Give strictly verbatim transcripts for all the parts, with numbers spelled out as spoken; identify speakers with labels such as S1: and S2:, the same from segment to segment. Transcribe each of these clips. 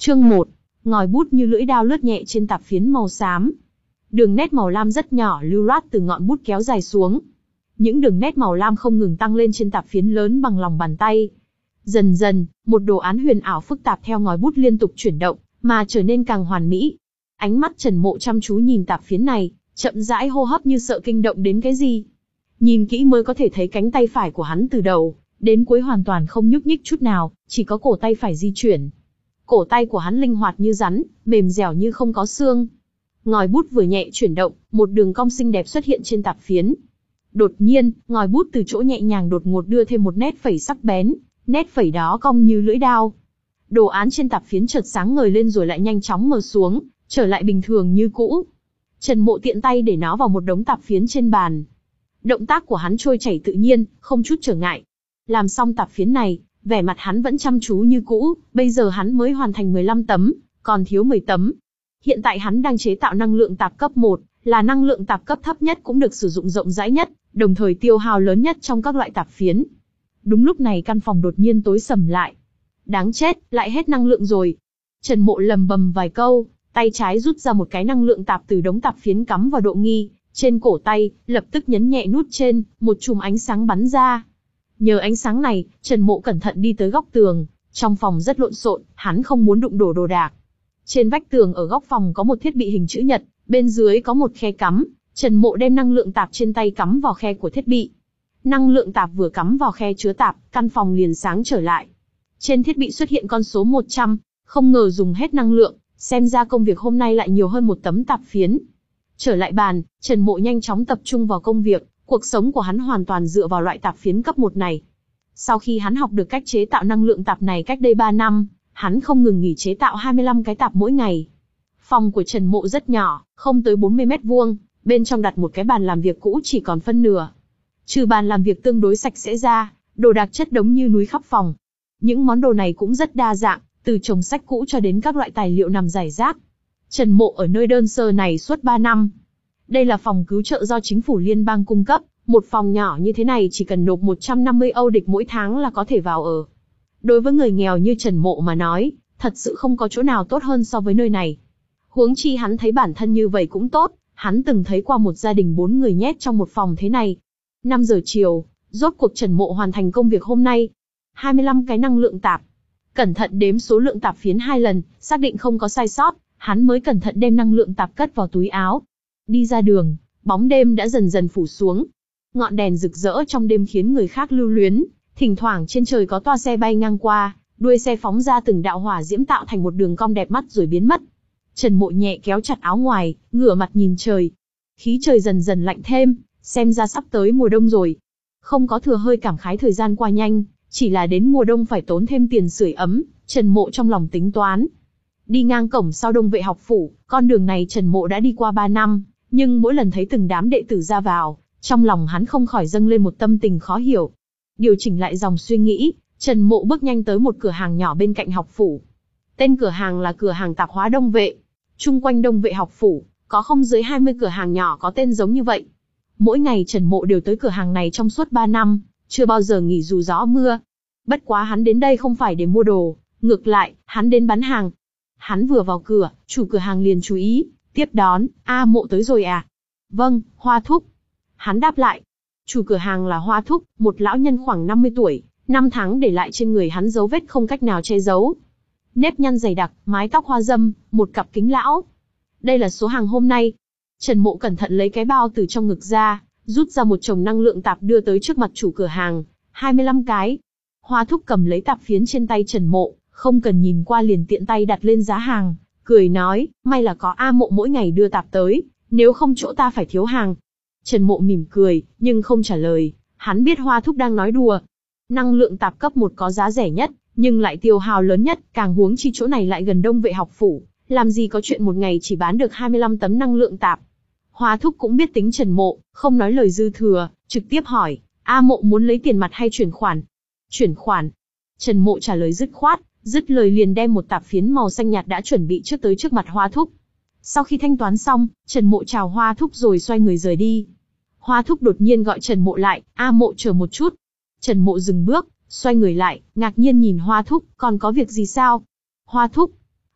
S1: Chương một. Ngòi bút như lưỡi dao lướt nhẹ trên tạp phiến màu xám. Đường nét màu lam rất nhỏ lưu loát từ ngọn bút kéo dài xuống. Những đường nét màu lam không ngừng tăng lên trên tạp phiến lớn bằng lòng bàn tay. Dần dần, một đồ án huyền ảo phức tạp theo ngòi bút liên tục chuyển động, mà trở nên càng hoàn mỹ. Ánh mắt Trần Mộ chăm chú nhìn tạp phiến này, chậm rãi hô hấp như sợ kinh động đến cái gì. Nhìn kỹ mới có thể thấy cánh tay phải của hắn từ đầu đến cuối hoàn toàn không nhúc nhích chút nào, chỉ có cổ tay phải di chuyển. Cổ tay của hắn linh hoạt như rắn, mềm dẻo như không có xương. Ngòi bút vừa nhẹ chuyển động, một đường cong xinh đẹp xuất hiện trên tạp phiến. Đột nhiên, ngòi bút từ chỗ nhẹ nhàng đột ngột đưa thêm một nét phẩy sắc bén, nét phẩy đó cong như lưỡi dao. Đồ án trên tạp phiến chợt sáng ngời lên rồi lại nhanh chóng mờ xuống, trở lại bình thường như cũ. Trần Mộ tiện tay để nó vào một đống tạp phiến trên bàn. Động tác của hắn trôi chảy tự nhiên, không chút trở ngại. Làm xong tạp phiến này, vẻ mặt hắn vẫn chăm chú như cũ, bây giờ hắn mới hoàn thành mười lăm tấm, còn thiếu mười tấm. Hiện tại hắn đang chế tạo năng lượng tạp cấp một, là năng lượng tạp cấp thấp nhất cũng được sử dụng rộng rãi nhất, đồng thời tiêu hao lớn nhất trong các loại tạp phiến. Đúng lúc này căn phòng đột nhiên tối sầm lại. Đáng chết, lại hết năng lượng rồi. Trần Mộ lầm bầm vài câu, tay trái rút ra một cái năng lượng tạp từ đống tạp phiến cắm vào độ nghi trên cổ tay, lập tức nhấn nhẹ nút trên, một chùm ánh sáng bắn ra. Nhờ ánh sáng này, Trần Mộ cẩn thận đi tới góc tường, trong phòng rất lộn xộn, hắn không muốn đụng đổ đồ đạc. Trên vách tường ở góc phòng có một thiết bị hình chữ nhật, bên dưới có một khe cắm, Trần Mộ đem năng lượng tạp trên tay cắm vào khe của thiết bị. Năng lượng tạp vừa cắm vào khe chứa tạp, căn phòng liền sáng trở lại. Trên thiết bị xuất hiện con số một trăm, không ngờ dùng hết năng lượng, xem ra công việc hôm nay lại nhiều hơn một tấm tạp phiến. Trở lại bàn, Trần Mộ nhanh chóng tập trung vào công việc, cuộc sống của hắn hoàn toàn dựa vào loại tạp phiến cấp một này. Sau khi hắn học được cách chế tạo năng lượng tạp này cách đây ba năm, hắn không ngừng nghỉ chế tạo hai mươi lăm cái tạp mỗi ngày. Phòng của Trần Mộ rất nhỏ, không tới bốn mươi mét vuông, bên trong đặt một cái bàn làm việc cũ chỉ còn phân nửa. Trừ bàn làm việc tương đối sạch sẽ ra, đồ đạc chất đống như núi khắp phòng. Những món đồ này cũng rất đa dạng, từ chồng sách cũ cho đến các loại tài liệu nằm rải rác. Trần Mộ ở nơi đơn sơ này suốt ba năm. Đây là phòng cứu trợ do chính phủ liên bang cung cấp, một phòng nhỏ như thế này chỉ cần nộp một trăm năm mươi Âu địch mỗi tháng là có thể vào ở. Đối với người nghèo như Trần Mộ mà nói, thật sự không có chỗ nào tốt hơn so với nơi này. Huống chi hắn thấy bản thân như vậy cũng tốt, hắn từng thấy qua một gia đình bốn người nhét trong một phòng thế này. năm giờ chiều, rốt cuộc Trần Mộ hoàn thành công việc hôm nay. hai mươi lăm cái năng lượng tạp. Cẩn thận đếm số lượng tạp phiến hai lần, xác định không có sai sót, hắn mới cẩn thận đem năng lượng tạp cất vào túi áo. Đi ra đường, bóng đêm đã dần dần phủ xuống. Ngọn đèn rực rỡ trong đêm khiến người khác lưu luyến, thỉnh thoảng trên trời có toa xe bay ngang qua, đuôi xe phóng ra từng đạo hỏa diễm tạo thành một đường cong đẹp mắt rồi biến mất. Trần Mộ nhẹ kéo chặt áo ngoài, ngửa mặt nhìn trời. Khí trời dần dần lạnh thêm, xem ra sắp tới mùa đông rồi. Không có thừa hơi cảm khái thời gian qua nhanh, chỉ là đến mùa đông phải tốn thêm tiền sưởi ấm, Trần Mộ trong lòng tính toán. Đi ngang cổng sau Đông Vệ học phủ, con đường này Trần Mộ đã đi qua ba năm, nhưng mỗi lần thấy từng đám đệ tử ra vào, trong lòng hắn không khỏi dâng lên một tâm tình khó hiểu. Điều chỉnh lại dòng suy nghĩ, Trần Mộ bước nhanh tới một cửa hàng nhỏ bên cạnh học phủ. Tên cửa hàng là cửa hàng tạp hóa Đông Vệ. Chung quanh Đông Vệ học phủ, có không dưới hai mươi cửa hàng nhỏ có tên giống như vậy. Mỗi ngày Trần Mộ đều tới cửa hàng này trong suốt ba năm, chưa bao giờ nghỉ dù gió mưa. Bất quá hắn đến đây không phải để mua đồ, ngược lại, hắn đến bán hàng. Hắn vừa vào cửa, chủ cửa hàng liền chú ý, tiếp đón, A Mộ tới rồi à? Vâng, Hoa Thúc. Hắn đáp lại. Chủ cửa hàng là Hoa Thúc, một lão nhân khoảng năm mươi tuổi, năm tháng để lại trên người hắn dấu vết không cách nào che giấu. Nếp nhăn dày đặc, mái tóc hoa râm, một cặp kính lão. Đây là số hàng hôm nay. Trần Mộ cẩn thận lấy cái bao từ trong ngực ra, rút ra một chồng năng lượng tạp đưa tới trước mặt chủ cửa hàng, hai mươi lăm cái. Hoa Thúc cầm lấy tạp phiến trên tay Trần Mộ, không cần nhìn qua liền tiện tay đặt lên giá hàng, cười nói, may là có A Mộ mỗi ngày đưa tạp tới, nếu không chỗ ta phải thiếu hàng. Trần Mộ mỉm cười, nhưng không trả lời, hắn biết Hoa Thúc đang nói đùa. Năng lượng tạp cấp một có giá rẻ nhất, nhưng lại tiêu hao lớn nhất, càng huống chi chỗ này lại gần Đông Vệ học phủ, làm gì có chuyện một ngày chỉ bán được hai mươi lăm tấm năng lượng tạp. Hoa Thúc cũng biết tính Trần Mộ, không nói lời dư thừa, trực tiếp hỏi, A Mộ muốn lấy tiền mặt hay chuyển khoản? Chuyển khoản. Trần Mộ trả lời dứt khoát, dứt lời liền đem một tạp phiến màu xanh nhạt đã chuẩn bị trước tới trước mặt Hoa Thúc. Sau khi thanh toán xong, Trần Mộ chào Hoa Thúc rồi xoay người rời đi. Hoa Thúc đột nhiên gọi Trần Mộ lại, A Mộ chờ một chút. Trần Mộ dừng bước, xoay người lại, ngạc nhiên nhìn Hoa Thúc, còn có việc gì sao? Hoa Thúc.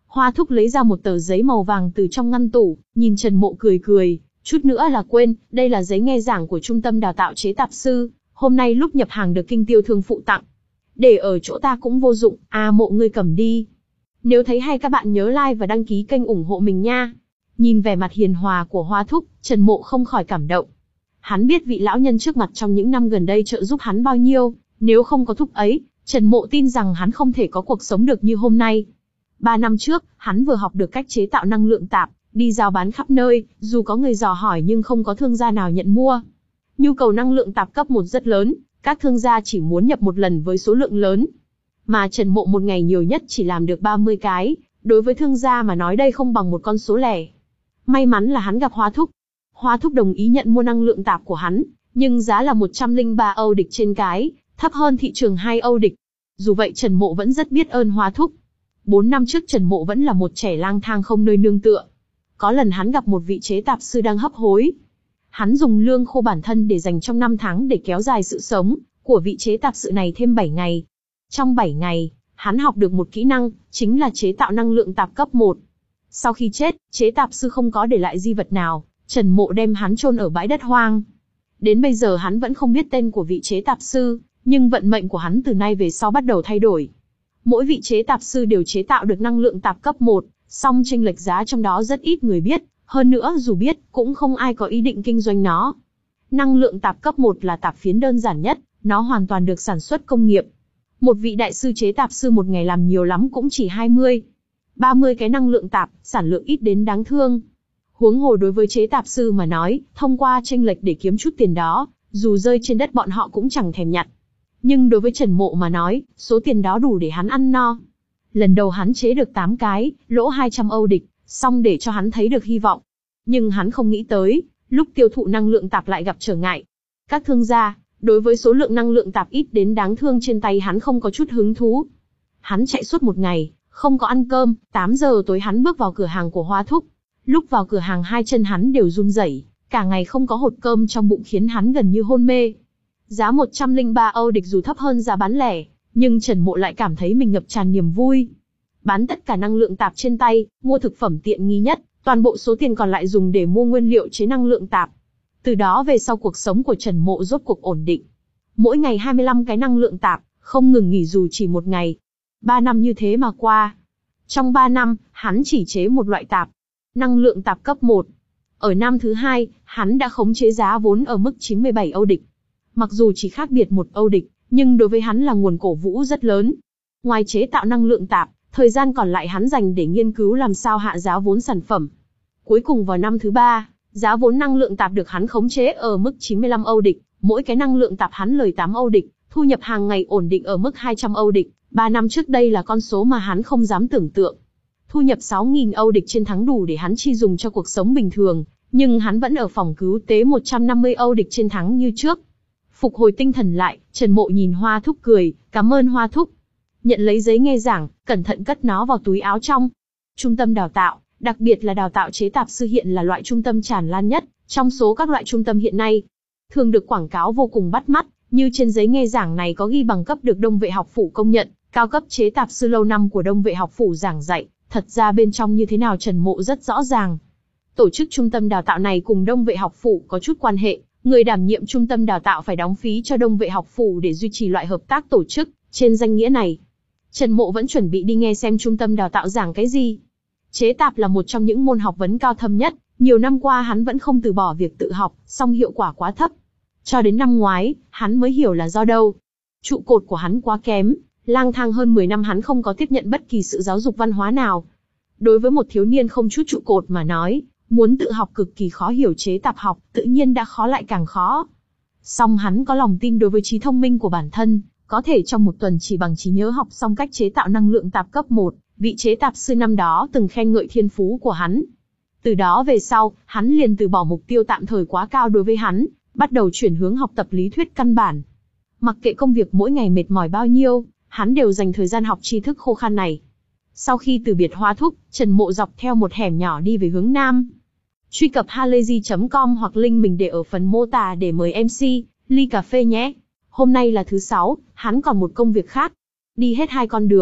S1: Hoa Thúc lấy ra một tờ giấy màu vàng từ trong ngăn tủ, nhìn Trần Mộ cười cười, chút nữa là quên, đây là giấy nghe giảng của trung tâm đào tạo chế tạp sư, hôm nay lúc nhập hàng được Kinh Tiêu Thương phụ tặng. Để ở chỗ ta cũng vô dụng, à Mộ ngươi cầm đi. Nếu thấy hay các bạn nhớ like và đăng ký kênh ủng hộ mình nha. Nhìn vẻ mặt hiền hòa của Hoa Thúc, Trần Mộ không khỏi cảm động. Hắn biết vị lão nhân trước mặt trong những năm gần đây trợ giúp hắn bao nhiêu, nếu không có Thúc ấy, Trần Mộ tin rằng hắn không thể có cuộc sống được như hôm nay. Ba năm trước, hắn vừa học được cách chế tạo năng lượng tạp, đi giao bán khắp nơi, dù có người dò hỏi nhưng không có thương gia nào nhận mua. Nhu cầu năng lượng tạp cấp một rất lớn, các thương gia chỉ muốn nhập một lần với số lượng lớn. Mà Trần Mộ một ngày nhiều nhất chỉ làm được ba mươi cái, đối với thương gia mà nói đây không bằng một con số lẻ. May mắn là hắn gặp Hoa Thúc. Hoa Thúc đồng ý nhận mua năng lượng tạp của hắn, nhưng giá là một trăm lẻ ba Âu địch trên cái, thấp hơn thị trường hai Âu địch. Dù vậy Trần Mộ vẫn rất biết ơn Hoa Thúc. Bốn năm trước Trần Mộ vẫn là một trẻ lang thang không nơi nương tựa. Có lần hắn gặp một vị chế tạp sư đang hấp hối. Hắn dùng lương khô bản thân để dành trong năm tháng để kéo dài sự sống của vị chế tạp sư này thêm bảy ngày. Trong bảy ngày, hắn học được một kỹ năng, chính là chế tạo năng lượng tạp cấp một. Sau khi chết, chế tạp sư không có để lại di vật nào, Trần Mộ đem hắn chôn ở bãi đất hoang. Đến bây giờ hắn vẫn không biết tên của vị chế tạp sư, nhưng vận mệnh của hắn từ nay về sau bắt đầu thay đổi. Mỗi vị chế tạp sư đều chế tạo được năng lượng tạp cấp một, song chênh lệch giá trong đó rất ít người biết, hơn nữa dù biết, cũng không ai có ý định kinh doanh nó. Năng lượng tạp cấp một là tạp phiến đơn giản nhất, nó hoàn toàn được sản xuất công nghiệp. Một vị đại sư chế tạp sư một ngày làm nhiều lắm cũng chỉ hai mươi, ba mươi cái năng lượng tạp, sản lượng ít đến đáng thương. Huống hồ đối với chế tạp sư mà nói, thông qua chênh lệch để kiếm chút tiền đó, dù rơi trên đất bọn họ cũng chẳng thèm nhặt. Nhưng đối với Trần Mộ mà nói, số tiền đó đủ để hắn ăn no. Lần đầu hắn chế được tám cái, lỗ hai trăm Âu địch, xong để cho hắn thấy được hy vọng. Nhưng hắn không nghĩ tới, lúc tiêu thụ năng lượng tạp lại gặp trở ngại. Các thương gia, đối với số lượng năng lượng tạp ít đến đáng thương trên tay hắn không có chút hứng thú. Hắn chạy suốt một ngày, không có ăn cơm, tám giờ tối hắn bước vào cửa hàng của Hoa Thúc. Lúc vào cửa hàng hai chân hắn đều run rẩy, cả ngày không có hột cơm trong bụng khiến hắn gần như hôn mê. Giá một trăm lẻ ba Âu địch dù thấp hơn giá bán lẻ, nhưng Trần Mộ lại cảm thấy mình ngập tràn niềm vui. Bán tất cả năng lượng tạp trên tay, mua thực phẩm tiện nghi nhất, toàn bộ số tiền còn lại dùng để mua nguyên liệu chế năng lượng tạp. Từ đó về sau cuộc sống của Trần Mộ rốt cuộc ổn định. Mỗi ngày hai mươi lăm cái năng lượng tạp, không ngừng nghỉ dù chỉ một ngày. Ba năm như thế mà qua. Trong ba năm, hắn chỉ chế một loại tạp. Năng lượng tạp cấp một. Ở năm thứ hai, hắn đã khống chế giá vốn ở mức chín mươi bảy Âu địch. Mặc dù chỉ khác biệt một Âu địch, nhưng đối với hắn là nguồn cổ vũ rất lớn. Ngoài chế tạo năng lượng tạp, thời gian còn lại hắn dành để nghiên cứu làm sao hạ giá vốn sản phẩm. Cuối cùng vào năm thứ ba, giá vốn năng lượng tạp được hắn khống chế ở mức chín mươi lăm Âu địch, mỗi cái năng lượng tạp hắn lời tám Âu địch, thu nhập hàng ngày ổn định ở mức hai trăm Âu địch. Ba năm trước đây là con số mà hắn không dám tưởng tượng. Thu nhập sáu nghìn Âu địch trên tháng đủ để hắn chi dùng cho cuộc sống bình thường, nhưng hắn vẫn ở phòng cứu tế một trăm năm mươi Âu địch trên tháng như trước. Phục hồi tinh thần lại, Trần Mộ nhìn Hoa Thúc cười, cảm ơn Hoa Thúc. Nhận lấy giấy nghe giảng, cẩn thận cất nó vào túi áo trong. Trung tâm đào tạo, đặc biệt là đào tạo chế tạp sư hiện là loại trung tâm tràn lan nhất trong số các loại trung tâm hiện nay. Thường được quảng cáo vô cùng bắt mắt, như trên giấy nghe giảng này có ghi bằng cấp được Đông Vệ học phủ công nhận, cao cấp chế tạp sư lâu năm của Đông Vệ học phủ giảng dạy. Thật ra bên trong như thế nào Trần Mộ rất rõ ràng. Tổ chức trung tâm đào tạo này cùng Đông Vệ học phủ có chút quan hệ, người đảm nhiệm trung tâm đào tạo phải đóng phí cho Đông Vệ học phủ để duy trì loại hợp tác tổ chức trên danh nghĩa này. Trần Mộ vẫn chuẩn bị đi nghe xem trung tâm đào tạo giảng cái gì. Chế tạp là một trong những môn học vấn cao thâm nhất, nhiều năm qua hắn vẫn không từ bỏ việc tự học, song hiệu quả quá thấp. Cho đến năm ngoái, hắn mới hiểu là do đâu. Trụ cột của hắn quá kém, lang thang hơn mười năm hắn không có tiếp nhận bất kỳ sự giáo dục văn hóa nào. Đối với một thiếu niên không chút trụ cột mà nói, muốn tự học cực kỳ khó hiểu chế tạp học, tự nhiên đã khó lại càng khó. Song hắn có lòng tin đối với trí thông minh của bản thân, có thể trong một tuần chỉ bằng trí nhớ học xong cách chế tạo năng lượng tạp cấp một, vị chế tạp sư năm đó từng khen ngợi thiên phú của hắn. Từ đó về sau, hắn liền từ bỏ mục tiêu tạm thời quá cao đối với hắn, bắt đầu chuyển hướng học tập lý thuyết căn bản. Mặc kệ công việc mỗi ngày mệt mỏi bao nhiêu, hắn đều dành thời gian học tri thức khô khan này. Sau khi từ biệt Hoa Thúc, Trần Mộ dọc theo một hẻm nhỏ đi về hướng nam. Truy cập halayzi chấm com hoặc link mình để ở phần mô tả để mời em xê, ly cà phê nhé. Hôm nay là thứ sáu, hắn còn một công việc khác. Đi hết hai con đường,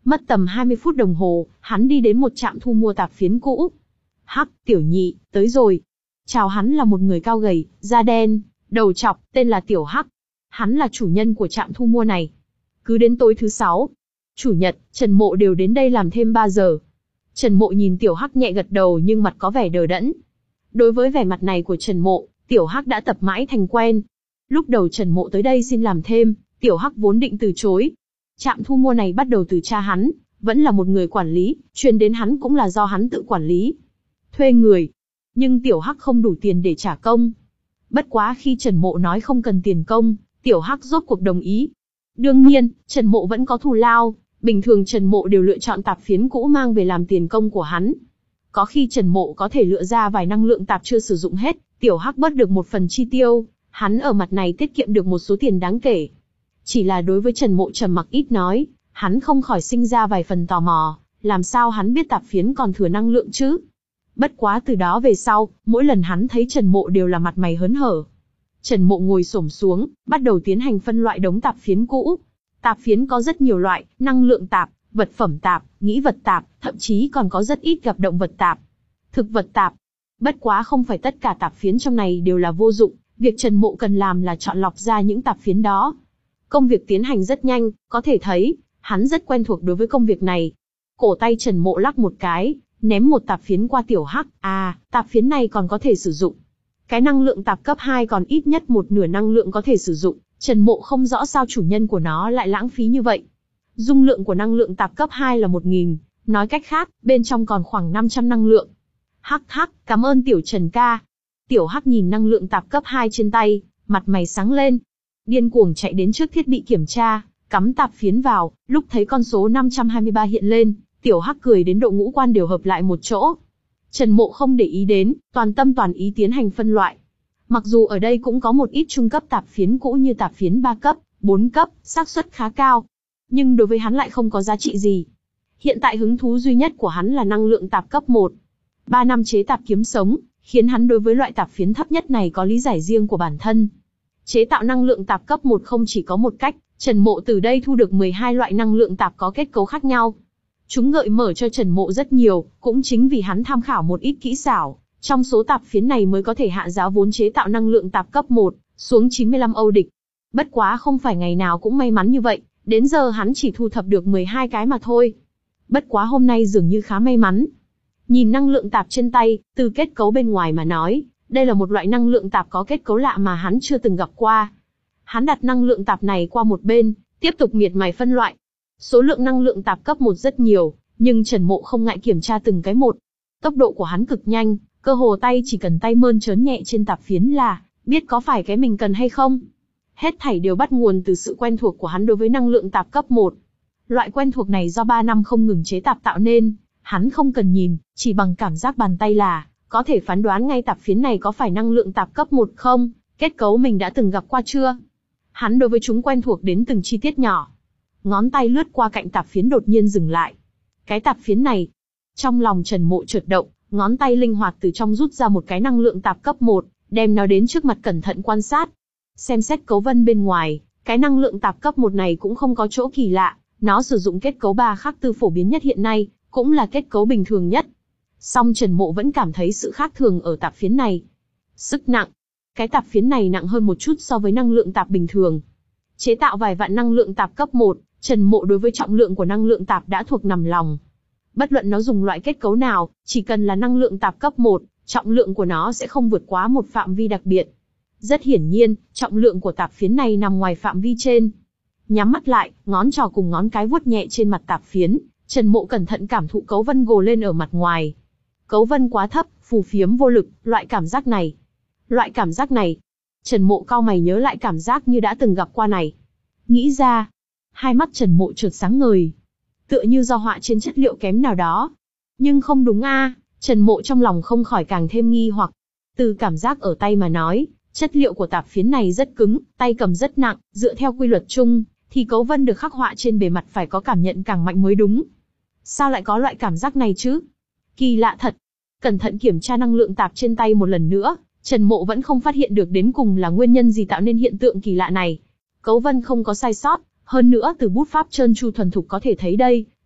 S1: Mất tầm hai mươi phút đồng hồ, hắn đi đến một trạm thu mua tạp phiến cũ. Hắc, Tiểu Nhị, tới rồi. Chào hắn là một người cao gầy, da đen, đầu trọc, tên là Tiểu Hắc. Hắn là chủ nhân của trạm thu mua này. Cứ đến tối thứ sáu, chủ nhật, Trần Mộ đều đến đây làm thêm ba giờ. Trần Mộ nhìn Tiểu Hắc nhẹ gật đầu nhưng mặt có vẻ đờ đẫn. Đối với vẻ mặt này của Trần Mộ, Tiểu Hắc đã tập mãi thành quen. Lúc đầu Trần Mộ tới đây xin làm thêm, Tiểu Hắc vốn định từ chối. Trạm thu mua này bắt đầu từ cha hắn, vẫn là một người quản lý, truyền đến hắn cũng là do hắn tự quản lý. Thuê người. Nhưng Tiểu Hắc không đủ tiền để trả công. Bất quá khi Trần Mộ nói không cần tiền công, Tiểu Hắc rốt cuộc đồng ý. Đương nhiên, Trần Mộ vẫn có thù lao, bình thường Trần Mộ đều lựa chọn tạp phiến cũ mang về làm tiền công của hắn. Có khi Trần Mộ có thể lựa ra vài năng lượng tạp chưa sử dụng hết, Tiểu Hắc bớt được một phần chi tiêu, hắn ở mặt này tiết kiệm được một số tiền đáng kể. Chỉ là đối với Trần Mộ trầm mặc ít nói, hắn không khỏi sinh ra vài phần tò mò, làm sao hắn biết tạp phiến còn thừa năng lượng chứ? Bất quá từ đó về sau, mỗi lần hắn thấy Trần Mộ đều là mặt mày hớn hở. Trần Mộ ngồi xổm xuống, bắt đầu tiến hành phân loại đống tạp phiến cũ. Tạp phiến có rất nhiều loại, năng lượng tạp, vật phẩm tạp, nghĩ vật tạp, thậm chí còn có rất ít gặp động vật tạp, thực vật tạp. Bất quá không phải tất cả tạp phiến trong này đều là vô dụng, việc Trần Mộ cần làm là chọn lọc ra những tạp phiến đó. Công việc tiến hành rất nhanh, có thể thấy, hắn rất quen thuộc đối với công việc này. Cổ tay Trần Mộ lắc một cái, ném một tạp phiến qua Tiểu Hắc, à, tạp phiến này còn có thể sử dụng. Cái năng lượng tạp cấp hai còn ít nhất một nửa năng lượng có thể sử dụng, Trần Mộ không rõ sao chủ nhân của nó lại lãng phí như vậy. Dung lượng của năng lượng tạp cấp hai là một nghìn, nói cách khác, bên trong còn khoảng năm trăm năng lượng. Hắc hắc, cảm ơn Tiểu Trần ca. Tiểu Hắc nhìn năng lượng tạp cấp hai trên tay, mặt mày sáng lên. Điên cuồng chạy đến trước thiết bị kiểm tra, cắm tạp phiến vào, lúc thấy con số năm trăm hai mươi ba hiện lên, Tiểu Hắc cười đến độ ngũ quan đều hợp lại một chỗ. Trần Mộ không để ý đến, toàn tâm toàn ý tiến hành phân loại. Mặc dù ở đây cũng có một ít trung cấp tạp phiến cũ như tạp phiến ba cấp, bốn cấp, xác suất khá cao. Nhưng đối với hắn lại không có giá trị gì. Hiện tại hứng thú duy nhất của hắn là năng lượng tạp cấp một. Ba năm chế tạp kiếm sống, khiến hắn đối với loại tạp phiến thấp nhất này có lý giải riêng của bản thân. Chế tạo năng lượng tạp cấp một không chỉ có một cách, Trần Mộ từ đây thu được mười hai loại năng lượng tạp có kết cấu khác nhau. Chúng gợi mở cho Trần Mộ rất nhiều, cũng chính vì hắn tham khảo một ít kỹ xảo, trong số tạp phiến này mới có thể hạ giá vốn chế tạo năng lượng tạp cấp một, xuống chín mươi lăm Âu địch. Bất quá không phải ngày nào cũng may mắn như vậy, đến giờ hắn chỉ thu thập được mười hai cái mà thôi. Bất quá hôm nay dường như khá may mắn. Nhìn năng lượng tạp trên tay, từ kết cấu bên ngoài mà nói, đây là một loại năng lượng tạp có kết cấu lạ mà hắn chưa từng gặp qua. Hắn đặt năng lượng tạp này qua một bên, tiếp tục miệt mài phân loại. Số lượng năng lượng tạp cấp một rất nhiều, nhưng Trần Mộ không ngại kiểm tra từng cái một. Tốc độ của hắn cực nhanh, cơ hồ tay chỉ cần tay mơn trớn nhẹ trên tạp phiến là biết có phải cái mình cần hay không. Hết thảy đều bắt nguồn từ sự quen thuộc của hắn đối với năng lượng tạp cấp một. Loại quen thuộc này do ba năm không ngừng chế tạp tạo nên, hắn không cần nhìn, chỉ bằng cảm giác bàn tay là có thể phán đoán ngay tạp phiến này có phải năng lượng tạp cấp một không, kết cấu mình đã từng gặp qua chưa. Hắn đối với chúng quen thuộc đến từng chi tiết nhỏ. Ngón tay lướt qua cạnh tạp phiến đột nhiên dừng lại. Cái tạp phiến này. Trong lòng Trần Mộ chợt động, ngón tay linh hoạt từ trong rút ra một cái năng lượng tạp cấp một, đem nó đến trước mặt cẩn thận quan sát. Xem xét cấu vân bên ngoài, cái năng lượng tạp cấp một này cũng không có chỗ kỳ lạ, nó sử dụng kết cấu ba khắc tư phổ biến nhất hiện nay, cũng là kết cấu bình thường nhất. Song Trần Mộ vẫn cảm thấy sự khác thường ở tạp phiến này. Sức nặng. Cái tạp phiến này nặng hơn một chút so với năng lượng tạp bình thường. Chế tạo vài vạn năng lượng tạp cấp một, Trần Mộ đối với trọng lượng của năng lượng tạp đã thuộc nằm lòng. Bất luận nó dùng loại kết cấu nào, chỉ cần là năng lượng tạp cấp một, trọng lượng của nó sẽ không vượt quá một phạm vi đặc biệt. Rất hiển nhiên, trọng lượng của tạp phiến này nằm ngoài phạm vi trên. Nhắm mắt lại, ngón trỏ cùng ngón cái vuốt nhẹ trên mặt tạp phiến, Trần Mộ cẩn thận cảm thụ cấu vân gồ lên ở mặt ngoài. Cấu vân quá thấp, phù phiếm vô lực, loại cảm giác này. Loại cảm giác này. Trần Mộ cau mày nhớ lại cảm giác như đã từng gặp qua này. Nghĩ ra. Hai mắt Trần Mộ chợt sáng ngời. Tựa như do họa trên chất liệu kém nào đó. Nhưng không đúng a, Trần Mộ trong lòng không khỏi càng thêm nghi hoặc. Từ cảm giác ở tay mà nói, chất liệu của tạp phiến này rất cứng, tay cầm rất nặng, dựa theo quy luật chung, thì cấu vân được khắc họa trên bề mặt phải có cảm nhận càng mạnh mới đúng. Sao lại có loại cảm giác này chứ? Kỳ lạ thật. Cẩn thận kiểm tra năng lượng tạp trên tay một lần nữa, Trần Mộ vẫn không phát hiện được đến cùng là nguyên nhân gì tạo nên hiện tượng kỳ lạ này. Cấu vân không có sai sót, hơn nữa từ bút pháp trơn tru thuần thục có thể thấy đây,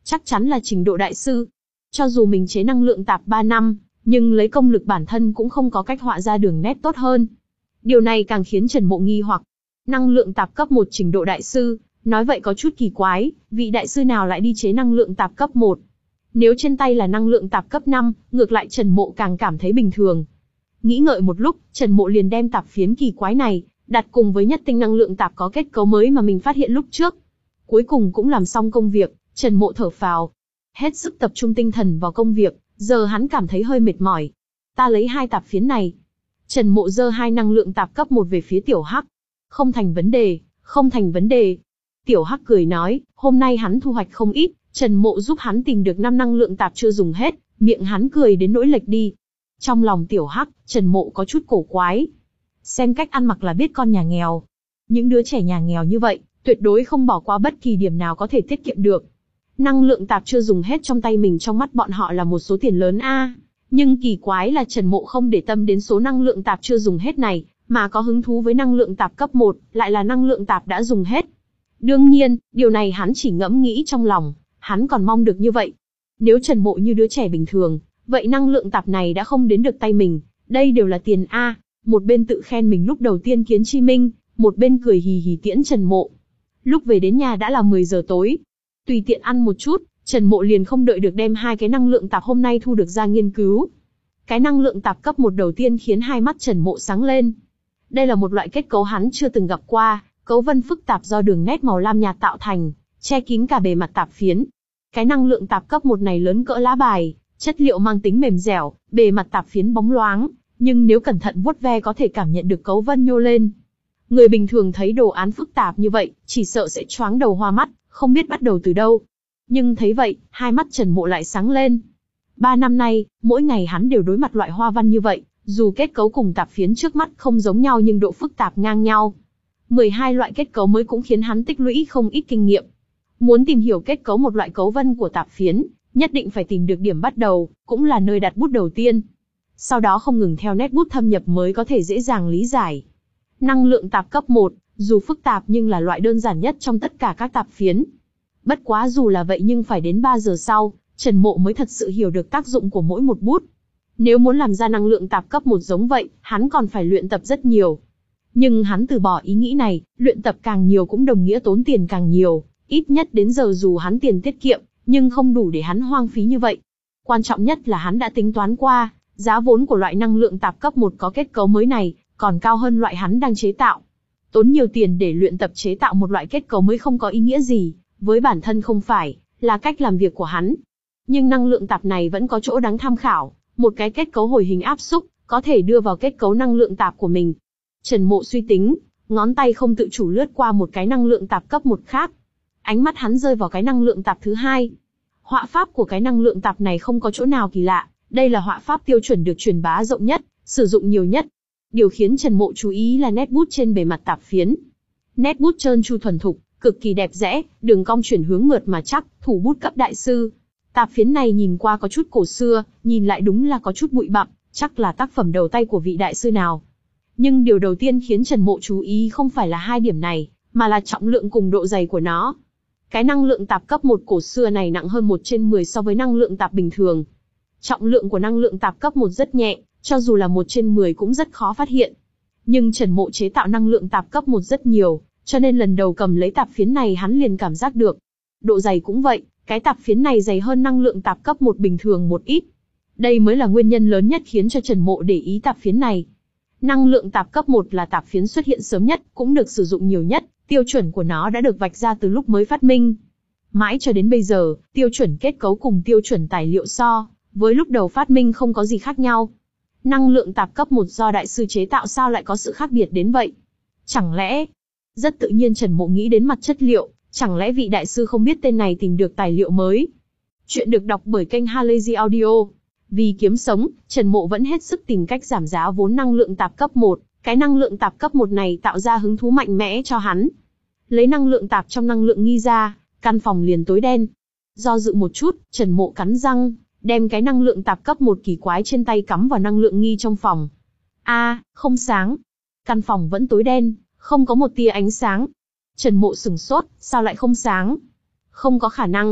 S1: chắc chắn là trình độ đại sư. Cho dù mình chế năng lượng tạp ba năm, nhưng lấy công lực bản thân cũng không có cách họa ra đường nét tốt hơn. Điều này càng khiến Trần Mộ nghi hoặc. Năng lượng tạp cấp một trình độ đại sư, nói vậy có chút kỳ quái, vị đại sư nào lại đi chế năng lượng tạp cấp một? Nếu trên tay là năng lượng tạp cấp năm, ngược lại Trần Mộ càng cảm thấy bình thường. Nghĩ ngợi một lúc, Trần Mộ liền đem tạp phiến kỳ quái này, đặt cùng với nhất tinh năng lượng tạp có kết cấu mới mà mình phát hiện lúc trước. Cuối cùng cũng làm xong công việc, Trần Mộ thở phào. Hết sức tập trung tinh thần vào công việc, giờ hắn cảm thấy hơi mệt mỏi. Ta lấy hai tạp phiến này. Trần Mộ giơ hai năng lượng tạp cấp một về phía Tiểu Hắc. Không thành vấn đề, không thành vấn đề. Tiểu Hắc cười nói, hôm nay hắn thu hoạch không ít, Trần Mộ giúp hắn tìm được năm năng lượng tạp chưa dùng hết, miệng hắn cười đến nỗi lệch đi. Trong lòng Tiểu Hắc, Trần Mộ có chút cổ quái. Xem cách ăn mặc là biết con nhà nghèo. Những đứa trẻ nhà nghèo như vậy, tuyệt đối không bỏ qua bất kỳ điểm nào có thể tiết kiệm được. Năng lượng tạp chưa dùng hết trong tay mình trong mắt bọn họ là một số tiền lớn a. À. Nhưng kỳ quái là Trần Mộ không để tâm đến số năng lượng tạp chưa dùng hết này, mà có hứng thú với năng lượng tạp cấp một, lại là năng lượng tạp đã dùng hết. Đương nhiên, điều này hắn chỉ ngẫm nghĩ trong lòng, hắn còn mong được như vậy. Nếu Trần Mộ như đứa trẻ bình thường, vậy năng lượng tạp này đã không đến được tay mình, đây đều là tiền a. À. Một bên tự khen mình lúc đầu tiên kiến chi minh, một bên cười hì hì tiễn Trần Mộ. Lúc về đến nhà đã là mười giờ tối. Tùy tiện ăn một chút, Trần Mộ liền không đợi được đem hai cái năng lượng tạp hôm nay thu được ra nghiên cứu. Cái năng lượng tạp cấp một đầu tiên khiến hai mắt Trần Mộ sáng lên. Đây là một loại kết cấu hắn chưa từng gặp qua, cấu vân phức tạp do đường nét màu lam nhạt tạo thành, che kín cả bề mặt tạp phiến. Cái năng lượng tạp cấp một này lớn cỡ lá bài, chất liệu mang tính mềm dẻo, bề mặt tạp phiến bóng loáng, nhưng nếu cẩn thận vuốt ve có thể cảm nhận được cấu vân nhô lên. Người bình thường thấy đồ án phức tạp như vậy, chỉ sợ sẽ choáng đầu hoa mắt, không biết bắt đầu từ đâu. Nhưng thấy vậy, hai mắt Trần Mộ lại sáng lên. Ba năm nay, mỗi ngày hắn đều đối mặt loại hoa văn như vậy, dù kết cấu cùng tạp phiến trước mắt không giống nhau nhưng độ phức tạp ngang nhau. mười hai loại kết cấu mới cũng khiến hắn tích lũy không ít kinh nghiệm. Muốn tìm hiểu kết cấu một loại cấu vân của tạp phiến, nhất định phải tìm được điểm bắt đầu, cũng là nơi đặt bút đầu tiên. Sau đó không ngừng theo nét bút thâm nhập mới có thể dễ dàng lý giải. Năng lượng tạp cấp một, dù phức tạp nhưng là loại đơn giản nhất trong tất cả các tạp phiến. Bất quá dù là vậy nhưng phải đến ba giờ sau, Trần Mộ mới thật sự hiểu được tác dụng của mỗi một bút. Nếu muốn làm ra năng lượng tạp cấp một giống vậy, hắn còn phải luyện tập rất nhiều. Nhưng hắn từ bỏ ý nghĩ này, luyện tập càng nhiều cũng đồng nghĩa tốn tiền càng nhiều, ít nhất đến giờ dù hắn tiền tiết kiệm, nhưng không đủ để hắn hoang phí như vậy. Quan trọng nhất là hắn đã tính toán qua, giá vốn của loại năng lượng tạp cấp một có kết cấu mới này, còn cao hơn loại hắn đang chế tạo. Tốn nhiều tiền để luyện tập chế tạo một loại kết cấu mới không có ý nghĩa gì, với bản thân không phải, là cách làm việc của hắn. Nhưng năng lượng tạp này vẫn có chỗ đáng tham khảo, một cái kết cấu hồi hình áp xúc, có thể đưa vào kết cấu năng lượng tạp của mình. Trần Mộ suy tính, ngón tay không tự chủ lướt qua một cái năng lượng tạp cấp một khác. Ánh mắt hắn rơi vào cái năng lượng tạp thứ hai. Họa pháp của cái năng lượng tạp này không có chỗ nào kỳ lạ, đây là họa pháp tiêu chuẩn được truyền bá rộng nhất, sử dụng nhiều nhất. Điều khiến Trần Mộ chú ý là nét bút trên bề mặt tạp phiến. Nét bút trơn tru thuần thục, cực kỳ đẹp rẽ, đường cong chuyển hướng mượt mà chắc, thủ bút cấp đại sư. Tạp phiến này nhìn qua có chút cổ xưa, nhìn lại đúng là có chút bụi bặm, chắc là tác phẩm đầu tay của vị đại sư nào. Nhưng điều đầu tiên khiến Trần Mộ chú ý không phải là hai điểm này, mà là trọng lượng cùng độ dày của nó. Cái năng lượng tạp cấp một cổ xưa này nặng hơn một trên mười so với năng lượng tạp bình thường. Trọng lượng của năng lượng tạp cấp một rất nhẹ, cho dù là một trên mười cũng rất khó phát hiện. Nhưng Trần Mộ chế tạo năng lượng tạp cấp một rất nhiều, cho nên lần đầu cầm lấy tạp phiến này hắn liền cảm giác được. Độ dày cũng vậy, cái tạp phiến này dày hơn năng lượng tạp cấp một bình thường một ít. Đây mới là nguyên nhân lớn nhất khiến cho Trần Mộ để ý tạp phiến này. Năng lượng tạp cấp một là tạp phiến xuất hiện sớm nhất, cũng được sử dụng nhiều nhất, tiêu chuẩn của nó đã được vạch ra từ lúc mới phát minh. Mãi cho đến bây giờ, tiêu chuẩn kết cấu cùng tiêu chuẩn tài liệu so, với lúc đầu phát minh không có gì khác nhau. Năng lượng tạp cấp một do đại sư chế tạo sao lại có sự khác biệt đến vậy? Chẳng lẽ... Rất tự nhiên Trần Mộ nghĩ đến mặt chất liệu, chẳng lẽ vị đại sư không biết tên này tìm được tài liệu mới? Chuyện được đọc bởi kênh Halazy Audio. Vì kiếm sống, Trần Mộ vẫn hết sức tìm cách giảm giá vốn năng lượng tạp cấp một, cái năng lượng tạp cấp một này tạo ra hứng thú mạnh mẽ cho hắn. Lấy năng lượng tạp trong năng lượng nghi ra, căn phòng liền tối đen. Do dự một chút, Trần Mộ cắn răng, đem cái năng lượng tạp cấp một kỳ quái trên tay cắm vào năng lượng nghi trong phòng. A, à, không sáng. Căn phòng vẫn tối đen, không có một tia ánh sáng. Trần Mộ sửng sốt, sao lại không sáng? Không có khả năng.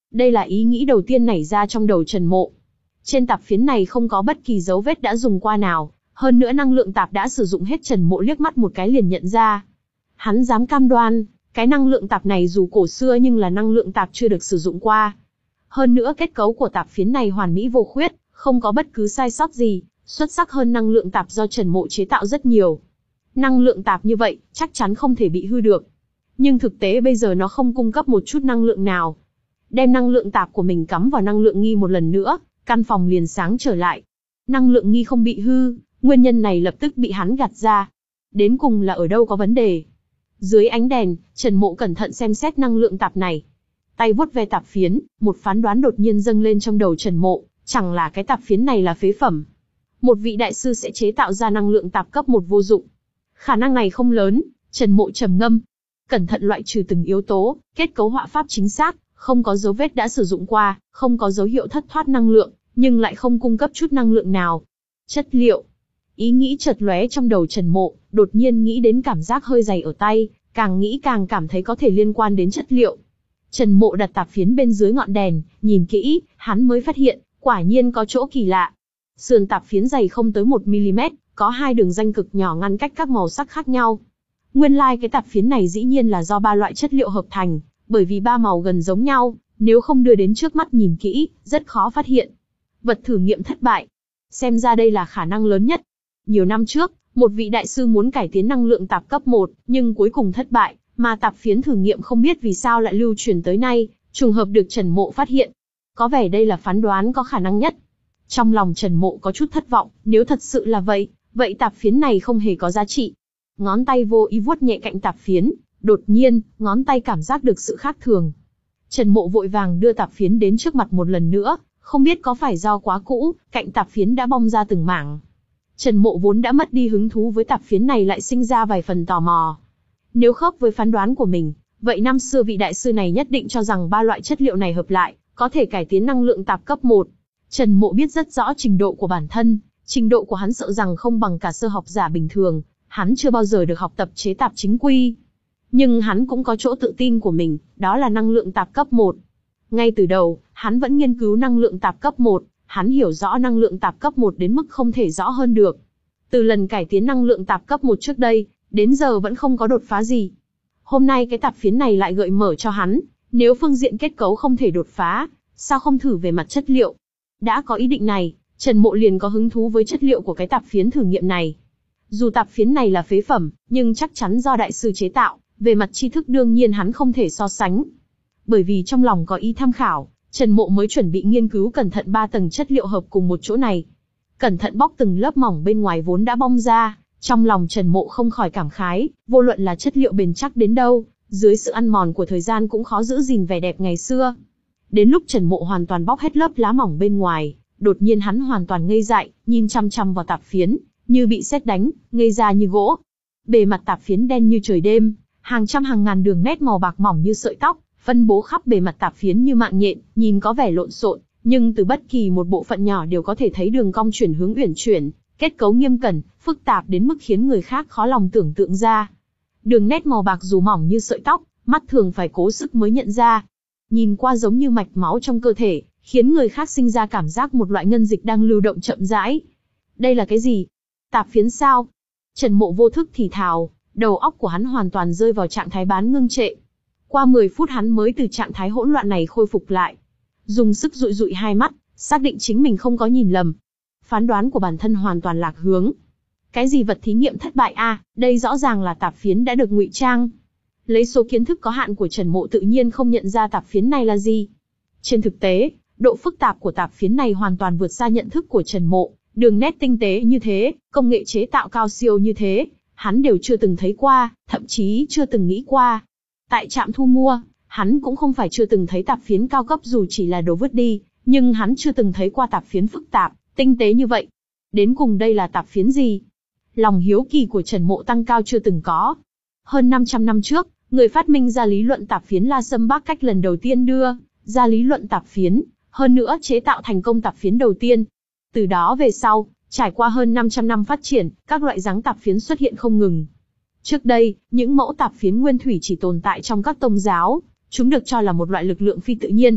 S1: Đây là ý nghĩ đầu tiên nảy ra trong đầu Trần Mộ. Trên tạp phiến này không có bất kỳ dấu vết đã dùng qua nào, hơn nữa năng lượng tạp đã sử dụng hết. Trần Mộ liếc mắt một cái liền nhận ra. Hắn dám cam đoan, cái năng lượng tạp này dù cổ xưa nhưng là năng lượng tạp chưa được sử dụng qua. Hơn nữa kết cấu của tạp phiến này hoàn mỹ vô khuyết, không có bất cứ sai sót gì, xuất sắc hơn năng lượng tạp do Trần Mộ chế tạo rất nhiều. Năng lượng tạp như vậy, chắc chắn không thể bị hư được. Nhưng thực tế bây giờ nó không cung cấp một chút năng lượng nào. Đem năng lượng tạp của mình cắm vào năng lượng nghi một lần nữa, căn phòng liền sáng trở lại. Năng lượng nghi không bị hư, nguyên nhân này lập tức bị hắn gạt ra. Đến cùng là ở đâu có vấn đề? Dưới ánh đèn, Trần Mộ cẩn thận xem xét năng lượng tạp này. Tay vuốt ve tạp phiến, một phán đoán đột nhiên dâng lên trong đầu Trần Mộ, chẳng là cái tạp phiến này là phế phẩm. Một vị đại sư sẽ chế tạo ra năng lượng tạp cấp một vô dụng. Khả năng này không lớn, Trần Mộ trầm ngâm. Cẩn thận loại trừ từng yếu tố, kết cấu họa pháp chính xác, không có dấu vết đã sử dụng qua, không có dấu hiệu thất thoát năng lượng, nhưng lại không cung cấp chút năng lượng nào. Chất liệu. Ý nghĩ chợt lóe trong đầu Trần Mộ, đột nhiên nghĩ đến cảm giác hơi dày ở tay, càng nghĩ càng cảm thấy có thể liên quan đến chất liệu. Trần Mộ đặt tạp phiến bên dưới ngọn đèn, nhìn kỹ, hắn mới phát hiện, quả nhiên có chỗ kỳ lạ. Sườn tạp phiến dày không tới một mi-li-mét, có hai đường ranh cực nhỏ ngăn cách các màu sắc khác nhau. Nguyên lai like cái tạp phiến này dĩ nhiên là do ba loại chất liệu hợp thành, bởi vì ba màu gần giống nhau, nếu không đưa đến trước mắt nhìn kỹ, rất khó phát hiện. Vật thử nghiệm thất bại. Xem ra đây là khả năng lớn nhất. Nhiều năm trước, một vị đại sư muốn cải tiến năng lượng tạp cấp một, nhưng cuối cùng thất bại, mà tạp phiến thử nghiệm không biết vì sao lại lưu truyền tới nay, trùng hợp được Trần Mộ phát hiện. Có vẻ đây là phán đoán có khả năng nhất. Trong lòng Trần Mộ có chút thất vọng, nếu thật sự là vậy, vậy tạp phiến này không hề có giá trị. Ngón tay vô ý vuốt nhẹ cạnh tạp phiến, đột nhiên, ngón tay cảm giác được sự khác thường. Trần Mộ vội vàng đưa tạp phiến đến trước mặt một lần nữa, không biết có phải do quá cũ, cạnh tạp phiến đã bong ra từng mảng. Trần Mộ vốn đã mất đi hứng thú với tạp phiến này lại sinh ra vài phần tò mò. Nếu khớp với phán đoán của mình, vậy năm xưa vị đại sư này nhất định cho rằng ba loại chất liệu này hợp lại, có thể cải tiến năng lượng tạp cấp một. Trần Mộ biết rất rõ trình độ của bản thân, trình độ của hắn sợ rằng không bằng cả sơ học giả bình thường, hắn chưa bao giờ được học tập chế tạp chính quy. Nhưng hắn cũng có chỗ tự tin của mình, đó là năng lượng tạp cấp một. Ngay từ đầu, hắn vẫn nghiên cứu năng lượng tạp cấp một, hắn hiểu rõ năng lượng tạp cấp một đến mức không thể rõ hơn được. Từ lần cải tiến năng lượng tạp cấp một trước đây, đến giờ vẫn không có đột phá gì. Hôm nay cái tạp phiến này lại gợi mở cho hắn, nếu phương diện kết cấu không thể đột phá, sao không thử về mặt chất liệu? Đã có ý định này, Trần Mộ liền có hứng thú với chất liệu của cái tạp phiến thử nghiệm này. Dù tạp phiến này là phế phẩm, nhưng chắc chắn do đại sư chế tạo, về mặt tri thức đương nhiên hắn không thể so sánh. Bởi vì trong lòng có ý tham khảo, Trần Mộ mới chuẩn bị nghiên cứu cẩn thận ba tầng chất liệu hợp cùng một chỗ này. Cẩn thận bóc từng lớp mỏng bên ngoài vốn đã bong ra, trong lòng Trần Mộ không khỏi cảm khái, vô luận là chất liệu bền chắc đến đâu, dưới sự ăn mòn của thời gian cũng khó giữ gìn vẻ đẹp ngày xưa. Đến lúc Trần Mộ hoàn toàn bóc hết lớp lá mỏng bên ngoài, đột nhiên hắn hoàn toàn ngây dại, nhìn chăm chăm vào tạp phiến, như bị sét đánh, ngây ra như gỗ. Bề mặt tạp phiến đen như trời đêm, hàng trăm hàng ngàn đường nét màu bạc mỏng như sợi tóc, phân bố khắp bề mặt tạp phiến như mạng nhện, nhìn có vẻ lộn xộn, nhưng từ bất kỳ một bộ phận nhỏ đều có thể thấy đường cong chuyển hướng uyển chuyển, kết cấu nghiêm cẩn, phức tạp đến mức khiến người khác khó lòng tưởng tượng ra. Đường nét màu bạc dù mỏng như sợi tóc, mắt thường phải cố sức mới nhận ra. Nhìn qua giống như mạch máu trong cơ thể, khiến người khác sinh ra cảm giác một loại ngân dịch đang lưu động chậm rãi. Đây là cái gì? Tạp phiến sao? Trần Mộ vô thức thì thào, đầu óc của hắn hoàn toàn rơi vào trạng thái bán ngưng trệ. Qua mười phút hắn mới từ trạng thái hỗn loạn này khôi phục lại. Dùng sức dụi dụi hai mắt, xác định chính mình không có nhìn lầm. Phán đoán của bản thân hoàn toàn lạc hướng. Cái gì vật thí nghiệm thất bại a? À, đây rõ ràng là tạp phiến đã được ngụy trang. Lấy số kiến thức có hạn của Trần Mộ tự nhiên không nhận ra tạp phiến này là gì. Trên thực tế, độ phức tạp của tạp phiến này hoàn toàn vượt xa nhận thức của Trần Mộ. Đường nét tinh tế như thế, công nghệ chế tạo cao siêu như thế, hắn đều chưa từng thấy qua, thậm chí chưa từng nghĩ qua. Tại trạm thu mua, hắn cũng không phải chưa từng thấy tạp phiến cao cấp dù chỉ là đồ vứt đi, nhưng hắn chưa từng thấy qua tạp phiến phức tạp, tinh tế như vậy. Đến cùng đây là tạp phiến gì? Lòng hiếu kỳ của Trần Mộ tăng cao chưa từng có. Hơn năm trăm năm trước, người phát minh ra lý luận tạp phiến La Sâm Bác Cách lần đầu tiên đưa ra lý luận tạp phiến, hơn nữa chế tạo thành công tạp phiến đầu tiên. Từ đó về sau, trải qua hơn năm trăm năm phát triển, các loại dáng tạp phiến xuất hiện không ngừng. Trước đây, những mẫu tạp phiến nguyên thủy chỉ tồn tại trong các tông giáo, chúng được cho là một loại lực lượng phi tự nhiên.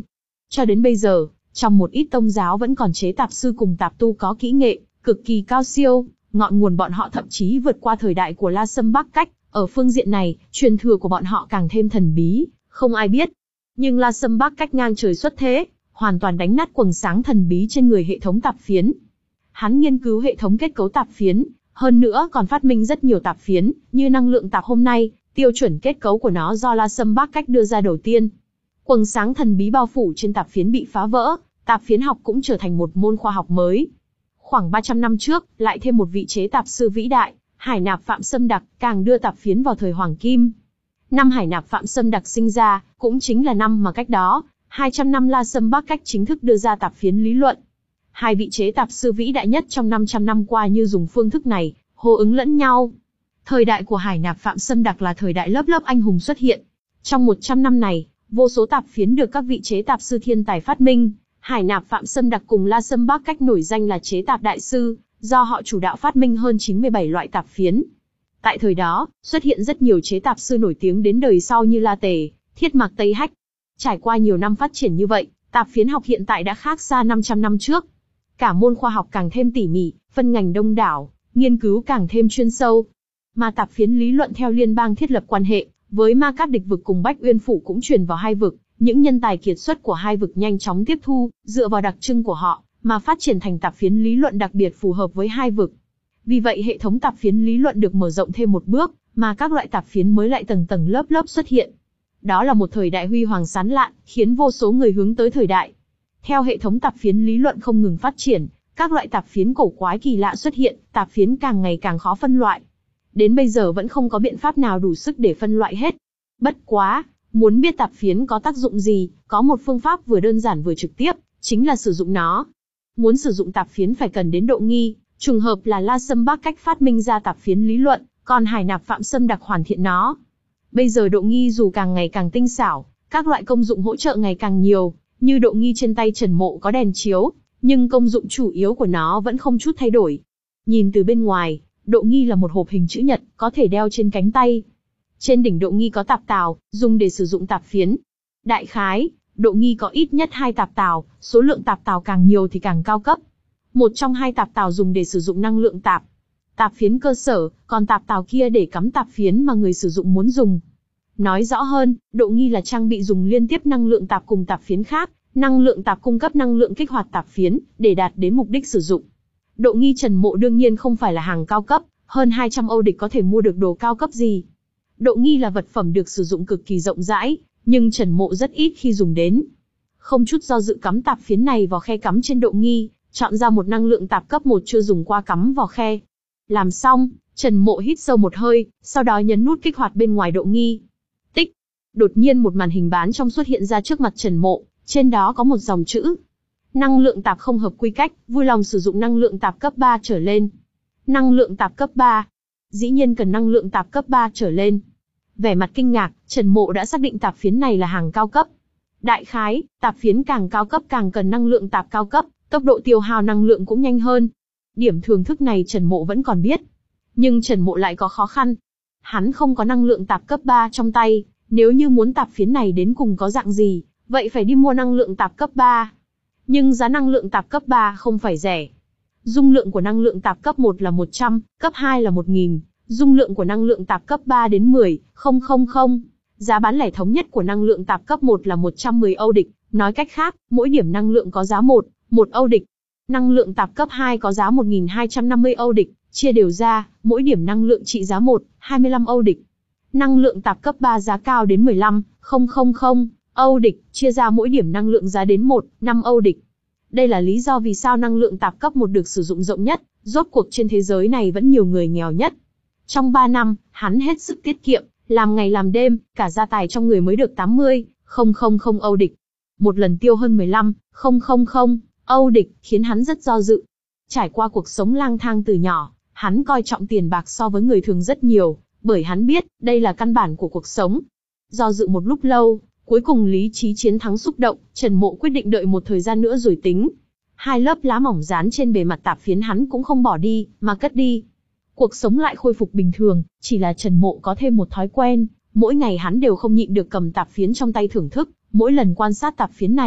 S1: Cho đến bây giờ, trong một ít tông giáo vẫn còn chế tạp sư cùng tạp tu có kỹ nghệ cực kỳ cao siêu, ngọn nguồn bọn họ thậm chí vượt qua thời đại của La Sâm Bắc Cách. Ở phương diện này, truyền thừa của bọn họ càng thêm thần bí, không ai biết. Nhưng La Sâm Bắc Cách ngang trời xuất thế, hoàn toàn đánh nát quầng sáng thần bí trên người hệ thống tạp phiến. Hắn nghiên cứu hệ thống kết cấu tạp phiến, hơn nữa còn phát minh rất nhiều tạp phiến, như năng lượng tạp hôm nay, tiêu chuẩn kết cấu của nó do La Sâm Bắc Cách đưa ra đầu tiên. Quầng sáng thần bí bao phủ trên tạp phiến bị phá vỡ, tạp phiến học cũng trở thành một môn khoa học mới. Khoảng ba trăm năm trước, lại thêm một vị chế tạp sư vĩ đại, Hải Nạp Phạm Sâm Đặc, càng đưa tạp phiến vào thời Hoàng Kim. Năm Hải Nạp Phạm Sâm Đặc sinh ra, cũng chính là năm mà cách đó, hai trăm năm La Sâm Bắc Cách chính thức đưa ra tạp phiến lý luận. Hai vị chế tạp sư vĩ đại nhất trong năm trăm năm qua như dùng phương thức này, hô ứng lẫn nhau. Thời đại của Hải Nạp Phạm Sâm Đặc là thời đại lớp lớp anh hùng xuất hiện. Trong một trăm năm này, vô số tạp phiến được các vị chế tạp sư thiên tài phát minh. Hải Nạp Phạm Sâm Đặc cùng La Sâm Bắc Cách nổi danh là chế tạp đại sư, do họ chủ đạo phát minh hơn chín mươi bảy loại tạp phiến. Tại thời đó, xuất hiện rất nhiều chế tạp sư nổi tiếng đến đời sau như La Tề, Thiết Mạc Tây Hách. Trải qua nhiều năm phát triển như vậy, tạp phiến học hiện tại đã khác xa năm trăm năm trước. Cả môn khoa học càng thêm tỉ mỉ, phân ngành đông đảo, nghiên cứu càng thêm chuyên sâu. Mà tạp phiến lý luận theo liên bang thiết lập quan hệ với Ma Cát địch vực cùng Bách Uyên phủ cũng truyền vào hai vực. Những nhân tài kiệt xuất của hai vực nhanh chóng tiếp thu, dựa vào đặc trưng của họ, mà phát triển thành tạp phiến lý luận đặc biệt phù hợp với hai vực. Vì vậy hệ thống tạp phiến lý luận được mở rộng thêm một bước, mà các loại tạp phiến mới lại tầng tầng lớp lớp xuất hiện. Đó là một thời đại huy hoàng sáng lạn, khiến vô số người hướng tới thời đại. Theo hệ thống tạp phiến lý luận không ngừng phát triển, các loại tạp phiến cổ quái kỳ lạ xuất hiện, tạp phiến càng ngày càng khó phân loại. Đến bây giờ vẫn không có biện pháp nào đủ sức để phân loại hết. Bất quá, muốn biết tạp phiến có tác dụng gì, có một phương pháp vừa đơn giản vừa trực tiếp, chính là sử dụng nó. Muốn sử dụng tạp phiến phải cần đến độ nghi, trùng hợp là La Sâm Bắc Cách phát minh ra tạp phiến lý luận, còn Hải Nạp Phạm Sâm Đặc hoàn thiện nó. Bây giờ độ nghi dù càng ngày càng tinh xảo, các loại công dụng hỗ trợ ngày càng nhiều, như độ nghi trên tay Trần Mộ có đèn chiếu, nhưng công dụng chủ yếu của nó vẫn không chút thay đổi. Nhìn từ bên ngoài, độ nghi là một hộp hình chữ nhật, có thể đeo trên cánh tay. Trên đỉnh độ nghi có tạp tào, dùng để sử dụng tạp phiến. Đại khái, độ nghi có ít nhất hai tạp tào, số lượng tạp tào càng nhiều thì càng cao cấp. Một trong hai tạp tào dùng để sử dụng năng lượng tạp. Tạp phiến cơ sở, còn tạp tào kia để cắm tạp phiến mà người sử dụng muốn dùng. Nói rõ hơn, độ nghi là trang bị dùng liên tiếp năng lượng tạp cùng tạp phiến khác, năng lượng tạp cung cấp năng lượng kích hoạt tạp phiến, để đạt đến mục đích sử dụng. Độ nghi Trần Mộ đương nhiên không phải là hàng cao cấp, hơn hai trăm Âu địch có thể mua được đồ cao cấp gì. Độ nghi là vật phẩm được sử dụng cực kỳ rộng rãi, nhưng Trần Mộ rất ít khi dùng đến. Không chút do dự cắm tạp phiến này vào khe cắm trên độ nghi, chọn ra một năng lượng tạp cấp một chưa dùng qua cắm vào khe. Làm xong, Trần Mộ hít sâu một hơi, sau đó nhấn nút kích hoạt bên ngoài độ nghi. Tích! Đột nhiên một màn hình bán trong xuất hiện ra trước mặt Trần Mộ, trên đó có một dòng chữ. Năng lượng tạp không hợp quy cách, vui lòng sử dụng năng lượng tạp cấp ba trở lên. Năng lượng tạp cấp ba. Dĩ nhiên cần năng lượng tạp cấp ba trở lên. Vẻ mặt kinh ngạc, Trần Mộ đã xác định tạp phiến này là hàng cao cấp. Đại khái, tạp phiến càng cao cấp càng cần năng lượng tạp cao cấp, tốc độ tiêu hao năng lượng cũng nhanh hơn. Điểm thưởng thức này Trần Mộ vẫn còn biết. Nhưng Trần Mộ lại có khó khăn. Hắn không có năng lượng tạp cấp ba trong tay, nếu như muốn tạp phiến này đến cùng có dạng gì, vậy phải đi mua năng lượng tạp cấp ba. Nhưng giá năng lượng tạp cấp ba không phải rẻ. Dung lượng của năng lượng tạp cấp một là một trăm, cấp hai là một nghìn, dung lượng của năng lượng tạp cấp ba đến mười nghìn. Giá bán lẻ thống nhất của năng lượng tạp cấp một là một trăm mười Âu địch, nói cách khác, mỗi điểm năng lượng có giá một, một Âu địch. Năng lượng tạp cấp hai có giá một nghìn hai trăm năm mươi Âu địch, chia đều ra, mỗi điểm năng lượng trị giá một, hai mươi lăm Âu địch. Năng lượng tạp cấp ba giá cao đến mười lăm nghìn Âu địch, chia ra mỗi điểm năng lượng giá đến một, năm Âu địch. Đây là lý do vì sao năng lượng tạp cấp một được sử dụng rộng nhất, rốt cuộc trên thế giới này vẫn nhiều người nghèo nhất. Trong ba năm, hắn hết sức tiết kiệm, làm ngày làm đêm, cả gia tài trong người mới được tám mươi nghìn Âu địch. Một lần tiêu hơn mười lăm nghìn Âu địch, khiến hắn rất do dự. Trải qua cuộc sống lang thang từ nhỏ, hắn coi trọng tiền bạc so với người thường rất nhiều, bởi hắn biết, đây là căn bản của cuộc sống. Do dự một lúc lâu, cuối cùng lý trí chiến thắng xúc động, Trần Mộ quyết định đợi một thời gian nữa rồi tính. Hai lớp lá mỏng dán trên bề mặt tạp phiến hắn cũng không bỏ đi, mà cất đi. Cuộc sống lại khôi phục bình thường, chỉ là Trần Mộ có thêm một thói quen, mỗi ngày hắn đều không nhịn được cầm tạp phiến trong tay thưởng thức, mỗi lần quan sát tạp phiến này,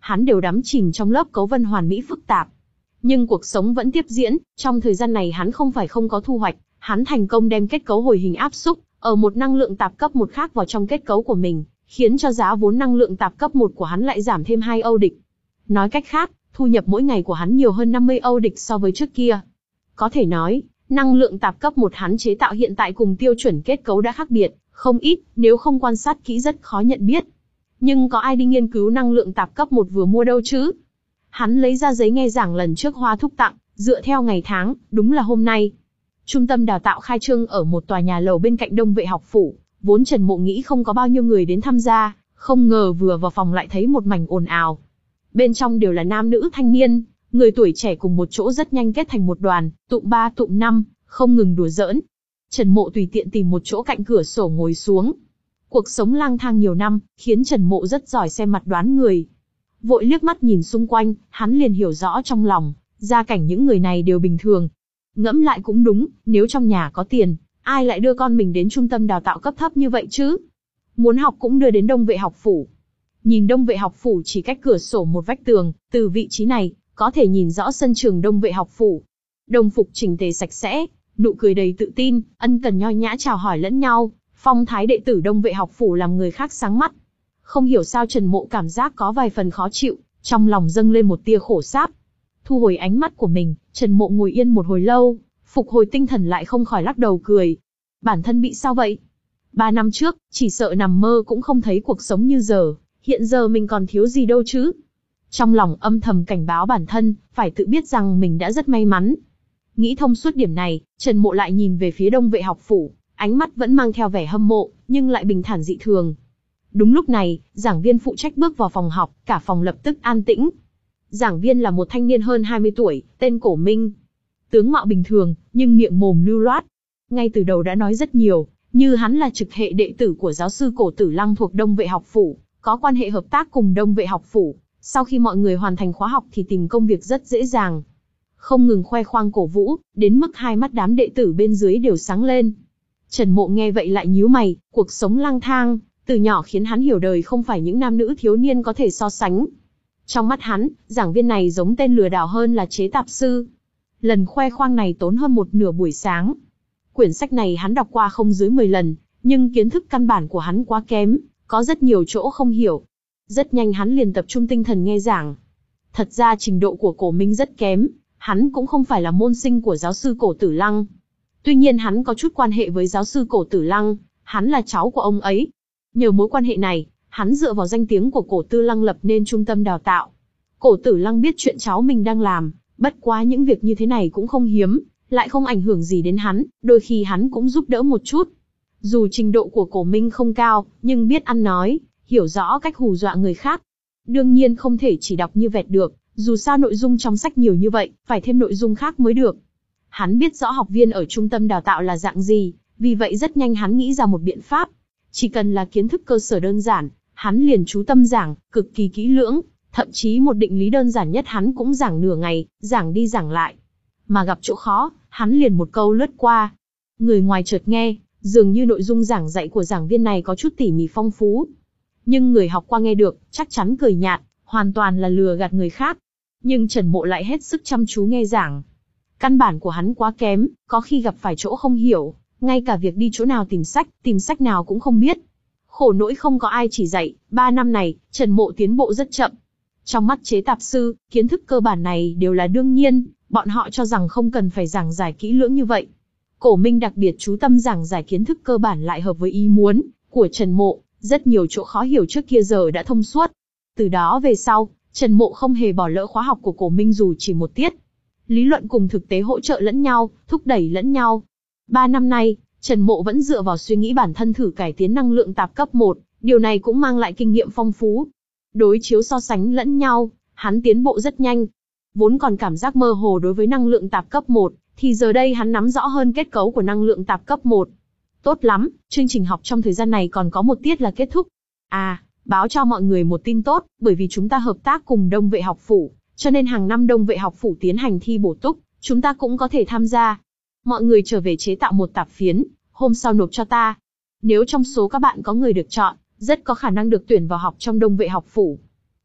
S1: hắn đều đắm chìm trong lớp cấu vân hoàn mỹ phức tạp. Nhưng cuộc sống vẫn tiếp diễn, trong thời gian này hắn không phải không có thu hoạch, hắn thành công đem kết cấu hồi hình áp xúc ở một năng lượng tạp cấp một khác vào trong kết cấu của mình, khiến cho giá vốn năng lượng tạp cấp một của hắn lại giảm thêm hai Âu địch. Nói cách khác, thu nhập mỗi ngày của hắn nhiều hơn năm mươi Âu địch so với trước kia. Có thể nói, năng lượng tạp cấp một hắn chế tạo hiện tại cùng tiêu chuẩn kết cấu đã khác biệt, không ít, nếu không quan sát kỹ rất khó nhận biết. Nhưng có ai đi nghiên cứu năng lượng tạp cấp một vừa mua đâu chứ? Hắn lấy ra giấy nghe giảng lần trước Hoa Thúc tặng, dựa theo ngày tháng, đúng là hôm nay. Trung tâm đào tạo khai trương ở một tòa nhà lầu bên cạnh Đông Vệ học phủ, vốn Trần Mộ nghĩ không có bao nhiêu người đến tham gia, không ngờ vừa vào phòng lại thấy một mảnh ồn ào. Bên trong đều là nam nữ thanh niên, người tuổi trẻ cùng một chỗ rất nhanh kết thành một đoàn, tụm ba tụm năm, không ngừng đùa giỡn. Trần Mộ tùy tiện tìm một chỗ cạnh cửa sổ ngồi xuống. Cuộc sống lang thang nhiều năm, khiến Trần Mộ rất giỏi xem mặt đoán người. Vội liếc mắt nhìn xung quanh, hắn liền hiểu rõ trong lòng, gia cảnh những người này đều bình thường. Ngẫm lại cũng đúng, nếu trong nhà có tiền, ai lại đưa con mình đến trung tâm đào tạo cấp thấp như vậy chứ? Muốn học cũng đưa đến Đông Vệ học phủ. Nhìn Đông Vệ học phủ chỉ cách cửa sổ một vách tường, từ vị trí này, có thể nhìn rõ sân trường Đông Vệ học phủ. Đồng phục chỉnh tề sạch sẽ, nụ cười đầy tự tin, ân cần nho nhã chào hỏi lẫn nhau, phong thái đệ tử Đông Vệ học phủ làm người khác sáng mắt. Không hiểu sao Trần Mộ cảm giác có vài phần khó chịu, trong lòng dâng lên một tia khổ sáp. Thu hồi ánh mắt của mình, Trần Mộ ngồi yên một hồi lâu, phục hồi tinh thần lại không khỏi lắc đầu cười. Bản thân bị sao vậy? Ba năm trước, chỉ sợ nằm mơ cũng không thấy cuộc sống như giờ, hiện giờ mình còn thiếu gì đâu chứ? Trong lòng âm thầm cảnh báo bản thân, phải tự biết rằng mình đã rất may mắn. Nghĩ thông suốt điểm này, Trần Mộ lại nhìn về phía Đông Vệ học phủ, ánh mắt vẫn mang theo vẻ hâm mộ, nhưng lại bình thản dị thường. Đúng lúc này, giảng viên phụ trách bước vào phòng học, cả phòng lập tức an tĩnh. Giảng viên là một thanh niên hơn hai mươi tuổi, tên Cổ Minh. Tướng mạo bình thường, nhưng miệng mồm lưu loát. Ngay từ đầu đã nói rất nhiều, như hắn là trực hệ đệ tử của giáo sư Cổ Tử Lăng thuộc Đông Vệ học phủ, có quan hệ hợp tác cùng Đông Vệ học phủ. Sau khi mọi người hoàn thành khóa học thì tìm công việc rất dễ dàng. Không ngừng khoe khoang cổ vũ, đến mức hai mắt đám đệ tử bên dưới đều sáng lên. Trần Mộ nghe vậy lại nhíu mày, cuộc sống lang thang, từ nhỏ khiến hắn hiểu đời không phải những nam nữ thiếu niên có thể so sánh. Trong mắt hắn, giảng viên này giống tên lừa đảo hơn là chế tạp sư. Lần khoe khoang này tốn hơn một nửa buổi sáng. Quyển sách này hắn đọc qua không dưới mười lần, nhưng kiến thức căn bản của hắn quá kém, có rất nhiều chỗ không hiểu. Rất nhanh hắn liền tập trung tinh thần nghe giảng. Thật ra trình độ của Cổ Minh rất kém, hắn cũng không phải là môn sinh của giáo sư Cổ Tử Lăng. Tuy nhiên hắn có chút quan hệ với giáo sư Cổ Tử Lăng, hắn là cháu của ông ấy. Nhờ mối quan hệ này, hắn dựa vào danh tiếng của Cổ Tư Lăng lập nên trung tâm đào tạo. Cổ Tử Lăng biết chuyện cháu mình đang làm, bất quá những việc như thế này cũng không hiếm, lại không ảnh hưởng gì đến hắn, đôi khi hắn cũng giúp đỡ một chút. Dù trình độ của Cổ Minh không cao, nhưng biết ăn nói, hiểu rõ cách hù dọa người khác. Đương nhiên không thể chỉ đọc như vẹt được, dù sao nội dung trong sách nhiều như vậy, phải thêm nội dung khác mới được. Hắn biết rõ học viên ở trung tâm đào tạo là dạng gì, vì vậy rất nhanh hắn nghĩ ra một biện pháp. Chỉ cần là kiến thức cơ sở đơn giản, hắn liền chú tâm giảng, cực kỳ kỹ lưỡng, thậm chí một định lý đơn giản nhất hắn cũng giảng nửa ngày, giảng đi giảng lại. Mà gặp chỗ khó, hắn liền một câu lướt qua. Người ngoài chợt nghe, dường như nội dung giảng dạy của giảng viên này có chút tỉ mỉ phong phú. Nhưng người học qua nghe được, chắc chắn cười nhạt, hoàn toàn là lừa gạt người khác. Nhưng Trần Mộ lại hết sức chăm chú nghe giảng. Căn bản của hắn quá kém, có khi gặp phải chỗ không hiểu, ngay cả việc đi chỗ nào tìm sách, tìm sách nào cũng không biết. Khổ nỗi không có ai chỉ dạy, ba năm này, Trần Mộ tiến bộ rất chậm. Trong mắt chế tạp sư, kiến thức cơ bản này đều là đương nhiên, bọn họ cho rằng không cần phải giảng giải kỹ lưỡng như vậy. Cổ Minh đặc biệt chú tâm giảng giải kiến thức cơ bản lại hợp với ý muốn của Trần Mộ, rất nhiều chỗ khó hiểu trước kia giờ đã thông suốt. Từ đó về sau, Trần Mộ không hề bỏ lỡ khóa học của Cổ Minh dù chỉ một tiết. Lý luận cùng thực tế hỗ trợ lẫn nhau, thúc đẩy lẫn nhau. Ba năm nay, Trần Mộ vẫn dựa vào suy nghĩ bản thân thử cải tiến năng lượng tạp cấp một, điều này cũng mang lại kinh nghiệm phong phú. Đối chiếu so sánh lẫn nhau, hắn tiến bộ rất nhanh. Vốn còn cảm giác mơ hồ đối với năng lượng tạp cấp một, thì giờ đây hắn nắm rõ hơn kết cấu của năng lượng tạp cấp một. Tốt lắm, chương trình học trong thời gian này còn có một tiết là kết thúc. À, báo cho mọi người một tin tốt, bởi vì chúng ta hợp tác cùng Đông Vệ học phủ, cho nên hàng năm Đông Vệ học phủ tiến hành thi bổ túc, chúng ta cũng có thể tham gia. Mọi người trở về chế tạo một tạp phiến, hôm sau nộp cho ta. Nếu trong số các bạn có người được chọn, rất có khả năng được tuyển vào học trong Đông Vệ học phủ.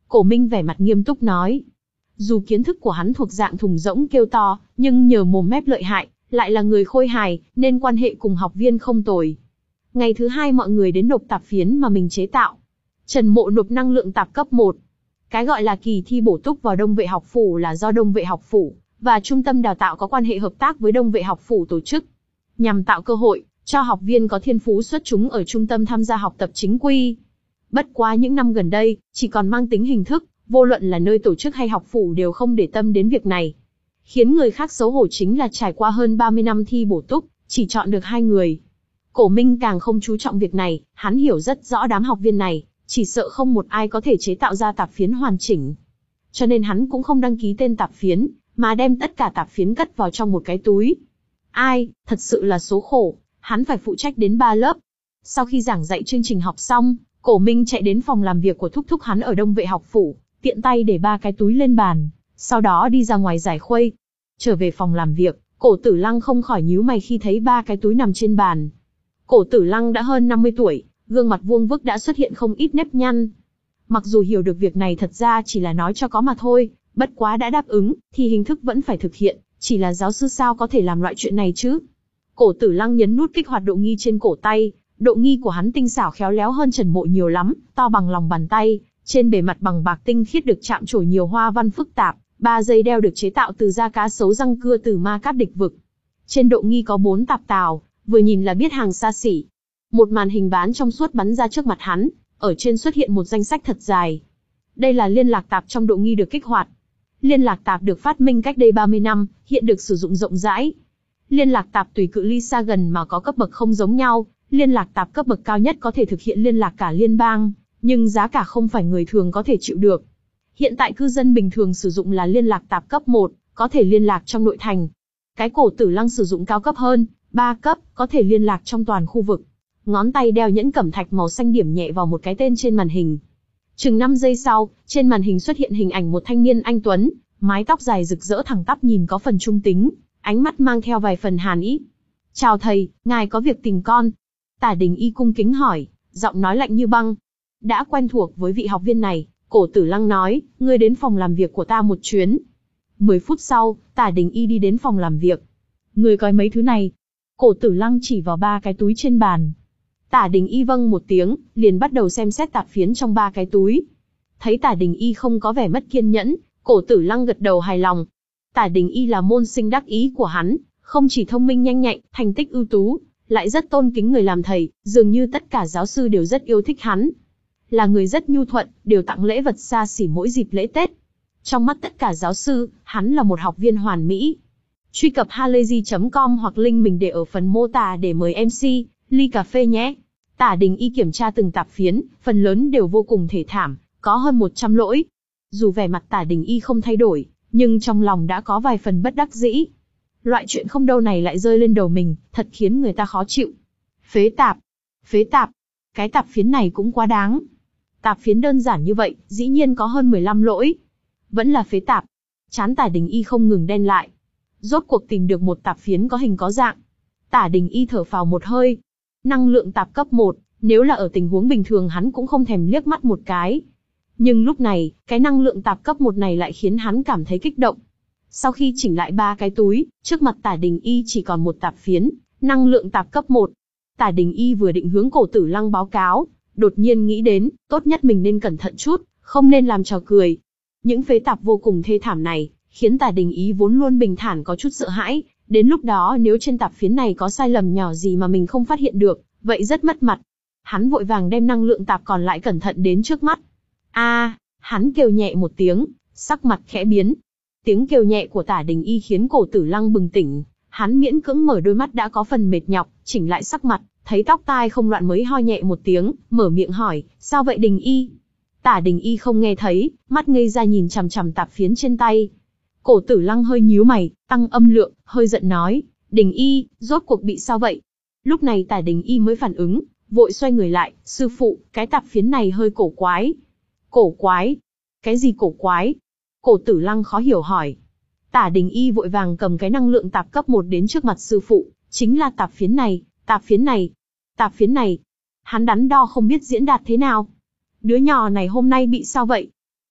S1: Cổ Minh vẻ mặt nghiêm túc nói. Dù kiến thức của hắn thuộc dạng thùng rỗng kêu to, nhưng nhờ mồm mép lợi hại, lại là người khôi hài, nên quan hệ cùng học viên không tồi. Ngày thứ hai mọi người đến nộp tạp phiến mà mình chế tạo. Trần Mộ nộp năng lượng tạp cấp một. Cái gọi là kỳ thi bổ túc vào Đông Vệ học phủ là do Đông Vệ học phủ và trung tâm đào tạo có quan hệ hợp tác với Đông Vệ học phủ tổ chức, nhằm tạo cơ hội cho học viên có thiên phú xuất chúng ở trung tâm tham gia học tập chính quy. Bất quá những năm gần đây, chỉ còn mang tính hình thức, vô luận là nơi tổ chức hay học phủ đều không để tâm đến việc này. Khiến người khác xấu hổ chính là trải qua hơn ba mươi năm thi bổ túc, chỉ chọn được hai người. Cổ Minh càng không chú trọng việc này, hắn hiểu rất rõ đám học viên này, chỉ sợ không một ai có thể chế tạo ra tạp phiến hoàn chỉnh. Cho nên hắn cũng không đăng ký tên tạp phiến, mà đem tất cả tạp phiến cất vào trong một cái túi. Ai, thật sự là số khổ, hắn phải phụ trách đến ba lớp. Sau khi giảng dạy chương trình học xong, Cổ Minh chạy đến phòng làm việc của thúc thúc hắn ở Đông Vệ học phủ, tiện tay để ba cái túi lên bàn, sau đó đi ra ngoài giải khuây. Trở về phòng làm việc, Cổ Tử Lăng không khỏi nhíu mày khi thấy ba cái túi nằm trên bàn. Cổ Tử Lăng đã hơn năm mươi tuổi, gương mặt vuông vức đã xuất hiện không ít nếp nhăn. Mặc dù hiểu được việc này thật ra chỉ là nói cho có mà thôi, bất quá đã đáp ứng, thì hình thức vẫn phải thực hiện, chỉ là giáo sư sao có thể làm loại chuyện này chứ. Cổ Tử Lăng nhấn nút kích hoạt độ nghi trên cổ tay, độ nghi của hắn tinh xảo khéo léo hơn Trần Mộ nhiều lắm, to bằng lòng bàn tay, trên bề mặt bằng bạc tinh khiết được chạm trổ nhiều hoa văn phức tạp, ba dây đeo được chế tạo từ da cá sấu răng cưa từ ma cáp địch vực. Trên độ nghi có bốn tạp tào, vừa nhìn là biết hàng xa xỉ. Một màn hình bán trong suốt bắn ra trước mặt hắn, ở trên xuất hiện một danh sách thật dài. Đây là liên lạc tạp trong độ nghi được kích hoạt. Liên lạc tạp được phát minh cách đây ba mươi năm, hiện được sử dụng rộng rãi. Liên lạc tạp tùy cự ly xa gần mà có cấp bậc không giống nhau, liên lạc tạp cấp bậc cao nhất có thể thực hiện liên lạc cả liên bang, nhưng giá cả không phải người thường có thể chịu được. Hiện tại cư dân bình thường sử dụng là liên lạc tạp cấp một, có thể liên lạc trong nội thành. Cái Cổ Tử Lăng sử dụng cao cấp hơn, ba cấp, có thể liên lạc trong toàn khu vực. Ngón tay đeo nhẫn cẩm thạch màu xanh điểm nhẹ vào một cái tên trên màn hình. Chừng năm giây sau, trên màn hình xuất hiện hình ảnh một thanh niên anh tuấn, mái tóc dài rực rỡ thẳng tắp nhìn có phần trung tính, ánh mắt mang theo vài phần hàn ý. Chào thầy, ngài có việc tìm con. Tả Đình Y cung kính hỏi, giọng nói lạnh như băng. Đã quen thuộc với vị học viên này, Cổ Tử Lăng nói, ngươi đến phòng làm việc của ta một chuyến. Mười phút sau, Tả Đình Y đi đến phòng làm việc. Ngươi coi mấy thứ này. Cổ Tử Lăng chỉ vào ba cái túi trên bàn. Tả Đình Y vâng một tiếng, liền bắt đầu xem xét tạp phiến trong ba cái túi. Thấy Tả Đình Y không có vẻ mất kiên nhẫn, Cổ Tử Lăng gật đầu hài lòng. Tả Đình Y là môn sinh đắc ý của hắn, không chỉ thông minh nhanh nhạy, thành tích ưu tú, lại rất tôn kính người làm thầy, dường như tất cả giáo sư đều rất yêu thích hắn. Là người rất nhu thuận, đều tặng lễ vật xa xỉ mỗi dịp lễ Tết. Trong mắt tất cả giáo sư, hắn là một học viên hoàn mỹ. Truy cập halayzi chấm com hoặc link mình để ở phần mô tả để mời em xê, ly cà phê nhé. Tả Đình Y kiểm tra từng tạp phiến, phần lớn đều vô cùng thê thảm, có hơn một trăm lỗi. Dù vẻ mặt Tả Đình Y không thay đổi, nhưng trong lòng đã có vài phần bất đắc dĩ. Loại chuyện không đâu này lại rơi lên đầu mình, thật khiến người ta khó chịu. Phế tạp, phế tạp, cái tạp phiến này cũng quá đáng. Tạp phiến đơn giản như vậy, dĩ nhiên có hơn mười lăm lỗi. Vẫn là phế tạp. Trán Tả Đình Y không ngừng đen lại. Rốt cuộc tìm được một tạp phiến có hình có dạng. Tả Đình Y thở phào một hơi. Năng lượng tạp cấp một, nếu là ở tình huống bình thường hắn cũng không thèm liếc mắt một cái. Nhưng lúc này, cái năng lượng tạp cấp một này lại khiến hắn cảm thấy kích động. Sau khi chỉnh lại ba cái túi, trước mặt Tả Đình Y chỉ còn một tạp phiến, năng lượng tạp cấp một. Tả Đình Y vừa định hướng Cổ Tử Lăng báo cáo, đột nhiên nghĩ đến, tốt nhất mình nên cẩn thận chút, không nên làm trò cười. Những phế tạp vô cùng thê thảm này, khiến Tả Đình Y vốn luôn bình thản có chút sợ hãi, đến lúc đó nếu trên tạp phiến này có sai lầm nhỏ gì mà mình không phát hiện được, vậy rất mất mặt. Hắn vội vàng đem năng lượng tạp còn lại cẩn thận đến trước mắt. A, à, hắn kêu nhẹ một tiếng, sắc mặt khẽ biến. Tiếng kêu nhẹ của Tả Đình Y khiến Cổ Tử Lăng bừng tỉnh, hắn miễn cưỡng mở đôi mắt đã có phần mệt nhọc, chỉnh lại sắc mặt, thấy tóc tai không loạn mới ho nhẹ một tiếng, mở miệng hỏi, sao vậy Đình Y? Tả Đình Y không nghe thấy, mắt ngây ra nhìn chằm chằm tạp phiến trên tay. Cổ Tử Lăng hơi nhíu mày, tăng âm lượng, hơi giận nói, Đình Y, rốt cuộc bị sao vậy? Lúc này Tả Đình Y mới phản ứng, vội xoay người lại, sư phụ, cái tạp phiến này hơi cổ quái. Cổ quái? Cái gì cổ quái? Cổ Tử Lăng khó hiểu hỏi. Tả Đình Y vội vàng cầm cái năng lượng tạp cấp một đến trước mặt sư phụ, chính là tạp phiến này, tạp phiến này, tạp phiến này. Hắn đắn đo không biết diễn đạt thế nào. Đứa nhỏ này hôm nay bị sao vậy?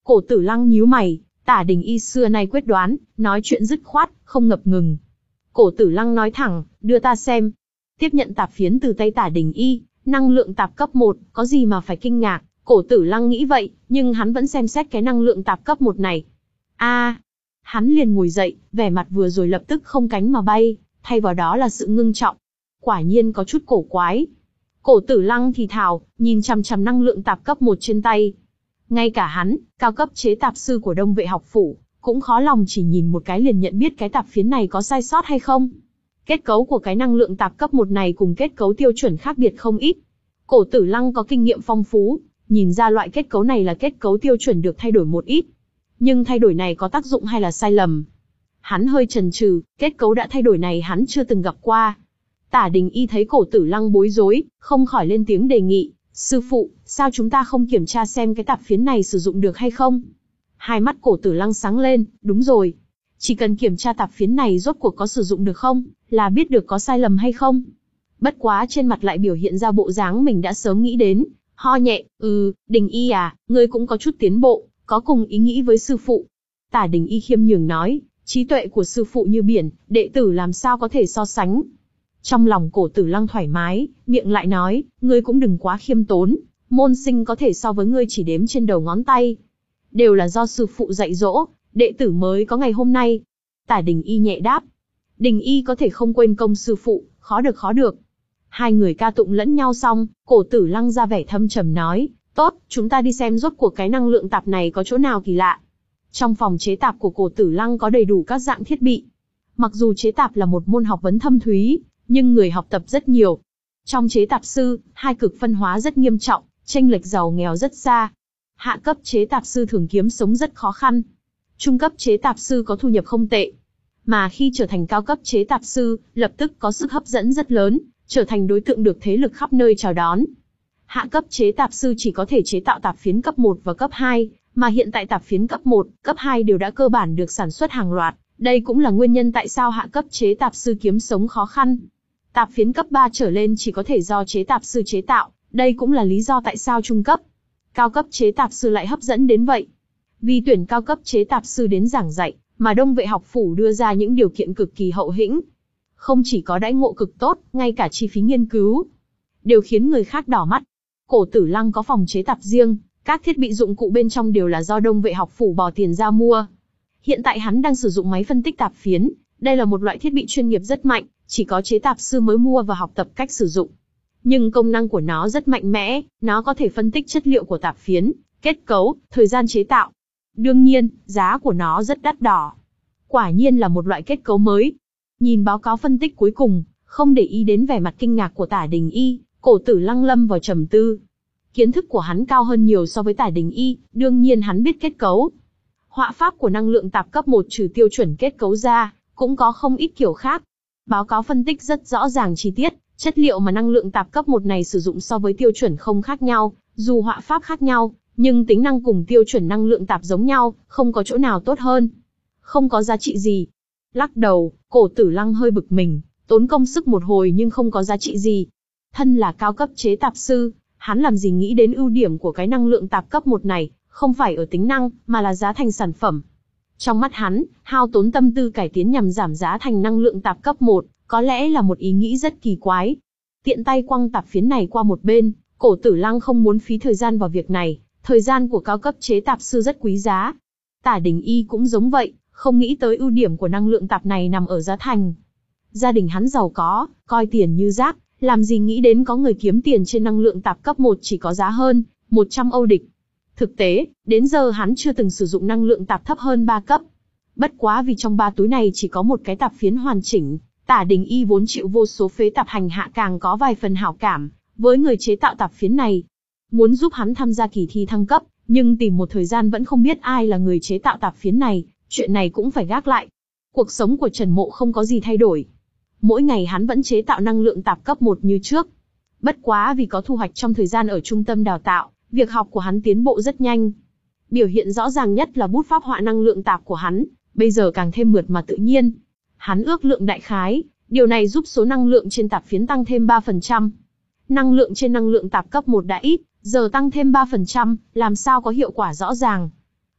S1: Cổ Tử Lăng nhíu mày, Tả Đình Y xưa nay quyết đoán, nói chuyện dứt khoát, không ngập ngừng. Cổ Tử Lăng nói thẳng, đưa ta xem. Tiếp nhận tạp phiến từ tay Tả Đình Y, năng lượng tạp cấp một, có gì mà phải kinh ngạc. Cổ Tử Lăng nghĩ vậy, nhưng hắn vẫn xem xét cái năng lượng tạp cấp một này. A, à, hắn liền ngồi dậy, vẻ mặt vừa rồi lập tức không cánh mà bay, thay vào đó là sự ngưng trọng. Quả nhiên có chút cổ quái. Cổ Tử Lăng thì thào, nhìn chằm chằm năng lượng tạp cấp một trên tay. Ngay cả hắn, cao cấp chế tạp sư của Đông Vệ học phủ, cũng khó lòng chỉ nhìn một cái liền nhận biết cái tạp phiến này có sai sót hay không. Kết cấu của cái năng lượng tạp cấp một này cùng kết cấu tiêu chuẩn khác biệt không ít. Cổ Tử Lăng có kinh nghiệm phong phú, nhìn ra loại kết cấu này là kết cấu tiêu chuẩn được thay đổi một ít. Nhưng thay đổi này có tác dụng hay là sai lầm? Hắn hơi chần chừ, kết cấu đã thay đổi này hắn chưa từng gặp qua. Tả Đình Y thấy Cổ Tử Lăng bối rối, không khỏi lên tiếng đề nghị, sư phụ, sao chúng ta không kiểm tra xem cái tạp phiến này sử dụng được hay không? Hai mắt Cổ Tử Lăng sáng lên, đúng rồi. Chỉ cần kiểm tra tạp phiến này rốt cuộc có sử dụng được không, là biết được có sai lầm hay không. Bất quá trên mặt lại biểu hiện ra bộ dáng mình đã sớm nghĩ đến, ho nhẹ, ừ, Đình Y à, ngươi cũng có chút tiến bộ, có cùng ý nghĩ với sư phụ. Tả Đình Y khiêm nhường nói, trí tuệ của sư phụ như biển, đệ tử làm sao có thể so sánh. Trong lòng Cổ Tử Lăng thoải mái, miệng lại nói, ngươi cũng đừng quá khiêm tốn, môn sinh có thể so với ngươi chỉ đếm trên đầu ngón tay. Đều là do sư phụ dạy dỗ, đệ tử mới có ngày hôm nay. Tả Đình Y nhẹ đáp. Đình Y có thể không quên công sư phụ, khó được khó được. Hai người ca tụng lẫn nhau xong, Cổ Tử Lăng ra vẻ thâm trầm nói, tốt, chúng ta đi xem rốt cuộc cái năng lượng tạp này có chỗ nào kỳ lạ. Trong phòng chế tạp của Cổ Tử Lăng có đầy đủ các dạng thiết bị. Mặc dù chế tạp là một môn học vấn thâm thúy, nhưng người học tập rất nhiều. Trong chế tạp sư, hai cực phân hóa rất nghiêm trọng, chênh lệch giàu nghèo rất xa. Hạ cấp chế tạp sư thường kiếm sống rất khó khăn. Trung cấp chế tạp sư có thu nhập không tệ. Mà khi trở thành cao cấp chế tạp sư, lập tức có sức hấp dẫn rất lớn, trở thành đối tượng được thế lực khắp nơi chào đón. Hạ cấp chế tạp sư chỉ có thể chế tạo tạp phiến cấp một và cấp hai, mà hiện tại tạp phiến cấp một, cấp hai đều đã cơ bản được sản xuất hàng loạt. Đây cũng là nguyên nhân tại sao hạ cấp chế tạp sư kiếm sống khó khăn. Tạp phiến cấp ba trở lên chỉ có thể do chế tạp sư chế tạo, đây cũng là lý do tại sao trung cấp, cao cấp chế tạp sư lại hấp dẫn đến vậy. Vì tuyển cao cấp chế tạp sư đến giảng dạy, mà Đông Vệ học phủ đưa ra những điều kiện cực kỳ hậu hĩnh. Không chỉ có đãi ngộ cực tốt, ngay cả chi phí nghiên cứu đều khiến người khác đỏ mắt. Cổ Tử Lăng có phòng chế tạp riêng, các thiết bị dụng cụ bên trong đều là do Đông Vệ học phủ bỏ tiền ra mua. Hiện tại hắn đang sử dụng máy phân tích tạp phiến, đây là một loại thiết bị chuyên nghiệp rất mạnh, chỉ có chế tạp sư mới mua và học tập cách sử dụng. Nhưng công năng của nó rất mạnh mẽ, nó có thể phân tích chất liệu của tạp phiến, kết cấu, thời gian chế tạo. Đương nhiên, giá của nó rất đắt đỏ. Quả nhiên là một loại kết cấu mới. Nhìn báo cáo phân tích cuối cùng, không để ý đến vẻ mặt kinh ngạc của Tả Đình Y, Cổ Tử Lăng lâm vào trầm tư. Kiến thức của hắn cao hơn nhiều so với Tả Đình Y, đương nhiên hắn biết kết cấu. Họa pháp của năng lượng tạp cấp một trừ tiêu chuẩn kết cấu ra, cũng có không ít kiểu khác. Báo cáo phân tích rất rõ ràng chi tiết, chất liệu mà năng lượng tạp cấp một này sử dụng so với tiêu chuẩn không khác nhau, dù họa pháp khác nhau, nhưng tính năng cùng tiêu chuẩn năng lượng tạp giống nhau, không có chỗ nào tốt hơn. Không có giá trị gì. Lắc đầu, Cổ Tử Lăng hơi bực mình, tốn công sức một hồi nhưng không có giá trị gì. Thân là cao cấp chế tạp sư, hắn làm gì nghĩ đến ưu điểm của cái năng lượng tạp cấp một này, không phải ở tính năng, mà là giá thành sản phẩm. Trong mắt hắn, hao tốn tâm tư cải tiến nhằm giảm giá thành năng lượng tạp cấp một, có lẽ là một ý nghĩ rất kỳ quái. Tiện tay quăng tạp phiến này qua một bên, Cổ Tử Lăng không muốn phí thời gian vào việc này, thời gian của cao cấp chế tạp sư rất quý giá. Tả Đình Y cũng giống vậy, không nghĩ tới ưu điểm của năng lượng tạp này nằm ở giá thành. Gia đình hắn giàu có, coi tiền như rác, làm gì nghĩ đến có người kiếm tiền trên năng lượng tạp cấp một chỉ có giá hơn một trăm Âu địch. Thực tế, đến giờ hắn chưa từng sử dụng năng lượng tạp thấp hơn ba cấp. Bất quá vì trong ba túi này chỉ có một cái tạp phiến hoàn chỉnh, Tả Đình Y vốn chịu vô số phế tạp hành hạ càng có vài phần hảo cảm với người chế tạo tạp phiến này. Muốn giúp hắn tham gia kỳ thi thăng cấp, nhưng tìm một thời gian vẫn không biết ai là người chế tạo tạp phiến này, chuyện này cũng phải gác lại. Cuộc sống của Trần Mộ không có gì thay đổi. Mỗi ngày hắn vẫn chế tạo năng lượng tạp cấp một như trước. Bất quá vì có thu hoạch trong thời gian ở trung tâm đào tạo, việc học của hắn tiến bộ rất nhanh. Biểu hiện rõ ràng nhất là bút pháp họa năng lượng tạp của hắn, bây giờ càng thêm mượt mà tự nhiên. Hắn ước lượng đại khái, điều này giúp số năng lượng trên tạp phiến tăng thêm ba phần trăm. Năng lượng trên năng lượng tạp cấp một đã ít, giờ tăng thêm ba phần trăm, làm sao có hiệu quả rõ ràng.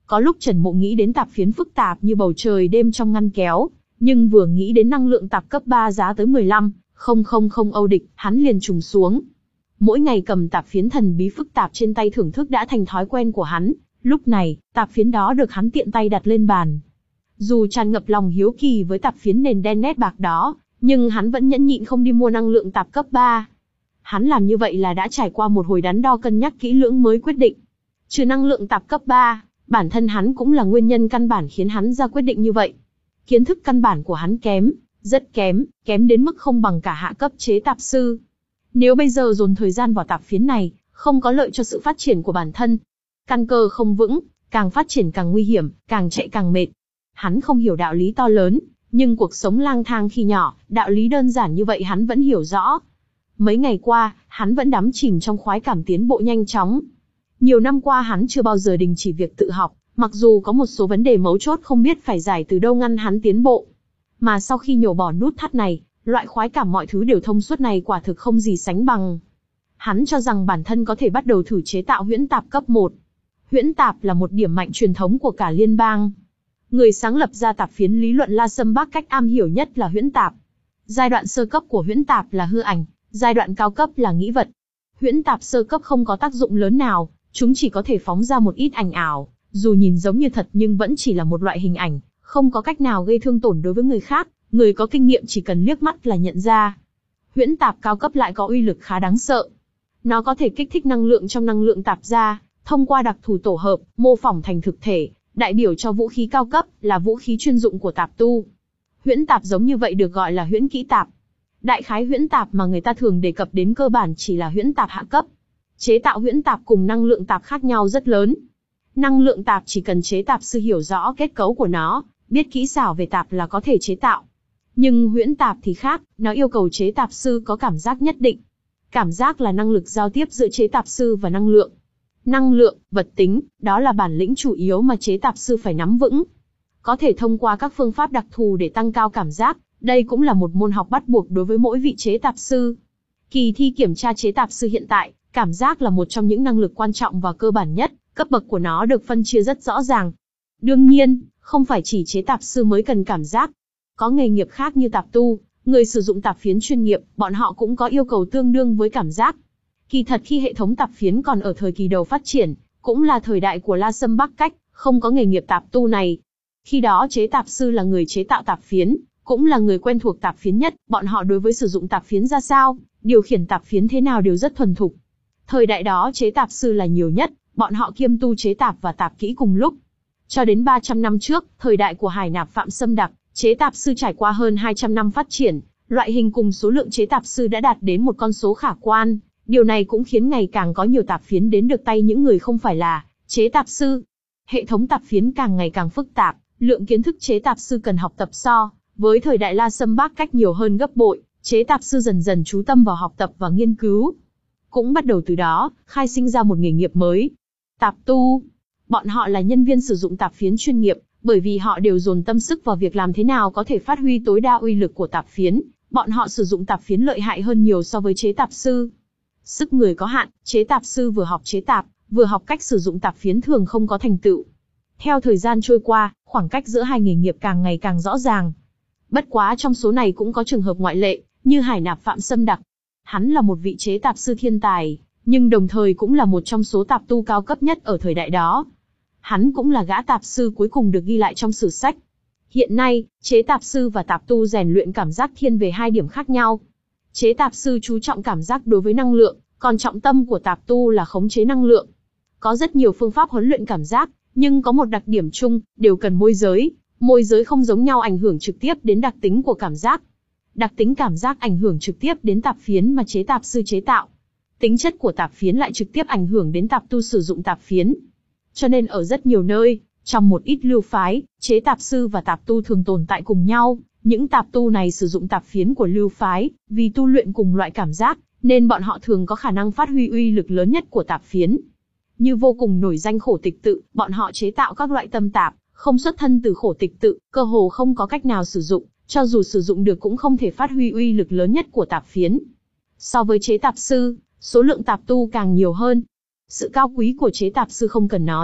S1: Có lúc Trần Mộ nghĩ đến tạp phiến phức tạp như bầu trời đêm trong ngăn kéo, nhưng vừa nghĩ đến năng lượng tạp cấp ba giá tới mười lăm nghìn Âu địch, hắn liền trùng xuống. Mỗi ngày cầm tạp phiến thần bí phức tạp trên tay thưởng thức đã thành thói quen của hắn, lúc này, tạp phiến đó được hắn tiện tay đặt lên bàn. Dù tràn ngập lòng hiếu kỳ với tạp phiến nền đen nét bạc đó, nhưng hắn vẫn nhẫn nhịn không đi mua năng lượng tạp cấp ba. Hắn làm như vậy là đã trải qua một hồi đắn đo cân nhắc kỹ lưỡng mới quyết định. Trừ năng lượng tạp cấp ba, bản thân hắn cũng là nguyên nhân căn bản khiến hắn ra quyết định như vậy. Kiến thức căn bản của hắn kém, rất kém, kém đến mức không bằng cả hạ cấp chế tạp sư. Nếu bây giờ dồn thời gian vào tạp phiến này, không có lợi cho sự phát triển của bản thân. Căn cơ không vững, càng phát triển càng nguy hiểm, càng chạy càng mệt. Hắn không hiểu đạo lý to lớn, nhưng cuộc sống lang thang khi nhỏ, đạo lý đơn giản như vậy hắn vẫn hiểu rõ. Mấy ngày qua, hắn vẫn đắm chìm trong khoái cảm tiến bộ nhanh chóng. Nhiều năm qua hắn chưa bao giờ đình chỉ việc tự học, mặc dù có một số vấn đề mấu chốt không biết phải giải từ đâu ngăn hắn tiến bộ. Mà sau khi nhổ bỏ nút thắt này, loại khoái cảm mọi thứ đều thông suốt này quả thực không gì sánh bằng. Hắn cho rằng bản thân có thể bắt đầu thử chế tạo huyễn tạp cấp một. Huyễn tạp là một điểm mạnh truyền thống của cả liên bang. Người sáng lập ra tạp phiến lý luận La Sâm Bắc cách am hiểu nhất là huyễn tạp. Giai đoạn sơ cấp của huyễn tạp là hư ảnh, giai đoạn cao cấp là nghĩ vật. Huyễn tạp sơ cấp không có tác dụng lớn nào, chúng chỉ có thể phóng ra một ít ảnh ảo, dù nhìn giống như thật nhưng vẫn chỉ là một loại hình ảnh, không có cách nào gây thương tổn đối với người khác, người có kinh nghiệm chỉ cần liếc mắt là nhận ra. Huyễn tạp cao cấp lại có uy lực khá đáng sợ. Nó có thể kích thích năng lượng trong năng lượng tạp ra, thông qua đặc thù tổ hợp, mô phỏng thành thực thể, đại biểu cho vũ khí cao cấp, là vũ khí chuyên dụng của tạp tu. Huyễn tạp giống như vậy được gọi là huyễn kỹ tạp. Đại khái huyễn tạp mà người ta thường đề cập đến cơ bản chỉ là huyễn tạp hạ cấp. Chế tạo huyễn tạp cùng năng lượng tạp khác nhau rất lớn. Năng lượng tạp chỉ cần chế tạp sư hiểu rõ kết cấu của nó, biết kỹ xảo về tạp là có thể chế tạo. Nhưng huyễn tạp thì khác, nó yêu cầu chế tạp sư có cảm giác nhất định. Cảm giác là năng lực giao tiếp giữa chế tạp sư và năng lượng. Năng lượng, vật tính, đó là bản lĩnh chủ yếu mà chế tạp sư phải nắm vững. Có thể thông qua các phương pháp đặc thù để tăng cao cảm giác, đây cũng là một môn học bắt buộc đối với mỗi vị chế tạp sư. Kỳ thi kiểm tra chế tạp sư hiện tại, cảm giác là một trong những năng lực quan trọng và cơ bản nhất, cấp bậc của nó được phân chia rất rõ ràng. Đương nhiên, không phải chỉ chế tạp sư mới cần cảm giác. Có nghề nghiệp khác như tạp tu, người sử dụng tạp phiến chuyên nghiệp, bọn họ cũng có yêu cầu tương đương với cảm giác. Kỳ thật khi hệ thống tạp phiến còn ở thời kỳ đầu phát triển, cũng là thời đại của La Sâm Bắc cách, không có nghề nghiệp tạp tu này. Khi đó chế tạp sư là người chế tạo tạp phiến, cũng là người quen thuộc tạp phiến nhất, bọn họ đối với sử dụng tạp phiến ra sao, điều khiển tạp phiến thế nào đều rất thuần thục. Thời đại đó chế tạp sư là nhiều nhất, bọn họ kiêm tu chế tạp và tạp kỹ cùng lúc. Cho đến ba trăm năm trước, thời đại của Hải Nạp Phạm Sâm Đặc, chế tạp sư trải qua hơn hai trăm năm phát triển, loại hình cùng số lượng chế tạp sư đã đạt đến một con số khả quan. Điều này cũng khiến ngày càng có nhiều tạp phiến đến được tay những người không phải là chế tạp sư. Hệ thống tạp phiến càng ngày càng phức tạp, lượng kiến thức chế tạp sư cần học tập so với thời đại La Sâm Bắc cách nhiều hơn gấp bội, chế tạp sư dần dần chú tâm vào học tập và nghiên cứu. Cũng bắt đầu từ đó, khai sinh ra một nghề nghiệp mới. Tạp tu. Bọn họ là nhân viên sử dụng tạp phiến chuyên nghiệp, bởi vì họ đều dồn tâm sức vào việc làm thế nào có thể phát huy tối đa uy lực của tạp phiến. Bọn họ sử dụng tạp phiến lợi hại hơn nhiều so với chế tạp sư. Sức người có hạn, chế tạp sư vừa học chế tạp, vừa học cách sử dụng tạp phiến thường không có thành tựu. Theo thời gian trôi qua, khoảng cách giữa hai nghề nghiệp càng ngày càng rõ ràng. Bất quá trong số này cũng có trường hợp ngoại lệ, như Hải Nạp Phạm Sâm Đặc. Hắn là một vị chế tạp sư thiên tài, nhưng đồng thời cũng là một trong số tạp tu cao cấp nhất ở thời đại đó. Hắn cũng là gã tạp sư cuối cùng được ghi lại trong sử sách. Hiện nay, chế tạp sư và tạp tu rèn luyện cảm giác thiên về hai điểm khác nhau. Chế tạp sư chú trọng cảm giác đối với năng lượng, còn trọng tâm của tạp tu là khống chế năng lượng. Có rất nhiều phương pháp huấn luyện cảm giác, nhưng có một đặc điểm chung, đều cần môi giới. Môi giới không giống nhau ảnh hưởng trực tiếp đến đặc tính của cảm giác. Đặc tính cảm giác ảnh hưởng trực tiếp đến tạp phiến mà chế tạp sư chế tạo. Tính chất của tạp phiến lại trực tiếp ảnh hưởng đến tạp tu sử dụng tạp phiến. Cho nên ở rất nhiều nơi, trong một ít lưu phái, chế tạp sư và tạp tu thường tồn tại cùng nhau. Những tạp tu này sử dụng tạp phiến của lưu phái, vì tu luyện cùng loại cảm giác, nên bọn họ thường có khả năng phát huy uy lực lớn nhất của tạp phiến. Như vô cùng nổi danh Khổ Tịch Tự, bọn họ chế tạo các loại tâm tạp, không xuất thân từ Khổ Tịch Tự, cơ hồ không có cách nào sử dụng, cho dù sử dụng được cũng không thể phát huy uy lực lớn nhất của tạp phiến. So với chế tạp sư, số lượng tạp tu càng nhiều hơn. Sự cao quý của chế tạp sư không cần nói,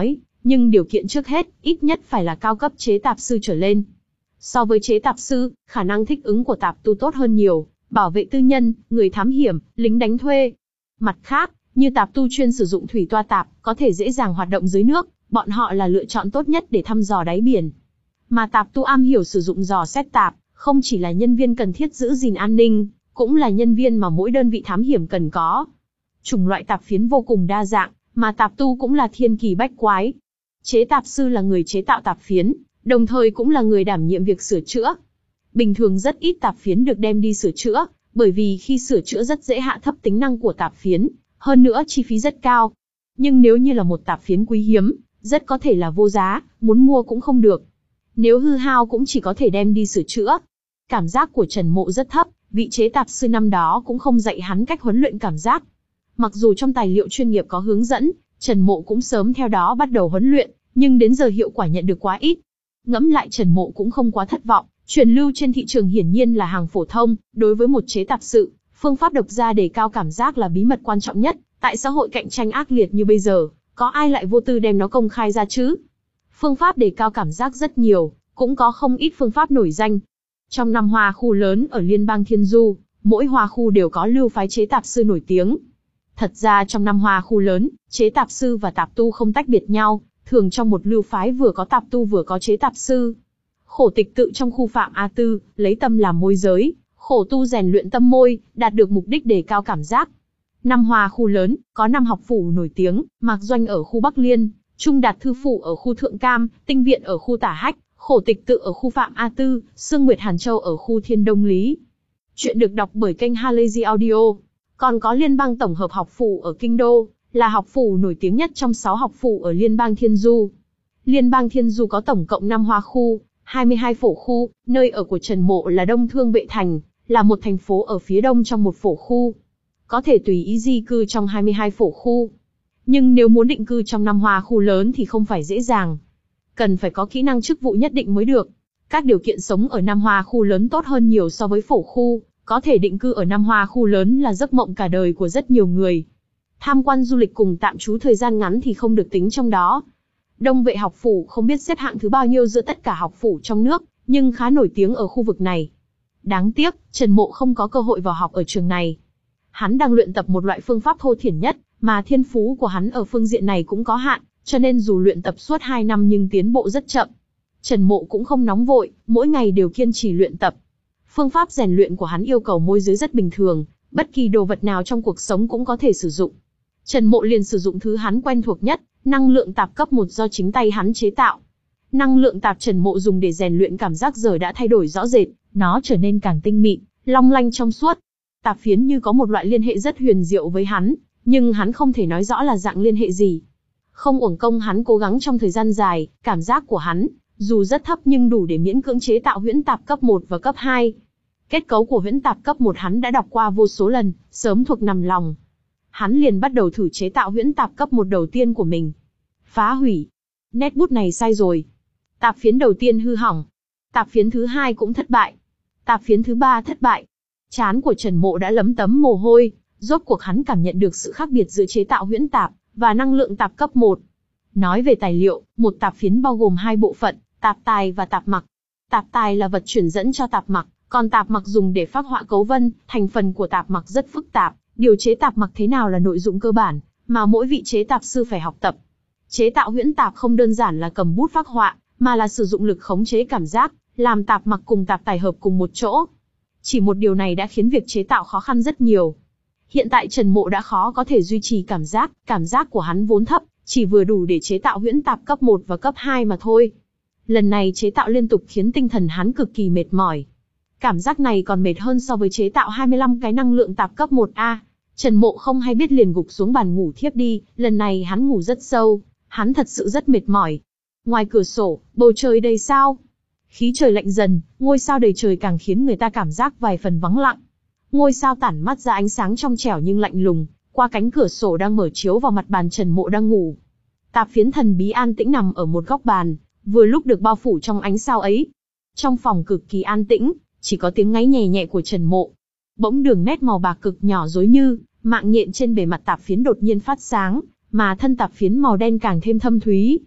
S1: Nhưng điều kiện trước hết, ít nhất phải là cao cấp chế tạp sư trở lên. So với chế tạp sư, khả năng thích ứng của tạp tu tốt hơn nhiều, bảo vệ tư nhân, người thám hiểm, lính đánh thuê. Mặt khác, như tạp tu chuyên sử dụng thủy toa tạp, có thể dễ dàng hoạt động dưới nước, bọn họ là lựa chọn tốt nhất để thăm dò đáy biển. Mà tạp tu am hiểu sử dụng dò xét tạp, không chỉ là nhân viên cần thiết giữ gìn an ninh, cũng là nhân viên mà mỗi đơn vị thám hiểm cần có. Chủng loại tạp phiến vô cùng đa dạng, mà tạp tu cũng là thiên kỳ bách quái. Chế tạp sư là người chế tạo tạp phiến, đồng thời cũng là người đảm nhiệm việc sửa chữa. Bình thường rất ít tạp phiến được đem đi sửa chữa, bởi vì khi sửa chữa rất dễ hạ thấp tính năng của tạp phiến, hơn nữa chi phí rất cao. Nhưng nếu như là một tạp phiến quý hiếm, rất có thể là vô giá, muốn mua cũng không được. Nếu hư hao cũng chỉ có thể đem đi sửa chữa. Cảm giác của Trần Mộ rất thấp, vị chế tạp sư năm đó cũng không dạy hắn cách huấn luyện cảm giác. Mặc dù trong tài liệu chuyên nghiệp có hướng dẫn, Trần Mộ cũng sớm theo đó bắt đầu huấn luyện, nhưng đến giờ hiệu quả nhận được quá ít. Ngẫm lại Trần Mộ cũng không quá thất vọng, truyền lưu trên thị trường hiển nhiên là hàng phổ thông, đối với một chế tạp sự, phương pháp độc ra đề cao cảm giác là bí mật quan trọng nhất, tại xã hội cạnh tranh ác liệt như bây giờ, có ai lại vô tư đem nó công khai ra chứ? Phương pháp đề cao cảm giác rất nhiều, cũng có không ít phương pháp nổi danh. Trong năm hoa khu lớn ở liên bang Thiên Du, mỗi hoa khu đều có lưu phái chế tạp sư nổi tiếng. Thật ra trong năm hoa khu lớn, chế tạp sư và tạp tu không tách biệt nhau, thường trong một lưu phái vừa có tạp tu vừa có chế tạp sư. Khổ tịch tự trong khu Phạm A Tư, lấy tâm làm môi giới, khổ tu rèn luyện tâm môi, đạt được mục đích đề cao cảm giác. Năm hoa khu lớn, có năm học phủ nổi tiếng, Mạc Doanh ở khu Bắc Liên, Trung Đạt Thư Phủ ở khu Thượng Cam, Tinh Viện ở khu Tả Hách, Khổ Tịch Tự ở khu Phạm A Tư, Sương Nguyệt Hàn Châu ở khu Thiên Đông Lý. Chuyện được đọc bởi kênh Halazy Audio. Còn có Liên bang Tổng hợp học phủ ở Kinh Đô, là học phủ nổi tiếng nhất trong sáu học phủ ở Liên bang Thiên Du. Liên bang Thiên Du có tổng cộng năm hoa khu, hai mươi hai phổ khu, nơi ở của Trần Mộ là Đông Thương Vệ Thành, là một thành phố ở phía đông trong một phổ khu. Có thể tùy ý di cư trong hai mươi hai phổ khu. Nhưng nếu muốn định cư trong năm hoa khu lớn thì không phải dễ dàng. Cần phải có kỹ năng chức vụ nhất định mới được. Các điều kiện sống ở năm hoa khu lớn tốt hơn nhiều so với phổ khu, có thể định cư ở năm hoa khu lớn là giấc mộng cả đời của rất nhiều người. Tham quan du lịch cùng tạm trú thời gian ngắn thì không được tính trong đó. Đông Vệ học phủ không biết xếp hạng thứ bao nhiêu giữa tất cả học phủ trong nước, nhưng khá nổi tiếng ở khu vực này. Đáng tiếc, Trần Mộ không có cơ hội vào học ở trường này. Hắn đang luyện tập một loại phương pháp thô thiển nhất, mà thiên phú của hắn ở phương diện này cũng có hạn, cho nên dù luyện tập suốt hai năm nhưng tiến bộ rất chậm. Trần Mộ cũng không nóng vội, mỗi ngày đều kiên trì luyện tập. Phương pháp rèn luyện của hắn yêu cầu môi giới rất bình thường, bất kỳ đồ vật nào trong cuộc sống cũng có thể sử dụng. Trần Mộ liền sử dụng thứ hắn quen thuộc nhất, năng lượng tạp cấp một do chính tay hắn chế tạo. Năng lượng tạp Trần Mộ dùng để rèn luyện cảm giác giờ đã thay đổi rõ rệt, nó trở nên càng tinh mịn, long lanh trong suốt. Tạp phiến như có một loại liên hệ rất huyền diệu với hắn, nhưng hắn không thể nói rõ là dạng liên hệ gì. Không uổng công hắn cố gắng trong thời gian dài, cảm giác của hắn, dù rất thấp nhưng đủ để miễn cưỡng chế tạo huyễn tạp cấp một và cấp hai. Kết cấu của huyễn tạp cấp một hắn đã đọc qua vô số lần, sớm thuộc nằm lòng. Hắn liền bắt đầu thử chế tạo huyễn tạp cấp một đầu tiên của mình. Phá hủy. Nét bút này sai rồi. Tạp phiến đầu tiên hư hỏng. Tạp phiến thứ hai cũng thất bại. Tạp phiến thứ ba thất bại. Trán của Trần Mộ đã lấm tấm mồ hôi, rốt cuộc hắn cảm nhận được sự khác biệt giữa chế tạo huyễn tạp và năng lượng tạp cấp một. Nói về tài liệu, một tạp phiến bao gồm hai bộ phận, tạp tài và tạp mặc. Tạp tài là vật truyền dẫn cho tạp mặc, còn tạp mặc dùng để phác họa cấu vân. Thành phần của tạp mặc rất phức tạp, điều chế tạp mặc thế nào là nội dụng cơ bản mà mỗi vị chế tạp sư phải học tập. Chế tạo huyễn tạp không đơn giản là cầm bút phác họa, mà là sử dụng lực khống chế cảm giác, làm tạp mặc cùng tạp tài hợp cùng một chỗ. Chỉ một điều này đã khiến việc chế tạo khó khăn rất nhiều. Hiện tại Trần Mộ đã khó có thể duy trì cảm giác, cảm giác của hắn vốn thấp, chỉ vừa đủ để chế tạo huyễn tạp cấp một và cấp hai mà thôi. Lần này chế tạo liên tục khiến tinh thần hắn cực kỳ mệt mỏi. Cảm giác này còn mệt hơn so với chế tạo hai mươi lăm cái năng lượng tạp cấp một A. Trần Mộ không hay biết liền gục xuống bàn ngủ thiếp đi, lần này hắn ngủ rất sâu, hắn thật sự rất mệt mỏi. Ngoài cửa sổ, bầu trời đầy sao. Khí trời lạnh dần, ngôi sao đầy trời càng khiến người ta cảm giác vài phần vắng lặng. Ngôi sao tản mắt ra ánh sáng trong trẻo nhưng lạnh lùng, qua cánh cửa sổ đang mở chiếu vào mặt bàn Trần Mộ đang ngủ. Tạp phiến thần bí an tĩnh nằm ở một góc bàn, vừa lúc được bao phủ trong ánh sao ấy. Trong phòng cực kỳ an tĩnh, chỉ có tiếng ngáy nhẹ nhẹ của Trần Mộ. Bỗng đường nét màu bạc cực nhỏ rối như mạng nhện trên bề mặt tạp phiến đột nhiên phát sáng, mà thân tạp phiến màu đen càng thêm thâm thúy.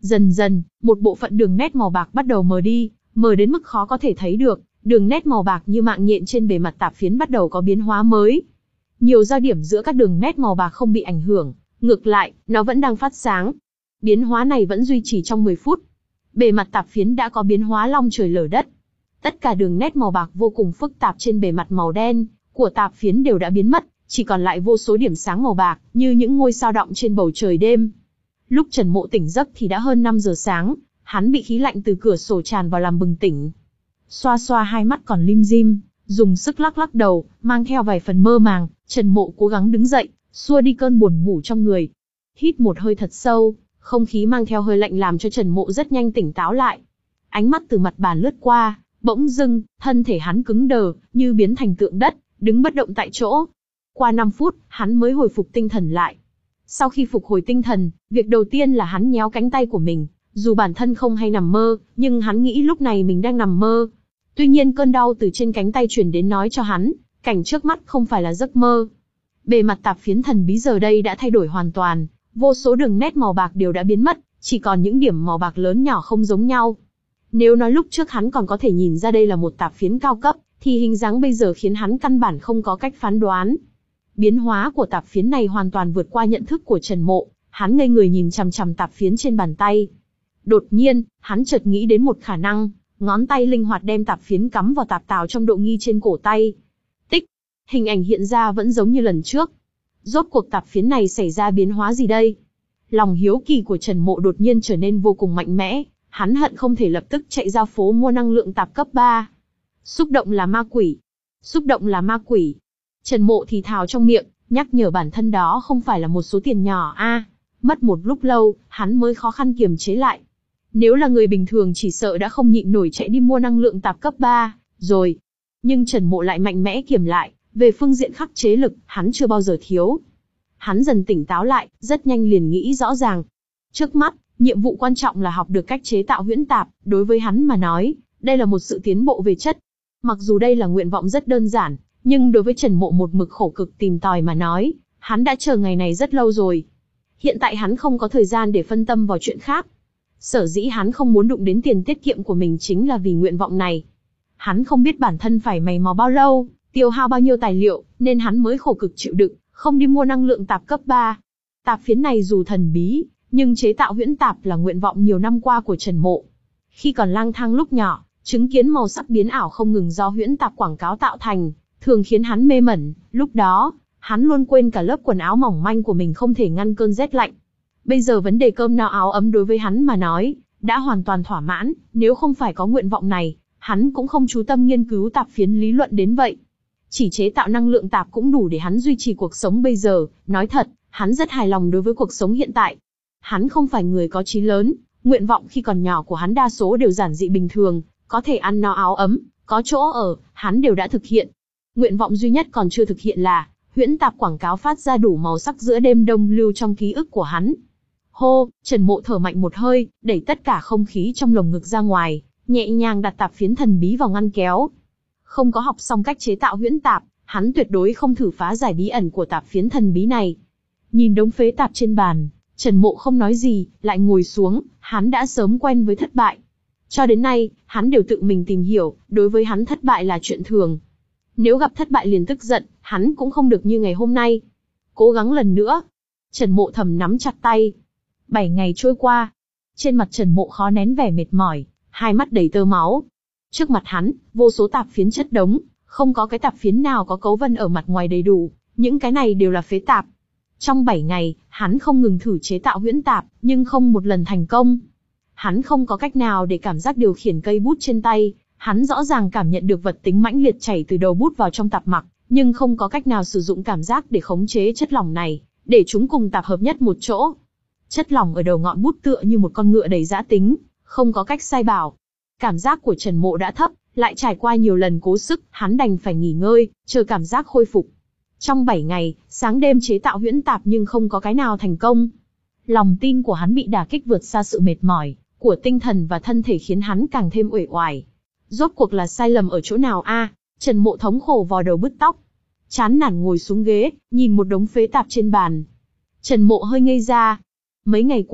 S1: Dần dần, một bộ phận đường nét màu bạc bắt đầu mờ đi, mờ đến mức khó có thể thấy được, đường nét màu bạc như mạng nhện trên bề mặt tạp phiến bắt đầu có biến hóa mới. Nhiều giao điểm giữa các đường nét màu bạc không bị ảnh hưởng, ngược lại, nó vẫn đang phát sáng. Biến hóa này vẫn duy trì trong mười phút. Bề mặt tạp phiến đã có biến hóa long trời lở đất. Tất cả đường nét màu bạc vô cùng phức tạp trên bề mặt màu đen của tạp phiến đều đã biến mất, chỉ còn lại vô số điểm sáng màu bạc, như những ngôi sao đọng trên bầu trời đêm. Lúc Trần Mộ tỉnh giấc thì đã hơn năm giờ sáng, hắn bị khí lạnh từ cửa sổ tràn vào làm bừng tỉnh. Xoa xoa hai mắt còn lim dim, dùng sức lắc lắc đầu, mang theo vài phần mơ màng, Trần Mộ cố gắng đứng dậy, xua đi cơn buồn ngủ trong người. Hít một hơi thật sâu, không khí mang theo hơi lạnh làm cho Trần Mộ rất nhanh tỉnh táo lại. Ánh mắt từ mặt bàn lướt qua, bỗng dưng, thân thể hắn cứng đờ, như biến thành tượng đất, đứng bất động tại chỗ. Qua năm phút, hắn mới hồi phục tinh thần lại. Sau khi phục hồi tinh thần, việc đầu tiên là hắn nhéo cánh tay của mình, dù bản thân không hay nằm mơ, nhưng hắn nghĩ lúc này mình đang nằm mơ. Tuy nhiên cơn đau từ trên cánh tay truyền đến nói cho hắn, cảnh trước mắt không phải là giấc mơ. Bề mặt tạp phiến thần bí giờ đây đã thay đổi hoàn toàn, vô số đường nét màu bạc đều đã biến mất, chỉ còn những điểm màu bạc lớn nhỏ không giống nhau. Nếu nói lúc trước hắn còn có thể nhìn ra đây là một tạp phiến cao cấp, thì hình dáng bây giờ khiến hắn căn bản không có cách phán đoán. Biến hóa của tạp phiến này hoàn toàn vượt qua nhận thức của Trần Mộ, hắn ngây người nhìn chằm chằm tạp phiến trên bàn tay. Đột nhiên, hắn chợt nghĩ đến một khả năng, ngón tay linh hoạt đem tạp phiến cắm vào tạp tào trong độ nghi trên cổ tay. Tích, hình ảnh hiện ra vẫn giống như lần trước. Rốt cuộc tạp phiến này xảy ra biến hóa gì đây? Lòng hiếu kỳ của Trần Mộ đột nhiên trở nên vô cùng mạnh mẽ, hắn hận không thể lập tức chạy ra phố mua năng lượng tạp cấp ba. Xúc động là ma quỷ. Xúc động là ma quỷ. Trần Mộ thì thào trong miệng, nhắc nhở bản thân đó không phải là một số tiền nhỏ a. À, mất một lúc lâu, hắn mới khó khăn kiềm chế lại. Nếu là người bình thường chỉ sợ đã không nhịn nổi chạy đi mua năng lượng tạp cấp ba, rồi. Nhưng Trần Mộ lại mạnh mẽ kiềm lại, về phương diện khắc chế lực, hắn chưa bao giờ thiếu. Hắn dần tỉnh táo lại, rất nhanh liền nghĩ rõ ràng. Trước mắt, nhiệm vụ quan trọng là học được cách chế tạo huyễn tạp, đối với hắn mà nói, đây là một sự tiến bộ về chất. Mặc dù đây là nguyện vọng rất đơn giản, nhưng đối với Trần Mộ một mực khổ cực tìm tòi mà nói, hắn đã chờ ngày này rất lâu rồi. Hiện tại hắn không có thời gian để phân tâm vào chuyện khác. Sở dĩ hắn không muốn đụng đến tiền tiết kiệm của mình chính là vì nguyện vọng này. Hắn không biết bản thân phải mày mò bao lâu, tiêu hao bao nhiêu tài liệu, nên hắn mới khổ cực chịu đựng, không đi mua năng lượng tạp cấp ba. Tạp phiến này dù thần bí, nhưng chế tạo huyễn tạp là nguyện vọng nhiều năm qua của Trần Mộ. Khi còn lang thang lúc nhỏ, chứng kiến màu sắc biến ảo không ngừng do huyễn tạp quảng cáo tạo thành, thường khiến hắn mê mẩn, lúc đó, hắn luôn quên cả lớp quần áo mỏng manh của mình không thể ngăn cơn rét lạnh. Bây giờ vấn đề cơm no áo ấm đối với hắn mà nói, đã hoàn toàn thỏa mãn, nếu không phải có nguyện vọng này, hắn cũng không chú tâm nghiên cứu tạp phiến lý luận đến vậy. Chỉ chế tạo năng lượng tạp cũng đủ để hắn duy trì cuộc sống bây giờ, nói thật, hắn rất hài lòng đối với cuộc sống hiện tại. Hắn không phải người có chí lớn, nguyện vọng khi còn nhỏ của hắn đa số đều giản dị bình thường, có thể ăn no áo ấm, có chỗ ở, hắn đều đã thực hiện. Nguyện vọng duy nhất còn chưa thực hiện là, huyễn tạp quảng cáo phát ra đủ màu sắc giữa đêm đông lưu trong ký ức của hắn. Hô, Trần Mộ thở mạnh một hơi, đẩy tất cả không khí trong lồng ngực ra ngoài, nhẹ nhàng đặt tạp phiến thần bí vào ngăn kéo. Không có học xong cách chế tạo huyễn tạp, hắn tuyệt đối không thử phá giải bí ẩn của tạp phiến thần bí này. Nhìn đống phế tạp trên bàn, Trần Mộ không nói gì, lại ngồi xuống, hắn đã sớm quen với thất bại. Cho đến nay, hắn đều tự mình tìm hiểu, đối với hắn thất bại là chuyện thường. Nếu gặp thất bại liền tức giận, hắn cũng không được như ngày hôm nay. Cố gắng lần nữa. Trần Mộ thầm nắm chặt tay. Bảy ngày trôi qua. Trên mặt Trần Mộ khó nén vẻ mệt mỏi, hai mắt đầy tơ máu. Trước mặt hắn, vô số tạp phiến chất đống, không có cái tạp phiến nào có cấu vân ở mặt ngoài đầy đủ, những cái này đều là phế tạp. Trong bảy ngày, hắn không ngừng thử chế tạo huyễn tạp, nhưng không một lần thành công. Hắn không có cách nào để cảm giác điều khiển cây bút trên tay, hắn rõ ràng cảm nhận được vật tính mãnh liệt chảy từ đầu bút vào trong tạp mặc, nhưng không có cách nào sử dụng cảm giác để khống chế chất lỏng này, để chúng cùng tạp hợp nhất một chỗ. Chất lỏng ở đầu ngọn bút tựa như một con ngựa đầy dã tính, không có cách sai bảo. Cảm giác của Trần Mộ đã thấp, lại trải qua nhiều lần cố sức, hắn đành phải nghỉ ngơi, chờ cảm giác khôi phục. Trong bảy ngày, sáng đêm chế tạo huyễn tạp nhưng không có cái nào thành công. Lòng tin của hắn bị đả kích vượt xa sự mệt mỏi của tinh thần và thân thể khiến hắn càng thêm uể oải. Rốt cuộc là sai lầm ở chỗ nào a? À? Trần Mộ thống khổ vò đầu bứt tóc. Chán nản ngồi xuống ghế, nhìn một đống phế tạp trên bàn. Trần Mộ hơi ngây ra. Mấy ngày qua,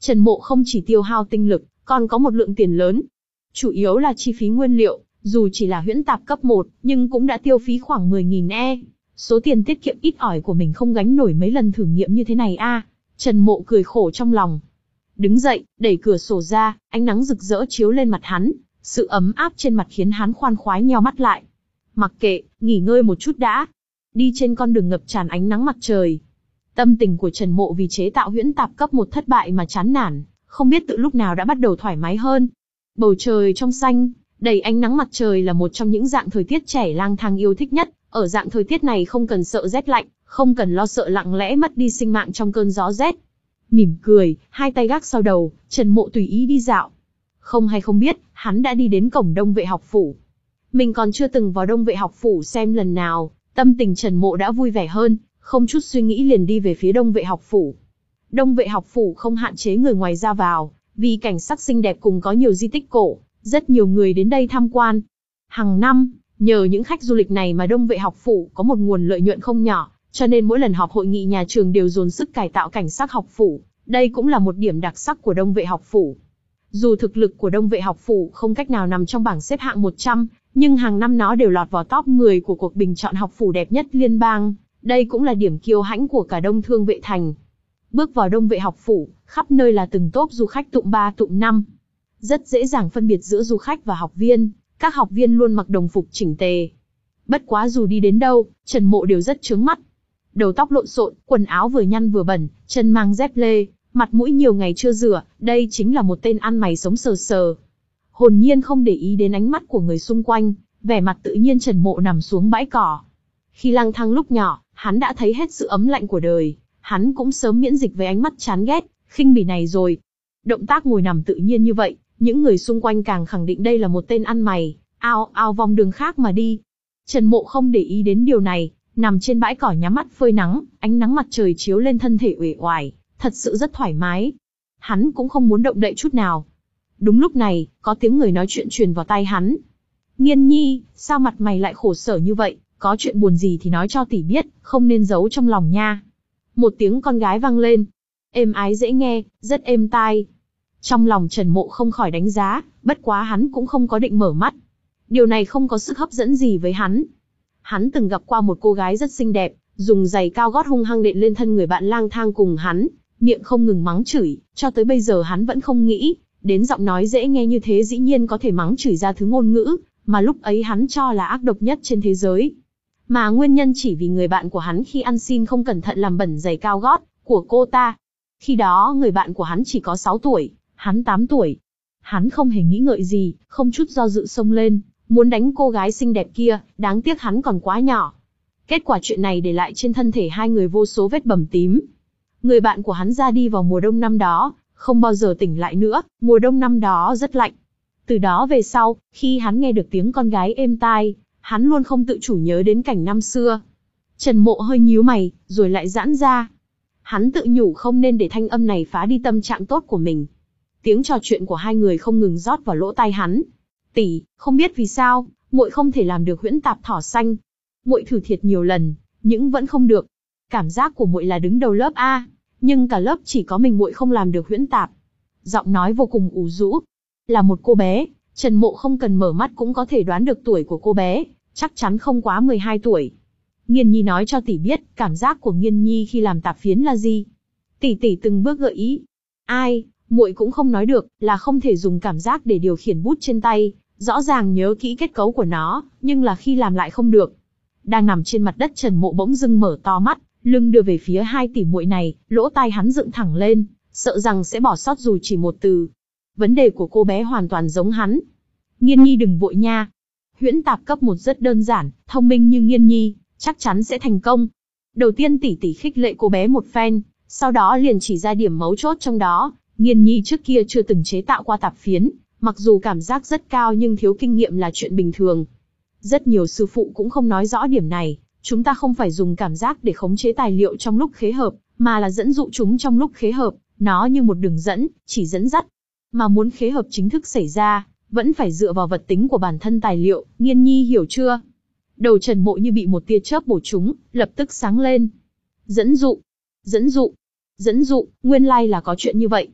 S1: Trần Mộ không chỉ tiêu hao tinh lực, còn có một lượng tiền lớn. Chủ yếu là chi phí nguyên liệu, dù chỉ là huyễn tạp cấp một, nhưng cũng đã tiêu phí khoảng mười nghìn e. Số tiền tiết kiệm ít ỏi của mình không gánh nổi mấy lần thử nghiệm như thế này a. Trần Mộ cười khổ trong lòng. Đứng dậy, đẩy cửa sổ ra, ánh nắng rực rỡ chiếu lên mặt hắn, sự ấm áp trên mặt khiến hắn khoan khoái nheo mắt lại. Mặc kệ, nghỉ ngơi một chút đã. Đi trên con đường ngập tràn ánh nắng mặt trời. Tâm tình của Trần Mộ vì chế tạo huyễn tạp cấp một thất bại mà chán nản, không biết từ lúc nào đã bắt đầu thoải mái hơn. Bầu trời trong xanh, đầy ánh nắng mặt trời là một trong những dạng thời tiết trẻ lang thang yêu thích nhất. Ở dạng thời tiết này không cần sợ rét lạnh, không cần lo sợ lặng lẽ mất đi sinh mạng trong cơn gió rét. Mỉm cười, hai tay gác sau đầu, Trần Mộ tùy ý đi dạo. Không hay không biết, hắn đã đi đến cổng Đông Vệ học phủ. Mình còn chưa từng vào Đông Vệ học phủ xem lần nào, tâm tình Trần Mộ đã vui vẻ hơn, không chút suy nghĩ liền đi về phía Đông Vệ học phủ. Đông Vệ học phủ không hạn chế người ngoài ra vào, vì cảnh sắc xinh đẹp cùng có nhiều di tích cổ, rất nhiều người đến đây tham quan. Hàng năm, nhờ những khách du lịch này mà Đông Vệ học phủ có một nguồn lợi nhuận không nhỏ, cho nên mỗi lần họp hội nghị nhà trường đều dồn sức cải tạo cảnh sắc học phủ. Đây cũng là một điểm đặc sắc của Đông Vệ học phủ. Dù thực lực của Đông Vệ học phủ không cách nào nằm trong bảng xếp hạng một trăm, nhưng hàng năm nó đều lọt vào top mười của cuộc bình chọn học phủ đẹp nhất liên bang. Đây cũng là điểm kiêu hãnh của cả Đông Thương Vệ thành. Bước vào Đông Vệ học phủ, khắp nơi là từng tốp du khách tụm ba tụm năm. Rất dễ dàng phân biệt giữa du khách và học viên, các học viên luôn mặc đồng phục chỉnh tề. Bất quá dù đi đến đâu, Trần Mộ đều rất chướng mắt. Đầu tóc lộn xộn, quần áo vừa nhăn vừa bẩn, chân mang dép lê, mặt mũi nhiều ngày chưa rửa, đây chính là một tên ăn mày sống sờ sờ. Hồn nhiên không để ý đến ánh mắt của người xung quanh, vẻ mặt tự nhiên Trần Mộ nằm xuống bãi cỏ. Khi lang thang lúc nhỏ, hắn đã thấy hết sự ấm lạnh của đời, hắn cũng sớm miễn dịch với ánh mắt chán ghét, khinh bỉ này rồi. Động tác ngồi nằm tự nhiên như vậy, những người xung quanh càng khẳng định đây là một tên ăn mày, ao ao vòng đường khác mà đi. Trần Mộ không để ý đến điều này, nằm trên bãi cỏ nhắm mắt phơi nắng, ánh nắng mặt trời chiếu lên thân thể uể oải, thật sự rất thoải mái. Hắn cũng không muốn động đậy chút nào. Đúng lúc này, có tiếng người nói chuyện truyền vào tai hắn. Nghiên nhi, sao mặt mày lại khổ sở như vậy, có chuyện buồn gì thì nói cho tỷ biết, không nên giấu trong lòng nha. Một tiếng con gái vang lên. Êm ái dễ nghe, rất êm tai. Trong lòng Trần Mộ không khỏi đánh giá, bất quá hắn cũng không có định mở mắt. Điều này không có sức hấp dẫn gì với hắn. Hắn từng gặp qua một cô gái rất xinh đẹp, dùng giày cao gót hung hăng đệm lên thân người bạn lang thang cùng hắn, miệng không ngừng mắng chửi, cho tới bây giờ hắn vẫn không nghĩ, đến giọng nói dễ nghe như thế dĩ nhiên có thể mắng chửi ra thứ ngôn ngữ, mà lúc ấy hắn cho là ác độc nhất trên thế giới. Mà nguyên nhân chỉ vì người bạn của hắn khi ăn xin không cẩn thận làm bẩn giày cao gót của cô ta. Khi đó người bạn của hắn chỉ có sáu tuổi, hắn tám tuổi. Hắn không hề nghĩ ngợi gì, không chút do dự xông lên, muốn đánh cô gái xinh đẹp kia, đáng tiếc hắn còn quá nhỏ. Kết quả chuyện này để lại trên thân thể hai người vô số vết bầm tím. Người bạn của hắn ra đi vào mùa đông năm đó, không bao giờ tỉnh lại nữa, mùa đông năm đó rất lạnh. Từ đó về sau, khi hắn nghe được tiếng con gái êm tai, hắn luôn không tự chủ nhớ đến cảnh năm xưa. Trần Mộ hơi nhíu mày, rồi lại giãn ra. Hắn tự nhủ không nên để thanh âm này phá đi tâm trạng tốt của mình. Tiếng trò chuyện của hai người không ngừng rót vào lỗ tai hắn. Tỷ, không biết vì sao, muội không thể làm được huyễn tạp thỏ xanh. Muội thử thiệt nhiều lần, nhưng vẫn không được. Cảm giác của muội là đứng đầu lớp A, nhưng cả lớp chỉ có mình muội không làm được huyễn tạp. Giọng nói vô cùng ủ rũ. Là một cô bé, Trần Mộ không cần mở mắt cũng có thể đoán được tuổi của cô bé, chắc chắn không quá mười hai tuổi. Nghiên Nhi nói cho tỷ biết, cảm giác của Nghiên Nhi khi làm tạp phiến là gì? Tỷ tỷ từng bước gợi ý. Ai, muội cũng không nói được, là không thể dùng cảm giác để điều khiển bút trên tay, rõ ràng nhớ kỹ kết cấu của nó, nhưng là khi làm lại không được. Đang nằm trên mặt đất Trần Mộ bỗng dưng mở to mắt, lưng đưa về phía hai tỷ muội này, lỗ tai hắn dựng thẳng lên, sợ rằng sẽ bỏ sót dù chỉ một từ. Vấn đề của cô bé hoàn toàn giống hắn. Nghiên Nhi đừng vội nha. Huyễn tạp cấp một rất đơn giản, thông minh như Nghiên Nhi, chắc chắn sẽ thành công. Đầu tiên tỷ tỷ khích lệ cô bé một phen, sau đó liền chỉ ra điểm mấu chốt trong đó. Nghiên Nhi trước kia chưa từng chế tạo qua tạp phiến, mặc dù cảm giác rất cao nhưng thiếu kinh nghiệm là chuyện bình thường. Rất nhiều sư phụ cũng không nói rõ điểm này, chúng ta không phải dùng cảm giác để khống chế tài liệu trong lúc khế hợp, mà là dẫn dụ chúng trong lúc khế hợp, nó như một đường dẫn, chỉ dẫn dắt. Mà muốn khế hợp chính thức xảy ra, vẫn phải dựa vào vật tính của bản thân tài liệu, Nghiên Nhi hiểu chưa? Đầu Trần Mộ như bị một tia chớp bổ trúng, lập tức sáng lên. Dẫn dụ, dẫn dụ, dẫn dụ, nguyên lai là có chuyện như vậy.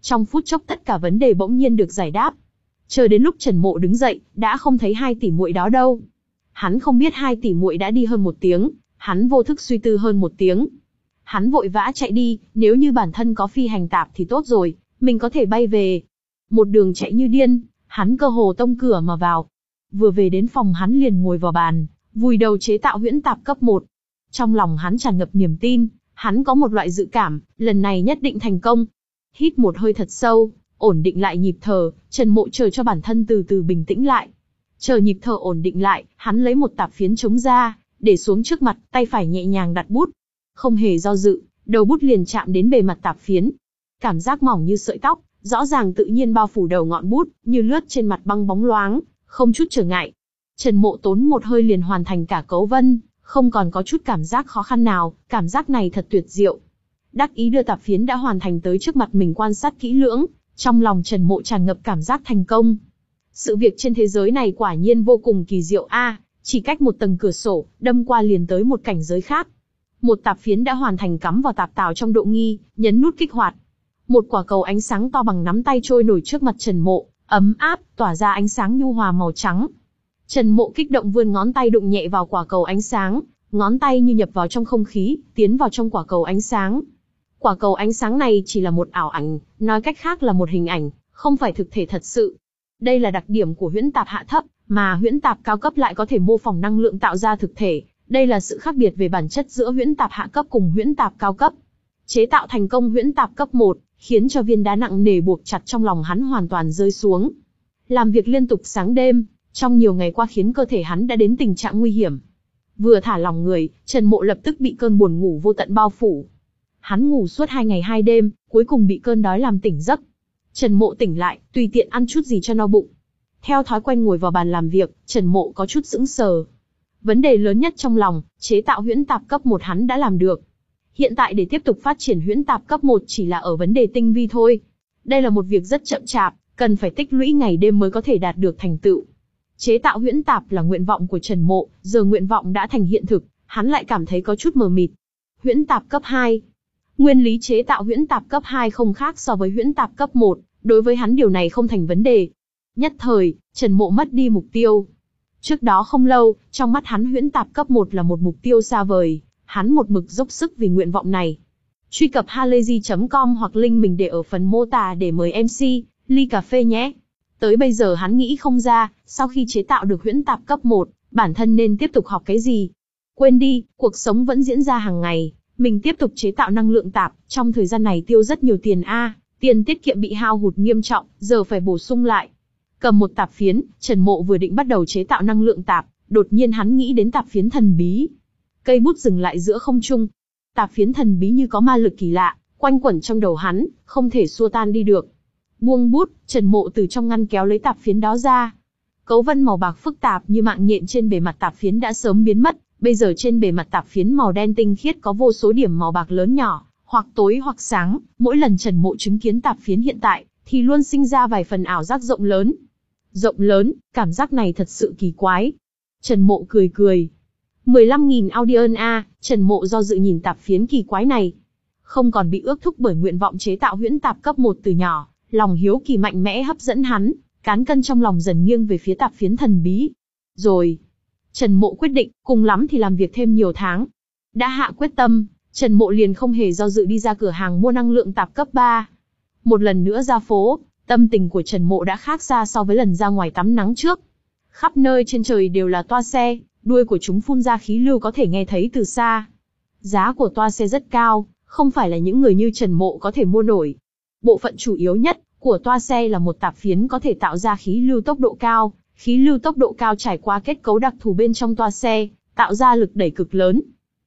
S1: Trong phút chốc tất cả vấn đề bỗng nhiên được giải đáp. Chờ đến lúc Trần Mộ đứng dậy, đã không thấy hai tỷ muội đó đâu. Hắn không biết hai tỷ muội đã đi hơn một tiếng, hắn vô thức suy tư hơn một tiếng. Hắn vội vã chạy đi, nếu như bản thân có phi hành tạp thì tốt rồi, mình có thể bay về. Một đường chạy như điên, hắn cơ hồ tông cửa mà vào. Vừa về đến phòng hắn liền ngồi vào bàn, vùi đầu chế tạo huyễn tạp cấp một. Trong lòng hắn tràn ngập niềm tin, hắn có một loại dự cảm, lần này nhất định thành công. Hít một hơi thật sâu, ổn định lại nhịp thở, Trần Mộ chờ cho bản thân từ từ bình tĩnh lại. Chờ nhịp thở ổn định lại, hắn lấy một tạp phiến trống ra, để xuống trước mặt, tay phải nhẹ nhàng đặt bút. Không hề do dự, đầu bút liền chạm đến bề mặt tạp phiến. Cảm giác mỏng như sợi tóc, rõ ràng tự nhiên bao phủ đầu ngọn bút, như lướt trên mặt băng bóng loáng, không chút trở ngại. Trần Mộ tốn một hơi liền hoàn thành cả cấu vân, không còn có chút cảm giác khó khăn nào, cảm giác này thật tuyệt diệu. Đắc ý đưa tạp phiến đã hoàn thành tới trước mặt mình quan sát kỹ lưỡng, trong lòng Trần Mộ tràn ngập cảm giác thành công. Sự việc trên thế giới này quả nhiên vô cùng kỳ diệu a, à, chỉ cách một tầng cửa sổ, đâm qua liền tới một cảnh giới khác. Một tạp phiến đã hoàn thành cắm vào tạp tào trong độ nghi, nhấn nút kích hoạt. Một quả cầu ánh sáng to bằng nắm tay trôi nổi trước mặt Trần Mộ, ấm áp, tỏa ra ánh sáng nhu hòa màu trắng. Trần Mộ kích động vươn ngón tay đụng nhẹ vào quả cầu ánh sáng, ngón tay như nhập vào trong không khí, tiến vào trong quả cầu ánh sáng. Quả cầu ánh sáng này chỉ là một ảo ảnh, nói cách khác là một hình ảnh, không phải thực thể thật sự. Đây là đặc điểm của huyễn tạp hạ thấp, mà huyễn tạp cao cấp lại có thể mô phỏng năng lượng tạo ra thực thể. Đây là sự khác biệt về bản chất giữa huyễn tạp hạ cấp cùng huyễn tạp cao cấp. Chế tạo thành công huyễn tạp cấp một, khiến cho viên đá nặng nề buộc chặt trong lòng hắn hoàn toàn rơi xuống. Làm việc liên tục sáng đêm, trong nhiều ngày qua khiến cơ thể hắn đã đến tình trạng nguy hiểm. Vừa thả lòng người, Trần Mộ lập tức bị cơn buồn ngủ vô tận bao phủ. Hắn ngủ suốt hai ngày hai đêm, cuối cùng bị cơn đói làm tỉnh giấc. Trần Mộ tỉnh lại, tùy tiện ăn chút gì cho no bụng. Theo thói quen ngồi vào bàn làm việc, Trần Mộ có chút sững sờ. Vấn đề lớn nhất trong lòng, chế tạo huyễn tạp cấp một hắn đã làm được. Hiện tại để tiếp tục phát triển huyễn tạp cấp một chỉ là ở vấn đề tinh vi thôi. Đây là một việc rất chậm chạp, cần phải tích lũy ngày đêm mới có thể đạt được thành tựu. Chế tạo huyễn tạp là nguyện vọng của Trần Mộ, giờ nguyện vọng đã thành hiện thực, hắn lại cảm thấy có chút mờ mịt. Huyễn tạp cấp hai. Nguyên lý chế tạo huyễn tạp cấp hai không khác so với huyễn tạp cấp một, đối với hắn điều này không thành vấn đề. Nhất thời, Trần Mộ mất đi mục tiêu. Trước đó không lâu, trong mắt hắn huyễn tạp cấp một là một mục tiêu xa vời, hắn một mực dốc sức vì nguyện vọng này. Truy cập halayzi chấm com hoặc link mình để ở phần mô tả để mời em xê, ly cà phê nhé. Tới bây giờ hắn nghĩ không ra, sau khi chế tạo được huyễn tạp cấp một, bản thân nên tiếp tục học cái gì. Quên đi, cuộc sống vẫn diễn ra hàng ngày, mình tiếp tục chế tạo năng lượng tạp, trong thời gian này tiêu rất nhiều tiền a, tiền tiết kiệm bị hao hụt nghiêm trọng, giờ phải bổ sung lại. Cầm một tạp phiến, Trần Mộ vừa định bắt đầu chế tạo năng lượng tạp, đột nhiên hắn nghĩ đến tạp phiến thần bí. Cây bút dừng lại giữa không trung. Tạp phiến thần bí như có ma lực kỳ lạ, quanh quẩn trong đầu hắn, không thể xua tan đi được. Buông bút, Trần Mộ từ trong ngăn kéo lấy tạp phiến đó ra. Cấu vân màu bạc phức tạp như mạng nhện trên bề mặt tạp phiến đã sớm biến mất, bây giờ trên bề mặt tạp phiến màu đen tinh khiết có vô số điểm màu bạc lớn nhỏ, hoặc tối hoặc sáng, mỗi lần Trần Mộ chứng kiến tạp phiến hiện tại, thì luôn sinh ra vài phần ảo giác rộng lớn. Rộng lớn, cảm giác này thật sự kỳ quái. Trần Mộ cười cười. mười lăm nghìn audience a, Trần Mộ do dự nhìn tạp phiến kỳ quái này. Không còn bị ước thúc bởi nguyện vọng chế tạo huyễn tạp cấp một từ nhỏ, lòng hiếu kỳ mạnh mẽ hấp dẫn hắn, cán cân trong lòng dần nghiêng về phía tạp phiến thần bí. Rồi, Trần Mộ quyết định, cùng lắm thì làm việc thêm nhiều tháng. Đã hạ quyết tâm, Trần Mộ liền không hề do dự đi ra cửa hàng mua năng lượng tạp cấp ba. Một lần nữa ra phố, tâm tình của Trần Mộ đã khác xa so với lần ra ngoài tắm nắng trước. Khắp nơi trên trời đều là toa xe, đuôi của chúng phun ra khí lưu có thể nghe thấy từ xa. Giá của toa xe rất cao, không phải là những người như Trần Mộ có thể mua nổi. Bộ phận chủ yếu nhất của toa xe là một tạp phiến có thể tạo ra khí lưu tốc độ cao. Khí lưu tốc độ cao trải qua kết cấu đặc thù bên trong toa xe, tạo ra lực đẩy cực lớn.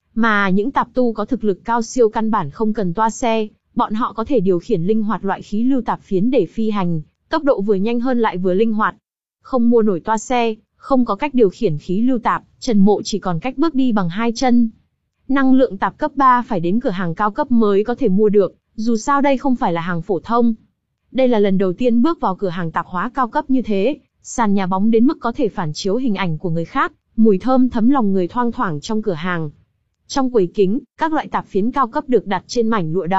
S1: Mà những tạp tu có thực lực cao siêu căn bản không cần toa xe, bọn họ có thể điều khiển linh hoạt loại khí lưu tạp phiến để phi hành, tốc độ vừa nhanh hơn lại vừa linh hoạt. Không mua nổi toa xe, không có cách điều khiển khí lưu tạp, Trần Mộ chỉ còn cách bước đi bằng hai chân. Năng lượng tạp cấp ba phải đến cửa hàng cao cấp mới có thể mua được, dù sao đây không phải là hàng phổ thông. Đây là lần đầu tiên bước vào cửa hàng tạp hóa cao cấp như thế, sàn nhà bóng đến mức có thể phản chiếu hình ảnh của người khác, mùi thơm thấm lòng người thoang thoảng trong cửa hàng. Trong quầy kính, các loại tạp phiến cao cấp được đặt trên mảnh lụa đỏ,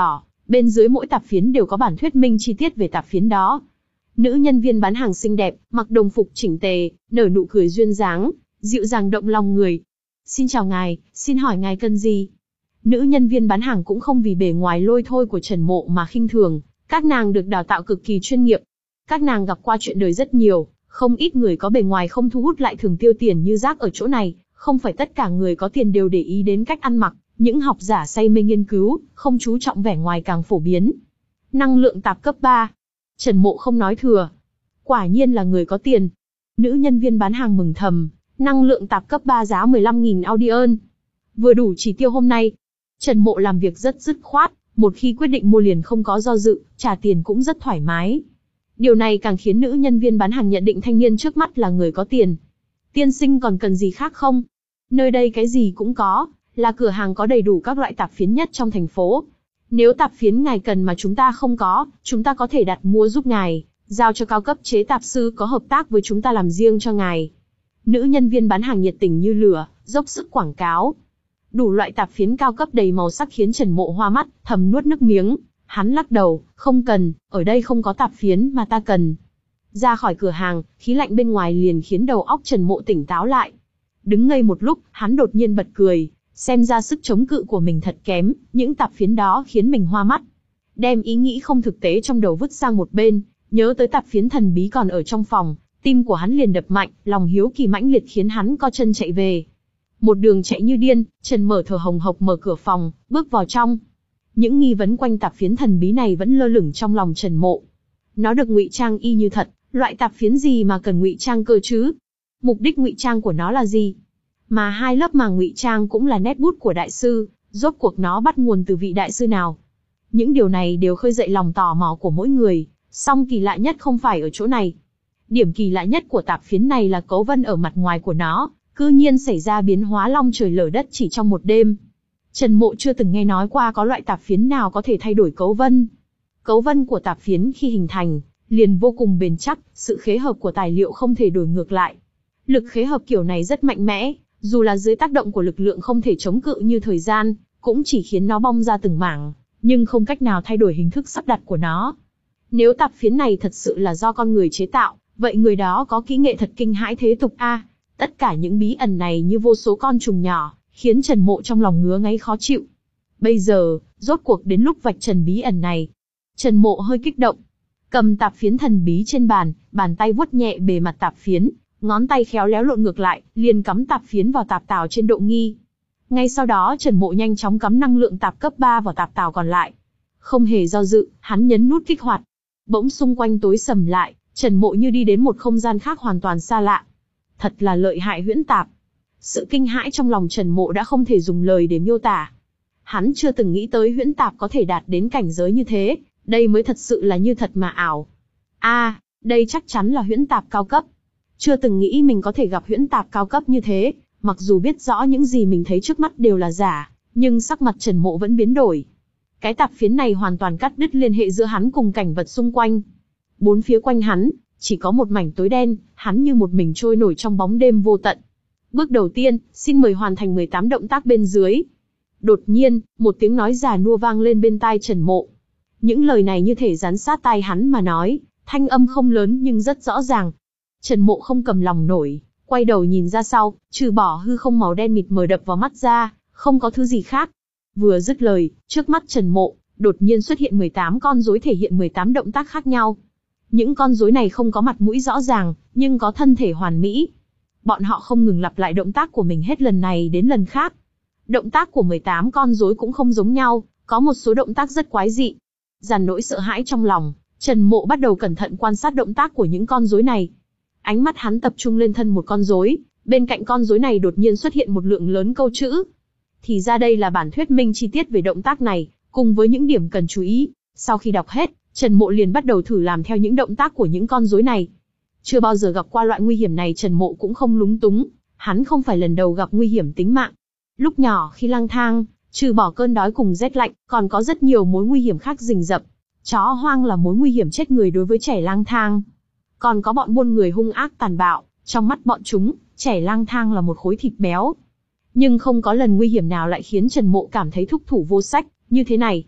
S1: Bên dưới mỗi tạp phiến đều có bản thuyết minh chi tiết về tạp phiến đó. Nữ nhân viên bán hàng xinh đẹp, mặc đồng phục chỉnh tề, nở nụ cười duyên dáng, dịu dàng động lòng người. Xin chào ngài, xin hỏi ngài cần gì? Nữ nhân viên bán hàng cũng không vì bề ngoài lôi thôi của Trần Mộ mà khinh thường, các nàng được đào tạo cực kỳ chuyên nghiệp. Các nàng gặp qua chuyện đời rất nhiều, không ít người có bề ngoài không thu hút lại thường tiêu tiền như rác ở chỗ này, không phải tất cả người có tiền đều để ý đến cách ăn mặc, những học giả say mê nghiên cứu, không chú trọng vẻ ngoài càng phổ biến. Năng lượng tạp cấp ba. Trần Mộ không nói thừa. Quả nhiên là người có tiền. Nữ nhân viên bán hàng mừng thầm, năng lượng tạp cấp ba giá mười lăm nghìn Audion. Vừa đủ chỉ tiêu hôm nay. Trần Mộ làm việc rất dứt khoát, một khi quyết định mua liền không có do dự, trả tiền cũng rất thoải mái. Điều này càng khiến nữ nhân viên bán hàng nhận định thanh niên trước mắt là người có tiền. Tiên sinh còn cần gì khác không? Nơi đây cái gì cũng có, là cửa hàng có đầy đủ các loại tạp phiến nhất trong thành phố. Nếu tạp phiến ngài cần mà chúng ta không có, chúng ta có thể đặt mua giúp ngài, giao cho cao cấp chế tạp sư có hợp tác với chúng ta làm riêng cho ngài. Nữ nhân viên bán hàng nhiệt tình như lửa, dốc sức quảng cáo. Đủ loại tạp phiến cao cấp đầy màu sắc khiến Trần Mộ hoa mắt, thầm nuốt nước miếng. Hắn lắc đầu, không cần, ở đây không có tạp phiến mà ta cần. Ra khỏi cửa hàng, khí lạnh bên ngoài liền khiến đầu óc Trần Mộ tỉnh táo lại. Đứng ngây một lúc, hắn đột nhiên bật cười, xem ra sức chống cự của mình thật kém, những tạp phiến đó khiến mình hoa mắt. Đem ý nghĩ không thực tế trong đầu vứt sang một bên, nhớ tới tạp phiến thần bí còn ở trong phòng, tim của hắn liền đập mạnh, lòng hiếu kỳ mãnh liệt khiến hắn co chân chạy về. Một đường chạy như điên, Trần Mở thở hồng hộc mở cửa phòng, bước vào trong. Những nghi vấn quanh tạp phiến thần bí này vẫn lơ lửng trong lòng Trần Mộ. Nó được ngụy trang y như thật, loại tạp phiến gì mà cần ngụy trang cơ chứ? Mục đích ngụy trang của nó là gì? Mà hai lớp màng ngụy trang cũng là nét bút của đại sư, rốt cuộc nó bắt nguồn từ vị đại sư nào? Những điều này đều khơi dậy lòng tò mò của mỗi người, song kỳ lạ nhất không phải ở chỗ này. Điểm kỳ lạ nhất của tạp phiến này là cấu vân ở mặt ngoài của nó, cư nhiên xảy ra biến hóa long trời lở đất chỉ trong một đêm. Trần Mộ chưa từng nghe nói qua có loại tạp phiến nào có thể thay đổi cấu vân. Cấu vân của tạp phiến khi hình thành, liền vô cùng bền chắc, sự khế hợp của tài liệu không thể đổi ngược lại. Lực khế hợp kiểu này rất mạnh mẽ, dù là dưới tác động của lực lượng không thể chống cự như thời gian, cũng chỉ khiến nó bong ra từng mảng, nhưng không cách nào thay đổi hình thức sắp đặt của nó. Nếu tạp phiến này thật sự là do con người chế tạo, vậy người đó có kỹ nghệ thật kinh hãi thế tục a. Tất cả những bí ẩn này như vô số con trùng nhỏ, khiến Trần Mộ trong lòng ngứa ngáy khó chịu. Bây giờ, rốt cuộc đến lúc vạch trần bí ẩn này. Trần Mộ hơi kích động. Cầm tạp phiến thần bí trên bàn, bàn tay vuốt nhẹ bề mặt tạp phiến, ngón tay khéo léo lộn ngược lại, liền cắm tạp phiến vào tạp tào trên độ nghi. Ngay sau đó Trần Mộ nhanh chóng cắm năng lượng tạp cấp ba vào tạp tào còn lại. Không hề do dự, hắn nhấn nút kích hoạt. Bỗng xung quanh tối sầm lại, Trần Mộ như đi đến một không gian khác hoàn toàn xa lạ. Thật là lợi hại huyễn tạp. Sự kinh hãi trong lòng Trần Mộ đã không thể dùng lời để miêu tả. Hắn chưa từng nghĩ tới huyễn tạp có thể đạt đến cảnh giới như thế, đây mới thật sự là như thật mà ảo. A, à, đây chắc chắn là huyễn tạp cao cấp. Chưa từng nghĩ mình có thể gặp huyễn tạp cao cấp như thế, mặc dù biết rõ những gì mình thấy trước mắt đều là giả, nhưng sắc mặt Trần Mộ vẫn biến đổi. Cái tạp phiến này hoàn toàn cắt đứt liên hệ giữa hắn cùng cảnh vật xung quanh. Bốn phía quanh hắn, chỉ có một mảnh tối đen, hắn như một mình trôi nổi trong bóng đêm vô tận. Bước đầu tiên, xin mời hoàn thành mười tám động tác bên dưới. Đột nhiên, một tiếng nói già nua vang lên bên tai Trần Mộ. Những lời này như thể dán sát tai hắn mà nói, thanh âm không lớn nhưng rất rõ ràng. Trần Mộ không cầm lòng nổi, quay đầu nhìn ra sau, trừ bỏ hư không màu đen mịt mờ đập vào mắt ra, không có thứ gì khác. Vừa dứt lời, trước mắt Trần Mộ, đột nhiên xuất hiện mười tám con rối thể hiện mười tám động tác khác nhau. Những con rối này không có mặt mũi rõ ràng, nhưng có thân thể hoàn mỹ. Bọn họ không ngừng lặp lại động tác của mình hết lần này đến lần khác. Động tác của mười tám con rối cũng không giống nhau, có một số động tác rất quái dị. Dằn nỗi sợ hãi trong lòng, Trần Mộ bắt đầu cẩn thận quan sát động tác của những con rối này. Ánh mắt hắn tập trung lên thân một con rối, bên cạnh con rối này đột nhiên xuất hiện một lượng lớn câu chữ. Thì ra đây là bản thuyết minh chi tiết về động tác này, cùng với những điểm cần chú ý. Sau khi đọc hết, Trần Mộ liền bắt đầu thử làm theo những động tác của những con rối này. Chưa bao giờ gặp qua loại nguy hiểm này Trần Mộ cũng không lúng túng, hắn không phải lần đầu gặp nguy hiểm tính mạng. Lúc nhỏ khi lang thang, trừ bỏ cơn đói cùng rét lạnh, còn có rất nhiều mối nguy hiểm khác rình rập. Chó hoang là mối nguy hiểm chết người đối với trẻ lang thang. Còn có bọn buôn người hung ác tàn bạo, trong mắt bọn chúng, trẻ lang thang là một khối thịt béo. Nhưng không có lần nguy hiểm nào lại khiến Trần Mộ cảm thấy thúc thủ vô sách, như thế này.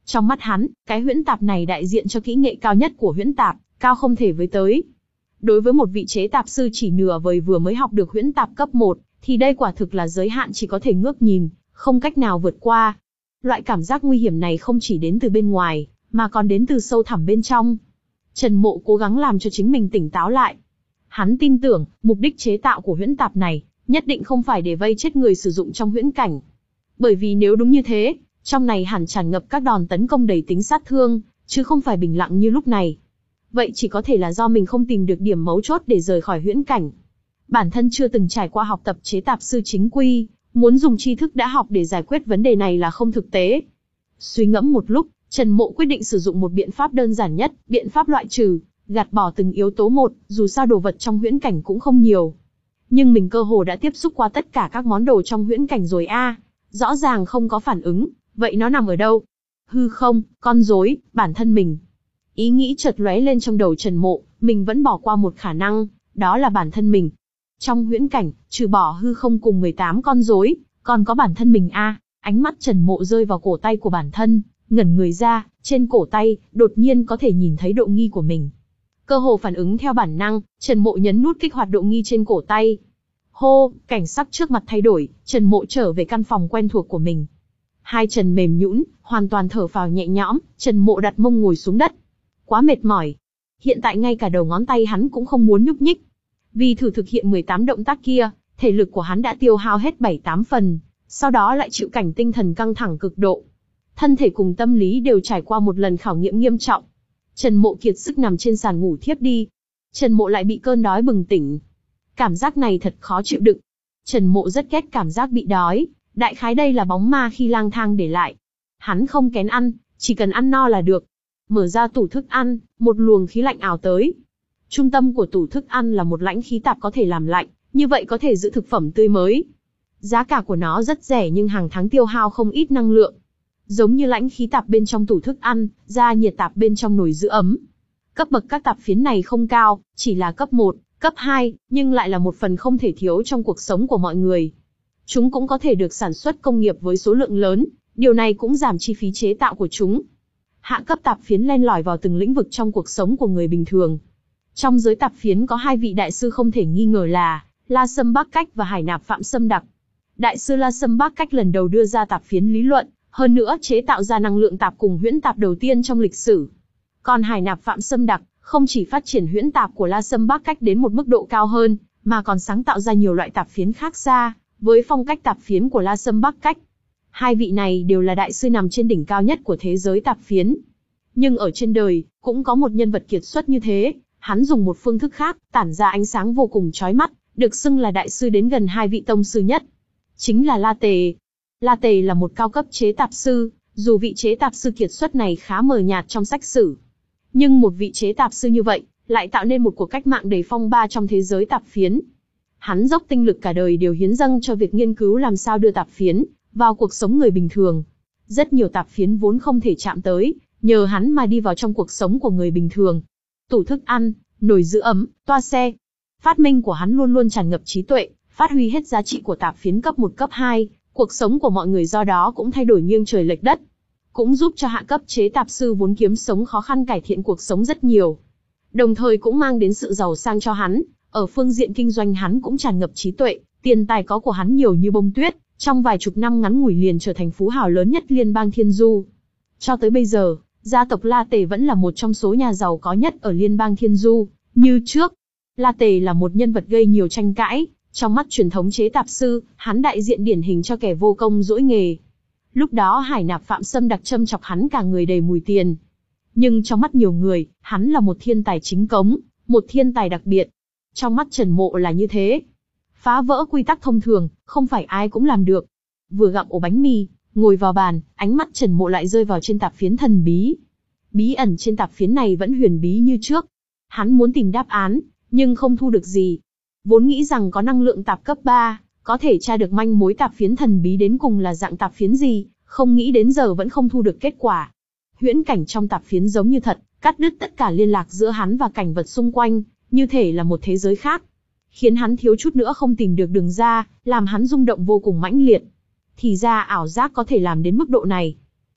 S1: Trong mắt hắn, cái huyễn tạp này đại diện cho kỹ nghệ cao nhất của huyễn tạp, cao không thể với tới. Đối với một vị chế tạp sư chỉ nửa vời vừa mới học được huyễn tạp cấp một, thì đây quả thực là giới hạn chỉ có thể ngước nhìn, không cách nào vượt qua. Loại cảm giác nguy hiểm này không chỉ đến từ bên ngoài, mà còn đến từ sâu thẳm bên trong. Trần Mộ cố gắng làm cho chính mình tỉnh táo lại. Hắn tin tưởng, mục đích chế tạo của huyễn tạp này, nhất định không phải để vây chết người sử dụng trong huyễn cảnh. Bởi vì nếu đúng như thế, trong này hẳn tràn ngập các đòn tấn công đầy tính sát thương, chứ không phải bình lặng như lúc này. Vậy chỉ có thể là do mình không tìm được điểm mấu chốt để rời khỏi huyễn cảnh. Bản thân chưa từng trải qua học tập chế tạp sư chính quy, muốn dùng tri thức đã học để giải quyết vấn đề này là không thực tế. Suy ngẫm một lúc, Trần Mộ quyết định sử dụng một biện pháp đơn giản nhất, biện pháp loại trừ, gạt bỏ từng yếu tố một, dù sao đồ vật trong huyễn cảnh cũng không nhiều. Nhưng mình cơ hồ đã tiếp xúc qua tất cả các món đồ trong huyễn cảnh rồi a, rõ ràng không có phản ứng, vậy nó nằm ở đâu? Hư không, con rối, bản thân mình. Ý nghĩ chợt lóe lên trong đầu Trần Mộ, mình vẫn bỏ qua một khả năng, đó là bản thân mình. Trong huyễn cảnh, trừ bỏ hư không cùng mười tám con rối, còn có bản thân mình a. Ánh mắt Trần Mộ rơi vào cổ tay của bản thân, ngẩn người ra, trên cổ tay, đột nhiên có thể nhìn thấy độ nghi của mình. Cơ hồ phản ứng theo bản năng, Trần Mộ nhấn nút kích hoạt độ nghi trên cổ tay. Hô, cảnh sắc trước mặt thay đổi, Trần Mộ trở về căn phòng quen thuộc của mình. Hai chân mềm nhũn, hoàn toàn thở phào nhẹ nhõm, Trần Mộ đặt mông ngồi xuống đất. Quá mệt mỏi. Hiện tại ngay cả đầu ngón tay hắn cũng không muốn nhúc nhích. Vì thử thực hiện mười tám động tác kia, thể lực của hắn đã tiêu hao hết bảy tám phần, sau đó lại chịu cảnh tinh thần căng thẳng cực độ. Thân thể cùng tâm lý đều trải qua một lần khảo nghiệm nghiêm trọng. Trần Mộ kiệt sức nằm trên sàn ngủ thiếp đi. Trần Mộ lại bị cơn đói bừng tỉnh. Cảm giác này thật khó chịu đựng. Trần Mộ rất ghét cảm giác bị đói, đại khái đây là bóng ma khi lang thang để lại. Hắn không kén ăn, chỉ cần ăn no là được. Mở ra tủ thức ăn, một luồng khí lạnh ảo tới. Trung tâm của tủ thức ăn là một lãnh khí tạp có thể làm lạnh, như vậy có thể giữ thực phẩm tươi mới. Giá cả của nó rất rẻ nhưng hàng tháng tiêu hao không ít năng lượng. Giống như lãnh khí tạp bên trong tủ thức ăn, ra nhiệt tạp bên trong nồi giữ ấm. Cấp bậc các tạp phiến này không cao, chỉ là cấp một, cấp hai, nhưng lại là một phần không thể thiếu trong cuộc sống của mọi người. Chúng cũng có thể được sản xuất công nghiệp với số lượng lớn, điều này cũng giảm chi phí chế tạo của chúng. Hạ cấp tạp phiến len lỏi vào từng lĩnh vực trong cuộc sống của người bình thường. Trong giới tạp phiến có hai vị đại sư không thể nghi ngờ là La Sâm Bắc Cách và Hải Nạp Phạm Sâm Đặc. Đại sư La Sâm Bắc Cách lần đầu đưa ra tạp phiến lý luận, hơn nữa chế tạo ra năng lượng tạp cùng huyễn tạp đầu tiên trong lịch sử. Còn Hải Nạp Phạm Sâm Đặc không chỉ phát triển huyễn tạp của La Sâm Bắc Cách đến một mức độ cao hơn, mà còn sáng tạo ra nhiều loại tạp phiến khác xa, với phong cách tạp phiến của La Sâm Bắc Cách. Hai vị này đều là đại sư nằm trên đỉnh cao nhất của thế giới tạp phiến. Nhưng ở trên đời, cũng có một nhân vật kiệt xuất như thế, hắn dùng một phương thức khác, tản ra ánh sáng vô cùng chói mắt, được xưng là đại sư đến gần hai vị tông sư nhất. Chính là La Tề. La Tề là một cao cấp chế tạp sư, dù vị chế tạp sư kiệt xuất này khá mờ nhạt trong sách sử. Nhưng một vị chế tạp sư như vậy, lại tạo nên một cuộc cách mạng đầy phong ba trong thế giới tạp phiến. Hắn dốc tinh lực cả đời đều hiến dâng cho việc nghiên cứu làm sao đưa tạp phiến vào cuộc sống người bình thường. Rất nhiều tạp phiến vốn không thể chạm tới, nhờ hắn mà đi vào trong cuộc sống của người bình thường. Tủ thức ăn, nồi giữ ấm, toa xe. Phát minh của hắn luôn luôn tràn ngập trí tuệ, phát huy hết giá trị của tạp phiến cấp một cấp hai, cuộc sống của mọi người do đó cũng thay đổi nghiêng trời lệch đất. Cũng giúp cho hạ cấp chế tạp sư vốn kiếm sống khó khăn cải thiện cuộc sống rất nhiều. Đồng thời cũng mang đến sự giàu sang cho hắn, ở phương diện kinh doanh hắn cũng tràn ngập trí tuệ, tiền tài có của hắn nhiều như bông tuyết, trong vài chục năm ngắn ngủi liền trở thành phú hào lớn nhất liên bang Thiên Du. Cho tới bây giờ, gia tộc La Tề vẫn là một trong số nhà giàu có nhất ở liên bang Thiên Du. Như trước, La Tề là một nhân vật gây nhiều tranh cãi, trong mắt truyền thống chế tạp sư, hắn đại diện điển hình cho kẻ vô công dỗi nghề. Lúc đó Hải Nạp Phạm Sâm Đặc châm chọc hắn cả người đầy mùi tiền. Nhưng trong mắt nhiều người, hắn là một thiên tài chính cống, một thiên tài đặc biệt. Trong mắt Trần Mộ là như thế. Phá vỡ quy tắc thông thường, không phải ai cũng làm được. Vừa gặm ổ bánh mì, ngồi vào bàn, ánh mắt Trần Mộ lại rơi vào trên tạp phiến thần bí. Bí ẩn trên tạp phiến này vẫn huyền bí như trước. Hắn muốn tìm đáp án, nhưng không thu được gì. Vốn nghĩ rằng có năng lượng tạp cấp ba, có thể tra được manh mối tạp phiến thần bí đến cùng là dạng tạp phiến gì, không nghĩ đến giờ vẫn không thu được kết quả. Huyễn cảnh trong tạp phiến giống như thật, cắt đứt tất cả liên lạc giữa hắn và cảnh vật xung quanh, như thể là một thế giới khác. Khiến hắn thiếu chút nữa không tìm được đường ra, làm hắn rung động vô cùng mãnh liệt. Thì ra ảo giác có thể làm đến mức độ này.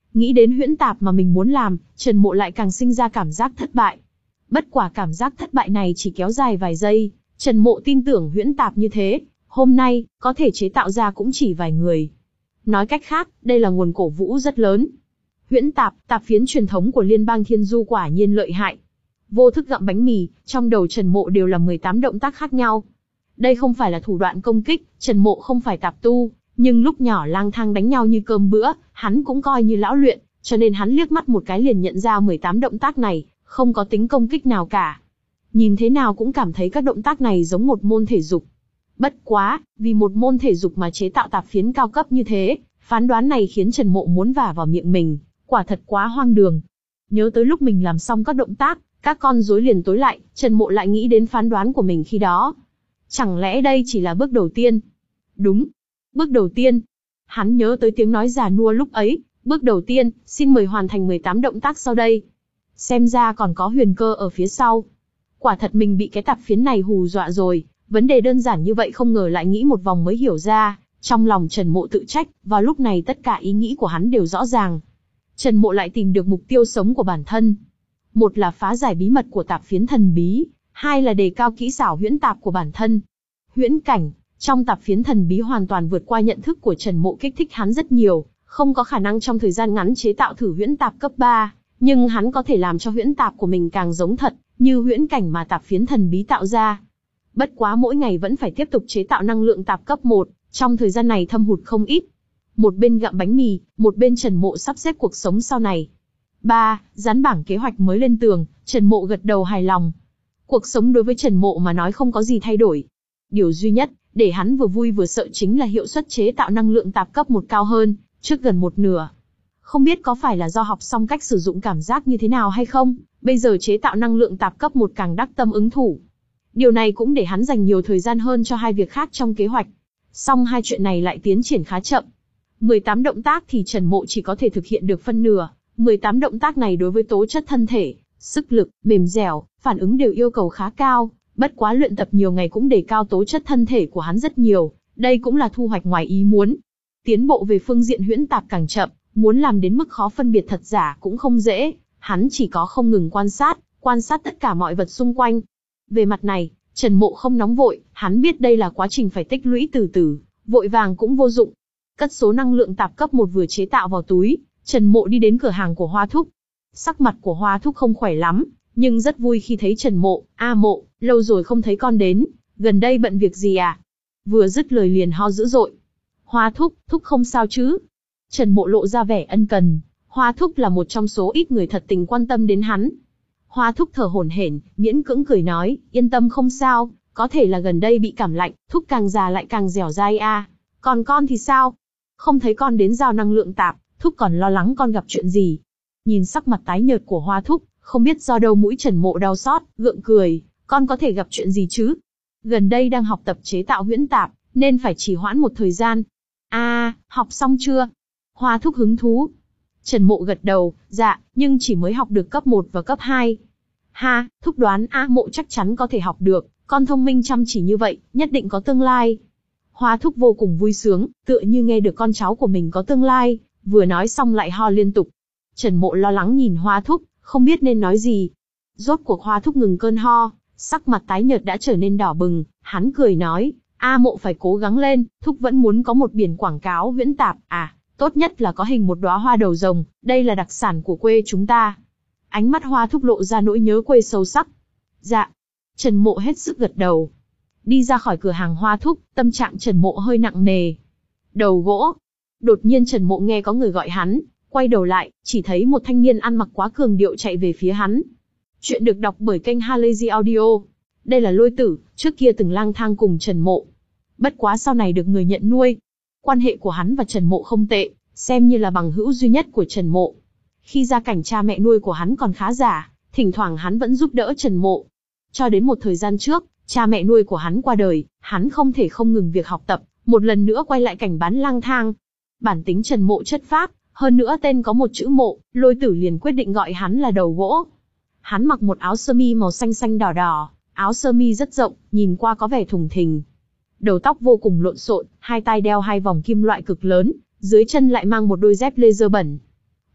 S1: Nghĩ đến huyễn tạp mà mình muốn làm, Trần Mộ lại càng sinh ra cảm giác thất bại. Bất quả cảm giác thất bại này chỉ kéo dài vài giây, Trần Mộ tin tưởng huyễn tạp như thế, hôm nay, có thể chế tạo ra cũng chỉ vài người. Nói cách khác, đây là nguồn cổ vũ rất lớn. Huyễn tạp, tạp phiến truyền thống của Liên bang Thiên Du quả nhiên lợi hại. Vô thức gặm bánh mì, trong đầu Trần Mộ đều là mười tám động tác khác nhau. Đây không phải là thủ đoạn công kích, Trần Mộ không phải tạp tu, nhưng lúc nhỏ lang thang đánh nhau như cơm bữa, hắn cũng coi như lão luyện, cho nên hắn liếc mắt một cái liền nhận ra mười tám động tác này, không có tính công kích nào cả. Nhìn thế nào cũng cảm thấy các động tác này giống một môn thể dục. Bất quá, vì một môn thể dục mà chế tạo tạp phiến cao cấp như thế, phán đoán này khiến Trần Mộ muốn vả vào miệng mình, quả thật quá hoang đường. Nhớ tới lúc mình làm xong các động tác, các con rối liền tối lại, Trần Mộ lại nghĩ đến phán đoán của mình khi đó. Chẳng lẽ đây chỉ là bước đầu tiên? Đúng. Bước đầu tiên. Hắn nhớ tới tiếng nói già nua lúc ấy, bước đầu tiên, xin mời hoàn thành mười tám động tác sau đây. Xem ra còn có huyền cơ ở phía sau. Quả thật mình bị cái tạp phiến này hù dọa rồi, vấn đề đơn giản như vậy không ngờ lại nghĩ một vòng mới hiểu ra, trong lòng Trần Mộ tự trách, vào lúc này tất cả ý nghĩ của hắn đều rõ ràng. Trần Mộ lại tìm được mục tiêu sống của bản thân. Một là phá giải bí mật của tạp phiến thần bí, hai là đề cao kỹ xảo huyễn tạp của bản thân. Huyễn cảnh, trong tạp phiến thần bí hoàn toàn vượt qua nhận thức của Trần Mộ, kích thích hắn rất nhiều, không có khả năng trong thời gian ngắn chế tạo thử huyễn tạp cấp ba, nhưng hắn có thể làm cho huyễn tạp của mình càng giống thật, như huyễn cảnh mà tạp phiến thần bí tạo ra. Bất quá mỗi ngày vẫn phải tiếp tục chế tạo năng lượng tạp cấp một, trong thời gian này thâm hụt không ít. Một bên gặm bánh mì, một bên Trần Mộ sắp xếp cuộc sống sau này. ba. Dán bảng kế hoạch mới lên tường, Trần Mộ gật đầu hài lòng. Cuộc sống đối với Trần Mộ mà nói không có gì thay đổi. Điều duy nhất, để hắn vừa vui vừa sợ chính là hiệu suất chế tạo năng lượng tạp cấp một cao hơn, trước gần một nửa. Không biết có phải là do học xong cách sử dụng cảm giác như thế nào hay không, bây giờ chế tạo năng lượng tạp cấp một càng đắc tâm ứng thủ. Điều này cũng để hắn dành nhiều thời gian hơn cho hai việc khác trong kế hoạch. Song hai chuyện này lại tiến triển khá chậm. mười tám động tác thì Trần Mộ chỉ có thể thực hiện được phân nửa. mười tám động tác này đối với tố chất thân thể, sức lực, mềm dẻo, phản ứng đều yêu cầu khá cao. Bất quá luyện tập nhiều ngày cũng đề cao tố chất thân thể của hắn rất nhiều. Đây cũng là thu hoạch ngoài ý muốn. Tiến bộ về phương diện huyễn tạp càng chậm, muốn làm đến mức khó phân biệt thật giả cũng không dễ. Hắn chỉ có không ngừng quan sát, quan sát tất cả mọi vật xung quanh. Về mặt này, Trần Mộ không nóng vội, hắn biết đây là quá trình phải tích lũy từ từ, vội vàng cũng vô dụng. Cất số năng lượng tạp cấp một vừa chế tạo vào túi, Trần Mộ đi đến cửa hàng của Hoa Thúc. Sắc mặt của Hoa Thúc không khỏe lắm, nhưng rất vui khi thấy Trần Mộ. A Mộ, lâu rồi không thấy con đến, gần đây bận việc gì à? Vừa dứt lời liền ho dữ dội. Hoa Thúc, Thúc không sao chứ? Trần Mộ lộ ra vẻ ân cần, Hoa Thúc là một trong số ít người thật tình quan tâm đến hắn. Hoa Thúc thở hổn hển, miễn cưỡng cười nói, yên tâm không sao, có thể là gần đây bị cảm lạnh, Thúc càng già lại càng dẻo dai a. À. Còn con thì sao? Không thấy con đến giao năng lượng tạp, Thúc còn lo lắng con gặp chuyện gì. Nhìn sắc mặt tái nhợt của Hoa Thúc, không biết do đâu mũi Trần Mộ đau xót, gượng cười, con có thể gặp chuyện gì chứ? Gần đây đang học tập chế tạo huyễn tạp, nên phải trì hoãn một thời gian. A, à, học xong chưa? Hoa Thúc hứng thú. Trần Mộ gật đầu, dạ, nhưng chỉ mới học được cấp một và cấp hai. Ha, Thúc đoán A Mộ chắc chắn có thể học được, con thông minh chăm chỉ như vậy, nhất định có tương lai. Hoa Thúc vô cùng vui sướng, tựa như nghe được con cháu của mình có tương lai, vừa nói xong lại ho liên tục. Trần Mộ lo lắng nhìn Hoa Thúc, không biết nên nói gì. Rốt cuộc Hoa Thúc ngừng cơn ho, sắc mặt tái nhợt đã trở nên đỏ bừng, hắn cười nói, A Mộ phải cố gắng lên, Thúc vẫn muốn có một biển quảng cáo huyễn tạp, à, tốt nhất là có hình một đóa hoa đầu rồng, đây là đặc sản của quê chúng ta. Ánh mắt Hoa Thúc lộ ra nỗi nhớ quê sâu sắc. Dạ. Trần Mộ hết sức gật đầu. Đi ra khỏi cửa hàng Hoa Thúc, tâm trạng Trần Mộ hơi nặng nề. Đầu gỗ. Đột nhiên Trần Mộ nghe có người gọi hắn, quay đầu lại, chỉ thấy một thanh niên ăn mặc quá cường điệu chạy về phía hắn. Chuyện được đọc bởi kênh Halazy Audio. Đây là Lôi Tử, trước kia từng lang thang cùng Trần Mộ. Bất quá sau này được người nhận nuôi. Quan hệ của hắn và Trần Mộ không tệ, xem như là bằng hữu duy nhất của Trần Mộ. Khi gia cảnh cha mẹ nuôi của hắn còn khá giả, thỉnh thoảng hắn vẫn giúp đỡ Trần Mộ. Cho đến một thời gian trước, cha mẹ nuôi của hắn qua đời, hắn không thể không ngừng việc học tập, một lần nữa quay lại cảnh bán lang thang. Bản tính Trần Mộ chất phác, hơn nữa tên có một chữ Mộ, Lôi Tử liền quyết định gọi hắn là đầu gỗ. Hắn mặc một áo sơ mi màu xanh xanh đỏ đỏ, áo sơ mi rất rộng, nhìn qua có vẻ thùng thình. Đầu tóc vô cùng lộn xộn, hai tai đeo hai vòng kim loại cực lớn, dưới chân lại mang một đôi dép laser bẩn.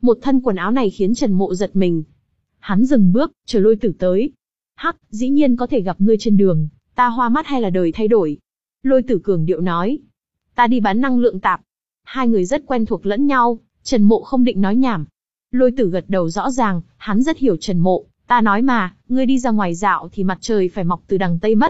S1: Một thân quần áo này khiến Trần Mộ giật mình. Hắn dừng bước, chờ Lôi Tử tới. Hắc, dĩ nhiên có thể gặp ngươi trên đường, ta hoa mắt hay là đời thay đổi? Lôi Tử cường điệu nói. Ta đi bán năng lượng tạp. Hai người rất quen thuộc lẫn nhau, Trần Mộ không định nói nhảm. Lôi Tử gật đầu rõ ràng, hắn rất hiểu Trần Mộ. Ta nói mà, ngươi đi ra ngoài dạo thì mặt trời phải mọc từ đằng Tây mất.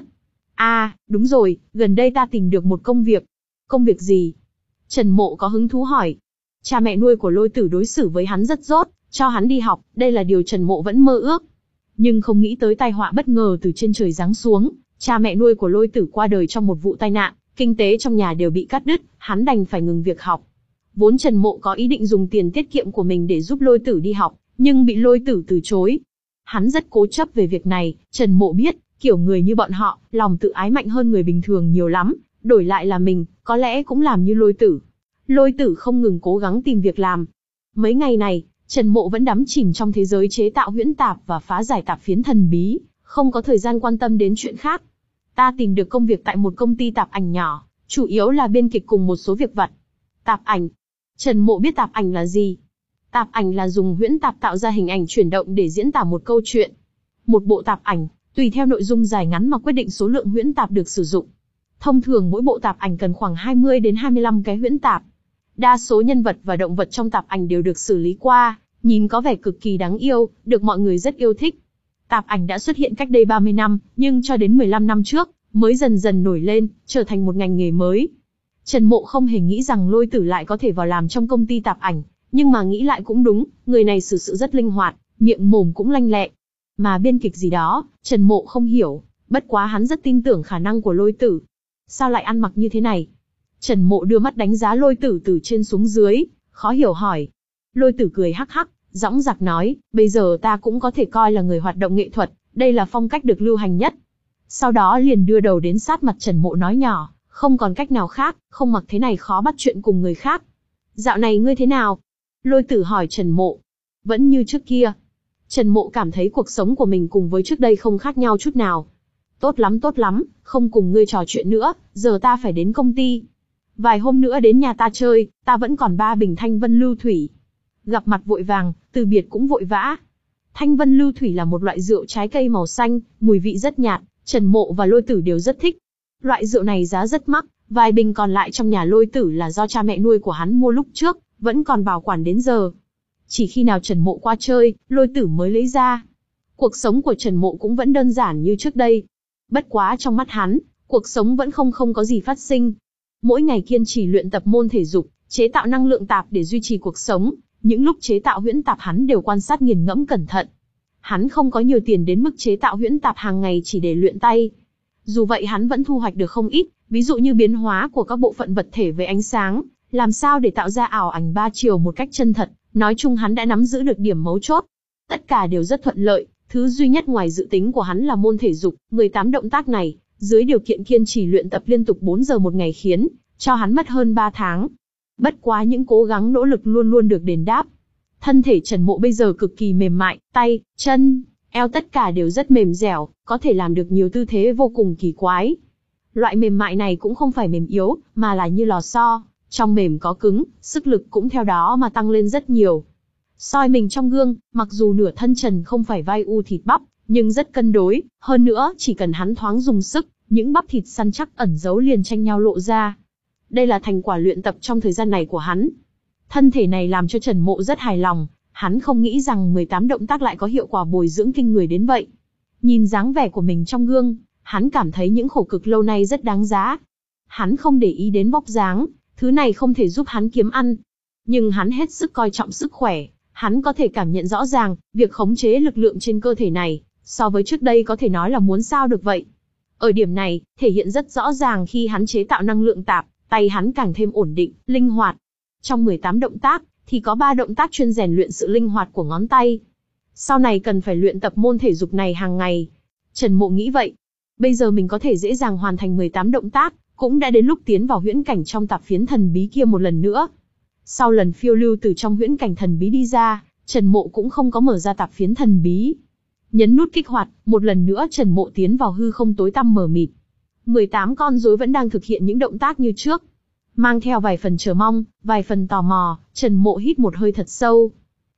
S1: À, đúng rồi, gần đây ta tìm được một công việc. Công việc gì? Trần Mộ có hứng thú hỏi. Cha mẹ nuôi của Lôi Tử đối xử với hắn rất tốt, cho hắn đi học, đây là điều Trần Mộ vẫn mơ ước. Nhưng không nghĩ tới tai họa bất ngờ từ trên trời giáng xuống, cha mẹ nuôi của Lôi Tử qua đời trong một vụ tai nạn, kinh tế trong nhà đều bị cắt đứt, hắn đành phải ngừng việc học. Vốn Trần Mộ có ý định dùng tiền tiết kiệm của mình để giúp Lôi Tử đi học, nhưng bị Lôi Tử từ chối. Hắn rất cố chấp về việc này, Trần Mộ biết, kiểu người như bọn họ, lòng tự ái mạnh hơn người bình thường nhiều lắm, đổi lại là mình, có lẽ cũng làm như Lôi Tử. Lôi Tử không ngừng cố gắng tìm việc làm. Mấy ngày này, Trần Mộ vẫn đắm chìm trong thế giới chế tạo huyễn tạp và phá giải tạp phiến thần bí, không có thời gian quan tâm đến chuyện khác. Ta tìm được công việc tại một công ty tạp ảnh nhỏ, chủ yếu là biên kịch cùng một số việc vặt. Tạp ảnh. Trần Mộ biết tạp ảnh là gì. Tạp ảnh là dùng huyễn tạp tạo ra hình ảnh chuyển động để diễn tả một câu chuyện. Một bộ tạp ảnh, tùy theo nội dung dài ngắn mà quyết định số lượng huyễn tạp được sử dụng. Thông thường mỗi bộ tạp ảnh cần khoảng hai mươi đến hai mươi lăm cái huyễn tạp. Đa số nhân vật và động vật trong tạp ảnh đều được xử lý qua, nhìn có vẻ cực kỳ đáng yêu, được mọi người rất yêu thích. Tạp ảnh đã xuất hiện cách đây ba mươi năm, nhưng cho đến mười lăm năm trước, mới dần dần nổi lên, trở thành một ngành nghề mới. Trần Mộ không hề nghĩ rằng Lôi Tử lại có thể vào làm trong công ty tạp ảnh, nhưng mà nghĩ lại cũng đúng, người này xử sự rất linh hoạt, miệng mồm cũng lanh lẹ. Mà biên kịch gì đó, Trần Mộ không hiểu, bất quá hắn rất tin tưởng khả năng của Lôi Tử. Sao lại ăn mặc như thế này? Trần Mộ đưa mắt đánh giá Lôi Tử từ trên xuống dưới, khó hiểu hỏi. Lôi Tử cười hắc hắc, dõng dạc nói, bây giờ ta cũng có thể coi là người hoạt động nghệ thuật, đây là phong cách được lưu hành nhất. Sau đó liền đưa đầu đến sát mặt Trần Mộ nói nhỏ, không còn cách nào khác, không mặc thế này khó bắt chuyện cùng người khác. Dạo này ngươi thế nào? Lôi Tử hỏi Trần Mộ. Vẫn như trước kia. Trần Mộ cảm thấy cuộc sống của mình cùng với trước đây không khác nhau chút nào. Tốt lắm tốt lắm, không cùng ngươi trò chuyện nữa, giờ ta phải đến công ty. Vài hôm nữa đến nhà ta chơi, ta vẫn còn ba bình Thanh Vân Lưu Thủy. Gặp mặt vội vàng, từ biệt cũng vội vã. Thanh Vân Lưu Thủy là một loại rượu trái cây màu xanh, mùi vị rất nhạt, Trần Mộ và Lôi Tử đều rất thích. Loại rượu này giá rất mắc, vài bình còn lại trong nhà Lôi Tử là do cha mẹ nuôi của hắn mua lúc trước, vẫn còn bảo quản đến giờ. Chỉ khi nào Trần Mộ qua chơi, Lôi Tử mới lấy ra. Cuộc sống của Trần Mộ cũng vẫn đơn giản như trước đây. Bất quá trong mắt hắn, cuộc sống vẫn không không có gì phát sinh. Mỗi ngày kiên trì luyện tập môn thể dục, chế tạo năng lượng tạp để duy trì cuộc sống. Những lúc chế tạo huyễn tạp hắn đều quan sát nghiền ngẫm cẩn thận. Hắn không có nhiều tiền đến mức chế tạo huyễn tạp hàng ngày chỉ để luyện tay. Dù vậy hắn vẫn thu hoạch được không ít, ví dụ như biến hóa của các bộ phận vật thể với ánh sáng, làm sao để tạo ra ảo ảnh ba chiều một cách chân thật. Nói chung hắn đã nắm giữ được điểm mấu chốt. Tất cả đều rất thuận lợi, thứ duy nhất ngoài dự tính của hắn là môn thể dục, mười tám động tác này, dưới điều kiện kiên trì luyện tập liên tục bốn giờ một ngày khiến cho hắn mất hơn ba tháng. Bất quá những cố gắng nỗ lực luôn luôn được đền đáp. Thân thể Trần Mộ bây giờ cực kỳ mềm mại, tay, chân, eo tất cả đều rất mềm dẻo, có thể làm được nhiều tư thế vô cùng kỳ quái. Loại mềm mại này cũng không phải mềm yếu, mà là như lò xo, trong mềm có cứng, sức lực cũng theo đó mà tăng lên rất nhiều. Soi mình trong gương, mặc dù nửa thân Trần không phải vai u thịt bắp, nhưng rất cân đối, hơn nữa chỉ cần hắn thoáng dùng sức, những bắp thịt săn chắc ẩn giấu liền tranh nhau lộ ra. Đây là thành quả luyện tập trong thời gian này của hắn. Thân thể này làm cho Trần Mộ rất hài lòng, hắn không nghĩ rằng mười tám động tác lại có hiệu quả bồi dưỡng kinh người đến vậy. Nhìn dáng vẻ của mình trong gương, hắn cảm thấy những khổ cực lâu nay rất đáng giá. Hắn không để ý đến vóc dáng, thứ này không thể giúp hắn kiếm ăn. Nhưng hắn hết sức coi trọng sức khỏe, hắn có thể cảm nhận rõ ràng, việc khống chế lực lượng trên cơ thể này, so với trước đây có thể nói là muốn sao được vậy. Ở điểm này, thể hiện rất rõ ràng khi hắn chế tạo năng lượng tạp, tay hắn càng thêm ổn định, linh hoạt. Trong mười tám động tác, thì có ba động tác chuyên rèn luyện sự linh hoạt của ngón tay. Sau này cần phải luyện tập môn thể dục này hàng ngày. Trần Mộ nghĩ vậy. Bây giờ mình có thể dễ dàng hoàn thành mười tám động tác, cũng đã đến lúc tiến vào huyễn cảnh trong tạp phiến thần bí kia một lần nữa. Sau lần phiêu lưu từ trong huyễn cảnh thần bí đi ra, Trần Mộ cũng không có mở ra tạp phiến thần bí. Nhấn nút kích hoạt, một lần nữa Trần Mộ tiến vào hư không tối tăm mờ mịt. mười tám con rối vẫn đang thực hiện những động tác như trước. Mang theo vài phần chờ mong, vài phần tò mò, Trần Mộ hít một hơi thật sâu.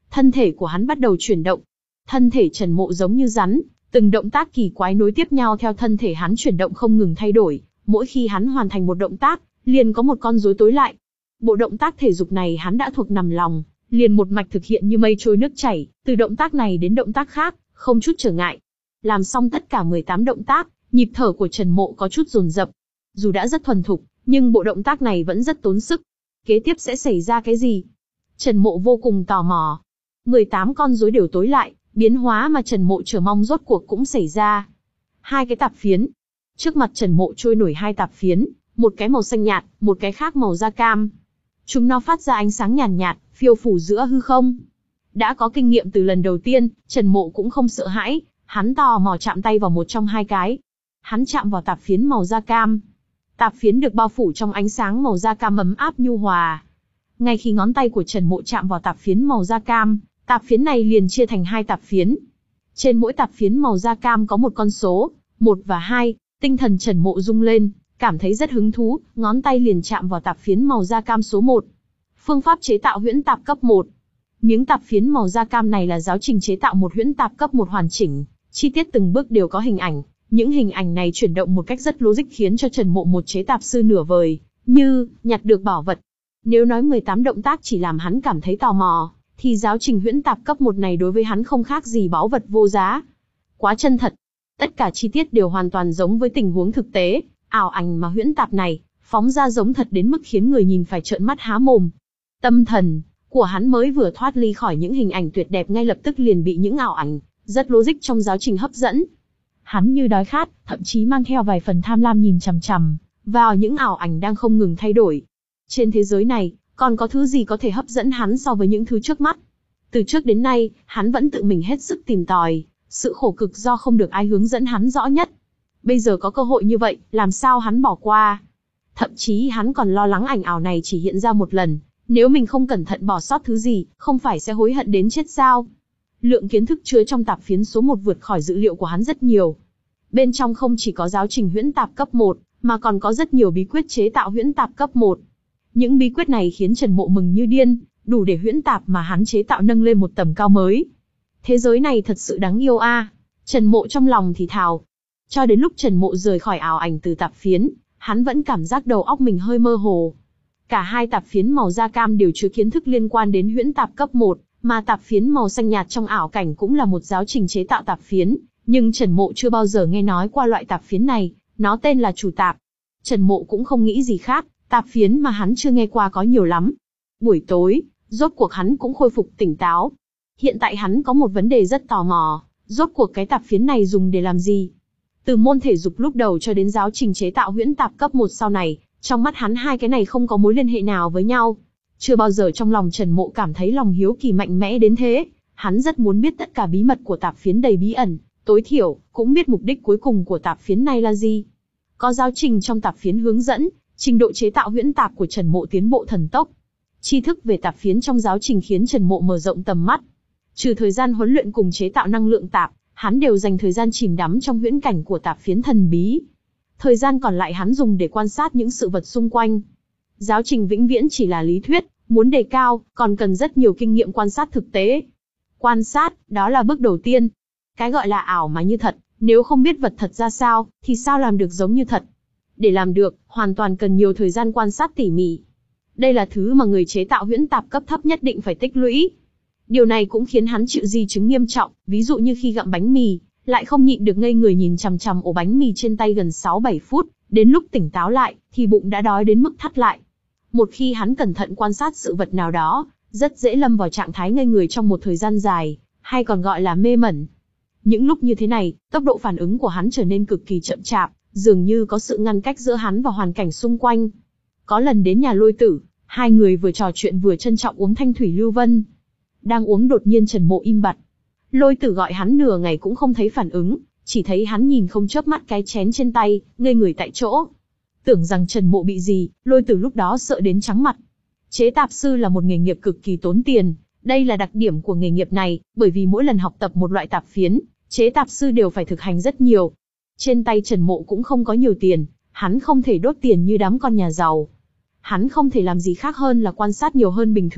S1: Thân thể của hắn bắt đầu chuyển động. Thân thể Trần Mộ giống như rắn, từng động tác kỳ quái nối tiếp nhau theo thân thể hắn chuyển động không ngừng thay đổi, mỗi khi hắn hoàn thành một động tác, liền có một con rối tối lại. Bộ động tác thể dục này hắn đã thuộc nằm lòng, liền một mạch thực hiện như mây trôi nước chảy, từ động tác này đến động tác khác, không chút trở ngại. Làm xong tất cả mười tám động tác, nhịp thở của Trần Mộ có chút dồn dập. Dù đã rất thuần thục, nhưng bộ động tác này vẫn rất tốn sức. Kế tiếp sẽ xảy ra cái gì? Trần Mộ vô cùng tò mò. mười tám con rối đều tối lại, biến hóa mà Trần Mộ chờ mong rốt cuộc cũng xảy ra. Hai cái tạp phiến. Trước mặt Trần Mộ trôi nổi hai tạp phiến, một cái màu xanh nhạt, một cái khác màu da cam. Chúng nó phát ra ánh sáng nhàn nhạt, nhạt, phiêu phù giữa hư không. Đã có kinh nghiệm từ lần đầu tiên, Trần Mộ cũng không sợ hãi, hắn tò mò chạm tay vào một trong hai cái. Hắn chạm vào tạp phiến màu da cam. Tạp phiến được bao phủ trong ánh sáng màu da cam ấm áp nhu hòa. Ngay khi ngón tay của Trần Mộ chạm vào tạp phiến màu da cam, tạp phiến này liền chia thành hai tạp phiến. Trên mỗi tạp phiến màu da cam có một con số, một và hai, tinh thần Trần Mộ rung lên, cảm thấy rất hứng thú, ngón tay liền chạm vào tạp phiến màu da cam số một. Phương pháp chế tạo huyễn tạp cấp một. Miếng tạp phiến màu da cam này là giáo trình chế tạo một huyễn tạp cấp một hoàn chỉnh, chi tiết từng bước đều có hình ảnh, những hình ảnh này chuyển động một cách rất logic khiến cho Trần Mộ một chế tạp sư nửa vời, như nhặt được bảo vật. Nếu nói mười tám động tác chỉ làm hắn cảm thấy tò mò, thì giáo trình huyễn tạp cấp một này đối với hắn không khác gì báu vật vô giá. Quá chân thật. Tất cả chi tiết đều hoàn toàn giống với tình huống thực tế, ảo ảnh mà huyễn tạp này, phóng ra giống thật đến mức khiến người nhìn phải trợn mắt há mồm. Tâm thần của hắn mới vừa thoát ly khỏi những hình ảnh tuyệt đẹp ngay lập tức liền bị những ảo ảnh, rất logic trong giáo trình hấp dẫn. Hắn như đói khát, thậm chí mang theo vài phần tham lam nhìn chằm chằm vào những ảo ảnh đang không ngừng thay đổi. Trên thế giới này, còn có thứ gì có thể hấp dẫn hắn so với những thứ trước mắt? Từ trước đến nay, hắn vẫn tự mình hết sức tìm tòi, sự khổ cực do không được ai hướng dẫn hắn rõ nhất. Bây giờ có cơ hội như vậy, làm sao hắn bỏ qua? Thậm chí hắn còn lo lắng ảnh ảo này chỉ hiện ra một lần, nếu mình không cẩn thận bỏ sót thứ gì, không phải sẽ hối hận đến chết sao? Lượng kiến thức chứa trong tạp phiến số một vượt khỏi dữ liệu của hắn rất nhiều. Bên trong không chỉ có giáo trình huyễn tạp cấp một, mà còn có rất nhiều bí quyết chế tạo huyễn tạp cấp một. Những bí quyết này khiến Trần Mộ mừng như điên, đủ để huyễn tạp mà hắn chế tạo nâng lên một tầm cao mới. Thế giới này thật sự đáng yêu a, à. Trần Mộ trong lòng thì thào. Cho đến lúc Trần Mộ rời khỏi ảo ảnh từ tạp phiến, hắn vẫn cảm giác đầu óc mình hơi mơ hồ. Cả hai tạp phiến màu da cam đều chứa kiến thức liên quan đến huyễn tạp cấp một, mà tạp phiến màu xanh nhạt trong ảo cảnh cũng là một giáo trình chế tạo tạp phiến, nhưng Trần Mộ chưa bao giờ nghe nói qua loại tạp phiến này, nó tên là chủ tạp. Trần Mộ cũng không nghĩ gì khác, tạp phiến mà hắn chưa nghe qua có nhiều lắm. Buổi tối, rốt cuộc hắn cũng khôi phục tỉnh táo. Hiện tại hắn có một vấn đề rất tò mò, rốt cuộc cái tạp phiến này dùng để làm gì? Từ môn thể dục lúc đầu cho đến giáo trình chế tạo huyễn tạp cấp một sau này, trong mắt hắn hai cái này không có mối liên hệ nào với nhau. Chưa bao giờ trong lòng Trần Mộ cảm thấy lòng hiếu kỳ mạnh mẽ đến thế, hắn rất muốn biết tất cả bí mật của tạp phiến đầy bí ẩn, tối thiểu cũng biết mục đích cuối cùng của tạp phiến này là gì. Có giáo trình trong tạp phiến hướng dẫn, trình độ chế tạo huyễn tạp của Trần Mộ tiến bộ thần tốc. Tri thức về tạp phiến trong giáo trình khiến Trần Mộ mở rộng tầm mắt. Trừ thời gian huấn luyện cùng chế tạo năng lượng tạp, hắn đều dành thời gian chìm đắm trong huyễn cảnh của tạp phiến thần bí. Thời gian còn lại hắn dùng để quan sát những sự vật xung quanh. Giáo trình vĩnh viễn chỉ là lý thuyết, muốn đề cao, còn cần rất nhiều kinh nghiệm quan sát thực tế. Quan sát, đó là bước đầu tiên. Cái gọi là ảo mà như thật, nếu không biết vật thật ra sao, thì sao làm được giống như thật? Để làm được, hoàn toàn cần nhiều thời gian quan sát tỉ mỉ. Đây là thứ mà người chế tạo huyễn tạp cấp thấp nhất định phải tích lũy. Điều này cũng khiến hắn chịu di chứng nghiêm trọng, ví dụ như khi gặm bánh mì, lại không nhịn được ngây người nhìn chằm chằm ổ bánh mì trên tay gần sáu bảy phút, đến lúc tỉnh táo lại, thì bụng đã đói đến mức thắt lại. Một khi hắn cẩn thận quan sát sự vật nào đó, rất dễ lâm vào trạng thái ngây người trong một thời gian dài, hay còn gọi là mê mẩn. Những lúc như thế này, tốc độ phản ứng của hắn trở nên cực kỳ chậm chạp, dường như có sự ngăn cách giữa hắn và hoàn cảnh xung quanh. Có lần đến nhà Lôi Tử, hai người vừa trò chuyện vừa trân trọng uống thanh thủy lưu vân. Đang uống đột nhiên Trần Mộ im bặt. Lôi Tử gọi hắn nửa ngày cũng không thấy phản ứng, chỉ thấy hắn nhìn không chớp mắt cái chén trên tay, ngây người tại chỗ. Tưởng rằng Trần Mộ bị gì, Lôi Tử lúc đó sợ đến trắng mặt. Chế tạp sư là một nghề nghiệp cực kỳ tốn tiền, đây là đặc điểm của nghề nghiệp này, bởi vì mỗi lần học tập một loại tạp phiến, chế tạp sư đều phải thực hành rất nhiều. Trên tay Trần Mộ cũng không có nhiều tiền, hắn không thể đốt tiền như đám con nhà giàu. Hắn không thể làm gì khác hơn là quan sát nhiều hơn bình thường,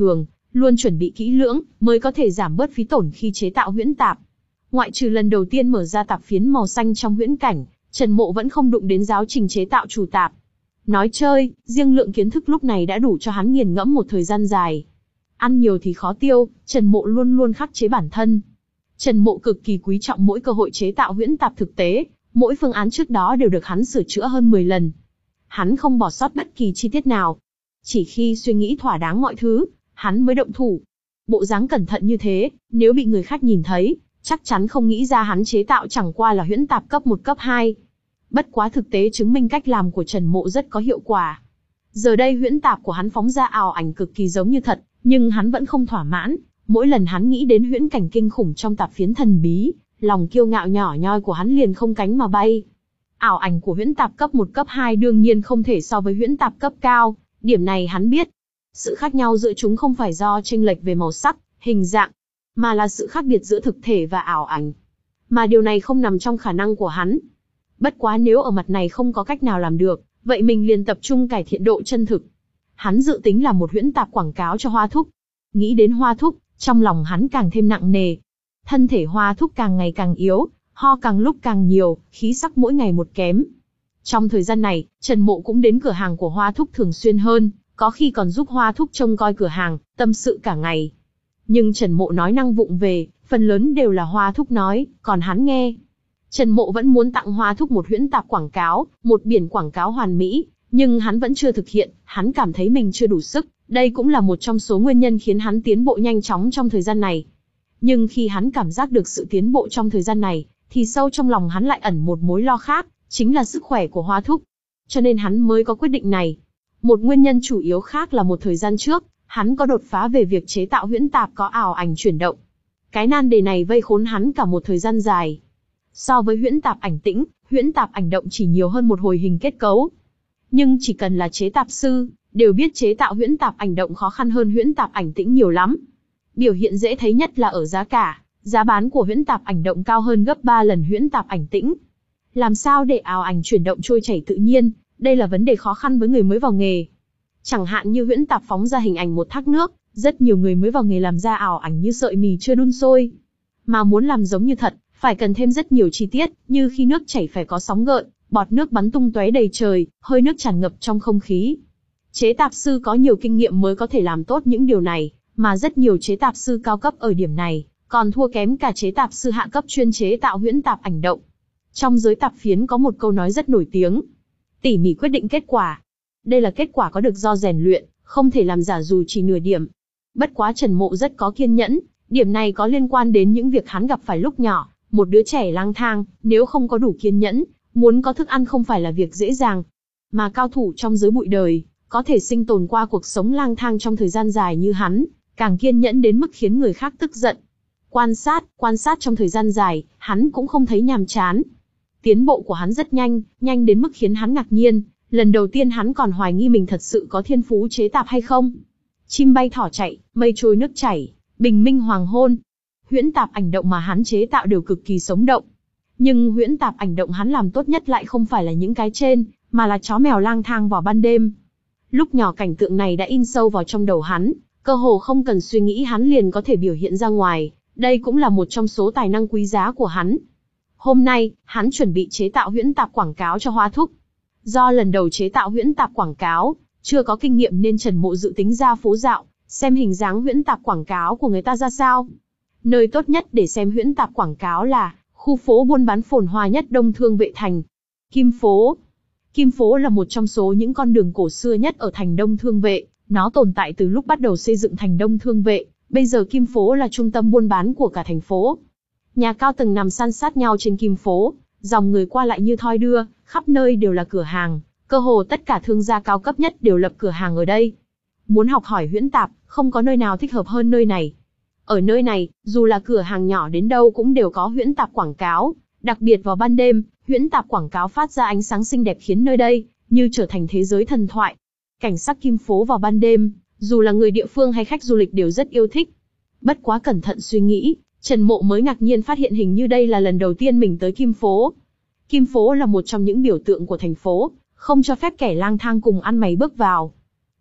S1: luôn chuẩn bị kỹ lưỡng, mới có thể giảm bớt phí tổn khi chế tạo huyễn tạp. Ngoại trừ lần đầu tiên mở ra tạp phiến màu xanh trong huyễn cảnh, Trần Mộ vẫn không đụng đến giáo trình chế tạo chủ tạp. Nói chơi, riêng lượng kiến thức lúc này đã đủ cho hắn nghiền ngẫm một thời gian dài. Ăn nhiều thì khó tiêu, Trần Mộ luôn luôn khắc chế bản thân. Trần Mộ cực kỳ quý trọng mỗi cơ hội chế tạo huyễn tạp thực tế, mỗi phương án trước đó đều được hắn sửa chữa hơn mười lần. Hắn không bỏ sót bất kỳ chi tiết nào. Chỉ khi suy nghĩ thỏa đáng mọi thứ, hắn mới động thủ. Bộ dáng cẩn thận như thế, nếu bị người khác nhìn thấy, chắc chắn không nghĩ ra hắn chế tạo chẳng qua là huyễn tạp cấp một cấp hai. Bất quá thực tế chứng minh cách làm của Trần Mộ rất có hiệu quả. Giờ đây huyễn tạp của hắn phóng ra ảo ảnh cực kỳ giống như thật, nhưng hắn vẫn không thỏa mãn. Mỗi lần hắn nghĩ đến huyễn cảnh kinh khủng trong tạp phiến thần bí, lòng kiêu ngạo nhỏ nhoi của hắn liền không cánh mà bay. Ảo ảnh của huyễn tạp cấp một cấp hai đương nhiên không thể so với huyễn tạp cấp cao, điểm này hắn biết. Sự khác nhau giữa chúng không phải do chênh lệch về màu sắc, hình dạng, mà là sự khác biệt giữa thực thể và ảo ảnh. Mà điều này không nằm trong khả năng của hắn. Bất quá nếu ở mặt này không có cách nào làm được, vậy mình liền tập trung cải thiện độ chân thực. Hắn dự tính làm một huyễn tạp quảng cáo cho Hoa Thúc. Nghĩ đến Hoa Thúc, trong lòng hắn càng thêm nặng nề. Thân thể Hoa Thúc càng ngày càng yếu, ho càng lúc càng nhiều, khí sắc mỗi ngày một kém. Trong thời gian này, Trần Mộ cũng đến cửa hàng của Hoa Thúc thường xuyên hơn, có khi còn giúp Hoa Thúc trông coi cửa hàng, tâm sự cả ngày. Nhưng Trần Mộ nói năng vụng về, phần lớn đều là Hoa Thúc nói, còn hắn nghe. Trần Mộ vẫn muốn tặng Hoa Thúc một huyễn tạp quảng cáo, một biển quảng cáo hoàn mỹ, nhưng hắn vẫn chưa thực hiện, hắn cảm thấy mình chưa đủ sức, đây cũng là một trong số nguyên nhân khiến hắn tiến bộ nhanh chóng trong thời gian này. Nhưng khi hắn cảm giác được sự tiến bộ trong thời gian này, thì sâu trong lòng hắn lại ẩn một mối lo khác, chính là sức khỏe của Hoa Thúc. Cho nên hắn mới có quyết định này. Một nguyên nhân chủ yếu khác là một thời gian trước, hắn có đột phá về việc chế tạo huyễn tạp có ảo ảnh chuyển động. Cái nan đề này vây khốn hắn cả một thời gian dài. So với huyễn tạp ảnh tĩnh, huyễn tạp ảnh động chỉ nhiều hơn một hồi hình kết cấu. Nhưng chỉ cần là chế tạp sư, đều biết chế tạo huyễn tạp ảnh động khó khăn hơn huyễn tạp ảnh tĩnh nhiều lắm. Biểu hiện dễ thấy nhất là ở giá cả, giá bán của huyễn tạp ảnh động cao hơn gấp ba lần huyễn tạp ảnh tĩnh. Làm sao để ảo ảnh chuyển động trôi chảy tự nhiên, đây là vấn đề khó khăn với người mới vào nghề. Chẳng hạn như huyễn tạp phóng ra hình ảnh một thác nước, rất nhiều người mới vào nghề làm ra ảo ảnh như sợi mì chưa đun sôi. Mà muốn làm giống như thật, phải cần thêm rất nhiều chi tiết, như khi nước chảy phải có sóng gợn, bọt nước bắn tung tóe đầy trời, hơi nước tràn ngập trong không khí. Chế tạp sư có nhiều kinh nghiệm mới có thể làm tốt những điều này, mà rất nhiều chế tạp sư cao cấp ở điểm này, còn thua kém cả chế tạp sư hạ cấp chuyên chế tạo huyễn tạp ảnh động. Trong giới tạp phiến có một câu nói rất nổi tiếng: tỉ mỉ quyết định kết quả. Đây là kết quả có được do rèn luyện, không thể làm giả dù chỉ nửa điểm. Bất quá Trần Mộ rất có kiên nhẫn, điểm này có liên quan đến những việc hắn gặp phải lúc nhỏ, một đứa trẻ lang thang, nếu không có đủ kiên nhẫn, muốn có thức ăn không phải là việc dễ dàng. Mà cao thủ trong giới bụi đời, có thể sinh tồn qua cuộc sống lang thang trong thời gian dài như hắn, càng kiên nhẫn đến mức khiến người khác tức giận. Quan sát, quan sát trong thời gian dài, hắn cũng không thấy nhàm chán. Tiến bộ của hắn rất nhanh, nhanh đến mức khiến hắn ngạc nhiên, lần đầu tiên hắn còn hoài nghi mình thật sự có thiên phú chế tạp hay không. Chim bay thỏ chạy, mây trôi nước chảy, bình minh hoàng hôn. Huyễn tạp ảnh động mà hắn chế tạo đều cực kỳ sống động. Nhưng huyễn tạp ảnh động hắn làm tốt nhất lại không phải là những cái trên, mà là chó mèo lang thang vào ban đêm. Lúc nhỏ cảnh tượng này đã in sâu vào trong đầu hắn, cơ hồ không cần suy nghĩ hắn liền có thể biểu hiện ra ngoài, đây cũng là một trong số tài năng quý giá của hắn. Hôm nay, hắn chuẩn bị chế tạo huyễn tạp quảng cáo cho Hoa Thúc. Do lần đầu chế tạo huyễn tạp quảng cáo, chưa có kinh nghiệm nên Trần Mộ dự tính ra phố dạo, xem hình dáng huyễn tạp quảng cáo của người ta ra sao. Nơi tốt nhất để xem huyễn tạp quảng cáo là khu phố buôn bán phồn hoa nhất Đông Thương Vệ Thành, Kim Phố. Kim Phố là một trong số những con đường cổ xưa nhất ở thành Đông Thương Vệ, nó tồn tại từ lúc bắt đầu xây dựng thành Đông Thương Vệ, bây giờ Kim Phố là trung tâm buôn bán của cả thành phố. Nhà cao tầng nằm san sát nhau trên Kim Phố, dòng người qua lại như thoi đưa, khắp nơi đều là cửa hàng, cơ hồ tất cả thương gia cao cấp nhất đều lập cửa hàng ở đây. Muốn học hỏi huyễn tạp, không có nơi nào thích hợp hơn nơi này. Ở nơi này, dù là cửa hàng nhỏ đến đâu cũng đều có huyễn tạp quảng cáo, đặc biệt vào ban đêm, huyễn tạp quảng cáo phát ra ánh sáng xinh đẹp khiến nơi đây như trở thành thế giới thần thoại. Cảnh sắc Kim Phố vào ban đêm, dù là người địa phương hay khách du lịch đều rất yêu thích. Bất quá cẩn thận suy nghĩ, Trần Mộ mới ngạc nhiên phát hiện hình như đây là lần đầu tiên mình tới Kim Phố. Kim Phố là một trong những biểu tượng của thành phố, không cho phép kẻ lang thang cùng ăn mày bước vào.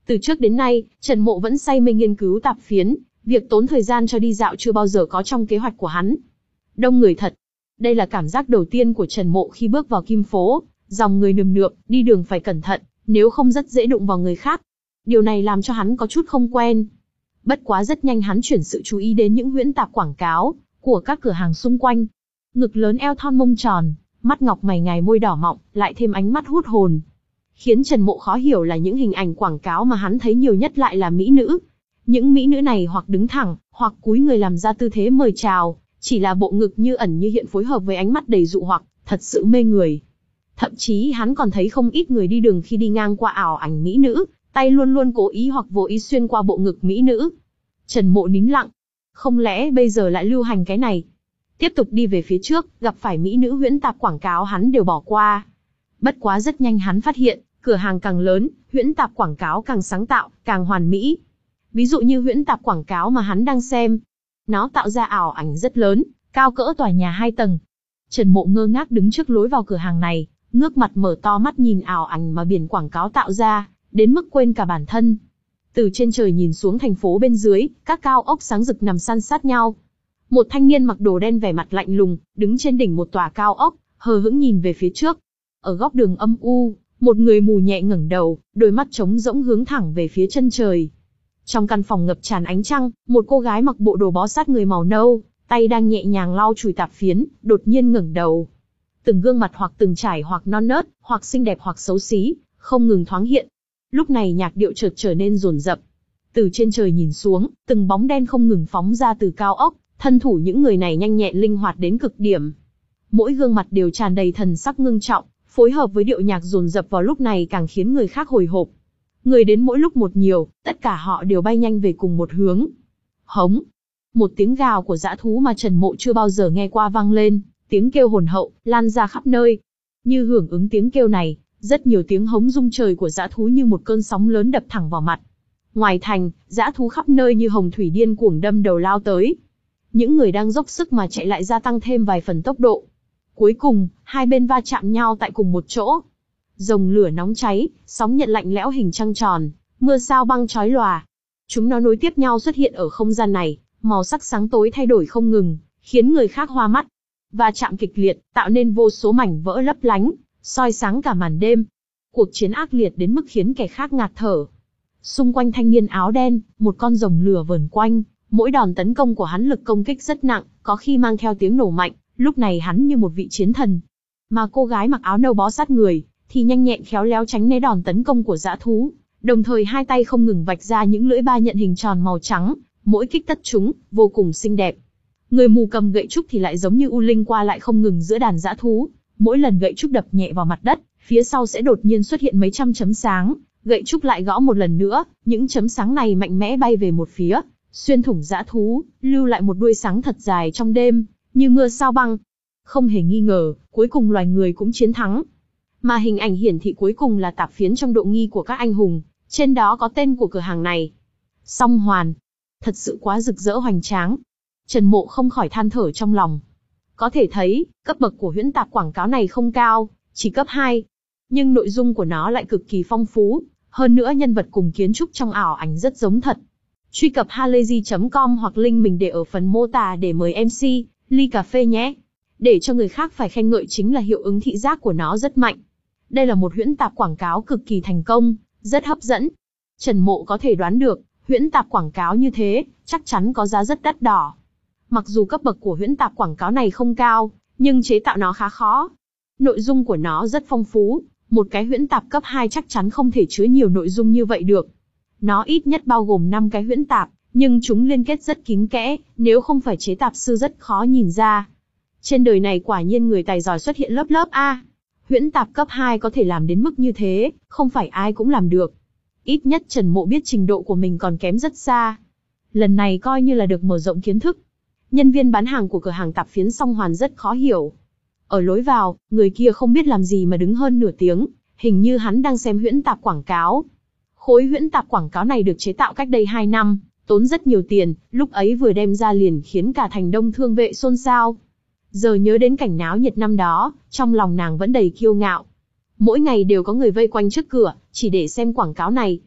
S1: Từ trước đến nay, Trần Mộ vẫn say mê nghiên cứu tạp phiến, việc tốn thời gian cho đi dạo chưa bao giờ có trong kế hoạch của hắn. Đông người thật. Đây là cảm giác đầu tiên của Trần Mộ khi bước vào Kim phố, dòng người nườm nượp, đi đường phải cẩn thận, nếu không rất dễ đụng vào người khác. Điều này làm cho hắn có chút không quen. Bất quá rất nhanh hắn chuyển sự chú ý đến những huyễn tạp quảng cáo của các cửa hàng xung quanh. Ngực lớn eo thon mông tròn, mắt ngọc mày ngài môi đỏ mọng, lại thêm ánh mắt hút hồn. Khiến Trần Mộ khó hiểu là những hình ảnh quảng cáo mà hắn thấy nhiều nhất lại là mỹ nữ. Những mỹ nữ này hoặc đứng thẳng, hoặc cúi người làm ra tư thế mời chào, chỉ là bộ ngực như ẩn như hiện phối hợp với ánh mắt đầy dụ hoặc, thật sự mê người. Thậm chí hắn còn thấy không ít người đi đường khi đi ngang qua ảo ảnh mỹ nữ, tay luôn luôn cố ý hoặc vô ý xuyên qua bộ ngực mỹ nữ. Trần Mộ nín lặng. Không lẽ bây giờ lại lưu hành cái này? Tiếp tục đi về phía trước, gặp phải mỹ nữ huyễn tạp quảng cáo hắn đều bỏ qua. Bất quá rất nhanh hắn phát hiện, cửa hàng càng lớn, huyễn tạp quảng cáo càng sáng tạo, càng hoàn mỹ. Ví dụ như huyễn tạp quảng cáo mà hắn đang xem. Nó tạo ra ảo ảnh rất lớn, cao cỡ tòa nhà hai tầng. Trần Mộ ngơ ngác đứng trước lối vào cửa hàng này, ngước mặt mở to mắt nhìn ảo ảnh mà biển quảng cáo tạo ra, đến mức quên cả bản thân. Từ trên trời nhìn xuống thành phố bên dưới, các cao ốc sáng rực nằm san sát nhau. Một thanh niên mặc đồ đen vẻ mặt lạnh lùng, đứng trên đỉnh một tòa cao ốc, hờ hững nhìn về phía trước. Ở góc đường âm u, một người mù nhẹ ngẩng đầu, đôi mắt trống rỗng hướng thẳng về phía chân trời. Trong căn phòng ngập tràn ánh trăng, một cô gái mặc bộ đồ bó sát người màu nâu, tay đang nhẹ nhàng lau chùi tạp phiến, đột nhiên ngẩng đầu. Từng gương mặt hoặc từng trải hoặc non nớt, hoặc xinh đẹp hoặc xấu xí, không ngừng thoáng hiện. Lúc này nhạc điệu chợt trở nên dồn dập. Từ trên trời nhìn xuống, từng bóng đen không ngừng phóng ra từ cao ốc, thân thủ những người này nhanh nhẹn linh hoạt đến cực điểm. Mỗi gương mặt đều tràn đầy thần sắc ngưng trọng, phối hợp với điệu nhạc dồn dập vào lúc này càng khiến người khác hồi hộp. Người đến mỗi lúc một nhiều, tất cả họ đều bay nhanh về cùng một hướng. Hống! Một tiếng gào của dã thú mà Trần Mộ chưa bao giờ nghe qua vang lên, tiếng kêu hồn hậu, lan ra khắp nơi. Như hưởng ứng tiếng kêu này, rất nhiều tiếng hống rung trời của dã thú như một cơn sóng lớn đập thẳng vào mặt. Ngoài thành, dã thú khắp nơi như hồng thủy điên cuồng đâm đầu lao tới. Những người đang dốc sức mà chạy lại gia tăng thêm vài phần tốc độ. Cuối cùng, hai bên va chạm nhau tại cùng một chỗ. Rồng lửa nóng cháy, sóng nhiệt lạnh lẽo hình trăng tròn, mưa sao băng chói lòa. Chúng nó nối tiếp nhau xuất hiện ở không gian này, màu sắc sáng tối thay đổi không ngừng, khiến người khác hoa mắt. Va chạm kịch liệt, tạo nên vô số mảnh vỡ lấp lánh, soi sáng cả màn đêm. Cuộc chiến ác liệt đến mức khiến kẻ khác ngạt thở. Xung quanh thanh niên áo đen, một con rồng lửa vờn quanh, mỗi đòn tấn công của hắn lực công kích rất nặng, có khi mang theo tiếng nổ mạnh, lúc này hắn như một vị chiến thần. Mà cô gái mặc áo nâu bó sát người, thì nhanh nhẹn khéo léo tránh né đòn tấn công của dã thú, đồng thời hai tay không ngừng vạch ra những lưỡi ba nhận hình tròn màu trắng, mỗi kích tất chúng, vô cùng xinh đẹp. Người mù cầm gậy trúc thì lại giống như u linh qua lại không ngừng giữa đàn dã thú, mỗi lần gậy trúc đập nhẹ vào mặt đất, phía sau sẽ đột nhiên xuất hiện mấy trăm chấm sáng, gậy trúc lại gõ một lần nữa, những chấm sáng này mạnh mẽ bay về một phía, xuyên thủng dã thú, lưu lại một đuôi sáng thật dài trong đêm, như mưa sao băng. Không hề nghi ngờ, cuối cùng loài người cũng chiến thắng. Mà hình ảnh hiển thị cuối cùng là tạp phiến trong độ nghi của các anh hùng, trên đó có tên của cửa hàng này. Song Hoàn. Thật sự quá rực rỡ hoành tráng. Trần Mộ không khỏi than thở trong lòng. Có thể thấy, cấp bậc của huyễn tạp quảng cáo này không cao, chỉ cấp hai. Nhưng nội dung của nó lại cực kỳ phong phú, hơn nữa nhân vật cùng kiến trúc trong ảo ảnh rất giống thật. Truy cập halayzi chấm com hoặc link mình để ở phần mô tả để mời em xê, ly cà phê nhé. Để cho người khác phải khen ngợi chính là hiệu ứng thị giác của nó rất mạnh. Đây là một huyễn tạp quảng cáo cực kỳ thành công, rất hấp dẫn. Trần Mộ có thể đoán được, huyễn tạp quảng cáo như thế, chắc chắn có giá rất đắt đỏ. Mặc dù cấp bậc của huyễn tạp quảng cáo này không cao, nhưng chế tạo nó khá khó. Nội dung của nó rất phong phú, một cái huyễn tạp cấp hai chắc chắn không thể chứa nhiều nội dung như vậy được. Nó ít nhất bao gồm năm cái huyễn tạp, nhưng chúng liên kết rất kín kẽ, nếu không phải chế tạp sư rất khó nhìn ra. Trên đời này quả nhiên người tài giỏi xuất hiện lớp lớp a. Huyễn tạp cấp hai có thể làm đến mức như thế, không phải ai cũng làm được. Ít nhất Trần Mộ biết trình độ của mình còn kém rất xa. Lần này coi như là được mở rộng kiến thức. Nhân viên bán hàng của cửa hàng tạp phiến Song Hoàn rất khó hiểu. Ở lối vào, người kia không biết làm gì mà đứng hơn nửa tiếng, hình như hắn đang xem huyễn tạp quảng cáo. Khối huyễn tạp quảng cáo này được chế tạo cách đây hai năm, tốn rất nhiều tiền, lúc ấy vừa đem ra liền khiến cả thành Đông Thương vệ xôn xao. Giờ nhớ đến cảnh náo nhiệt năm đó, trong lòng nàng vẫn đầy kiêu ngạo. Mỗi ngày đều có người vây quanh trước cửa, chỉ để xem quảng cáo này.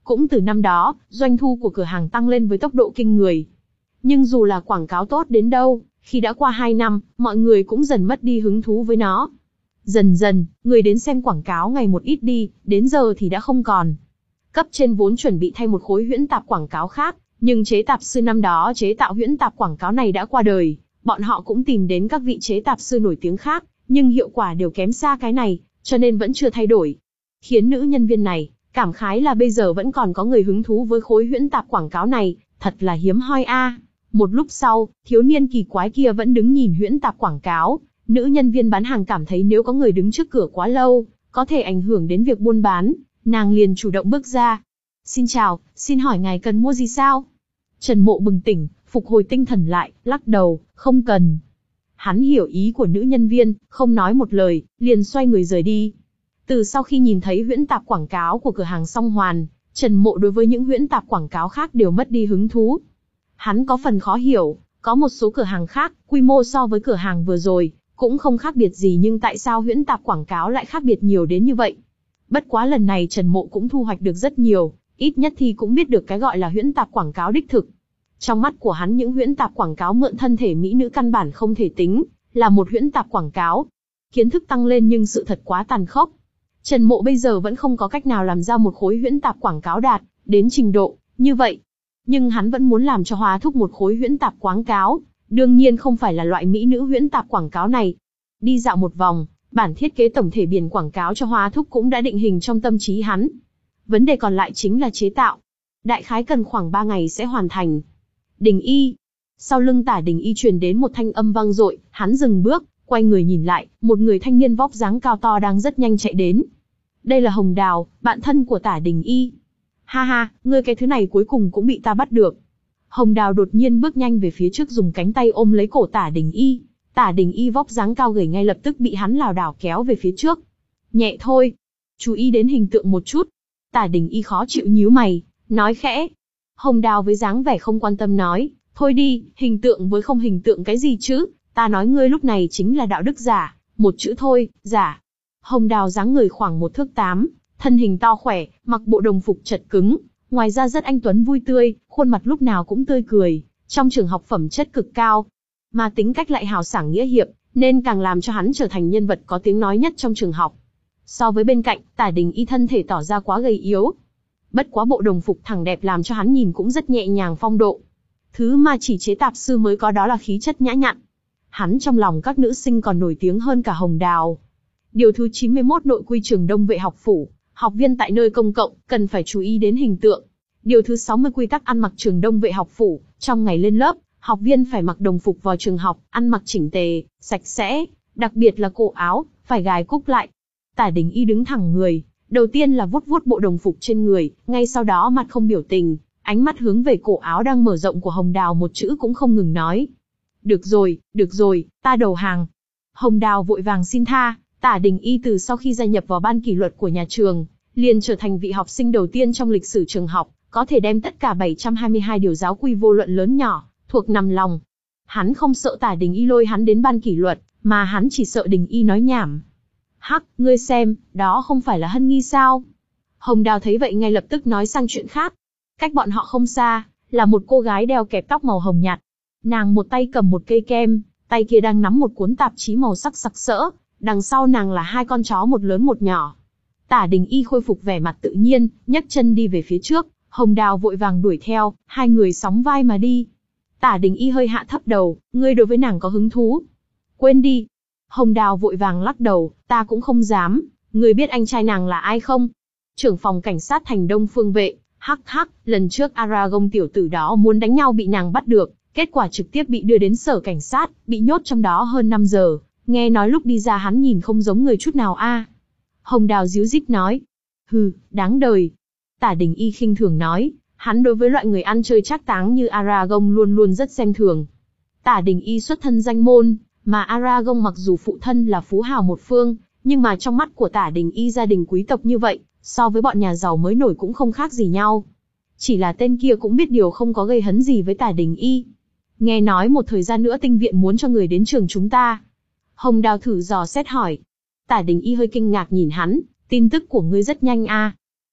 S1: Cũng từ năm đó, doanh thu của cửa hàng tăng lên với tốc độ kinh người. Nhưng dù là quảng cáo tốt đến đâu, khi đã qua hai năm, mọi người cũng dần mất đi hứng thú với nó. Dần dần, người đến xem quảng cáo ngày một ít đi, đến giờ thì đã không còn. Cấp trên vốn chuẩn bị thay một khối huyễn tạp quảng cáo khác, nhưng chế tạp sư năm đó chế tạo huyễn tạp quảng cáo này đã qua đời, bọn họ cũng tìm đến các vị chế tạp sư nổi tiếng khác, nhưng hiệu quả đều kém xa cái này, cho nên vẫn chưa thay đổi. Khiến nữ nhân viên này cảm khái là bây giờ vẫn còn có người hứng thú với khối huyễn tạp quảng cáo này, thật là hiếm hoi a. Một lúc sau, thiếu niên kỳ quái kia vẫn đứng nhìn huyễn tạp quảng cáo, nữ nhân viên bán hàng cảm thấy nếu có người đứng trước cửa quá lâu, có thể ảnh hưởng đến việc buôn bán, nàng liền chủ động bước ra. Xin chào, xin hỏi ngài cần mua gì sao? Trần Mộ bừng tỉnh, phục hồi tinh thần lại, lắc đầu, không cần. Hắn hiểu ý của nữ nhân viên, không nói một lời, liền xoay người rời đi. Từ sau khi nhìn thấy huyễn tạp quảng cáo của cửa hàng Song Hoàn, Trần Mộ đối với những huyễn tạp quảng cáo khác đều mất đi hứng thú. Hắn có phần khó hiểu, có một số cửa hàng khác, quy mô so với cửa hàng vừa rồi, cũng không khác biệt gì nhưng tại sao huyễn tạp quảng cáo lại khác biệt nhiều đến như vậy? Bất quá lần này Trần Mộ cũng thu hoạch được rất nhiều, ít nhất thì cũng biết được cái gọi là huyễn tạp quảng cáo đích thực. Trong mắt của hắn những huyễn tạp quảng cáo mượn thân thể mỹ nữ căn bản không thể tính là một huyễn tạp quảng cáo. Kiến thức tăng lên nhưng sự thật quá tàn khốc. Trần Mộ bây giờ vẫn không có cách nào làm ra một khối huyễn tạp quảng cáo đạt đến trình độ như vậy. Nhưng hắn vẫn muốn làm cho Hoa Thúc một khối huyễn tạp quảng cáo, đương nhiên không phải là loại mỹ nữ huyễn tạp quảng cáo này. Đi dạo một vòng, bản thiết kế tổng thể biển quảng cáo cho Hoa Thúc cũng đã định hình trong tâm trí hắn. Vấn đề còn lại chính là chế tạo. Đại khái cần khoảng ba ngày sẽ hoàn thành. Đình Y. Sau lưng Tả Đình Y truyền đến một thanh âm vang dội, hắn dừng bước, quay người nhìn lại, một người thanh niên vóc dáng cao to đang rất nhanh chạy đến. Đây là Hồng Đào, bạn thân của Tả Đình Y. Ha ha, ngươi cái thứ này cuối cùng cũng bị ta bắt được. Hồng Đào đột nhiên bước nhanh về phía trước dùng cánh tay ôm lấy cổ Tả Đình Y. Tả Đình Y vóc dáng cao gầy ngay lập tức bị hắn lảo đảo kéo về phía trước. Nhẹ thôi, chú ý đến hình tượng một chút. Tả Đình Y khó chịu nhíu mày, nói khẽ. Hồng Đào với dáng vẻ không quan tâm nói, thôi đi, hình tượng với không hình tượng cái gì chứ, ta nói ngươi lúc này chính là đạo đức giả, một chữ thôi, giả. Hồng Đào dáng người khoảng một thước tám, thân hình to khỏe, mặc bộ đồng phục chật cứng, ngoài ra rất anh tuấn vui tươi, khuôn mặt lúc nào cũng tươi cười, trong trường học phẩm chất cực cao, mà tính cách lại hào sảng nghĩa hiệp, nên càng làm cho hắn trở thành nhân vật có tiếng nói nhất trong trường học. So với bên cạnh, Tả Đình Y thân thể tỏ ra quá gầy yếu. Bất quá bộ đồng phục thẳng đẹp làm cho hắn nhìn cũng rất nhẹ nhàng phong độ. Thứ mà chỉ chế tạp sư mới có đó là khí chất nhã nhặn. Hắn trong lòng các nữ sinh còn nổi tiếng hơn cả Hồng Đào. Điều thứ chín mươi mốt nội quy trường Đông Vệ học phủ, học viên tại nơi công cộng cần phải chú ý đến hình tượng. Điều thứ sáu mươi quy tắc ăn mặc trường Đông Vệ học phủ, trong ngày lên lớp, học viên phải mặc đồng phục vào trường học, ăn mặc chỉnh tề, sạch sẽ, đặc biệt là cổ áo, phải gài cúc lại. Tả Đình Y đứng thẳng người, đầu tiên là vuốt vuốt bộ đồng phục trên người, ngay sau đó mặt không biểu tình, ánh mắt hướng về cổ áo đang mở rộng của Hồng Đào một chữ cũng không ngừng nói. Được rồi, được rồi, ta đầu hàng. Hồng Đào vội vàng xin tha, Tả Đình Y từ sau khi gia nhập vào ban kỷ luật của nhà trường, liền trở thành vị học sinh đầu tiên trong lịch sử trường học, có thể đem tất cả bảy trăm hai mươi hai điều giáo quy vô luận lớn nhỏ, thuộc nằm lòng. Hắn không sợ Tả Đình Y lôi hắn đến ban kỷ luật, mà hắn chỉ sợ Đình Y nói nhảm. Hắc, ngươi xem, đó không phải là Hân Nghi sao? Hồng Đào thấy vậy ngay lập tức nói sang chuyện khác. Cách bọn họ không xa, là một cô gái đeo kẹp tóc màu hồng nhạt. Nàng một tay cầm một cây kem, tay kia đang nắm một cuốn tạp chí màu sắc sặc sỡ, đằng sau nàng là hai con chó một lớn một nhỏ. Tả Đình Y khôi phục vẻ mặt tự nhiên, nhấc chân đi về phía trước, Hồng Đào vội vàng đuổi theo, hai người sóng vai mà đi. Tả Đình Y hơi hạ thấp đầu, ngươi đối với nàng có hứng thú? Quên đi. Hồng Đào vội vàng lắc đầu, ta cũng không dám, ngươi biết anh trai nàng là ai không? Trưởng phòng cảnh sát thành Đông Phương Vệ, hắc hắc, lần trước Aragon tiểu tử đó muốn đánh nhau bị nàng bắt được, kết quả trực tiếp bị đưa đến sở cảnh sát, bị nhốt trong đó hơn năm giờ, nghe nói lúc đi ra hắn nhìn không giống người chút nào a. À. Hồng Đào díu dít nói, hừ, đáng đời. Tả Đình Y khinh thường nói, hắn đối với loại người ăn chơi trác táng như Aragon luôn luôn rất xem thường. Tả Đình Y xuất thân danh môn, mà Aragon mặc dù phụ thân là phú hào một phương, nhưng mà trong mắt của Tả Đình Y gia đình quý tộc như vậy, so với bọn nhà giàu mới nổi cũng không khác gì nhau. Chỉ là tên kia cũng biết điều không có gây hấn gì với Tả Đình Y. Nghe nói một thời gian nữa tinh viện muốn cho người đến trường chúng ta. Hồng Đào thử dò xét hỏi. Tả Đình Y hơi kinh ngạc nhìn hắn, tin tức của ngươi rất nhanh a. À.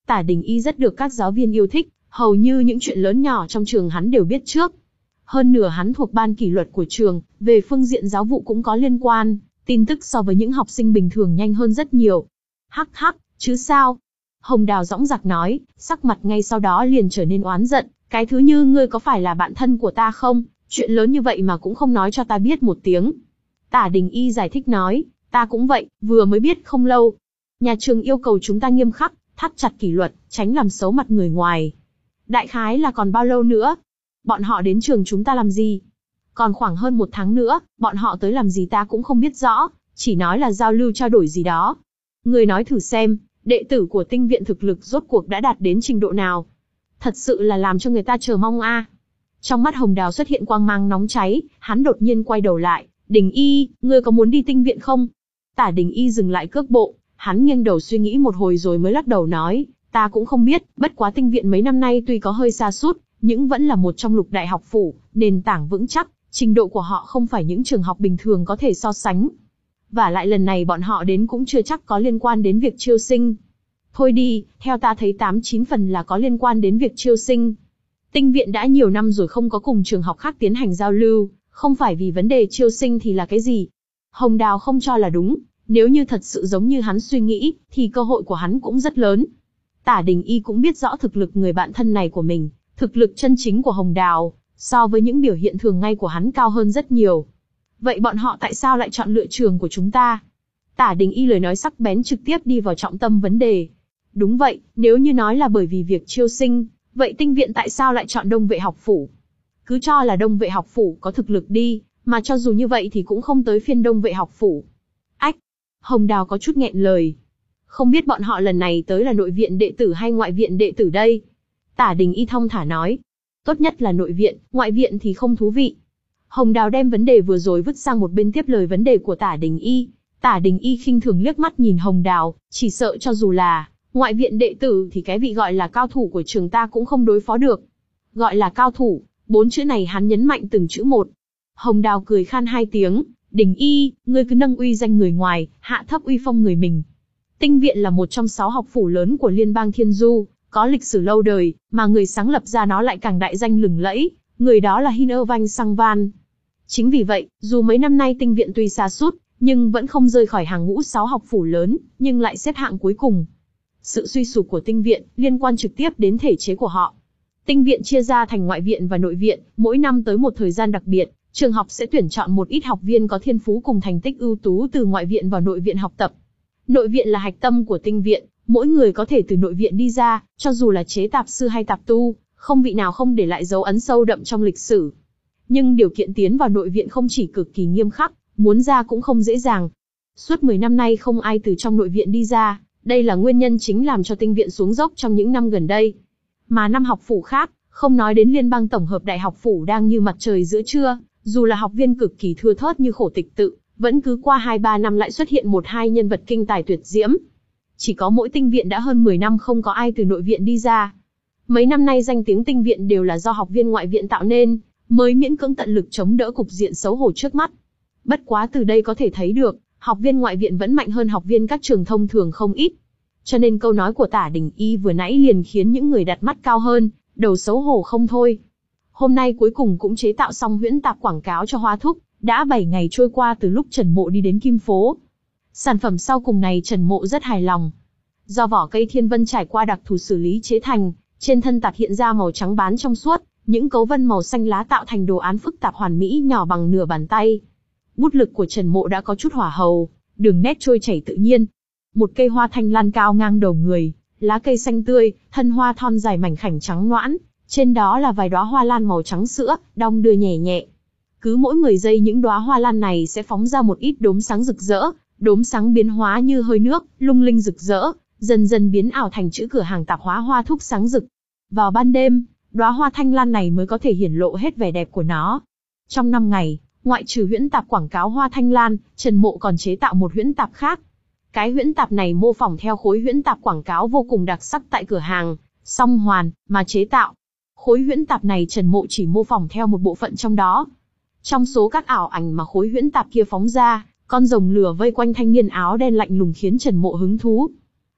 S1: Tả Đình Y rất được các giáo viên yêu thích, hầu như những chuyện lớn nhỏ trong trường hắn đều biết trước. Hơn nửa hắn thuộc ban kỷ luật của trường, về phương diện giáo vụ cũng có liên quan, tin tức so với những học sinh bình thường nhanh hơn rất nhiều. Hắc hắc, chứ sao? Hồng Đào dõng dạc nói, sắc mặt ngay sau đó liền trở nên oán giận, cái thứ như ngươi có phải là bạn thân của ta không? Chuyện lớn như vậy mà cũng không nói cho ta biết một tiếng. Tả Đình Y giải thích nói, ta cũng vậy, vừa mới biết không lâu. Nhà trường yêu cầu chúng ta nghiêm khắc, thắt chặt kỷ luật, tránh làm xấu mặt người ngoài. Đại khái là còn bao lâu nữa? Bọn họ đến trường chúng ta làm gì? Còn khoảng hơn một tháng nữa, bọn họ tới làm gì ta cũng không biết rõ, chỉ nói là giao lưu trao đổi gì đó. Người nói thử xem, đệ tử của tinh viện thực lực rốt cuộc đã đạt đến trình độ nào? Thật sự là làm cho người ta chờ mong a. Trong mắt Hồng Đào xuất hiện quang mang nóng cháy, hắn đột nhiên quay đầu lại, Đình Y, ngươi có muốn đi tinh viện không? Tả Đình Y dừng lại cước bộ, hắn nghiêng đầu suy nghĩ một hồi rồi mới lắc đầu nói, ta cũng không biết, bất quá tinh viện mấy năm nay tuy có hơi sa sút, nhưng vẫn là một trong lục đại học phủ, nền tảng vững chắc, trình độ của họ không phải những trường học bình thường có thể so sánh. Và lại lần này bọn họ đến cũng chưa chắc có liên quan đến việc chiêu sinh. Thôi đi, theo ta thấy tám chín phần là có liên quan đến việc chiêu sinh. Tinh viện đã nhiều năm rồi không có cùng trường học khác tiến hành giao lưu, không phải vì vấn đề chiêu sinh thì là cái gì? Hồng Đào không cho là đúng, nếu như thật sự giống như hắn suy nghĩ, thì cơ hội của hắn cũng rất lớn. Tả Đình Y cũng biết rõ thực lực người bạn thân này của mình, thực lực chân chính của Hồng Đào, so với những biểu hiện thường ngay của hắn cao hơn rất nhiều. Vậy bọn họ tại sao lại chọn lựa trường của chúng ta? Tả Đình Y lời nói sắc bén trực tiếp đi vào trọng tâm vấn đề. Đúng vậy, nếu như nói là bởi vì việc chiêu sinh, vậy tinh viện tại sao lại chọn Đông Vệ học phủ? Cứ cho là Đông Vệ học phủ có thực lực đi, mà cho dù như vậy thì cũng không tới phiên Đông Vệ học phủ. Ách! Hồng Đào có chút nghẹn lời. Không biết bọn họ lần này tới là nội viện đệ tử hay ngoại viện đệ tử đây? Tả Đình Y thong thả nói. Tốt nhất là nội viện, ngoại viện thì không thú vị. Hồng Đào đem vấn đề vừa rồi vứt sang một bên tiếp lời vấn đề của Tả Đình Y. Tả Đình Y khinh thường liếc mắt nhìn Hồng Đào, chỉ sợ cho dù là ngoại viện đệ tử thì cái vị gọi là cao thủ của trường ta cũng không đối phó được. Gọi là cao thủ, bốn chữ này hắn nhấn mạnh từng chữ một. Hồng Đào cười khan hai tiếng, Đình Y, ngươi cứ nâng uy danh người ngoài, hạ thấp uy phong người mình. Tinh viện là một trong sáu học phủ lớn của liên bang Thiên Du, có lịch sử lâu đời, mà người sáng lập ra nó lại càng đại danh lừng lẫy, người đó là Hin Vanh Sang Van. Chính vì vậy, dù mấy năm nay tinh viện tuy sa sút, nhưng vẫn không rơi khỏi hàng ngũ sáu học phủ lớn, nhưng lại xếp hạng cuối cùng. Sự suy sụp của tinh viện liên quan trực tiếp đến thể chế của họ. Tinh viện chia ra thành ngoại viện và nội viện, mỗi năm tới một thời gian đặc biệt, trường học sẽ tuyển chọn một ít học viên có thiên phú cùng thành tích ưu tú từ ngoại viện vào nội viện học tập. Nội viện là hạch tâm của tinh viện, mỗi người có thể từ nội viện đi ra, cho dù là chế tạp sư hay tạp tu, không vị nào không để lại dấu ấn sâu đậm trong lịch sử. Nhưng điều kiện tiến vào nội viện không chỉ cực kỳ nghiêm khắc, muốn ra cũng không dễ dàng. Suốt mười năm nay không ai từ trong nội viện đi ra, đây là nguyên nhân chính làm cho tinh viện xuống dốc trong những năm gần đây. Mà năm học phủ khác, không nói đến liên bang tổng hợp đại học phủ đang như mặt trời giữa trưa, dù là học viên cực kỳ thưa thớt như Khổ Tịch Tự, vẫn cứ qua hai ba năm lại xuất hiện một hai nhân vật kinh tài tuyệt diễm. Chỉ có mỗi tinh viện đã hơn mười năm không có ai từ nội viện đi ra. Mấy năm nay danh tiếng tinh viện đều là do học viên ngoại viện tạo nên, mới miễn cưỡng tận lực chống đỡ cục diện xấu hổ trước mắt. Bất quá từ đây có thể thấy được, học viên ngoại viện vẫn mạnh hơn học viên các trường thông thường không ít. Cho nên câu nói của Tả Đình Y vừa nãy liền khiến những người đặt mắt cao hơn, đầu xấu hổ không thôi. Hôm nay cuối cùng cũng chế tạo xong huyễn tạp quảng cáo cho Hoa Thúc, đã bảy ngày trôi qua từ lúc Trần Mộ đi đến Kim Phố. Sản phẩm sau cùng này Trần Mộ rất hài lòng. Do vỏ cây thiên vân trải qua đặc thù xử lý chế thành, trên thân tạp hiện ra màu trắng bán trong suốt, những cấu vân màu xanh lá tạo thành đồ án phức tạp hoàn mỹ nhỏ bằng nửa bàn tay. Bút lực của Trần Mộ đã có chút hỏa hầu, đường nét trôi chảy tự nhiên. Một cây hoa thanh lan cao ngang đầu người, lá cây xanh tươi, thân hoa thon dài mảnh khảnh trắng nõn, trên đó là vài đóa hoa lan màu trắng sữa, đong đưa nhẹ nhẹ. Cứ mỗi mười giây những đóa hoa lan này sẽ phóng ra một ít đốm sáng rực rỡ, đốm sáng biến hóa như hơi nước, lung linh rực rỡ, dần dần biến ảo thành chữ cửa hàng tạp hóa Hoa Thúc sáng rực. Vào ban đêm, đóa hoa thanh lan này mới có thể hiển lộ hết vẻ đẹp của nó. Trong năm ngày, ngoại trừ huyễn tạp quảng cáo hoa thanh lan, Trần Mộ còn chế tạo một huyễn tạp khác. Cái huyễn tạp này mô phỏng theo khối huyễn tạp quảng cáo vô cùng đặc sắc tại cửa hàng Song Hoàn mà chế tạo. Khối huyễn tạp này Trần Mộ chỉ mô phỏng theo một bộ phận trong đó. Trong số các ảo ảnh mà khối huyễn tạp kia phóng ra, con rồng lửa vây quanh thanh niên áo đen lạnh lùng khiến Trần Mộ hứng thú.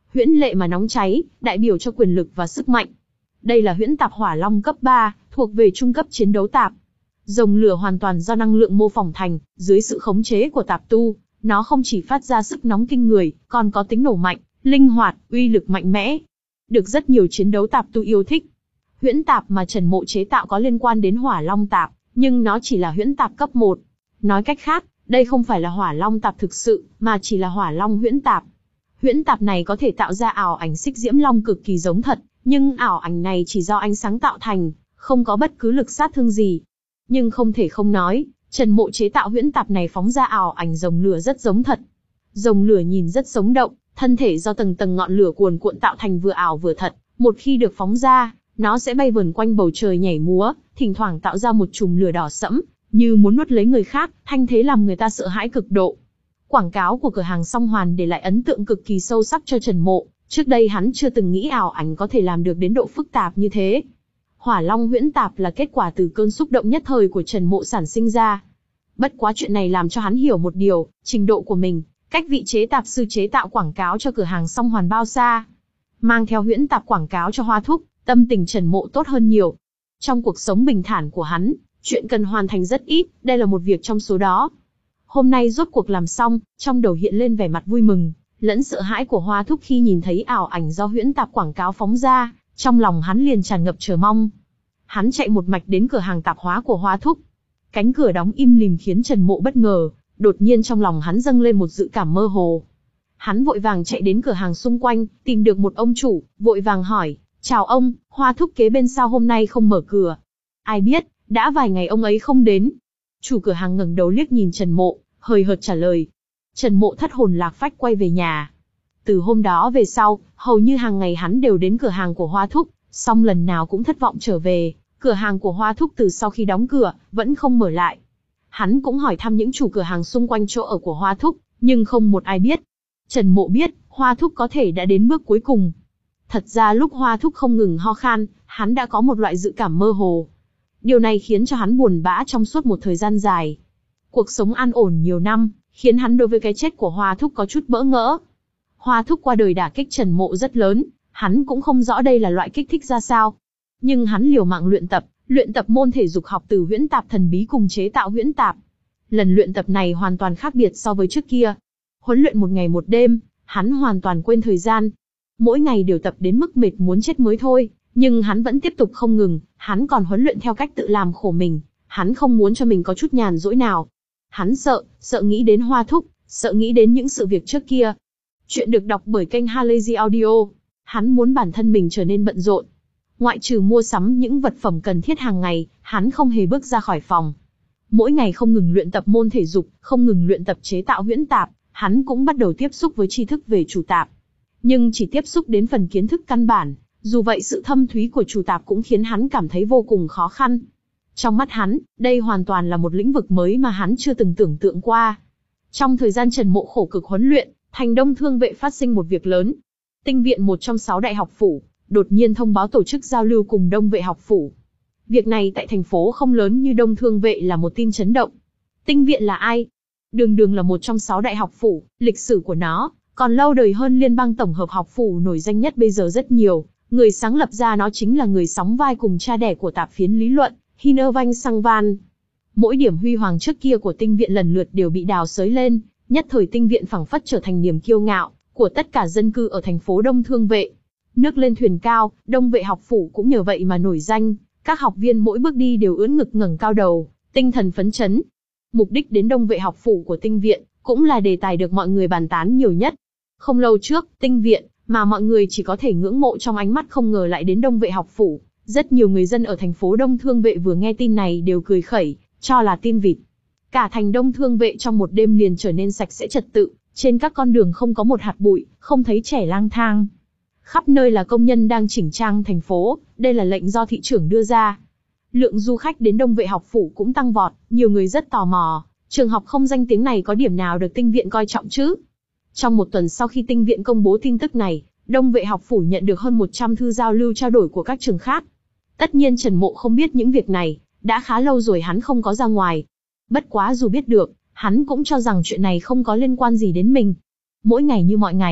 S1: huyễn lệ mà nóng cháy, đại biểu cho quyền lực và sức mạnh. Đây là huyễn tạp hỏa long cấp ba, thuộc về trung cấp chiến đấu tạp. Rồng lửa hoàn toàn do năng lượng mô phỏng thành, dưới sự khống chế của tạp tu, nó không chỉ phát ra sức nóng kinh người, còn có tính nổ mạnh, linh hoạt, uy lực mạnh mẽ. Được rất nhiều chiến đấu tạp tu yêu thích. Huyễn tạp mà Trần Mộ chế tạo có liên quan đến hỏa long tạp, nhưng nó chỉ là huyễn tạp cấp một. Nói cách khác, đây không phải là hỏa long tạp thực sự, mà chỉ là hỏa long huyễn tạp. Huyễn tạp này có thể tạo ra ảo ảnh xích diễm long cực kỳ giống thật, nhưng ảo ảnh này chỉ do ánh sáng tạo thành, không có bất cứ lực sát thương gì. Nhưng không thể không nói, Trần Mộ chế tạo huyễn tạp này phóng ra ảo ảnh rồng lửa rất giống thật. Rồng lửa nhìn rất sống động, thân thể do tầng tầng ngọn lửa cuồn cuộn tạo thành vừa ảo vừa thật, một khi được phóng ra, nó sẽ bay vờn quanh bầu trời nhảy múa, thỉnh thoảng tạo ra một chùm lửa đỏ sẫm, như muốn nuốt lấy người khác, thanh thế làm người ta sợ hãi cực độ. Quảng cáo của cửa hàng Song Hoàn để lại ấn tượng cực kỳ sâu sắc cho Trần Mộ, trước đây hắn chưa từng nghĩ ảo ảnh có thể làm được đến độ phức tạp như thế. Hỏa long huyễn tạp là kết quả từ cơn xúc động nhất thời của Trần Mộ sản sinh ra. Bất quá chuyện này làm cho hắn hiểu một điều, trình độ của mình, cách vị chế tạp sư chế tạo quảng cáo cho cửa hàng Song Hoàn bao xa. Mang theo huyễn tạp quảng cáo cho Hoa Thúc, tâm tình Trần Mộ tốt hơn nhiều. Trong cuộc sống bình thản của hắn, chuyện cần hoàn thành rất ít, đây là một việc trong số đó. Hôm nay rốt cuộc làm xong, trong đầu hiện lên vẻ mặt vui mừng, lẫn sợ hãi của Hoa Thúc khi nhìn thấy ảo ảnh do huyễn tạp quảng cáo phóng ra, trong lòng hắn liền tràn ngập chờ mong. Hắn chạy một mạch đến cửa hàng tạp hóa của Hoa Thúc. Cánh cửa đóng im lìm khiến Trần Mộ bất ngờ, đột nhiên trong lòng hắn dâng lên một dự cảm mơ hồ. Hắn vội vàng chạy đến cửa hàng xung quanh, tìm được một ông chủ, vội vàng hỏi, chào ông, Hoa Thúc kế bên sao hôm nay không mở cửa? Ai biết, đã vài ngày ông ấy không đến. Chủ cửa hàng ngẩng đầu liếc nhìn Trần Mộ, hời hợt trả lời. Trần Mộ thất hồn lạc phách quay về nhà. Từ hôm đó về sau, hầu như hàng ngày hắn đều đến cửa hàng của Hoa Thúc, song lần nào cũng thất vọng trở về. Cửa hàng của Hoa Thúc từ sau khi đóng cửa, vẫn không mở lại. Hắn cũng hỏi thăm những chủ cửa hàng xung quanh chỗ ở của Hoa Thúc, nhưng không một ai biết. Trần Mộ biết, Hoa Thúc có thể đã đến bước cuối cùng. Thật ra lúc Hoa Thúc không ngừng ho khan, hắn đã có một loại dự cảm mơ hồ. Điều này khiến cho hắn buồn bã trong suốt một thời gian dài. Cuộc sống an ổn nhiều năm, khiến hắn đối với cái chết của Hoa Thúc có chút bỡ ngỡ. Hoa Thúc qua đời đả kích Trần Mộ rất lớn, hắn cũng không rõ đây là loại kích thích ra sao. Nhưng hắn liều mạng luyện tập, luyện tập môn thể dục học từ huyễn tạp thần bí cùng chế tạo huyễn tạp. Lần luyện tập này hoàn toàn khác biệt so với trước kia. Huấn luyện một ngày một đêm, hắn hoàn toàn quên thời gian. Mỗi ngày đều tập đến mức mệt muốn chết mới thôi, nhưng hắn vẫn tiếp tục không ngừng, hắn còn huấn luyện theo cách tự làm khổ mình, hắn không muốn cho mình có chút nhàn rỗi nào. Hắn sợ, sợ nghĩ đến Hoa Thúc, sợ nghĩ đến những sự việc trước kia. Chuyện được đọc bởi kênh Halazy Audio. Hắn muốn bản thân mình trở nên bận rộn. Ngoại trừ mua sắm những vật phẩm cần thiết hàng ngày, hắn không hề bước ra khỏi phòng. Mỗi ngày không ngừng luyện tập môn thể dục, không ngừng luyện tập chế tạo huyễn tạp, hắn cũng bắt đầu tiếp xúc với tri thức về chủ tạp. Nhưng chỉ tiếp xúc đến phần kiến thức căn bản, dù vậy sự thâm thúy của chủ tạp cũng khiến hắn cảm thấy vô cùng khó khăn. Trong mắt hắn, đây hoàn toàn là một lĩnh vực mới mà hắn chưa từng tưởng tượng qua. Trong thời gian Trần Mộ khổ cực huấn luyện, thành Đông Thương Vệ phát sinh một việc lớn. Tinh viện một trong sáu đại học phủ, đột nhiên thông báo tổ chức giao lưu cùng Đông Vệ học phủ. Việc này tại thành phố không lớn như Đông Thương Vệ là một tin chấn động. Tinh viện là ai? Đường đường là một trong sáu đại học phủ, lịch sử của nó còn lâu đời hơn Liên bang tổng hợp học phủ nổi danh nhất bây giờ rất nhiều. Người sáng lập ra nó chính là người sóng vai cùng cha đẻ của tạp phiến lý luận, Hinnervanh Sangvan. Mỗi điểm huy hoàng trước kia của tinh viện lần lượt đều bị đào xới lên, nhất thời tinh viện phảng phất trở thành niềm kiêu ngạo của tất cả dân cư ở thành phố Đông Thương Vệ. Nước lên thuyền cao, Đông Vệ học phủ cũng nhờ vậy mà nổi danh, các học viên mỗi bước đi đều ưỡn ngực ngẩng cao đầu, tinh thần phấn chấn. Mục đích đến Đông Vệ học phủ của tinh viện cũng là đề tài được mọi người bàn tán nhiều nhất. Không lâu trước, tinh viện mà mọi người chỉ có thể ngưỡng mộ trong ánh mắt không ngờ lại đến Đông Vệ học phủ. Rất nhiều người dân ở thành phố Đông Thương Vệ vừa nghe tin này đều cười khẩy, cho là tin vịt. Cả thành Đông Thương Vệ trong một đêm liền trở nên sạch sẽ trật tự, trên các con đường không có một hạt bụi, không thấy trẻ lang thang. Khắp nơi là công nhân đang chỉnh trang thành phố, đây là lệnh do thị trưởng đưa ra. Lượng du khách đến Đông Vệ học phủ cũng tăng vọt, nhiều người rất tò mò, trường học không danh tiếng này có điểm nào được tinh viện coi trọng chứ? Trong một tuần sau khi tinh viện công bố tin tức này, Đông Vệ học phủ nhận được hơn một trăm thư giao lưu trao đổi của các trường khác. Tất nhiên Trần Mộ không biết những việc này, đã khá lâu rồi hắn không có ra ngoài. Bất quá dù biết được, hắn cũng cho rằng chuyện này không có liên quan gì đến mình. Mỗi ngày như mọi ngày,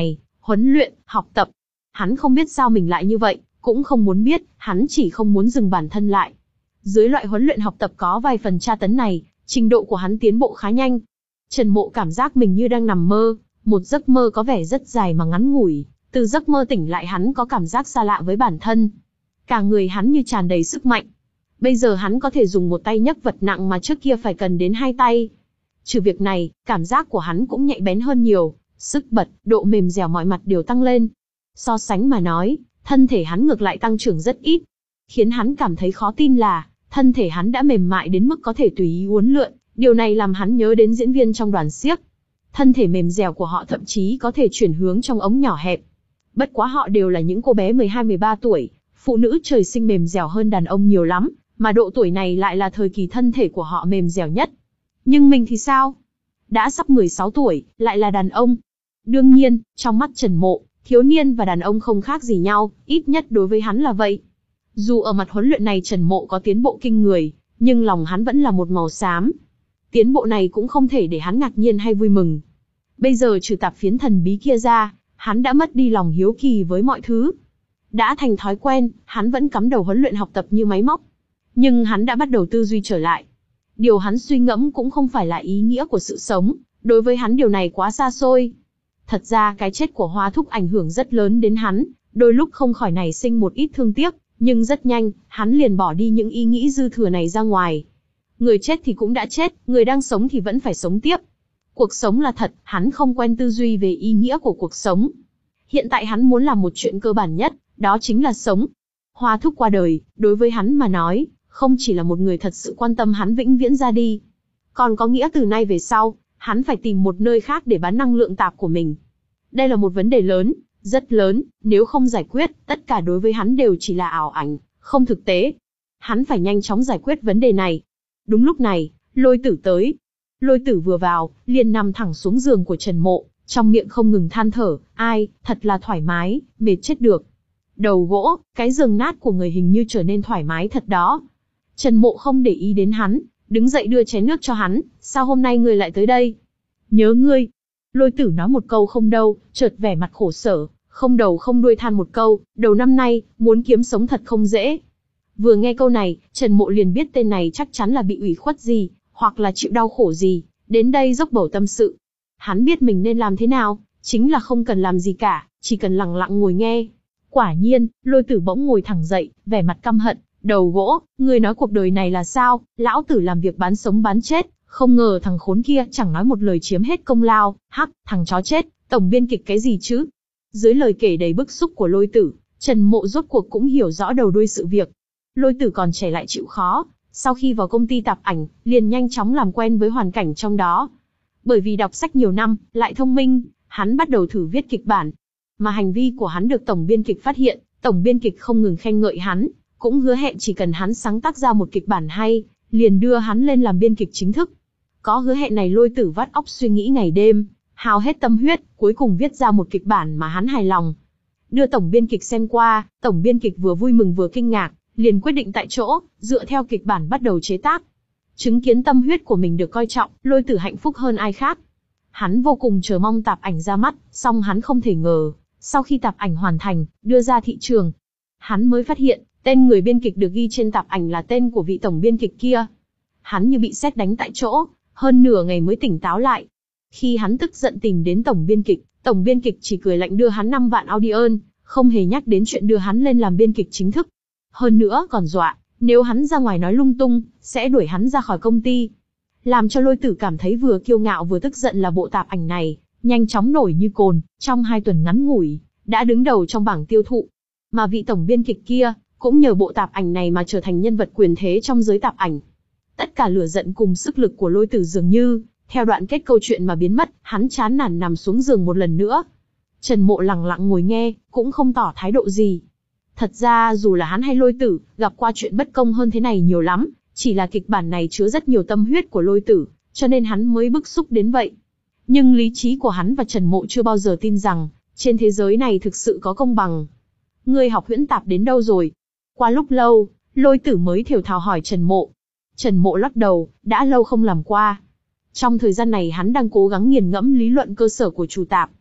S1: huấn luyện, học tập. Hắn không biết sao mình lại như vậy, cũng không muốn biết, hắn chỉ không muốn dừng bản thân lại. Dưới loại huấn luyện học tập có vài phần tra tấn này, trình độ của hắn tiến bộ khá nhanh. Trần Mộ cảm giác mình như đang nằm mơ, một giấc mơ có vẻ rất dài mà ngắn ngủi. Từ giấc mơ tỉnh lại hắn có cảm giác xa lạ với bản thân. Cả người hắn như tràn đầy sức mạnh. Bây giờ hắn có thể dùng một tay nhấc vật nặng mà trước kia phải cần đến hai tay. Trừ việc này, cảm giác của hắn cũng nhạy bén hơn nhiều, sức bật, độ mềm dẻo mọi mặt đều tăng lên. So sánh mà nói, thân thể hắn ngược lại tăng trưởng rất ít. Khiến hắn cảm thấy khó tin là, thân thể hắn đã mềm mại đến mức có thể tùy ý uốn lượn, điều này làm hắn nhớ đến diễn viên trong đoàn xiếc. Thân thể mềm dẻo của họ thậm chí có thể chuyển hướng trong ống nhỏ hẹp. Bất quá họ đều là những cô bé mười hai mười ba tuổi, phụ nữ trời sinh mềm dẻo hơn đàn ông nhiều lắm, mà độ tuổi này lại là thời kỳ thân thể của họ mềm dẻo nhất. Nhưng mình thì sao? Đã sắp mười sáu tuổi, lại là đàn ông. Đương nhiên, trong mắt Trần Mộ, thiếu niên và đàn ông không khác gì nhau, ít nhất đối với hắn là vậy. Dù ở mặt huấn luyện này Trần Mộ có tiến bộ kinh người, nhưng lòng hắn vẫn là một màu xám. Tiến bộ này cũng không thể để hắn ngạc nhiên hay vui mừng. Bây giờ trừ tạp phiến thần bí kia ra, hắn đã mất đi lòng hiếu kỳ với mọi thứ. Đã thành thói quen, hắn vẫn cắm đầu huấn luyện học tập như máy móc. Nhưng hắn đã bắt đầu tư duy trở lại. Điều hắn suy ngẫm cũng không phải là ý nghĩa của sự sống, đối với hắn điều này quá xa xôi. Thật ra cái chết của Hoa Thúc ảnh hưởng rất lớn đến hắn, đôi lúc không khỏi nảy sinh một ít thương tiếc, nhưng rất nhanh, hắn liền bỏ đi những ý nghĩ dư thừa này ra ngoài. Người chết thì cũng đã chết, người đang sống thì vẫn phải sống tiếp. Cuộc sống là thật, hắn không quen tư duy về ý nghĩa của cuộc sống. Hiện tại hắn muốn làm một chuyện cơ bản nhất, đó chính là sống. Hoa Thúc qua đời, đối với hắn mà nói, không chỉ là một người thật sự quan tâm hắn vĩnh viễn ra đi. Còn có nghĩa từ nay về sau, hắn phải tìm một nơi khác để bán năng lượng tạp của mình. Đây là một vấn đề lớn, rất lớn, nếu không giải quyết, tất cả đối với hắn đều chỉ là ảo ảnh, không thực tế. Hắn phải nhanh chóng giải quyết vấn đề này. Đúng lúc này, Lôi Tử tới. Lôi Tử vừa vào, liền nằm thẳng xuống giường của Trần Mộ, trong miệng không ngừng than thở, ai, thật là thoải mái, mệt chết được. Đầu gỗ, cái giường nát của người hình như trở nên thoải mái thật đó. Trần Mộ không để ý đến hắn, đứng dậy đưa chén nước cho hắn, sao hôm nay ngươi lại tới đây? Nhớ ngươi. Lôi Tử nói một câu không đâu, chợt vẻ mặt khổ sở, không đầu không đuôi than một câu, đầu năm nay, muốn kiếm sống thật không dễ. Vừa nghe câu này, Trần Mộ liền biết tên này chắc chắn là bị ủy khuất gì, hoặc là chịu đau khổ gì, đến đây dốc bầu tâm sự. Hắn biết mình nên làm thế nào, chính là không cần làm gì cả, chỉ cần lặng lặng ngồi nghe. Quả nhiên, Lôi Tử bỗng ngồi thẳng dậy, vẻ mặt căm hận, đầu gỗ, ngươi nói cuộc đời này là sao, lão tử làm việc bán sống bán chết, không ngờ thằng khốn kia chẳng nói một lời chiếm hết công lao, hắc, thằng chó chết, tổng biên kịch cái gì chứ? Dưới lời kể đầy bức xúc của Lôi Tử, Trần Mộ rốt cuộc cũng hiểu rõ đầu đuôi sự việc. Lôi Tử còn trẻ lại chịu khó, sau khi vào công ty tạp ảnh, liền nhanh chóng làm quen với hoàn cảnh trong đó. Bởi vì đọc sách nhiều năm, lại thông minh, hắn bắt đầu thử viết kịch bản. Mà hành vi của hắn được tổng biên kịch phát hiện, tổng biên kịch không ngừng khen ngợi hắn, cũng hứa hẹn chỉ cần hắn sáng tác ra một kịch bản hay, liền đưa hắn lên làm biên kịch chính thức. Có hứa hẹn này Lôi Tử vắt óc suy nghĩ ngày đêm, hao hết tâm huyết, cuối cùng viết ra một kịch bản mà hắn hài lòng. Đưa tổng biên kịch xem qua, tổng biên kịch vừa vui mừng vừa kinh ngạc, liền quyết định tại chỗ, dựa theo kịch bản bắt đầu chế tác. Chứng kiến tâm huyết của mình được coi trọng, Lôi Tử hạnh phúc hơn ai khác. Hắn vô cùng chờ mong tạp ảnh ra mắt, song hắn không thể ngờ, sau khi tạp ảnh hoàn thành, đưa ra thị trường, hắn mới phát hiện, tên người biên kịch được ghi trên tạp ảnh là tên của vị tổng biên kịch kia. Hắn như bị sét đánh tại chỗ, hơn nửa ngày mới tỉnh táo lại. Khi hắn tức giận tìm đến tổng biên kịch, tổng biên kịch chỉ cười lạnh đưa hắn năm vạn audience, không hề nhắc đến chuyện đưa hắn lên làm biên kịch chính thức. Hơn nữa còn dọa, nếu hắn ra ngoài nói lung tung, sẽ đuổi hắn ra khỏi công ty. Làm cho Lôi Tử cảm thấy vừa kiêu ngạo vừa tức giận là bộ tạp ảnh này, nhanh chóng nổi như cồn, trong hai tuần ngắn ngủi, đã đứng đầu trong bảng tiêu thụ. Mà vị tổng biên kịch kia, cũng nhờ bộ tạp ảnh này mà trở thành nhân vật quyền thế trong giới tạp ảnh. Tất cả lửa giận cùng sức lực của Lôi Tử dường như, theo đoạn kết câu chuyện mà biến mất, hắn chán nản nằm xuống giường một lần nữa. Trần Mộ lặng lặng ngồi nghe, cũng không tỏ thái độ gì. Thật ra dù là hắn hay Lôi Tử, gặp qua chuyện bất công hơn thế này nhiều lắm, chỉ là kịch bản này chứa rất nhiều tâm huyết của Lôi Tử, cho nên hắn mới bức xúc đến vậy. Nhưng lý trí của hắn và Trần Mộ chưa bao giờ tin rằng, trên thế giới này thực sự có công bằng. Ngươi học huyễn tạp đến đâu rồi? Qua lúc lâu, Lôi Tử mới thều thào hỏi Trần Mộ. Trần Mộ lắc đầu, đã lâu không làm qua. Trong thời gian này hắn đang cố gắng nghiền ngẫm lý luận cơ sở của chủ tạp.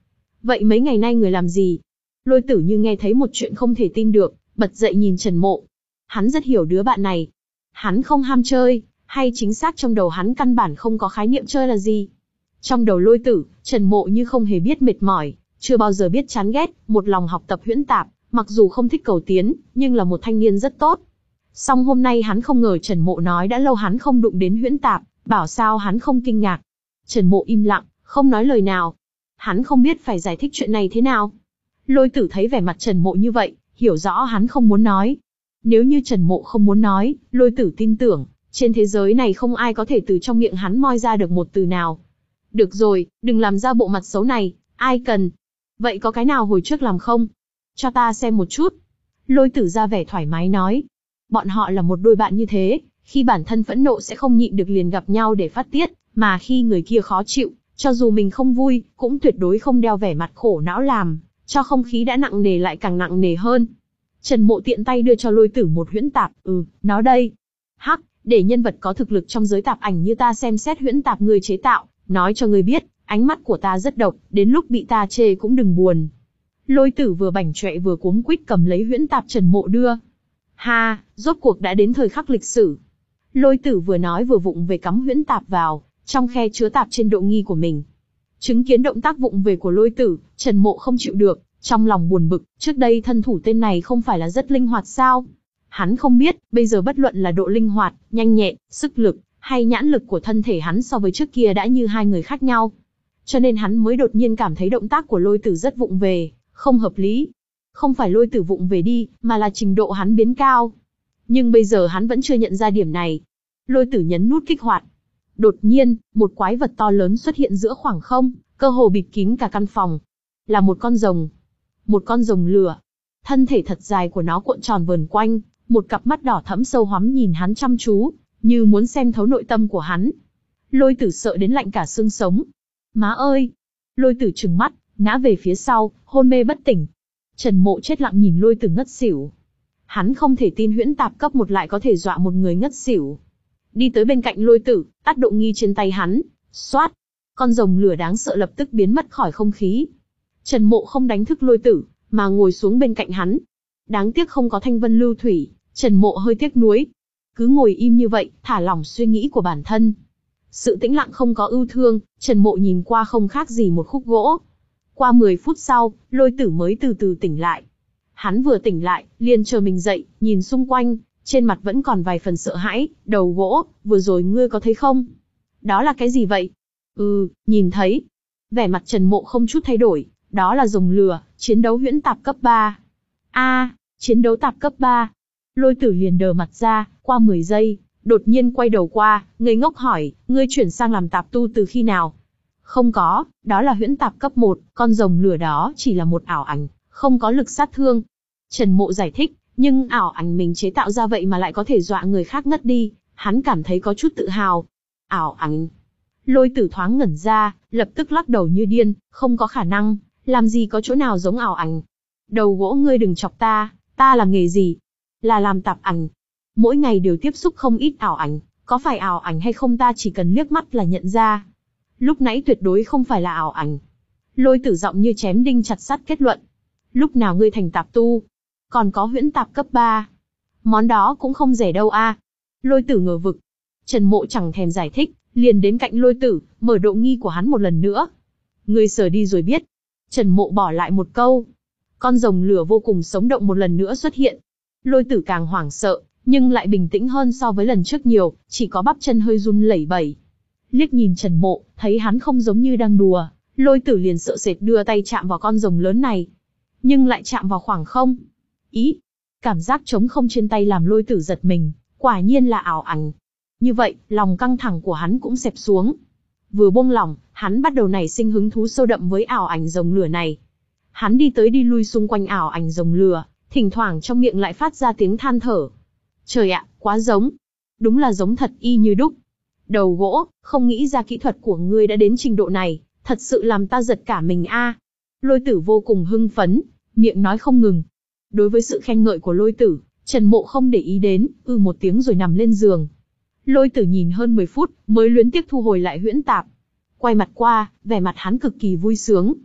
S1: Vậy mấy ngày nay người làm gì? Lôi Tử như nghe thấy một chuyện không thể tin được, bật dậy nhìn Trần Mộ. Hắn rất hiểu đứa bạn này. Hắn không ham chơi, hay chính xác trong đầu hắn căn bản không có khái niệm chơi là gì. Trong đầu Lôi Tử, Trần Mộ như không hề biết mệt mỏi, chưa bao giờ biết chán ghét, một lòng học tập huyễn tạp, mặc dù không thích cầu tiến, nhưng là một thanh niên rất tốt. Song hôm nay hắn không ngờ Trần Mộ nói đã lâu hắn không đụng đến huyễn tạp, bảo sao hắn không kinh ngạc. Trần Mộ im lặng, không nói lời nào. Hắn không biết phải giải thích chuyện này thế nào. Lôi Tử thấy vẻ mặt Trần Mộ như vậy, hiểu rõ hắn không muốn nói. Nếu như Trần Mộ không muốn nói, Lôi Tử tin tưởng, trên thế giới này không ai có thể từ trong miệng hắn moi ra được một từ nào. Được rồi, đừng làm ra bộ mặt xấu này, ai cần. Vậy có cái nào hồi trước làm không? Cho ta xem một chút. Lôi Tử ra vẻ thoải mái nói. Bọn họ là một đôi bạn như thế, khi bản thân phẫn nộ sẽ không nhịn được liền gặp nhau để phát tiết, mà khi người kia khó chịu, cho dù mình không vui, cũng tuyệt đối không đeo vẻ mặt khổ não làm, cho không khí đã nặng nề lại càng nặng nề hơn. Trần Mộ tiện tay đưa cho Lôi Tử một huyễn tạp, ừ, nó đây. Hắc, để nhân vật có thực lực trong giới tạp ảnh như ta xem xét huyễn tạp người chế tạo, nói cho người biết, ánh mắt của ta rất độc, đến lúc bị ta chê cũng đừng buồn. Lôi Tử vừa bảnh trọe vừa cuống quýt cầm lấy huyễn tạp Trần Mộ đưa. Ha, rốt cuộc đã đến thời khắc lịch sử. Lôi Tử vừa nói vừa vụng về cắm huyễn tạp vào, trong khe chứa tạp trên độ nghi của mình. Chứng kiến động tác vụng về của Lôi Tử, Trần Mộ không chịu được, trong lòng buồn bực, trước đây thân thủ tên này không phải là rất linh hoạt sao? Hắn không biết, bây giờ bất luận là độ linh hoạt, nhanh nhẹn, sức lực, hay nhãn lực của thân thể hắn so với trước kia đã như hai người khác nhau. Cho nên hắn mới đột nhiên cảm thấy động tác của Lôi Tử rất vụng về, không hợp lý. Không phải Lôi Tử vụng về đi, mà là trình độ hắn biến cao. Nhưng bây giờ hắn vẫn chưa nhận ra điểm này. Lôi Tử nhấn nút kích hoạt. Đột nhiên, một quái vật to lớn xuất hiện giữa khoảng không, cơ hồ bịt kín cả căn phòng. Là một con rồng. Một con rồng lửa. Thân thể thật dài của nó cuộn tròn vờn quanh, một cặp mắt đỏ thẫm sâu hoắm nhìn hắn chăm chú, như muốn xem thấu nội tâm của hắn. Lôi Tử sợ đến lạnh cả xương sống. Má ơi! Lôi Tử trừng mắt, ngã về phía sau, hôn mê bất tỉnh. Trần Mộ chết lặng nhìn Lôi Tử ngất xỉu. Hắn không thể tin huyễn tạp cấp một lại có thể dọa một người ngất xỉu. Đi tới bên cạnh Lôi Tử, tắt độ nghi trên tay hắn. Xoát! Con rồng lửa đáng sợ lập tức biến mất khỏi không khí. Trần Mộ không đánh thức Lôi Tử, mà ngồi xuống bên cạnh hắn. Đáng tiếc không có thanh vân lưu thủy, Trần Mộ hơi tiếc nuối. Cứ ngồi im như vậy, thả lỏng suy nghĩ của bản thân. Sự tĩnh lặng không có ưu thương, Trần Mộ nhìn qua không khác gì một khúc gỗ. Qua mười phút sau, Lôi Tử mới từ từ tỉnh lại. Hắn vừa tỉnh lại, liền chờ mình dậy, nhìn xung quanh, trên mặt vẫn còn vài phần sợ hãi. Đầu gỗ, vừa rồi ngươi có thấy không? Đó là cái gì vậy? Ừ, nhìn thấy. Vẻ mặt Trần Mộ không chút thay đổi, đó là rồng lửa, chiến đấu huyễn tạp cấp ba. A, à, chiến đấu tạp cấp ba. Lôi Tử liền đờ mặt ra, qua mười giây, đột nhiên quay đầu qua, ngây ngốc hỏi, ngươi chuyển sang làm tạp tu từ khi nào? Không có, đó là huyễn tạp cấp một, con rồng lửa đó chỉ là một ảo ảnh, không có lực sát thương. Trần Mộ giải thích, nhưng ảo ảnh mình chế tạo ra vậy mà lại có thể dọa người khác ngất đi, hắn cảm thấy có chút tự hào. Ảo ảnh. Lôi Tử thoáng ngẩn ra, lập tức lắc đầu như điên, không có khả năng, làm gì có chỗ nào giống ảo ảnh. Đầu gỗ ngươi đừng chọc ta, ta làm nghề gì? Là làm tạp ảnh. Mỗi ngày đều tiếp xúc không ít ảo ảnh, có phải ảo ảnh hay không ta chỉ cần liếc mắt là nhận ra. Lúc nãy tuyệt đối không phải là ảo ảnh. Lôi Tử giọng như chém đinh chặt sắt kết luận. Lúc nào ngươi thành tạp tu? Còn có huyễn tạp cấp ba. Món đó cũng không rẻ đâu a. À. Lôi Tử ngờ vực. Trần Mộ chẳng thèm giải thích, liền đến cạnh Lôi Tử, mở độ nghi của hắn một lần nữa. Ngươi sờ đi rồi biết. Trần Mộ bỏ lại một câu. Con rồng lửa vô cùng sống động một lần nữa xuất hiện. Lôi Tử càng hoảng sợ, nhưng lại bình tĩnh hơn so với lần trước nhiều, chỉ có bắp chân hơi run lẩy bẩy. Liếc nhìn Trần Mộ, thấy hắn không giống như đang đùa, Lôi Tử liền sợ sệt đưa tay chạm vào con rồng lớn này. Nhưng lại chạm vào khoảng không. Ý, cảm giác trống không trên tay làm Lôi Tử giật mình, quả nhiên là ảo ảnh. Như vậy, lòng căng thẳng của hắn cũng xẹp xuống. Vừa buông lỏng, hắn bắt đầu nảy sinh hứng thú sâu đậm với ảo ảnh rồng lửa này. Hắn đi tới đi lui xung quanh ảo ảnh rồng lửa, thỉnh thoảng trong miệng lại phát ra tiếng than thở. Trời ạ, quá giống. Đúng là giống thật y như đúc. Đầu gỗ, không nghĩ ra kỹ thuật của ngươi đã đến trình độ này, thật sự làm ta giật cả mình a. À. Lôi Tử vô cùng hưng phấn, miệng nói không ngừng. Đối với sự khen ngợi của Lôi Tử, Trần Mộ không để ý đến, ư một tiếng rồi nằm lên giường. Lôi Tử nhìn hơn mười phút, mới luyến tiếc thu hồi lại huyễn tạp. Quay mặt qua, vẻ mặt hắn cực kỳ vui sướng.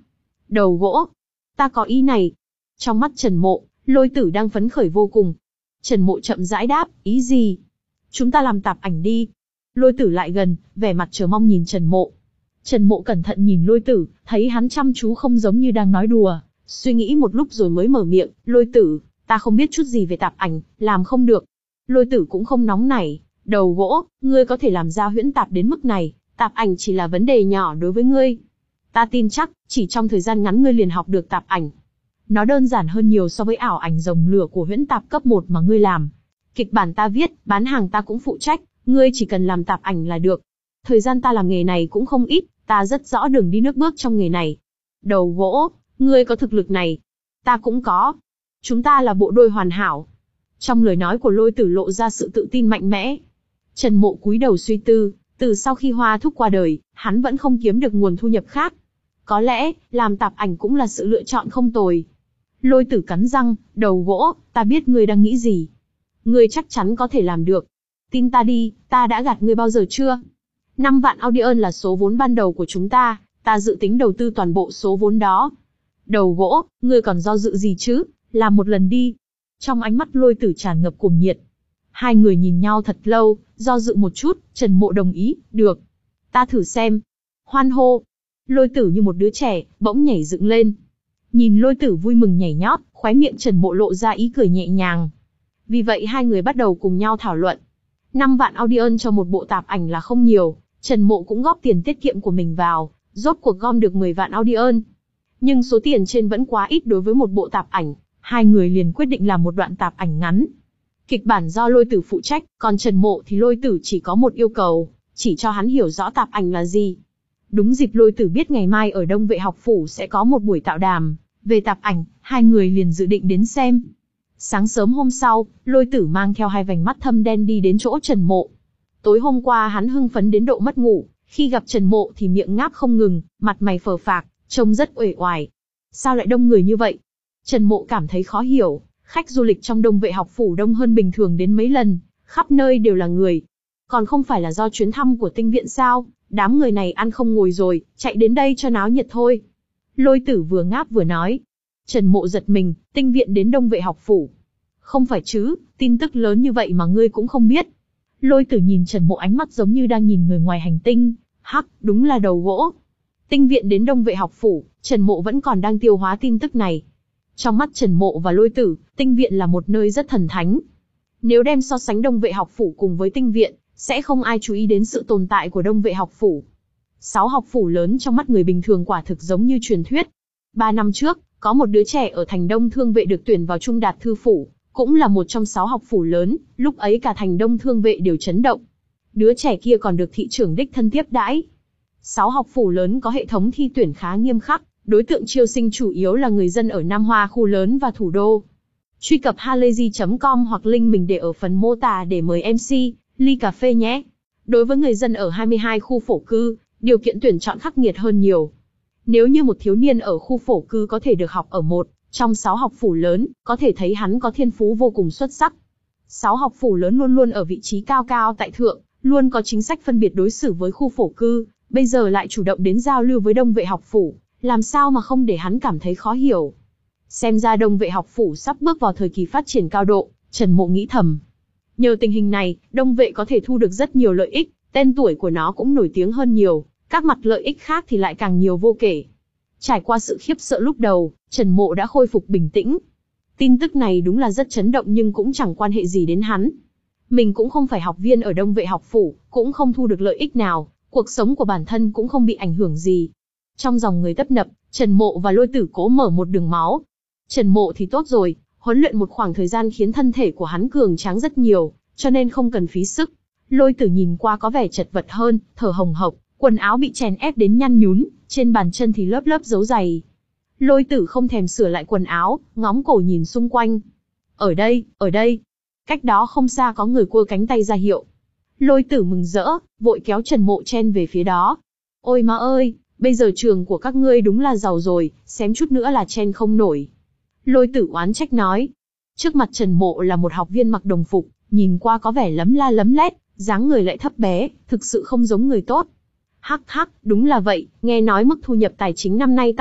S1: Đầu gỗ. Ta có ý này. Trong mắt Trần Mộ, Lôi Tử đang phấn khởi vô cùng. Trần Mộ chậm rãi đáp, ý gì? Chúng ta làm tạp ảnh đi. Lôi Tử lại gần, vẻ mặt chờ mong nhìn Trần Mộ. Trần Mộ cẩn thận nhìn Lôi Tử, thấy hắn chăm chú không giống như đang nói đùa. Suy nghĩ một lúc rồi mới mở miệng, Lôi Tử, ta không biết chút gì về tạp ảnh, làm không được. Lôi Tử cũng không nóng nảy, đầu gỗ, ngươi có thể làm ra huyễn tạp đến mức này, tạp ảnh chỉ là vấn đề nhỏ đối với ngươi. Ta tin chắc, chỉ trong thời gian ngắn ngươi liền học được tạp ảnh. Nó đơn giản hơn nhiều so với ảo ảnh rồng lửa của huyễn tạp cấp một mà ngươi làm. Kịch bản ta viết, bán hàng ta cũng phụ trách, ngươi chỉ cần làm tạp ảnh là được. Thời gian ta làm nghề này cũng không ít, ta rất rõ đường đi nước bước trong nghề này. Đầu gỗ, ngươi có thực lực này. Ta cũng có. Chúng ta là bộ đôi hoàn hảo. Trong lời nói của Lôi Tử lộ ra sự tự tin mạnh mẽ. Trần Mộ cúi đầu suy tư, từ sau khi Hoa Thúc qua đời, hắn vẫn không kiếm được nguồn thu nhập khác. Có lẽ, làm tạp ảnh cũng là sự lựa chọn không tồi. Lôi Tử cắn răng, đầu gỗ, ta biết ngươi đang nghĩ gì. Ngươi chắc chắn có thể làm được. Tin ta đi, ta đã gạt ngươi bao giờ chưa? năm vạn Audion là số vốn ban đầu của chúng ta, ta dự tính đầu tư toàn bộ số vốn đó. Đầu gỗ, ngươi còn do dự gì chứ, làm một lần đi. Trong ánh mắt Lôi Tử tràn ngập cuồng nhiệt. Hai người nhìn nhau thật lâu, do dự một chút, Trần Mộ đồng ý, được. Ta thử xem. Hoan hô. Lôi Tử như một đứa trẻ, bỗng nhảy dựng lên. Nhìn Lôi Tử vui mừng nhảy nhót, khóe miệng Trần Mộ lộ ra ý cười nhẹ nhàng. Vì vậy hai người bắt đầu cùng nhau thảo luận. năm vạn Audion cho một bộ tạp ảnh là không nhiều, Trần Mộ cũng góp tiền tiết kiệm của mình vào, rốt cuộc gom được mười vạn Audion. Nhưng số tiền trên vẫn quá ít đối với một bộ tạp ảnh, hai người liền quyết định làm một đoạn tạp ảnh ngắn. Kịch bản do Lôi Tử phụ trách, còn Trần Mộ thì Lôi Tử chỉ có một yêu cầu, chỉ cho hắn hiểu rõ tạp ảnh là gì. Đúng dịp Lôi Tử biết ngày mai ở Đông Vệ học phủ sẽ có một buổi tạo đàm về tạp ảnh, hai người liền dự định đến xem. Sáng sớm hôm sau, Lôi Tử mang theo hai vành mắt thâm đen đi đến chỗ Trần Mộ. Tối hôm qua hắn hưng phấn đến độ mất ngủ, khi gặp Trần Mộ thì miệng ngáp không ngừng, mặt mày phờ phạc, trông rất uể oải. Sao lại đông người như vậy? Trần Mộ cảm thấy khó hiểu, khách du lịch trong Đông Vệ học phủ đông hơn bình thường đến mấy lần, khắp nơi đều là người. Còn không phải là do chuyến thăm của tinh viện sao, đám người này ăn không ngồi rồi, chạy đến đây cho náo nhiệt thôi. Lôi Tử vừa ngáp vừa nói. Trần Mộ giật mình, tinh viện đến Đông Vệ học phủ. Không phải chứ, tin tức lớn như vậy mà ngươi cũng không biết. Lôi Tử nhìn Trần Mộ ánh mắt giống như đang nhìn người ngoài hành tinh. Hắc, đúng là đầu gỗ. Tinh viện đến Đông Vệ học phủ, Trần Mộ vẫn còn đang tiêu hóa tin tức này. Trong mắt Trần Mộ và Lôi Tử, tinh viện là một nơi rất thần thánh. Nếu đem so sánh Đông Vệ học phủ cùng với tinh viện, sẽ không ai chú ý đến sự tồn tại của Đông Vệ học phủ. Sáu học phủ lớn trong mắt người bình thường quả thực giống như truyền thuyết. Ba năm trước, có một đứa trẻ ở thành Đông Thương Vệ được tuyển vào Trung Đạt Thư phủ, cũng là một trong sáu học phủ lớn, lúc ấy cả thành Đông Thương Vệ đều chấn động. Đứa trẻ kia còn được thị trưởng đích thân tiếp đãi. Sáu học phủ lớn có hệ thống thi tuyển khá nghiêm khắc, đối tượng chiêu sinh chủ yếu là người dân ở Nam Hoa khu lớn và thủ đô. Truy cập halayzi chấm com hoặc link mình để ở phần mô tả để mời em xê, ly cà phê nhé. Đối với người dân ở hai mươi hai khu phổ cư, điều kiện tuyển chọn khắc nghiệt hơn nhiều. Nếu như một thiếu niên ở khu phổ cư có thể được học ở một trong sáu học phủ lớn, có thể thấy hắn có thiên phú vô cùng xuất sắc. Sáu học phủ lớn luôn luôn ở vị trí cao cao tại thượng, luôn có chính sách phân biệt đối xử với khu phổ cư, bây giờ lại chủ động đến giao lưu với Đông Vệ học phủ, làm sao mà không để hắn cảm thấy khó hiểu. Xem ra Đông Vệ học phủ sắp bước vào thời kỳ phát triển cao độ, Trần Mộ nghĩ thầm. Nhờ tình hình này, Đông Vệ có thể thu được rất nhiều lợi ích, tên tuổi của nó cũng nổi tiếng hơn nhiều, các mặt lợi ích khác thì lại càng nhiều vô kể. Trải qua sự khiếp sợ lúc đầu, Trần Mộ đã khôi phục bình tĩnh. Tin tức này đúng là rất chấn động nhưng cũng chẳng quan hệ gì đến hắn. Mình cũng không phải học viên ở Đông Vệ học phủ, cũng không thu được lợi ích nào, cuộc sống của bản thân cũng không bị ảnh hưởng gì. Trong dòng người tấp nập, Trần Mộ và Lôi Tử cố mở một đường máu. Trần Mộ thì tốt rồi, huấn luyện một khoảng thời gian khiến thân thể của hắn cường tráng rất nhiều, cho nên không cần phí sức. Lôi Tử nhìn qua có vẻ chật vật hơn, thở hồng hộc, quần áo bị chèn ép đến nhăn nhún, trên bàn chân thì lớp lớp dấu giày. Lôi Tử không thèm sửa lại quần áo, ngóng cổ nhìn xung quanh. Ở đây, ở đây. Cách đó không xa có người cua cánh tay ra hiệu. Lôi Tử mừng rỡ, vội kéo Trần Mộ chen về phía đó. Ôi má ơi, bây giờ trường của các ngươi đúng là giàu rồi, xém chút nữa là chen không nổi. Lôi Tử oán trách nói. Trước mặt Trần Mộ là một học viên mặc đồng phục, nhìn qua có vẻ lấm la lấm lét, dáng người lại thấp bé, thực sự không giống người tốt. Hắc hắc, đúng là vậy, nghe nói mức thu nhập tài chính năm nay tăng mạnh,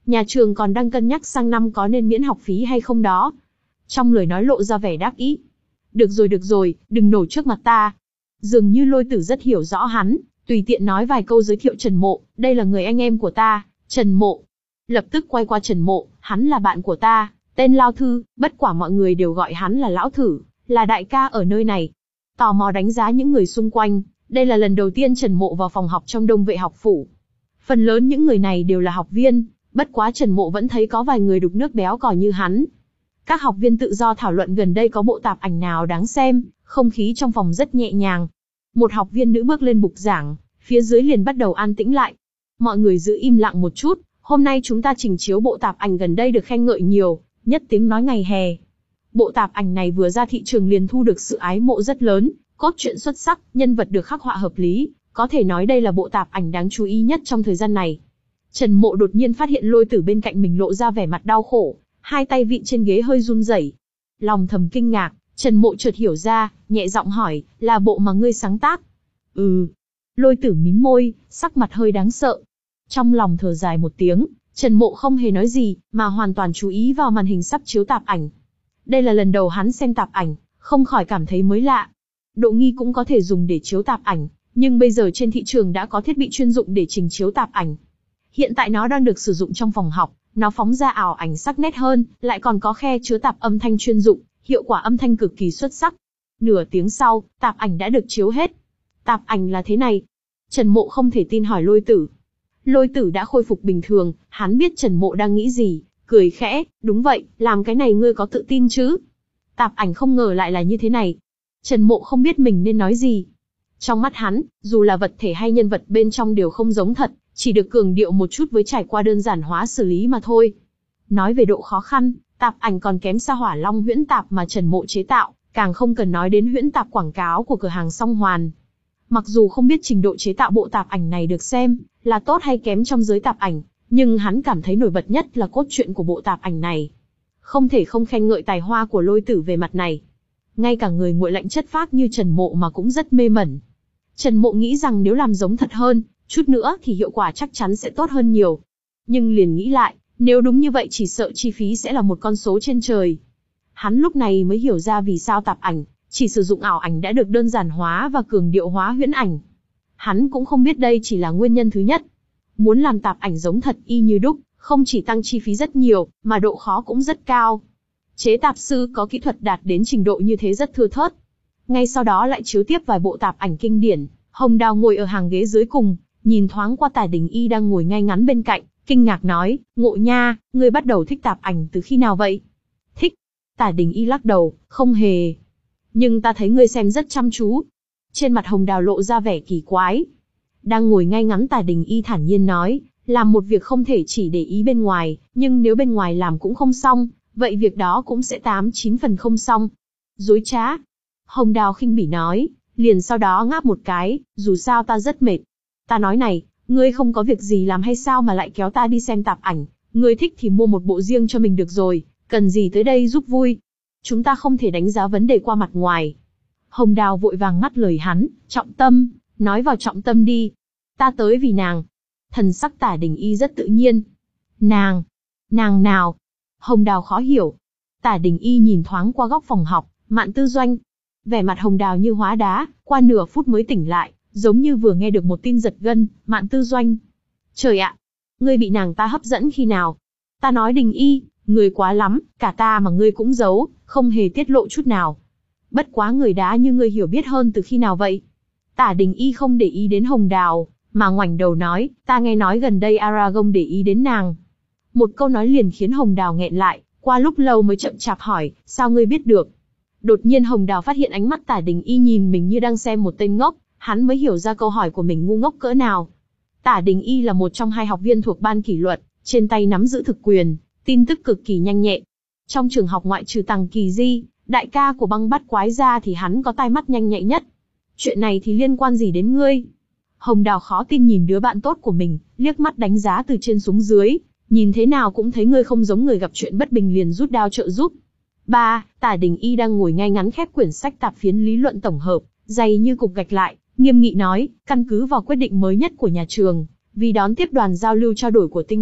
S1: Nhà trường còn đang cân nhắc sang năm có nên miễn học phí hay không đó. Trong lời nói lộ ra vẻ đắc ý. Được rồi được rồi, đừng nổ trước mặt ta. Dường như Lôi Tử rất hiểu rõ hắn, tùy tiện nói vài câu giới thiệu Trần Mộ, đây là người anh em của ta, Trần Mộ. Lập tức quay qua Trần Mộ, hắn là bạn của ta, tên Lao Thư, bất quả mọi người đều gọi hắn là Lão Thử, là đại ca ở nơi này. Tò mò đánh giá những người xung quanh, đây là lần đầu tiên Trần Mộ vào phòng học trong Đông Vệ học phủ. Phần lớn những người này đều là học viên, bất quá Trần Mộ vẫn thấy có vài người đục nước béo cò như hắn. Các học viên tự do thảo luận gần đây có bộ tạp ảnh nào đáng xem, không khí trong phòng rất nhẹ nhàng. Một học viên nữ bước lên bục giảng, phía dưới liền bắt đầu an tĩnh lại. Mọi người giữ im lặng một chút, hôm nay chúng ta trình chiếu bộ tạp ảnh gần đây được khen ngợi nhiều, nhất tiếng nói ngày hè. Bộ tạp ảnh này vừa ra thị trường liền thu được sự ái mộ rất lớn, cốt truyện xuất sắc, nhân vật được khắc họa hợp lý, có thể nói đây là bộ tạp ảnh đáng chú ý nhất trong thời gian này. Trần Mộ đột nhiên phát hiện Lôi Tử bên cạnh mình lộ ra vẻ mặt đau khổ, hai tay vịn trên ghế hơi run rẩy. Lòng thầm kinh ngạc, Trần Mộ chợt hiểu ra, nhẹ giọng hỏi, là bộ mà ngươi sáng tác? Ừ. Lôi Tử mím môi, sắc mặt hơi đáng sợ. Trong lòng thở dài một tiếng, Trần Mộ không hề nói gì, mà hoàn toàn chú ý vào màn hình sắp chiếu tạp ảnh. Đây là lần đầu hắn xem tạp ảnh, không khỏi cảm thấy mới lạ. Độ nghi cũng có thể dùng để chiếu tạp ảnh, nhưng bây giờ trên thị trường đã có thiết bị chuyên dụng để trình chiếu tạp ảnh. Hiện tại nó đang được sử dụng trong phòng học, nó phóng ra ảo ảnh sắc nét hơn, lại còn có khe chứa tạp âm thanh chuyên dụng, hiệu quả âm thanh cực kỳ xuất sắc. Nửa tiếng sau, tạp ảnh đã được chiếu hết. Tạp ảnh là thế này. Trần Mộ không thể tin hỏi Lôi Tử. Lôi Tử đã khôi phục bình thường, hắn biết Trần Mộ đang nghĩ gì, cười khẽ, đúng vậy, làm cái này ngươi có tự tin chứ? Tạp ảnh không ngờ lại là như thế này. Trần Mộ không biết mình nên nói gì. Trong mắt hắn, dù là vật thể hay nhân vật bên trong đều không giống thật, chỉ được cường điệu một chút với trải qua đơn giản hóa xử lý mà thôi. Nói về độ khó khăn, tạp ảnh còn kém xa Hỏa Long huyễn tạp mà Trần Mộ chế tạo, càng không cần nói đến huyễn tạp quảng cáo của cửa hàng Song Hoàn. Mặc dù không biết trình độ chế tạo bộ tạp ảnh này được xem là tốt hay kém trong giới tạp ảnh, nhưng hắn cảm thấy nổi bật nhất là cốt truyện của bộ tạp ảnh này. Không thể không khen ngợi tài hoa của Lôi Tử về mặt này. Ngay cả người nguội lạnh chất phác như Trần Mộ mà cũng rất mê mẩn. Trần Mộ nghĩ rằng nếu làm giống thật hơn, chút nữa thì hiệu quả chắc chắn sẽ tốt hơn nhiều. Nhưng liền nghĩ lại, nếu đúng như vậy chỉ sợ chi phí sẽ là một con số trên trời. Hắn lúc này mới hiểu ra vì sao tạp ảnh chỉ sử dụng ảo ảnh đã được đơn giản hóa và cường điệu hóa huyễn ảnh. Hắn cũng không biết đây chỉ là nguyên nhân thứ nhất. Muốn làm tạp ảnh giống thật y như đúc, không chỉ tăng chi phí rất nhiều, mà độ khó cũng rất cao. Chế tạp sư có kỹ thuật đạt đến trình độ như thế rất thưa thớt. Ngay sau đó lại chiếu tiếp vài bộ tạp ảnh kinh điển. Hồng Đào ngồi ở hàng ghế dưới cùng, nhìn thoáng qua Tả Đình Y đang ngồi ngay ngắn bên cạnh, kinh ngạc nói, Ngộ nha, ngươi bắt đầu thích tạp ảnh từ khi nào vậy? Thích. Tả Đình Y lắc đầu, không hề. Nhưng ta thấy ngươi xem rất chăm chú. Trên mặt Hồng Đào lộ ra vẻ kỳ quái. Đang ngồi ngay ngắn Tả Đình Y thản nhiên nói, làm một việc không thể chỉ để ý bên ngoài, nhưng nếu bên ngoài làm cũng không xong, vậy việc đó cũng sẽ tám chín phần không xong. Dối trá. Hồng Đào khinh bỉ nói, liền sau đó ngáp một cái, dù sao ta rất mệt. Ta nói này, ngươi không có việc gì làm hay sao mà lại kéo ta đi xem tạp ảnh, ngươi thích thì mua một bộ riêng cho mình được rồi, cần gì tới đây giúp vui. Chúng ta không thể đánh giá vấn đề qua mặt ngoài. Hồng Đào vội vàng ngắt lời hắn, trọng tâm, nói vào trọng tâm đi. Ta tới vì nàng. Thần sắc Tả Đình Y rất tự nhiên. Nàng? Nàng nào? Hồng Đào khó hiểu. Tả Đình Y nhìn thoáng qua góc phòng học, Mạn Tư Doanh. Vẻ mặt Hồng Đào như hóa đá, qua nửa phút mới tỉnh lại, giống như vừa nghe được một tin giật gân. Mạn Tư Doanh. Trời ạ! Ngươi bị nàng ta hấp dẫn khi nào? Ta nói Đình Y, ngươi quá lắm, cả ta mà ngươi cũng giấu, không hề tiết lộ chút nào. Bất quá người đá như ngươi hiểu biết hơn từ khi nào vậy? Tả Đình Y không để ý đến Hồng Đào, mà ngoảnh đầu nói, ta nghe nói gần đây Aragon để ý đến nàng. Một câu nói liền khiến Hồng Đào nghẹn lại, qua lúc lâu mới chậm chạp hỏi, sao ngươi biết được? Đột nhiên Hồng Đào phát hiện ánh mắt Tả Đình Y nhìn mình như đang xem một tên ngốc, hắn mới hiểu ra câu hỏi của mình ngu ngốc cỡ nào. Tả Đình Y là một trong hai học viên thuộc ban kỷ luật, trên tay nắm giữ thực quyền, tin tức cực kỳ nhanh nhạy. Trong trường học ngoại trừ Tằng Kỳ Di, đại ca của băng bắt quái ra thì hắn có tai mắt nhanh nhạy nhất. Chuyện này thì liên quan gì đến ngươi? Hồng Đào khó tin nhìn đứa bạn tốt của mình, liếc mắt đánh giá từ trên xuống dưới, nhìn thế nào cũng thấy ngươi không giống người gặp chuyện bất bình liền rút đao trợ giúp. Ba, Tả Đình Y đang ngồi ngay ngắn khép quyển sách tạp phiến lý luận tổng hợp, dày như cục gạch lại, nghiêm nghị nói, căn cứ vào quyết định mới nhất của nhà trường, vì đón tiếp đoàn giao lưu trao đổi của tinh viện,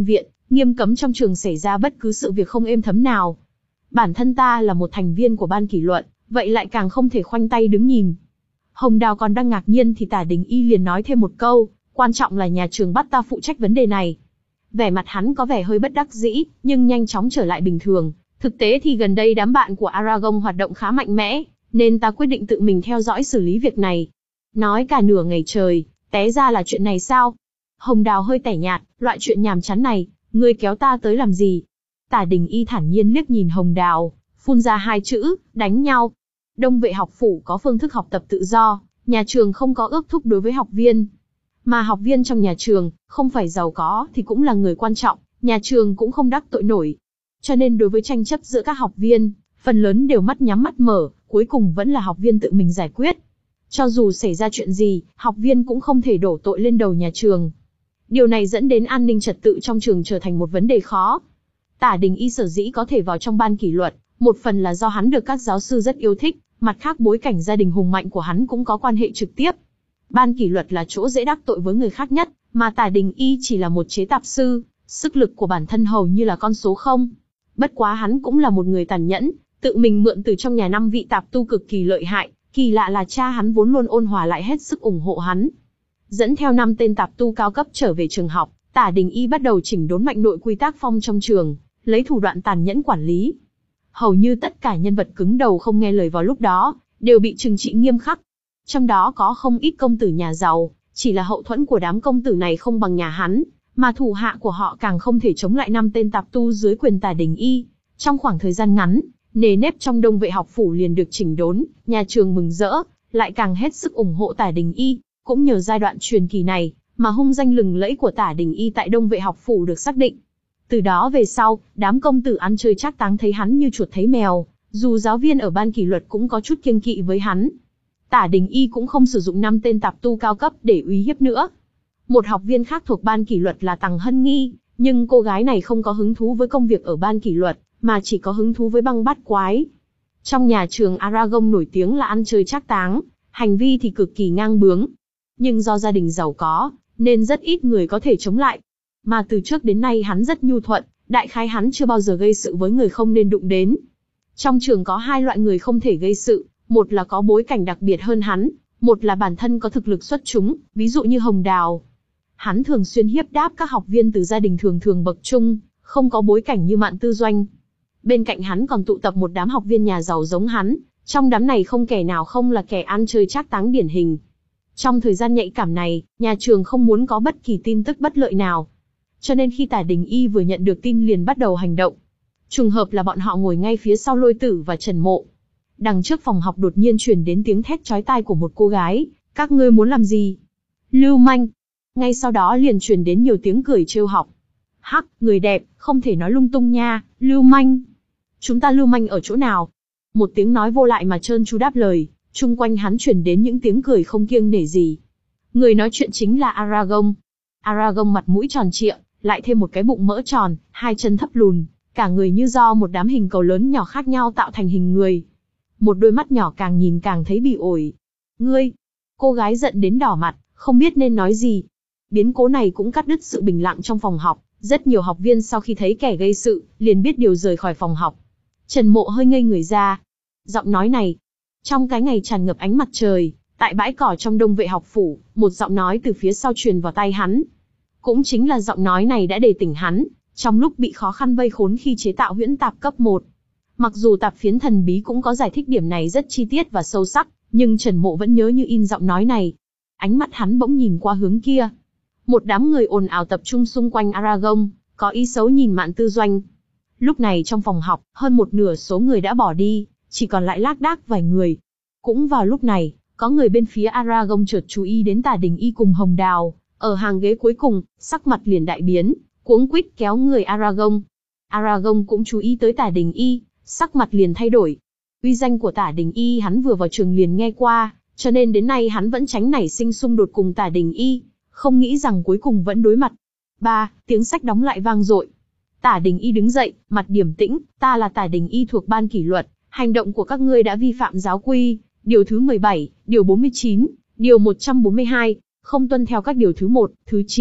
S1: nghiêm cấm trong trường xảy ra bất cứ sự việc không êm thấm nào. Bản thân ta là một thành viên của ban kỷ luật, vậy lại càng không thể khoanh tay đứng nhìn. Hồng Đào còn đang ngạc nhiên thì Tả Đình Y liền nói thêm một câu, quan trọng là nhà trường bắt ta phụ trách vấn đề này. Vẻ mặt hắn có vẻ hơi bất đắc dĩ, nhưng nhanh chóng trở lại bình thường. Thực tế thì gần đây đám bạn của Aragon hoạt động khá mạnh mẽ, nên ta quyết định tự mình theo dõi xử lý việc này. Nói cả nửa ngày trời, té ra là chuyện này sao? Hồng Đào hơi tẻ nhạt, loại chuyện nhàm chán này, ngươi kéo ta tới làm gì? Tả Đình Y thản nhiên liếc nhìn Hồng Đào, phun ra hai chữ, đánh nhau. Đông Vệ học phủ có phương thức học tập tự do, nhà trường không có ước thúc đối với học viên. Mà học viên trong nhà trường, không phải giàu có thì cũng là người quan trọng, nhà trường cũng không đắc tội nổi. Cho nên đối với tranh chấp giữa các học viên, phần lớn đều mắt nhắm mắt mở, cuối cùng vẫn là học viên tự mình giải quyết. Cho dù xảy ra chuyện gì, học viên cũng không thể đổ tội lên đầu nhà trường. Điều này dẫn đến an ninh trật tự trong trường trở thành một vấn đề khó. Tả Đình Y sở dĩ có thể vào trong ban kỷ luật, một phần là do hắn được các giáo sư rất yêu thích, mặt khác bối cảnh gia đình hùng mạnh của hắn cũng có quan hệ trực tiếp. Ban kỷ luật là chỗ dễ đắc tội với người khác nhất, mà Tả Đình Y chỉ là một chế tạp sư, sức lực của bản thân hầu như là con số không. Bất quá hắn cũng là một người tàn nhẫn, tự mình mượn từ trong nhà năm vị tạp tu cực kỳ lợi hại, kỳ lạ là cha hắn vốn luôn ôn hòa lại hết sức ủng hộ hắn. Dẫn theo năm tên tạp tu cao cấp trở về trường học, Tả Đình Y bắt đầu chỉnh đốn mạnh nội quy tác phong trong trường, lấy thủ đoạn tàn nhẫn quản lý. Hầu như tất cả nhân vật cứng đầu không nghe lời vào lúc đó, đều bị trừng trị nghiêm khắc. Trong đó có không ít công tử nhà giàu, chỉ là hậu thuẫn của đám công tử này không bằng nhà hắn, mà thủ hạ của họ càng không thể chống lại năm tên tạp tu dưới quyền Tả Đình Y. Trong khoảng thời gian ngắn, nề nếp trong Đông Vệ học phủ liền được chỉnh đốn, nhà trường mừng rỡ, lại càng hết sức ủng hộ Tả Đình Y. Cũng nhờ giai đoạn truyền kỳ này, mà hung danh lừng lẫy của Tả Đình Y tại Đông Vệ học phủ được xác định. Từ đó về sau, đám công tử ăn chơi trác táng thấy hắn như chuột thấy mèo, dù giáo viên ở ban kỷ luật cũng có chút kiêng kỵ với hắn. Tả Đình Y cũng không sử dụng năm tên tạp tu cao cấp để uy hiếp nữa. Một học viên khác thuộc ban kỷ luật là Tằng Hân Nghi, nhưng cô gái này không có hứng thú với công việc ở ban kỷ luật, mà chỉ có hứng thú với băng bát quái. Trong nhà trường Aragon nổi tiếng là ăn chơi trác táng, hành vi thì cực kỳ ngang bướng. Nhưng do gia đình giàu có, nên rất ít người có thể chống lại. Mà từ trước đến nay hắn rất nhu thuận, đại khái hắn chưa bao giờ gây sự với người không nên đụng đến. Trong trường có hai loại người không thể gây sự, một là có bối cảnh đặc biệt hơn hắn, một là bản thân có thực lực xuất chúng, ví dụ như Hồng Đào. Hắn thường xuyên hiếp đáp các học viên từ gia đình thường thường bậc trung, không có bối cảnh như Mạn Tư Doanh. Bên cạnh hắn còn tụ tập một đám học viên nhà giàu giống hắn, trong đám này không kẻ nào không là kẻ ăn chơi trác táng điển hình. Trong thời gian nhạy cảm này, nhà trường không muốn có bất kỳ tin tức bất lợi nào. Cho nên khi Tả Đình Y vừa nhận được tin liền bắt đầu hành động. Trùng hợp là bọn họ ngồi ngay phía sau Lôi Tử và Trần Mộ. Đằng trước phòng học đột nhiên truyền đến tiếng thét chói tai của một cô gái, các ngươi muốn làm gì? Lưu manh. Ngay sau đó liền truyền đến nhiều tiếng cười trêu học. Hắc, người đẹp, không thể nói lung tung nha, lưu manh. Chúng ta lưu manh ở chỗ nào? Một tiếng nói vô lại mà trơn tru đáp lời, chung quanh hắn truyền đến những tiếng cười không kiêng nể gì. Người nói chuyện chính là Aragon. Aragon mặt mũi tròn trịa, lại thêm một cái bụng mỡ tròn, hai chân thấp lùn, cả người như do một đám hình cầu lớn nhỏ khác nhau tạo thành hình người. Một đôi mắt nhỏ càng nhìn càng thấy bỉ ổi. Ngươi! Cô gái giận đến đỏ mặt, không biết nên nói gì. Biến cố này cũng cắt đứt sự bình lặng trong phòng học. Rất nhiều học viên sau khi thấy kẻ gây sự, liền biết điều rời khỏi phòng học. Trần Mộ hơi ngây người ra. Giọng nói này. Trong cái ngày tràn ngập ánh mặt trời, tại bãi cỏ trong Đông Vệ học phủ, một giọng nói từ phía sau truyền vào tai hắn. Cũng chính là giọng nói này đã đề tỉnh hắn, trong lúc bị khó khăn vây khốn khi chế tạo huyễn tạp cấp một. Mặc dù tạp phiến thần bí cũng có giải thích điểm này rất chi tiết và sâu sắc, nhưng Trần Mộ vẫn nhớ như in giọng nói này. Ánh mắt hắn bỗng nhìn qua hướng kia. Một đám người ồn ào tập trung xung quanh Aragon, có ý xấu nhìn Mạn Tư Doanh. Lúc này trong phòng học, hơn một nửa số người đã bỏ đi, chỉ còn lại lác đác vài người. Cũng vào lúc này, có người bên phía Aragon chợt chú ý đến Tả Đình Y cùng Hồng Đào, ở hàng ghế cuối cùng, sắc mặt liền đại biến, cuống quýt kéo người Aragon. Aragon cũng chú ý tới Tả Đình Y, sắc mặt liền thay đổi. Uy danh của Tả Đình Y hắn vừa vào trường liền nghe qua, cho nên đến nay hắn vẫn tránh nảy sinh xung đột cùng Tả Đình Y, không nghĩ rằng cuối cùng vẫn đối mặt. Ba, tiếng sách đóng lại vang dội. Tả Đình Y đứng dậy, mặt điềm tĩnh, ta là Tả Đình Y thuộc ban kỷ luật, hành động của các ngươi đã vi phạm giáo quy, điều thứ mười bảy, điều bốn mươi chín, điều một trăm bốn mươi hai, không tuân theo các điều thứ một, thứ chín,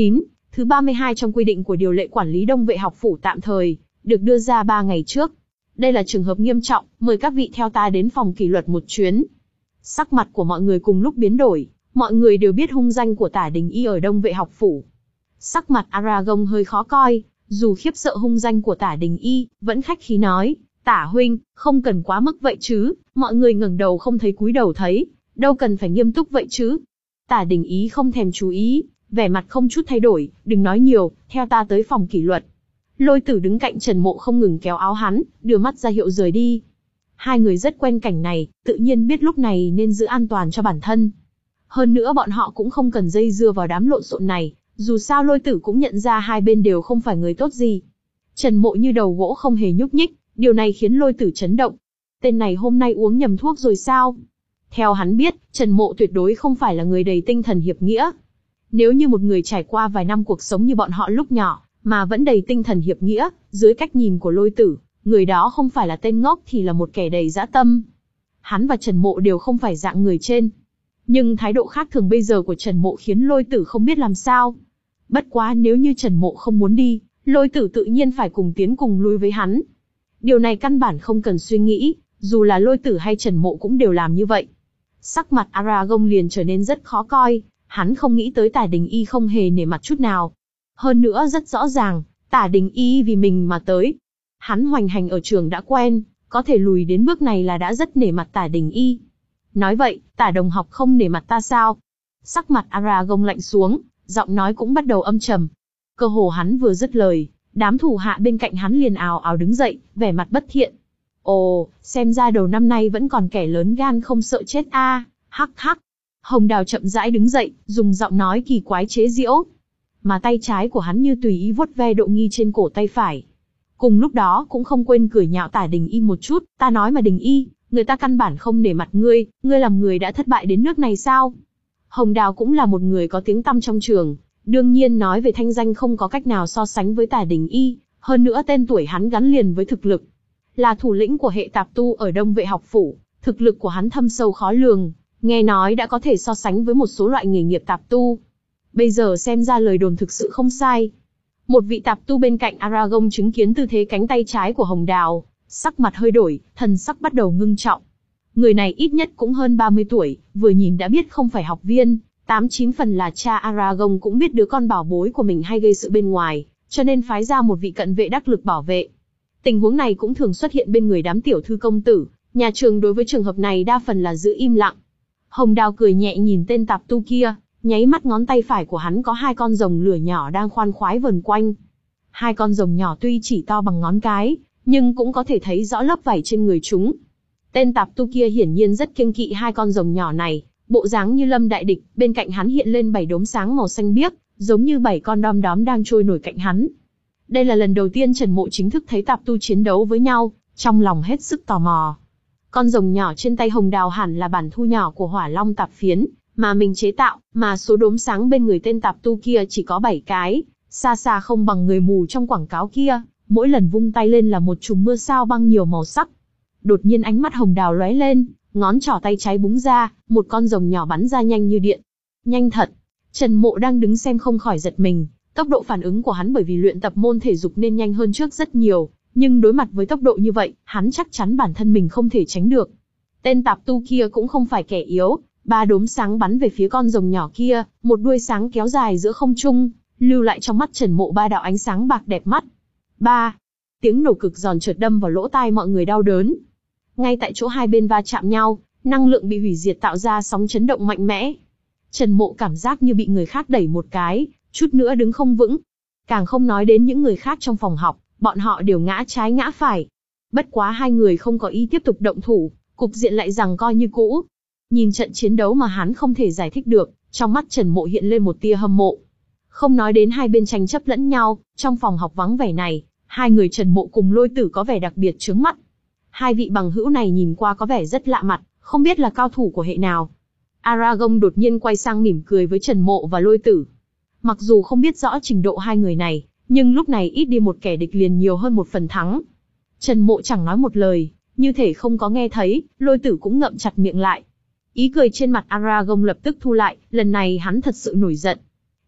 S1: thứ ba mươi hai trong quy định của điều lệ quản lý Đông Vệ học phủ tạm thời, được đưa ra ba ngày trước. Đây là trường hợp nghiêm trọng, mời các vị theo ta đến phòng kỷ luật một chuyến. Sắc mặt của mọi người cùng lúc biến đổi, mọi người đều biết hung danh của Tả Đình Y ở Đông Vệ học phủ. Sắc mặt Aragorn hơi khó coi, dù khiếp sợ hung danh của Tả Đình Y, vẫn khách khí nói, Tả huynh, không cần quá mức vậy chứ, mọi người ngẩng đầu không thấy cúi đầu thấy, đâu cần phải nghiêm túc vậy chứ. Tả Đình Y không thèm chú ý, vẻ mặt không chút thay đổi, đừng nói nhiều, theo ta tới phòng kỷ luật. Lôi Tử đứng cạnh Trần Mộ không ngừng kéo áo hắn, đưa mắt ra hiệu rời đi. Hai người rất quen cảnh này, tự nhiên biết lúc này nên giữ an toàn cho bản thân. Hơn nữa bọn họ cũng không cần dây dưa vào đám lộn xộn này, dù sao Lôi Tử cũng nhận ra hai bên đều không phải người tốt gì. Trần Mộ như đầu gỗ không hề nhúc nhích, điều này khiến Lôi Tử chấn động. Tên này hôm nay uống nhầm thuốc rồi sao? Theo hắn biết, Trần Mộ tuyệt đối không phải là người đầy tinh thần hiệp nghĩa. Nếu như một người trải qua vài năm cuộc sống như bọn họ lúc nhỏ, mà vẫn đầy tinh thần hiệp nghĩa, dưới cách nhìn của Lôi Tử, người đó không phải là tên ngốc thì là một kẻ đầy dã tâm. Hắn và Trần Mộ đều không phải dạng người trên. Nhưng thái độ khác thường bây giờ của Trần Mộ khiến Lôi Tử không biết làm sao. Bất quá nếu như Trần Mộ không muốn đi, Lôi Tử tự nhiên phải cùng tiến cùng lui với hắn. Điều này căn bản không cần suy nghĩ, dù là Lôi Tử hay Trần Mộ cũng đều làm như vậy. Sắc mặt Aragorn liền trở nên rất khó coi, hắn không nghĩ tới Tả Đình Y không hề nể mặt chút nào. Hơn nữa rất rõ ràng, Tả Đình Y vì mình mà tới. Hắn hoành hành ở trường đã quen, có thể lùi đến bước này là đã rất nể mặt Tả Đình Y. Nói vậy, Tả đồng học không nể mặt ta sao? Sắc mặt Aragorn lạnh xuống, giọng nói cũng bắt đầu âm trầm. Cơ hồ hắn vừa dứt lời, đám thủ hạ bên cạnh hắn liền ào ào đứng dậy, vẻ mặt bất thiện. Ồ, xem ra đầu năm nay vẫn còn kẻ lớn gan không sợ chết a, à, hắc hắc. Hồng Đào chậm rãi đứng dậy, dùng giọng nói kỳ quái chế giễu. Mà tay trái của hắn như tùy ý vuốt ve Độ Nghi trên cổ tay phải. Cùng lúc đó cũng không quên cười nhạo Tả Đình Y một chút, ta nói mà Đình Y, người ta căn bản không nể mặt ngươi, ngươi làm người đã thất bại đến nước này sao? Hồng Đào cũng là một người có tiếng tăm trong trường, đương nhiên nói về thanh danh không có cách nào so sánh với Tả Đình Y, hơn nữa tên tuổi hắn gắn liền với thực lực. Là thủ lĩnh của hệ tạp tu ở Đông Vệ học phủ, thực lực của hắn thâm sâu khó lường, nghe nói đã có thể so sánh với một số loại nghề nghiệp tạp tu. Bây giờ xem ra lời đồn thực sự không sai. Một vị tạp tu bên cạnh Aragorn chứng kiến tư thế cánh tay trái của Hồng Đào, sắc mặt hơi đổi, thần sắc bắt đầu ngưng trọng. Người này ít nhất cũng hơn ba mươi tuổi, vừa nhìn đã biết không phải học viên, tám chín phần là cha. Aragorn cũng biết đứa con bảo bối của mình hay gây sự bên ngoài, cho nên phái ra một vị cận vệ đắc lực bảo vệ. Tình huống này cũng thường xuất hiện bên người đám tiểu thư công tử, nhà trường đối với trường hợp này đa phần là giữ im lặng. Hồng Đào cười nhẹ nhìn tên tạp tu kia, nháy mắt ngón tay phải của hắn có hai con rồng lửa nhỏ đang khoan khoái vờn quanh. Hai con rồng nhỏ tuy chỉ to bằng ngón cái, nhưng cũng có thể thấy rõ lớp vảy trên người chúng. Tên tạp tu kia hiển nhiên rất kiêng kỵ hai con rồng nhỏ này, bộ dáng như lâm đại địch, bên cạnh hắn hiện lên bảy đốm sáng màu xanh biếc, giống như bảy con đom đóm đang trôi nổi cạnh hắn. Đây là lần đầu tiên Trần Mộ chính thức thấy tạp tu chiến đấu với nhau, trong lòng hết sức tò mò. Con rồng nhỏ trên tay Hồng Đào hẳn là bản thu nhỏ của Hỏa Long tạp phiến, mà mình chế tạo, mà số đốm sáng bên người tên tạp tu kia chỉ có bảy cái, xa xa không bằng người mù trong quảng cáo kia, mỗi lần vung tay lên là một chùm mưa sao băng nhiều màu sắc. Đột nhiên ánh mắt Hồng Đào lóe lên, ngón trỏ tay trái búng ra, một con rồng nhỏ bắn ra nhanh như điện. Nhanh thật. Trần Mộ đang đứng xem không khỏi giật mình, tốc độ phản ứng của hắn bởi vì luyện tập môn thể dục nên nhanh hơn trước rất nhiều, nhưng đối mặt với tốc độ như vậy, hắn chắc chắn bản thân mình không thể tránh được. Tên tạp tu kia cũng không phải kẻ yếu, ba đốm sáng bắn về phía con rồng nhỏ kia, một đuôi sáng kéo dài giữa không trung, lưu lại trong mắt Trần Mộ ba đạo ánh sáng bạc đẹp mắt. Ba, tiếng nổ cực giòn chợt đâm vào lỗ tai mọi người đau đớn. Ngay tại chỗ hai bên va chạm nhau, năng lượng bị hủy diệt tạo ra sóng chấn động mạnh mẽ. Trần Mộ cảm giác như bị người khác đẩy một cái, chút nữa đứng không vững. Càng không nói đến những người khác trong phòng học, bọn họ đều ngã trái ngã phải. Bất quá hai người không có ý tiếp tục động thủ, cục diện lại giằng co như cũ. Nhìn trận chiến đấu mà hắn không thể giải thích được, trong mắt Trần Mộ hiện lên một tia hâm mộ. Không nói đến hai bên tranh chấp lẫn nhau, trong phòng học vắng vẻ này, hai người Trần Mộ cùng Lôi Tử có vẻ đặc biệt chướng mắt. Hai vị bằng hữu này nhìn qua có vẻ rất lạ mặt, không biết là cao thủ của hệ nào. Aragorn đột nhiên quay sang mỉm cười với Trần Mộ và Lôi Tử. Mặc dù không biết rõ trình độ hai người này, nhưng lúc này ít đi một kẻ địch liền nhiều hơn một phần thắng. Trần Mộ chẳng nói một lời, như thể không có nghe thấy, Lôi Tử cũng ngậm chặt miệng lại. Ý cười trên mặt Aragorn lập tức thu lại, lần này hắn thật sự nổi giận.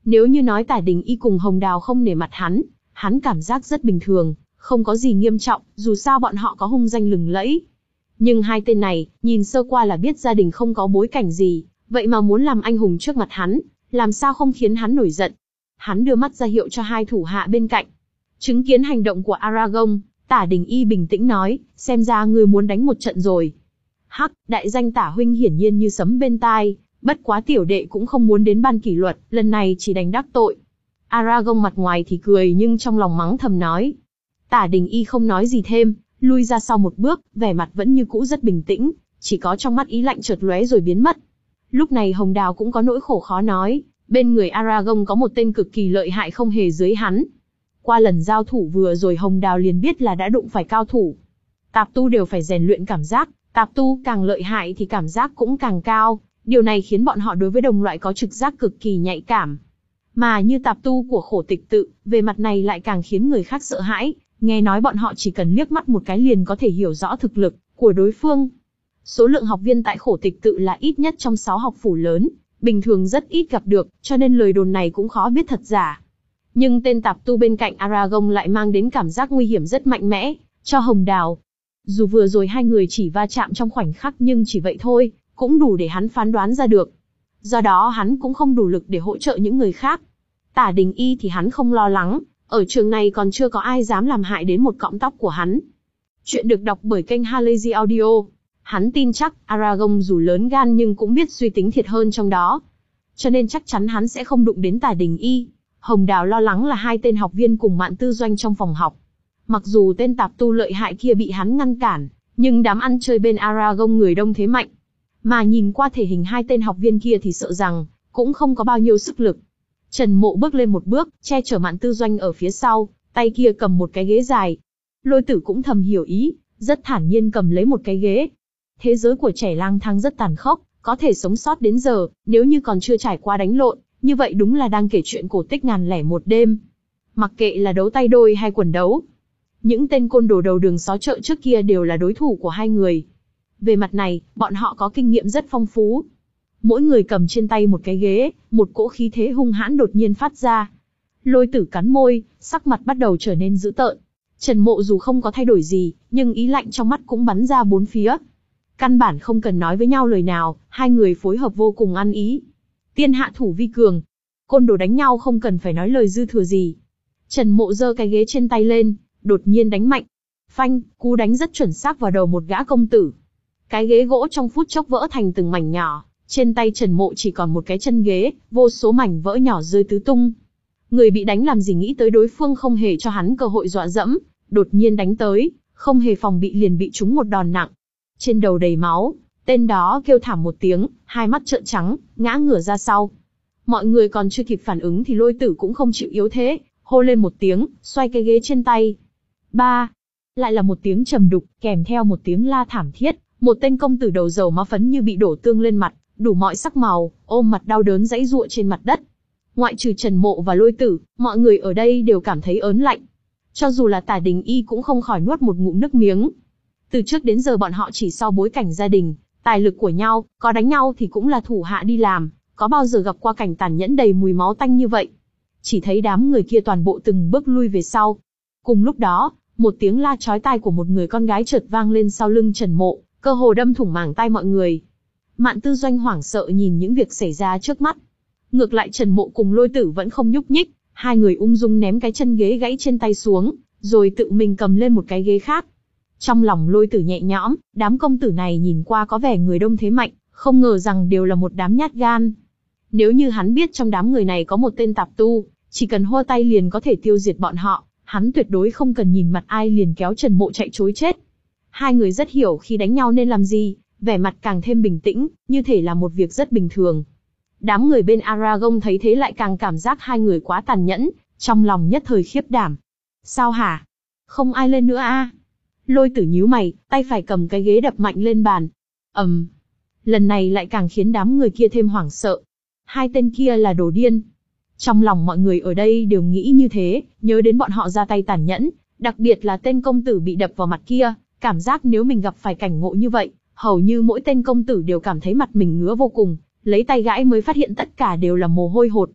S1: Nếu như nói Tả Đình Y cùng Hồng Đào không nể mặt hắn, hắn cảm giác rất bình thường, không có gì nghiêm trọng, dù sao bọn họ có hung danh lừng lẫy. Nhưng hai tên này, nhìn sơ qua là biết gia đình không có bối cảnh gì, vậy mà muốn làm anh hùng trước mặt hắn, làm sao không khiến hắn nổi giận. Hắn đưa mắt ra hiệu cho hai thủ hạ bên cạnh. Chứng kiến hành động của Aragon, Tả Đình Y bình tĩnh nói, xem ra ngươi muốn đánh một trận rồi. Hắc, đại danh Tả huynh hiển nhiên như sấm bên tai, bất quá tiểu đệ cũng không muốn đến ban kỷ luật, lần này chỉ đánh đắc tội. Aragon mặt ngoài thì cười nhưng trong lòng mắng thầm nói. Tả Đình Y không nói gì thêm, lui ra sau một bước, vẻ mặt vẫn như cũ rất bình tĩnh, chỉ có trong mắt ý lạnh chợt lóe rồi biến mất. Lúc này Hồng Đào cũng có nỗi khổ khó nói, bên người Aragon có một tên cực kỳ lợi hại không hề dưới hắn. Qua lần giao thủ vừa rồi Hồng Đào liền biết là đã đụng phải cao thủ. Tạp tu đều phải rèn luyện cảm giác, tạp tu càng lợi hại thì cảm giác cũng càng cao, điều này khiến bọn họ đối với đồng loại có trực giác cực kỳ nhạy cảm. Mà như tạp tu của Khổ Tịch Tự, về mặt này lại càng khiến người khác sợ hãi, nghe nói bọn họ chỉ cần liếc mắt một cái liền có thể hiểu rõ thực lực của đối phương. Số lượng học viên tại Khổ Tịch Tự là ít nhất trong sáu học phủ lớn, bình thường rất ít gặp được, cho nên lời đồn này cũng khó biết thật giả. Nhưng tên tạp tu bên cạnh Aragon lại mang đến cảm giác nguy hiểm rất mạnh mẽ, cho Hồng Đào. Dù vừa rồi hai người chỉ va chạm trong khoảnh khắc nhưng chỉ vậy thôi, cũng đủ để hắn phán đoán ra được. Do đó hắn cũng không đủ lực để hỗ trợ những người khác. Tả Đình Y thì hắn không lo lắng, ở trường này còn chưa có ai dám làm hại đến một cọng tóc của hắn. Chuyện được đọc bởi kênh Halazy Audio. Hắn tin chắc Aragon dù lớn gan nhưng cũng biết suy tính thiệt hơn trong đó. Cho nên chắc chắn hắn sẽ không đụng đến Tả Đình Y. Hồng Đào lo lắng là hai tên học viên cùng Mạn Tư Doanh trong phòng học. Mặc dù tên tạp tu lợi hại kia bị hắn ngăn cản, nhưng đám ăn chơi bên Aragon người đông thế mạnh. Mà nhìn qua thể hình hai tên học viên kia thì sợ rằng, cũng không có bao nhiêu sức lực. Trần Mộ bước lên một bước, che chở Mạn Tư Doanh ở phía sau, tay kia cầm một cái ghế dài. Lôi Tử cũng thầm hiểu ý, rất thản nhiên cầm lấy một cái ghế. Thế giới của trẻ lang thang rất tàn khốc, có thể sống sót đến giờ, nếu như còn chưa trải qua đánh lộn, như vậy đúng là đang kể chuyện cổ tích ngàn lẻ một đêm. Mặc kệ là đấu tay đôi hay quần đấu, những tên côn đồ đầu đường xó chợ trước kia đều là đối thủ của hai người. Về mặt này, bọn họ có kinh nghiệm rất phong phú. Mỗi người cầm trên tay một cái ghế, một cỗ khí thế hung hãn đột nhiên phát ra. Lôi Tử cắn môi, sắc mặt bắt đầu trở nên dữ tợn. Trần Mộ dù không có thay đổi gì, nhưng ý lạnh trong mắt cũng bắn ra bốn phía. Căn bản không cần nói với nhau lời nào, hai người phối hợp vô cùng ăn ý. Tiên hạ thủ vi cường. Côn đồ đánh nhau không cần phải nói lời dư thừa gì. Trần Mộ giơ cái ghế trên tay lên, đột nhiên đánh mạnh. Phanh, cú đánh rất chuẩn xác vào đầu một gã công tử. Cái ghế gỗ trong phút chốc vỡ thành từng mảnh nhỏ. Trên tay Trần Mộ chỉ còn một cái chân ghế, vô số mảnh vỡ nhỏ rơi tứ tung. Người bị đánh làm gì nghĩ tới đối phương không hề cho hắn cơ hội dọa dẫm, đột nhiên đánh tới, không hề phòng bị liền bị trúng một đòn nặng. Trên đầu đầy máu, tên đó kêu thảm một tiếng, hai mắt trợn trắng, ngã ngửa ra sau. Mọi người còn chưa kịp phản ứng thì Lôi Tử cũng không chịu yếu thế, hô lên một tiếng, xoay cái ghế trên tay. Ba, lại là một tiếng trầm đục, kèm theo một tiếng la thảm thiết, một tên công tử đầu dầu má phấn như bị đổ tương lên mặt, đủ mọi sắc màu, ôm mặt đau đớn giãy giụa trên mặt đất. Ngoại trừ Trần Mộ và Lôi Tử, mọi người ở đây đều cảm thấy ớn lạnh. Cho dù là Tả Đình Y cũng không khỏi nuốt một ngụm nước miếng. Từ trước đến giờ bọn họ chỉ so bối cảnh gia đình, tài lực của nhau, có đánh nhau thì cũng là thủ hạ đi làm, có bao giờ gặp qua cảnh tàn nhẫn đầy mùi máu tanh như vậy. Chỉ thấy đám người kia toàn bộ từng bước lui về sau. Cùng lúc đó, một tiếng la chói tai của một người con gái chợt vang lên sau lưng Trần Mộ, cơ hồ đâm thủng màng tai mọi người. Mạn Tư Doanh hoảng sợ nhìn những việc xảy ra trước mắt. Ngược lại Trần Mộ cùng Lôi Tử vẫn không nhúc nhích, hai người ung dung ném cái chân ghế gãy trên tay xuống, rồi tự mình cầm lên một cái ghế khác. Trong lòng Lôi Tử nhẹ nhõm, đám công tử này nhìn qua có vẻ người đông thế mạnh, không ngờ rằng đều là một đám nhát gan. Nếu như hắn biết trong đám người này có một tên tạp tu, chỉ cần hô tay liền có thể tiêu diệt bọn họ, hắn tuyệt đối không cần nhìn mặt ai liền kéo Trần Mộ chạy trối chết. Hai người rất hiểu khi đánh nhau nên làm gì, vẻ mặt càng thêm bình tĩnh, như thể là một việc rất bình thường. Đám người bên Aragon thấy thế lại càng cảm giác hai người quá tàn nhẫn, trong lòng nhất thời khiếp đảm. Sao hả? Không ai lên nữa a? À? Lôi Tử nhíu mày, tay phải cầm cái ghế đập mạnh lên bàn. ầm, um, lần này lại càng khiến đám người kia thêm hoảng sợ. Hai tên kia là đồ điên. Trong lòng mọi người ở đây đều nghĩ như thế, nhớ đến bọn họ ra tay tàn nhẫn, đặc biệt là tên công tử bị đập vào mặt kia, cảm giác nếu mình gặp phải cảnh ngộ như vậy, hầu như mỗi tên công tử đều cảm thấy mặt mình ngứa vô cùng, lấy tay gãi mới phát hiện tất cả đều là mồ hôi hột.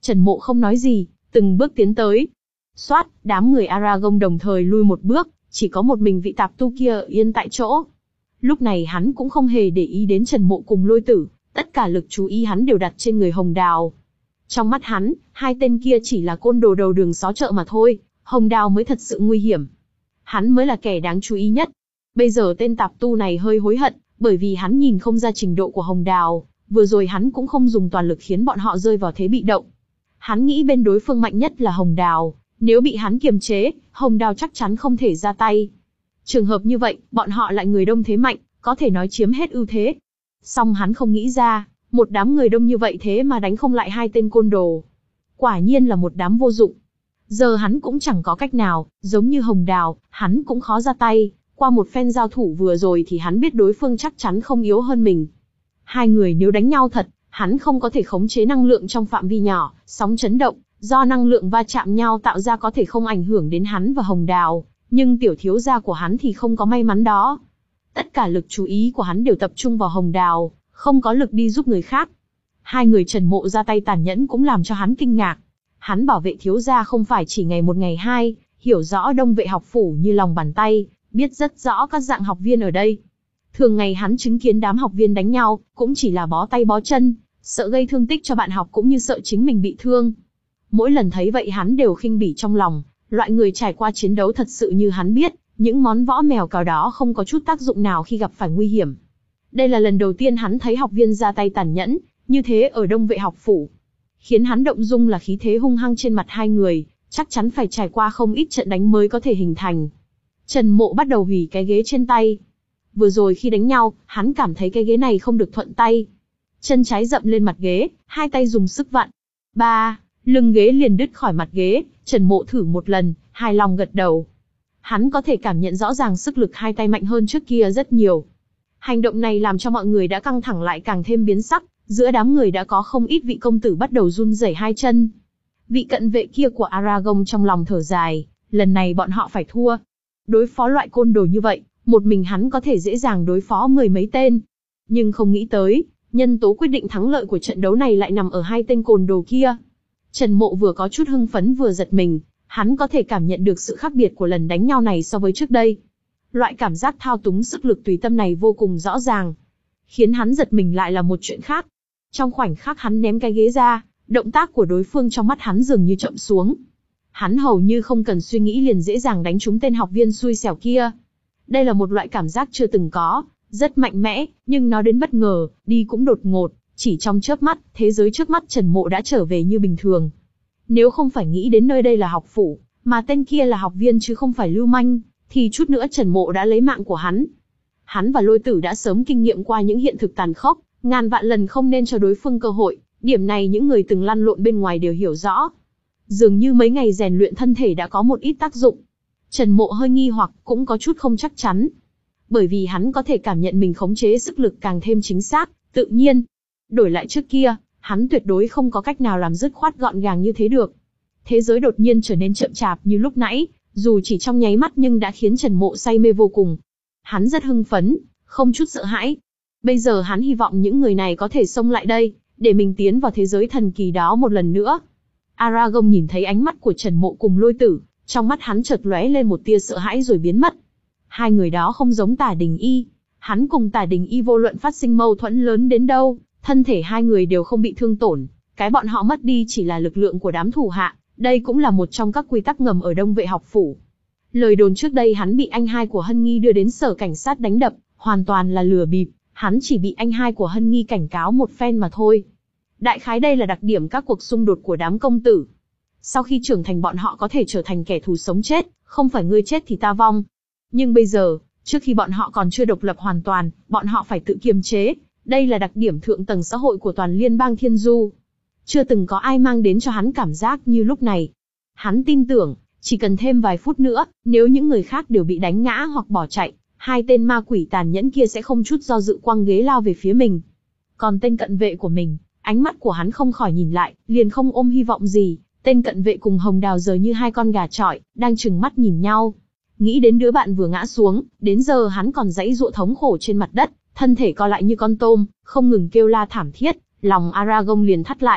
S1: Trần Mộ không nói gì, từng bước tiến tới. Xoát, đám người Aragorn đồng thời lui một bước, chỉ có một mình vị tạp tu kia yên tại chỗ. Lúc này hắn cũng không hề để ý đến Trần Mộ cùng Lôi Tử, tất cả lực chú ý hắn đều đặt trên người Hồng Đào. Trong mắt hắn, hai tên kia chỉ là côn đồ đầu đường xó chợ mà thôi, Hồng Đào mới thật sự nguy hiểm. Hắn mới là kẻ đáng chú ý nhất. Bây giờ tên tạp tu này hơi hối hận, bởi vì hắn nhìn không ra trình độ của Hồng Đào, vừa rồi hắn cũng không dùng toàn lực khiến bọn họ rơi vào thế bị động. Hắn nghĩ bên đối phương mạnh nhất là Hồng Đào, nếu bị hắn kiềm chế, Hồng Đào chắc chắn không thể ra tay. Trường hợp như vậy, bọn họ lại người đông thế mạnh, có thể nói chiếm hết ưu thế. Song hắn không nghĩ ra, một đám người đông như vậy thế mà đánh không lại hai tên côn đồ. Quả nhiên là một đám vô dụng. Giờ hắn cũng chẳng có cách nào, giống như Hồng Đào, hắn cũng khó ra tay. Qua một phen giao thủ vừa rồi thì hắn biết đối phương chắc chắn không yếu hơn mình. Hai người nếu đánh nhau thật, hắn không có thể khống chế năng lượng trong phạm vi nhỏ, sóng chấn động, do năng lượng va chạm nhau tạo ra có thể không ảnh hưởng đến hắn và Hồng Đào, nhưng tiểu thiếu gia của hắn thì không có may mắn đó. Tất cả lực chú ý của hắn đều tập trung vào Hồng Đào, không có lực đi giúp người khác. Hai người Trần Mộ ra tay tàn nhẫn cũng làm cho hắn kinh ngạc. Hắn bảo vệ thiếu gia không phải chỉ ngày một ngày hai, hiểu rõ Đông Vệ học phủ như lòng bàn tay, biết rất rõ các dạng học viên ở đây. Thường ngày hắn chứng kiến đám học viên đánh nhau, cũng chỉ là bó tay bó chân, sợ gây thương tích cho bạn học cũng như sợ chính mình bị thương. Mỗi lần thấy vậy hắn đều khinh bỉ trong lòng, loại người trải qua chiến đấu thật sự như hắn biết, những món võ mèo cào đó không có chút tác dụng nào khi gặp phải nguy hiểm. Đây là lần đầu tiên hắn thấy học viên ra tay tàn nhẫn, như thế ở Đông Vệ học phủ. Khiến hắn động dung là khí thế hung hăng trên mặt hai người, chắc chắn phải trải qua không ít trận đánh mới có thể hình thành. Trần Mộ bắt đầu hủy cái ghế trên tay. Vừa rồi khi đánh nhau, hắn cảm thấy cái ghế này không được thuận tay. Chân trái dậm lên mặt ghế, hai tay dùng sức vặn. Ba, lưng ghế liền đứt khỏi mặt ghế, Trần Mộ thử một lần, hài lòng gật đầu. Hắn có thể cảm nhận rõ ràng sức lực hai tay mạnh hơn trước kia rất nhiều. Hành động này làm cho mọi người đã căng thẳng lại càng thêm biến sắc, giữa đám người đã có không ít vị công tử bắt đầu run rẩy hai chân. Vị cận vệ kia của Aragorn trong lòng thở dài, lần này bọn họ phải thua. Đối phó loại côn đồ như vậy, một mình hắn có thể dễ dàng đối phó mười mấy tên. Nhưng không nghĩ tới, nhân tố quyết định thắng lợi của trận đấu này lại nằm ở hai tên côn đồ kia. Trần Mộ vừa có chút hưng phấn vừa giật mình, hắn có thể cảm nhận được sự khác biệt của lần đánh nhau này so với trước đây. Loại cảm giác thao túng sức lực tùy tâm này vô cùng rõ ràng. Khiến hắn giật mình lại là một chuyện khác. Trong khoảnh khắc hắn ném cái ghế ra, động tác của đối phương trong mắt hắn dường như chậm xuống. Hắn hầu như không cần suy nghĩ liền dễ dàng đánh trúng tên học viên xui xẻo kia. Đây là một loại cảm giác chưa từng có, rất mạnh mẽ, nhưng nó đến bất ngờ, đi cũng đột ngột, chỉ trong chớp mắt, thế giới trước mắt Trần Mộ đã trở về như bình thường. Nếu không phải nghĩ đến nơi đây là học phủ, mà tên kia là học viên chứ không phải lưu manh, thì chút nữa Trần Mộ đã lấy mạng của hắn. Hắn và Lôi Tử đã sớm kinh nghiệm qua những hiện thực tàn khốc, ngàn vạn lần không nên cho đối phương cơ hội, điểm này những người từng lăn lộn bên ngoài đều hiểu rõ. Dường như mấy ngày rèn luyện thân thể đã có một ít tác dụng. Trần Mộ hơi nghi hoặc, cũng có chút không chắc chắn. Bởi vì hắn có thể cảm nhận mình khống chế sức lực càng thêm chính xác, tự nhiên. Đổi lại trước kia, hắn tuyệt đối không có cách nào làm dứt khoát gọn gàng như thế được. Thế giới đột nhiên trở nên chậm chạp như lúc nãy, dù chỉ trong nháy mắt nhưng đã khiến Trần Mộ say mê vô cùng. Hắn rất hưng phấn, không chút sợ hãi. Bây giờ hắn hy vọng những người này có thể xông lại đây, để mình tiến vào thế giới thần kỳ đó một lần nữa. Aragorn nhìn thấy ánh mắt của Trần Mộ cùng Lôi Tử, trong mắt hắn chợt lóe lên một tia sợ hãi rồi biến mất. Hai người đó không giống Tả Đình Y. Hắn cùng Tả Đình Y vô luận phát sinh mâu thuẫn lớn đến đâu, thân thể hai người đều không bị thương tổn. Cái bọn họ mất đi chỉ là lực lượng của đám thủ hạ, đây cũng là một trong các quy tắc ngầm ở Đông Vệ học phủ. Lời đồn trước đây hắn bị anh hai của Hân Nghi đưa đến sở cảnh sát đánh đập, hoàn toàn là lừa bịp, hắn chỉ bị anh hai của Hân Nghi cảnh cáo một phen mà thôi. Đại khái đây là đặc điểm các cuộc xung đột của đám công tử. Sau khi trưởng thành bọn họ có thể trở thành kẻ thù sống chết, không phải ngươi chết thì ta vong. Nhưng bây giờ, trước khi bọn họ còn chưa độc lập hoàn toàn, bọn họ phải tự kiềm chế. Đây là đặc điểm thượng tầng xã hội của toàn liên bang Thiên Du. Chưa từng có ai mang đến cho hắn cảm giác như lúc này. Hắn tin tưởng, chỉ cần thêm vài phút nữa, nếu những người khác đều bị đánh ngã hoặc bỏ chạy, hai tên ma quỷ tàn nhẫn kia sẽ không chút do dự quăng ghế lao về phía mình. Còn tên cận vệ của mình, ánh mắt của hắn không khỏi nhìn lại, liền không ôm hy vọng gì. Tên cận vệ cùng Hồng Đào giờ như hai con gà chọi, đang trừng mắt nhìn nhau. Nghĩ đến đứa bạn vừa ngã xuống, đến giờ hắn còn giãy giụa thống khổ trên mặt đất, thân thể co lại như con tôm, không ngừng kêu la thảm thiết, lòng Aragorn liền thắt lại.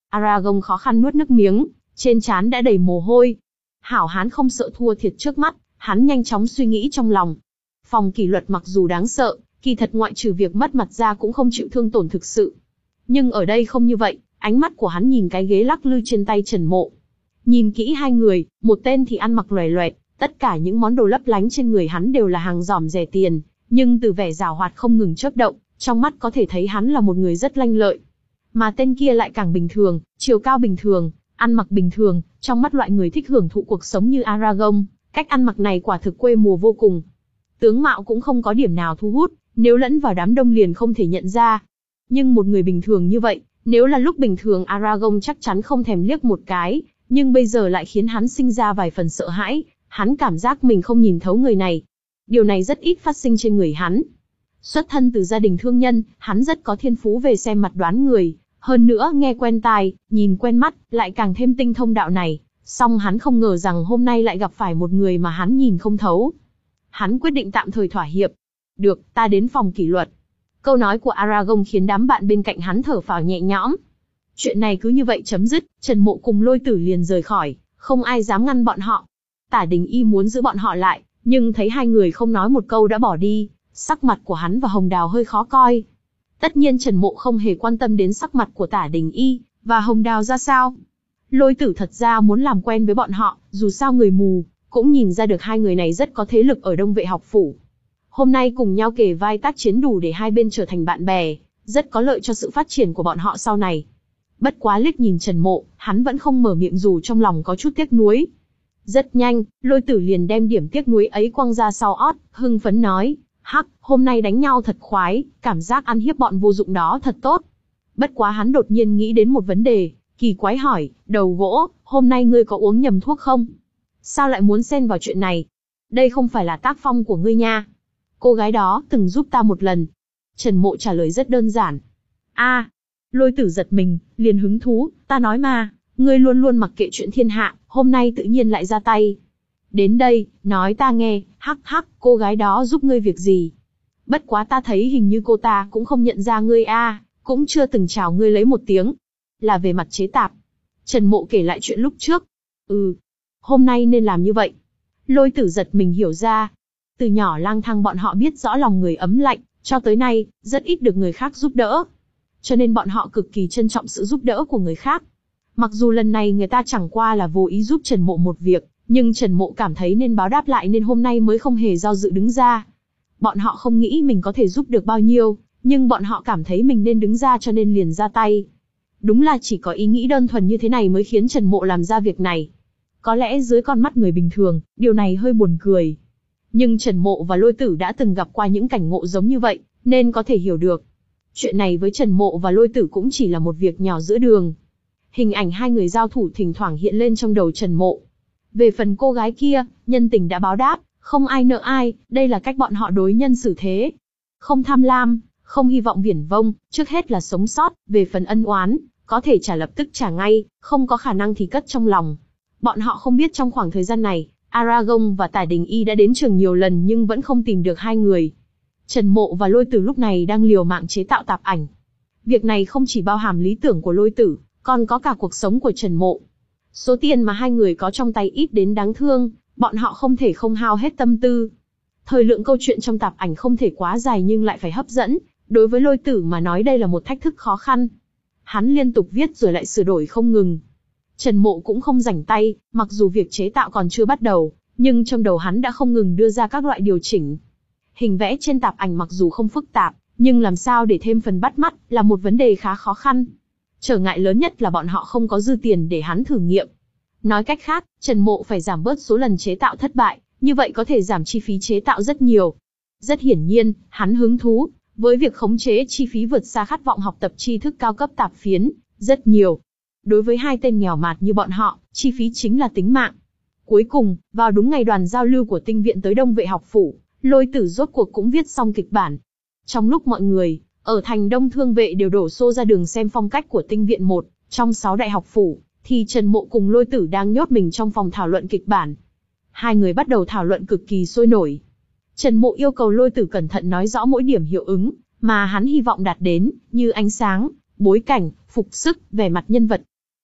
S1: Aragorn khó khăn nuốt nước miếng, trên trán đã đầy mồ hôi. Hảo hán không sợ thua thiệt trước mắt, hắn nhanh chóng suy nghĩ trong lòng. Phòng kỷ luật mặc dù đáng sợ, kỳ thật ngoại trừ việc mất mặt ra cũng không chịu thương tổn thực sự. Nhưng ở đây không như vậy, ánh mắt của hắn nhìn cái ghế lắc lư trên tay Trần Mộ. Nhìn kỹ hai người, một tên thì ăn mặc loè loẹt, tất cả những món đồ lấp lánh trên người hắn đều là hàng giỏm rẻ tiền, nhưng từ vẻ giảo hoạt không ngừng chớp động, trong mắt có thể thấy hắn là một người rất lanh lợi. Mà tên kia lại càng bình thường, chiều cao bình thường, ăn mặc bình thường, trong mắt loại người thích hưởng thụ cuộc sống như Aragorn, cách ăn mặc này quả thực quê mùa vô cùng. Tướng mạo cũng không có điểm nào thu hút, nếu lẫn vào đám đông liền không thể nhận ra. Nhưng một người bình thường như vậy, nếu là lúc bình thường Aragorn chắc chắn không thèm liếc một cái, nhưng bây giờ lại khiến hắn sinh ra vài phần sợ hãi, hắn cảm giác mình không nhìn thấu người này. Điều này rất ít phát sinh trên người hắn. Xuất thân từ gia đình thương nhân, hắn rất có thiên phú về xem mặt đoán người, hơn nữa nghe quen tai, nhìn quen mắt, lại càng thêm tinh thông đạo này. Song hắn không ngờ rằng hôm nay lại gặp phải một người mà hắn nhìn không thấu. Hắn quyết định tạm thời thỏa hiệp. Được, ta đến phòng kỷ luật. Câu nói của Aragorn khiến đám bạn bên cạnh hắn thở phào nhẹ nhõm. Chuyện này cứ như vậy chấm dứt, Trần Mộ cùng Lôi Tử liền rời khỏi, không ai dám ngăn bọn họ. Tả Đình Y muốn giữ bọn họ lại, nhưng thấy hai người không nói một câu đã bỏ đi, sắc mặt của hắn và Hồng Đào hơi khó coi. Tất nhiên Trần Mộ không hề quan tâm đến sắc mặt của Tả Đình Y và Hồng Đào ra sao. Lôi Tử thật ra muốn làm quen với bọn họ, dù sao người mù cũng nhìn ra được hai người này rất có thế lực ở Đông Vệ học phủ. Hôm nay cùng nhau kề vai tác chiến đủ để hai bên trở thành bạn bè, rất có lợi cho sự phát triển của bọn họ sau này. Bất quá liếc nhìn Trần Mộ, hắn vẫn không mở miệng dù trong lòng có chút tiếc nuối. Rất nhanh, Lôi Tử liền đem điểm tiếc nuối ấy quăng ra sau ót, hưng phấn nói, hắc, hôm nay đánh nhau thật khoái, cảm giác ăn hiếp bọn vô dụng đó thật tốt. Bất quá hắn đột nhiên nghĩ đến một vấn đề, kỳ quái hỏi, đầu gỗ, hôm nay ngươi có uống nhầm thuốc không? Sao lại muốn xen vào chuyện này? Đây không phải là tác phong của ngươi nha. Cô gái đó từng giúp ta một lần. Trần Mộ trả lời rất đơn giản. A, à, Lôi Tử giật mình, liền hứng thú, ta nói mà, ngươi luôn luôn mặc kệ chuyện thiên hạ, hôm nay tự nhiên lại ra tay. Đến đây, nói ta nghe, hắc hắc, cô gái đó giúp ngươi việc gì? Bất quá ta thấy hình như cô ta cũng không nhận ra ngươi a, cũng chưa từng chào ngươi lấy một tiếng. Là về mặt chế tạp. Trần Mộ kể lại chuyện lúc trước. Ừ, hôm nay nên làm như vậy. Lôi Tử giật mình hiểu ra. Từ nhỏ lang thang bọn họ biết rõ lòng người ấm lạnh, cho tới nay, rất ít được người khác giúp đỡ. Cho nên bọn họ cực kỳ trân trọng sự giúp đỡ của người khác. Mặc dù lần này người ta chẳng qua là vô ý giúp Trần Mộ một việc, nhưng Trần Mộ cảm thấy nên báo đáp lại nên hôm nay mới không hề do dự đứng ra. Bọn họ không nghĩ mình có thể giúp được bao nhiêu, nhưng bọn họ cảm thấy mình nên đứng ra cho nên liền ra tay. Đúng là chỉ có ý nghĩ đơn thuần như thế này mới khiến Trần Mộ làm ra việc này. Có lẽ dưới con mắt người bình thường, điều này hơi buồn cười. Nhưng Trần Mộ và Lôi Tử đã từng gặp qua những cảnh ngộ giống như vậy, nên có thể hiểu được. Chuyện này với Trần Mộ và Lôi Tử cũng chỉ là một việc nhỏ giữa đường. Hình ảnh hai người giao thủ thỉnh thoảng hiện lên trong đầu Trần Mộ. Về phần cô gái kia, nhân tình đã báo đáp, không ai nợ ai, đây là cách bọn họ đối nhân xử thế. Không tham lam, không hy vọng viển vông, trước hết là sống sót, về phần ân oán, có thể trả lập tức trả ngay, không có khả năng thì cất trong lòng. Bọn họ không biết trong khoảng thời gian này, Aragorn và Tả Đình Y đã đến trường nhiều lần nhưng vẫn không tìm được hai người. Trần Mộ và Lôi Tử lúc này đang liều mạng chế tạo tạp ảnh. Việc này không chỉ bao hàm lý tưởng của Lôi Tử, còn có cả cuộc sống của Trần Mộ. Số tiền mà hai người có trong tay ít đến đáng thương, bọn họ không thể không hao hết tâm tư. Thời lượng câu chuyện trong tạp ảnh không thể quá dài nhưng lại phải hấp dẫn, đối với Lôi Tử mà nói đây là một thách thức khó khăn. Hắn liên tục viết rồi lại sửa đổi không ngừng. Trần Mộ cũng không rảnh tay, mặc dù việc chế tạo còn chưa bắt đầu, nhưng trong đầu hắn đã không ngừng đưa ra các loại điều chỉnh. Hình vẽ trên tạp ảnh mặc dù không phức tạp, nhưng làm sao để thêm phần bắt mắt là một vấn đề khá khó khăn. Trở ngại lớn nhất là bọn họ không có dư tiền để hắn thử nghiệm. Nói cách khác, Trần Mộ phải giảm bớt số lần chế tạo thất bại, như vậy có thể giảm chi phí chế tạo rất nhiều. Rất hiển nhiên, hắn hứng thú với việc khống chế chi phí vượt xa khát vọng học tập tri thức cao cấp tạp phiến, rất nhiều. Đối với hai tên nghèo mạt như bọn họ, chi phí chính là tính mạng. Cuối cùng, vào đúng ngày đoàn giao lưu của tinh viện tới Đông Vệ học phủ, Lôi Tử rốt cuộc cũng viết xong kịch bản. Trong lúc mọi người ở thành Đông Thương Vệ đều đổ xô ra đường xem phong cách của tinh viện một trong sáu đại học phủ, thì Trần Mộ cùng Lôi Tử đang nhốt mình trong phòng thảo luận kịch bản. Hai người bắt đầu thảo luận cực kỳ sôi nổi. Trần Mộ yêu cầu Lôi Tử cẩn thận nói rõ mỗi điểm hiệu ứng mà hắn hy vọng đạt đến, như ánh sáng, bối cảnh, phục sức, vẻ mặt nhân vật.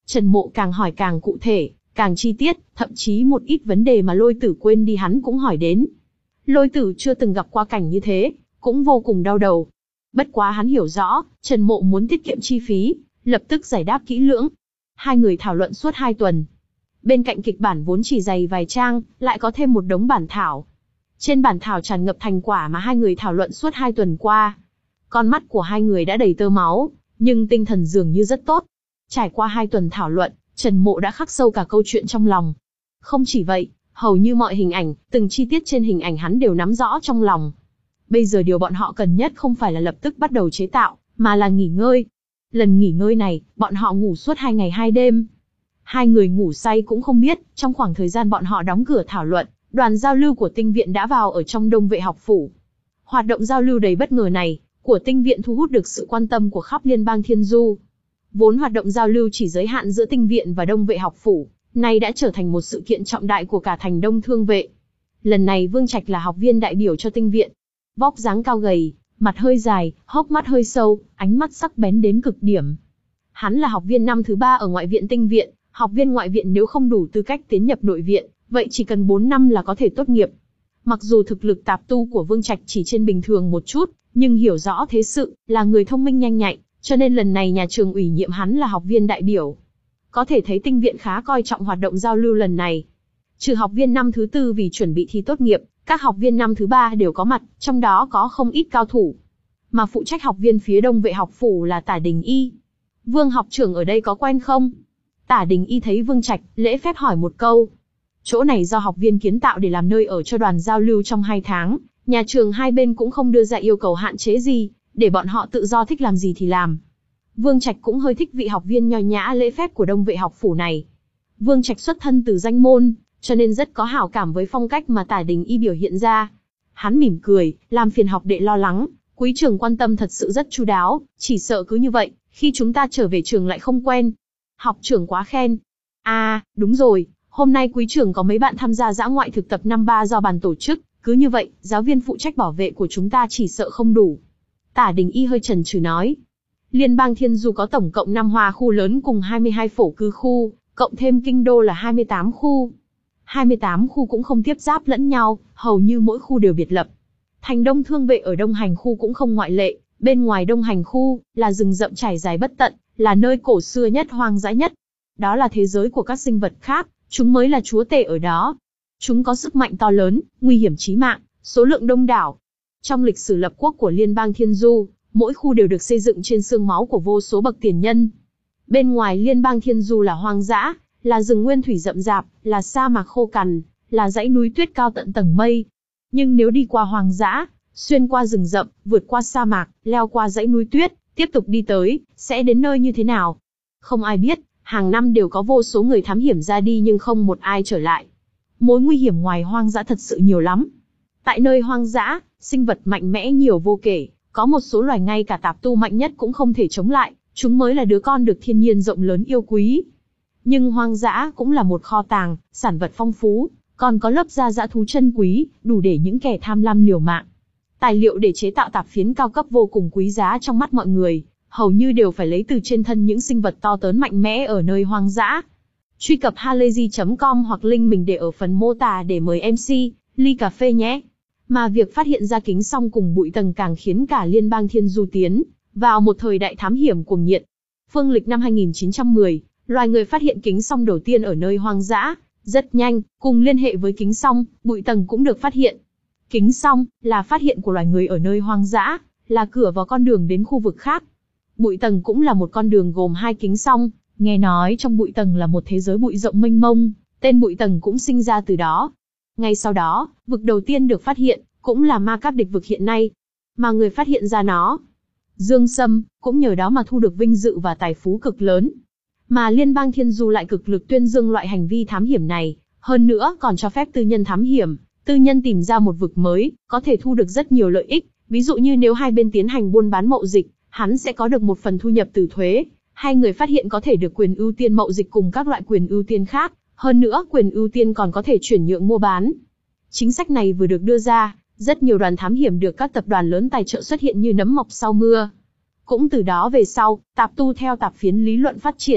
S1: Trần Mộ càng hỏi càng cụ thể, càng chi tiết, thậm chí một ít vấn đề mà Lôi Tử quên đi hắn cũng hỏi đến. Lôi Tử chưa từng gặp qua cảnh như thế, cũng vô cùng đau đầu. Bất quá hắn hiểu rõ, Trần Mộ muốn tiết kiệm chi phí, lập tức giải đáp kỹ lưỡng. Hai người thảo luận suốt hai tuần. Bên cạnh kịch bản vốn chỉ dày vài trang, lại có thêm một đống bản thảo. Trên bản thảo tràn ngập thành quả mà hai người thảo luận suốt hai tuần qua. Con mắt của hai người đã đầy tơ máu, nhưng tinh thần dường như rất tốt. Trải qua hai tuần thảo luận, Trần Mộ đã khắc sâu cả câu chuyện trong lòng. Không chỉ vậy, hầu như mọi hình ảnh, từng chi tiết trên hình ảnh hắn đều nắm rõ trong lòng. Bây giờ điều bọn họ cần nhất không phải là lập tức bắt đầu chế tạo, mà là nghỉ ngơi. Lần nghỉ ngơi này, bọn họ ngủ suốt hai ngày hai đêm. Hai người ngủ say cũng không biết, trong khoảng thời gian bọn họ đóng cửa thảo luận, đoàn giao lưu của tinh viện đã vào ở trong Đông Vệ học phủ. Hoạt động giao lưu đầy bất ngờ này, của tinh viện thu hút được sự quan tâm của khắp liên bang Thiên Du. Vốn hoạt động giao lưu chỉ giới hạn giữa tinh viện và Đông Vệ học phủ, nay đã trở thành một sự kiện trọng đại của cả thành Đông Thương Vệ. Lần này Vương Trạch là học viên đại biểu cho tinh viện. Vóc dáng cao gầy, mặt hơi dài, hốc mắt hơi sâu, ánh mắt sắc bén đến cực điểm. Hắn là học viên năm thứ ba ở ngoại viện tinh viện, học viên ngoại viện nếu không đủ tư cách tiến nhập nội viện, vậy chỉ cần bốn năm là có thể tốt nghiệp. Mặc dù thực lực tạp tu của Vương Trạch chỉ trên bình thường một chút, nhưng hiểu rõ thế sự, là người thông minh nhanh nhạy, cho nên lần này nhà trường ủy nhiệm hắn là học viên đại biểu. Có thể thấy tinh viện khá coi trọng hoạt động giao lưu lần này. Trừ học viên năm thứ tư vì chuẩn bị thi tốt nghiệp, các học viên năm thứ ba đều có mặt, trong đó có không ít cao thủ. Mà phụ trách học viên phía Đông Vệ học phủ là Tả Đình Y. Vương học trưởng ở đây có quen không? Tả Đình Y thấy Vương Trạch, lễ phép hỏi một câu. Chỗ này do học viên kiến tạo để làm nơi ở cho đoàn giao lưu trong hai tháng, nhà trường hai bên cũng không đưa ra yêu cầu hạn chế gì, để bọn họ tự do thích làm gì thì làm. Vương Trạch cũng hơi thích vị học viên nho nhã lễ phép của Đông Vệ học phủ này. Vương Trạch xuất thân từ danh môn, cho nên rất có hảo cảm với phong cách mà Tả Đình Y biểu hiện ra. Hắn mỉm cười, làm phiền học đệ lo lắng, quý trưởng quan tâm thật sự rất chu đáo, chỉ sợ cứ như vậy, khi chúng ta trở về trường lại không quen. Học trưởng quá khen. À, đúng rồi, hôm nay quý trưởng có mấy bạn tham gia dã ngoại thực tập năm ba do ban tổ chức, cứ như vậy, giáo viên phụ trách bảo vệ của chúng ta chỉ sợ không đủ. Tả Đình Y hơi chần chừ nói. Liên bang Thiên Du có tổng cộng năm hoa khu lớn cùng hai mươi hai phổ cư khu, cộng thêm kinh đô là hai mươi tám khu. hai mươi tám khu cũng không tiếp giáp lẫn nhau, hầu như mỗi khu đều biệt lập. Thành Đông Thương Vệ ở Đông Hành khu cũng không ngoại lệ, bên ngoài Đông Hành khu là rừng rậm trải dài bất tận, là nơi cổ xưa nhất hoang dã nhất. Đó là thế giới của các sinh vật khác, chúng mới là chúa tể ở đó. Chúng có sức mạnh to lớn, nguy hiểm chí mạng, số lượng đông đảo. Trong lịch sử lập quốc của Liên bang Thiên Du, mỗi khu đều được xây dựng trên xương máu của vô số bậc tiền nhân. Bên ngoài Liên bang Thiên Du là hoang dã, là rừng nguyên thủy rậm rạp, là sa mạc khô cằn, là dãy núi tuyết cao tận tầng mây. Nhưng nếu đi qua hoang dã, xuyên qua rừng rậm, vượt qua sa mạc, leo qua dãy núi tuyết, tiếp tục đi tới, sẽ đến nơi như thế nào? Không ai biết, hàng năm đều có vô số người thám hiểm ra đi nhưng không một ai trở lại. Mối nguy hiểm ngoài hoang dã thật sự nhiều lắm. Tại nơi hoang dã, sinh vật mạnh mẽ nhiều vô kể, có một số loài ngay cả tạp tu mạnh nhất cũng không thể chống lại, chúng mới là đứa con được thiên nhiên rộng lớn yêu quý. Nhưng hoang dã cũng là một kho tàng, sản vật phong phú, còn có lớp da dã thú chân quý, đủ để những kẻ tham lam liều mạng. Tài liệu để chế tạo tạp phiến cao cấp vô cùng quý giá trong mắt mọi người, hầu như đều phải lấy từ trên thân những sinh vật to lớn mạnh mẽ ở nơi hoang dã. Truy cập halayzi chấm com hoặc link mình để ở phần mô tả để mời em xê, ly cà phê nhé. Mà việc phát hiện ra kính song cùng bụi tầng càng khiến cả Liên bang Thiên Du tiến vào một thời đại thám hiểm cuồng nhiệt. Phương lịch năm hai nghìn chín trăm mười, loài người phát hiện kính song đầu tiên ở nơi hoang dã. Rất nhanh, cùng liên hệ với kính song, bụi tầng cũng được phát hiện. Kính song là phát hiện của loài người ở nơi hoang dã, là cửa vào con đường đến khu vực khác. Bụi tầng cũng là một con đường gồm hai kính song, nghe nói trong bụi tầng là một thế giới bụi rộng mênh mông, tên bụi tầng cũng sinh ra từ đó. Ngay sau đó, vực đầu tiên được phát hiện, cũng là ma cáp địch vực hiện nay. Mà người phát hiện ra nó, Dương Sâm, cũng nhờ đó mà thu được vinh dự và tài phú cực lớn. Mà Liên bang Thiên Du lại cực lực tuyên dương loại hành vi thám hiểm này, hơn nữa còn cho phép tư nhân thám hiểm, tư nhân tìm ra một vực mới, có thể thu được rất nhiều lợi ích, ví dụ như nếu hai bên tiến hành buôn bán mậu dịch, hắn sẽ có được một phần thu nhập từ thuế, hai người phát hiện có thể được quyền ưu tiên mậu dịch cùng các loại quyền ưu tiên khác, hơn nữa quyền ưu tiên còn có thể chuyển nhượng mua bán. Chính sách này vừa được đưa ra, rất nhiều đoàn thám hiểm được các tập đoàn lớn tài trợ xuất hiện như nấm mọc sau mưa. Cũng từ đó về sau, tạp tu theo tạp phiến lý luận phát triển,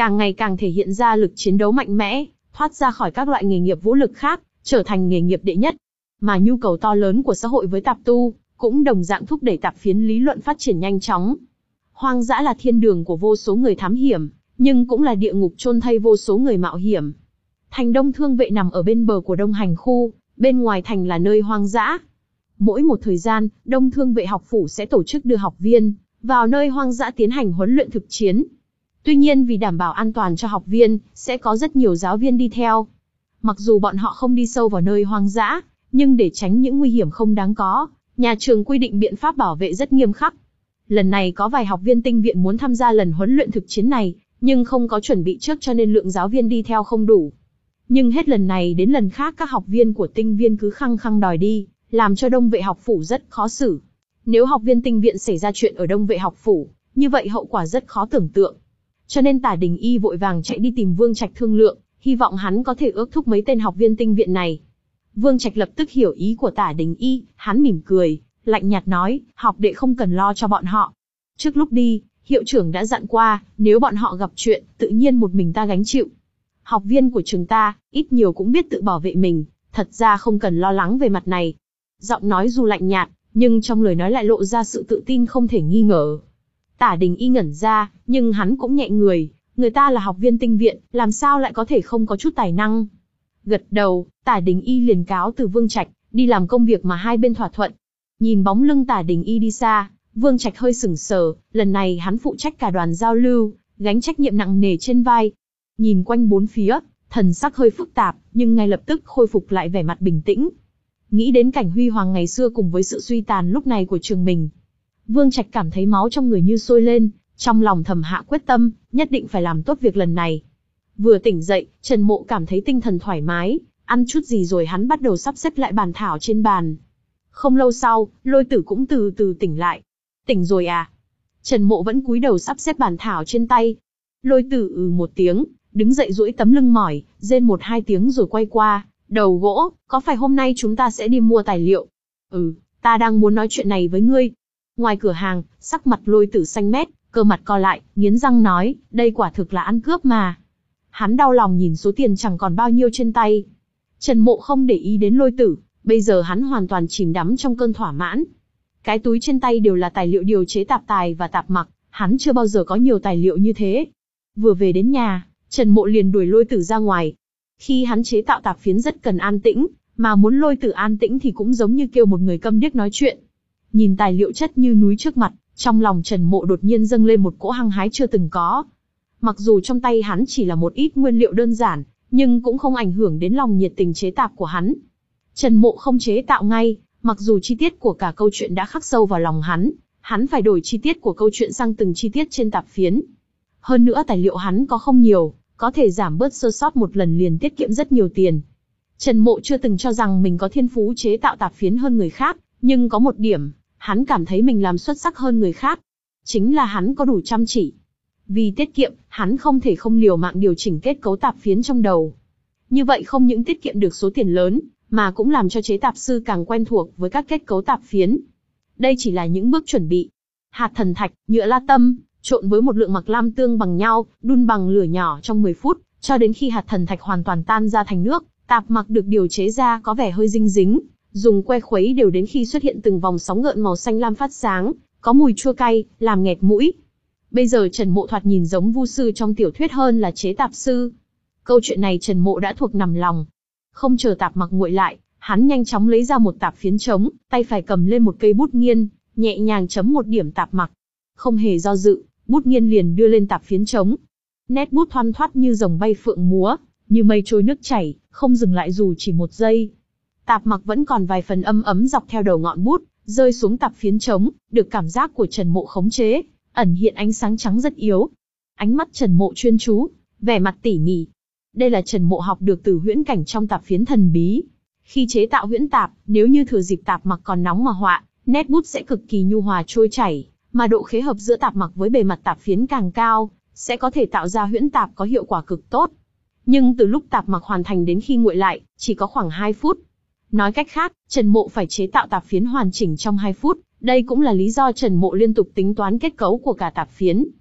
S1: càng ngày càng thể hiện ra lực chiến đấu mạnh mẽ, thoát ra khỏi các loại nghề nghiệp vũ lực khác, trở thành nghề nghiệp đệ nhất. Mà nhu cầu to lớn của xã hội với tạp tu, cũng đồng dạng thúc đẩy tạp phiến lý luận phát triển nhanh chóng. Hoang dã là thiên đường của vô số người thám hiểm, nhưng cũng là địa ngục chôn thây vô số người mạo hiểm. Thành Đông Thương Vệ nằm ở bên bờ của Đông Hành khu, bên ngoài thành là nơi hoang dã. Mỗi một thời gian, Đông Thương Vệ học phủ sẽ tổ chức đưa học viên vào nơi hoang dã tiến hành huấn luyện thực chiến. Tuy nhiên vì đảm bảo an toàn cho học viên, sẽ có rất nhiều giáo viên đi theo. Mặc dù bọn họ không đi sâu vào nơi hoang dã, nhưng để tránh những nguy hiểm không đáng có, nhà trường quy định biện pháp bảo vệ rất nghiêm khắc. Lần này có vài học viên tinh viện muốn tham gia lần huấn luyện thực chiến này, nhưng không có chuẩn bị trước cho nên lượng giáo viên đi theo không đủ. Nhưng hết lần này đến lần khác các học viên của tinh viên cứ khăng khăng đòi đi, làm cho Đông Vệ học phủ rất khó xử. Nếu học viên tinh viện xảy ra chuyện ở Đông Vệ học phủ, như vậy hậu quả rất khó tưởng tượng. Cho nên Tả Đình Y vội vàng chạy đi tìm Vương Trạch thương lượng, hy vọng hắn có thể ước thúc mấy tên học viên tinh viện này. Vương Trạch lập tức hiểu ý của Tả Đình Y, hắn mỉm cười, lạnh nhạt nói, học đệ không cần lo cho bọn họ. Trước lúc đi, hiệu trưởng đã dặn qua, nếu bọn họ gặp chuyện, tự nhiên một mình ta gánh chịu. Học viên của trường ta, ít nhiều cũng biết tự bảo vệ mình, thật ra không cần lo lắng về mặt này. Giọng nói dù lạnh nhạt, nhưng trong lời nói lại lộ ra sự tự tin không thể nghi ngờ. Tả Đình Y ngẩn ra, nhưng hắn cũng nhẹ người, người ta là học viên tinh viện, làm sao lại có thể không có chút tài năng. Gật đầu, Tả Đình Y liền cáo từ Vương Trạch, đi làm công việc mà hai bên thỏa thuận. Nhìn bóng lưng Tả Đình Y đi xa, Vương Trạch hơi sửng sờ, lần này hắn phụ trách cả đoàn giao lưu, gánh trách nhiệm nặng nề trên vai. Nhìn quanh bốn phía, thần sắc hơi phức tạp, nhưng ngay lập tức khôi phục lại vẻ mặt bình tĩnh. Nghĩ đến cảnh huy hoàng ngày xưa cùng với sự suy tàn lúc này của trường mình, Vương Trạch cảm thấy máu trong người như sôi lên, trong lòng thầm hạ quyết tâm, nhất định phải làm tốt việc lần này. Vừa tỉnh dậy, Trần Mộ cảm thấy tinh thần thoải mái, ăn chút gì rồi hắn bắt đầu sắp xếp lại bàn thảo trên bàn. Không lâu sau, Lôi Tử cũng từ từ tỉnh lại. Tỉnh rồi à? Trần Mộ vẫn cúi đầu sắp xếp bàn thảo trên tay. Lôi Tử ừ một tiếng, đứng dậy duỗi tấm lưng mỏi, rên một hai tiếng rồi quay qua, đầu gỗ, có phải hôm nay chúng ta sẽ đi mua tài liệu? Ừ, ta đang muốn nói chuyện này với ngươi. Ngoài cửa hàng, sắc mặt Lôi Tử xanh mét, cơ mặt co lại, nghiến răng nói, đây quả thực là ăn cướp mà. Hắn đau lòng nhìn số tiền chẳng còn bao nhiêu trên tay. Trần Mộ không để ý đến Lôi Tử, bây giờ hắn hoàn toàn chìm đắm trong cơn thỏa mãn. Cái túi trên tay đều là tài liệu điều chế tạp tài và tạp mặc, hắn chưa bao giờ có nhiều tài liệu như thế. Vừa về đến nhà, Trần Mộ liền đuổi Lôi Tử ra ngoài. Khi hắn chế tạo tạp phiến rất cần an tĩnh, mà muốn Lôi Tử an tĩnh thì cũng giống như kêu một người câm điếc nói chuyện. Nhìn tài liệu chất như núi trước mặt, trong lòng Trần Mộ đột nhiên dâng lên một cỗ hăng hái chưa từng có. Mặc dù trong tay hắn chỉ là một ít nguyên liệu đơn giản, nhưng cũng không ảnh hưởng đến lòng nhiệt tình chế tạp của hắn. Trần Mộ không chế tạo ngay, mặc dù chi tiết của cả câu chuyện đã khắc sâu vào lòng hắn, hắn phải đổi chi tiết của câu chuyện sang từng chi tiết trên tạp phiến. Hơn nữa tài liệu hắn có không nhiều, có thể giảm bớt sơ sót một lần liền tiết kiệm rất nhiều tiền. Trần Mộ chưa từng cho rằng mình có thiên phú chế tạo tạp phiến hơn người khác, nhưng có một điểm, hắn cảm thấy mình làm xuất sắc hơn người khác. Chính là hắn có đủ chăm chỉ. Vì tiết kiệm, hắn không thể không liều mạng điều chỉnh kết cấu tạp phiến trong đầu. Như vậy không những tiết kiệm được số tiền lớn, mà cũng làm cho chế tạp sư càng quen thuộc với các kết cấu tạp phiến. Đây chỉ là những bước chuẩn bị. Hạt thần thạch, nhựa la tâm, trộn với một lượng mặc lam tương bằng nhau, đun bằng lửa nhỏ trong mười phút, cho đến khi hạt thần thạch hoàn toàn tan ra thành nước, tạp mặc được điều chế ra có vẻ hơi dinh dính, dùng que khuấy đều đến khi xuất hiện từng vòng sóng gợn màu xanh lam phát sáng, có mùi chua cay, làm nghẹt mũi. Bây giờ Trần Mộ thoạt nhìn giống vu sư trong tiểu thuyết hơn là chế tạp sư. Câu chuyện này Trần Mộ đã thuộc nằm lòng. Không chờ tạp mặc nguội lại, hắn nhanh chóng lấy ra một tạp phiến trống, tay phải cầm lên một cây bút nghiên, nhẹ nhàng chấm một điểm tạp mặc. Không hề do dự, bút nghiên liền đưa lên tạp phiến trống. Nét bút thoăn thoắt như rồng bay phượng múa, như mây trôi nước chảy, không dừng lại dù chỉ một giây. Tạp mặc vẫn còn vài phần âm ấm dọc theo đầu ngọn bút, rơi xuống tạp phiến trống, được cảm giác của Trần Mộ khống chế, ẩn hiện ánh sáng trắng rất yếu. Ánh mắt Trần Mộ chuyên chú, vẻ mặt tỉ mỉ. Đây là Trần Mộ học được từ huyễn cảnh trong tạp phiến thần bí. Khi chế tạo huyễn tạp, nếu như thừa dịp tạp mặc còn nóng mà họa, nét bút sẽ cực kỳ nhu hòa trôi chảy, mà độ khế hợp giữa tạp mặc với bề mặt tạp phiến càng cao, sẽ có thể tạo ra huyễn tạp có hiệu quả cực tốt. Nhưng từ lúc tạp mặc hoàn thành đến khi nguội lại, chỉ có khoảng hai phút. Nói cách khác, Trần Mộ phải chế tạo tạp phiến hoàn chỉnh trong hai phút, đây cũng là lý do Trần Mộ liên tục tính toán kết cấu của cả tạp phiến.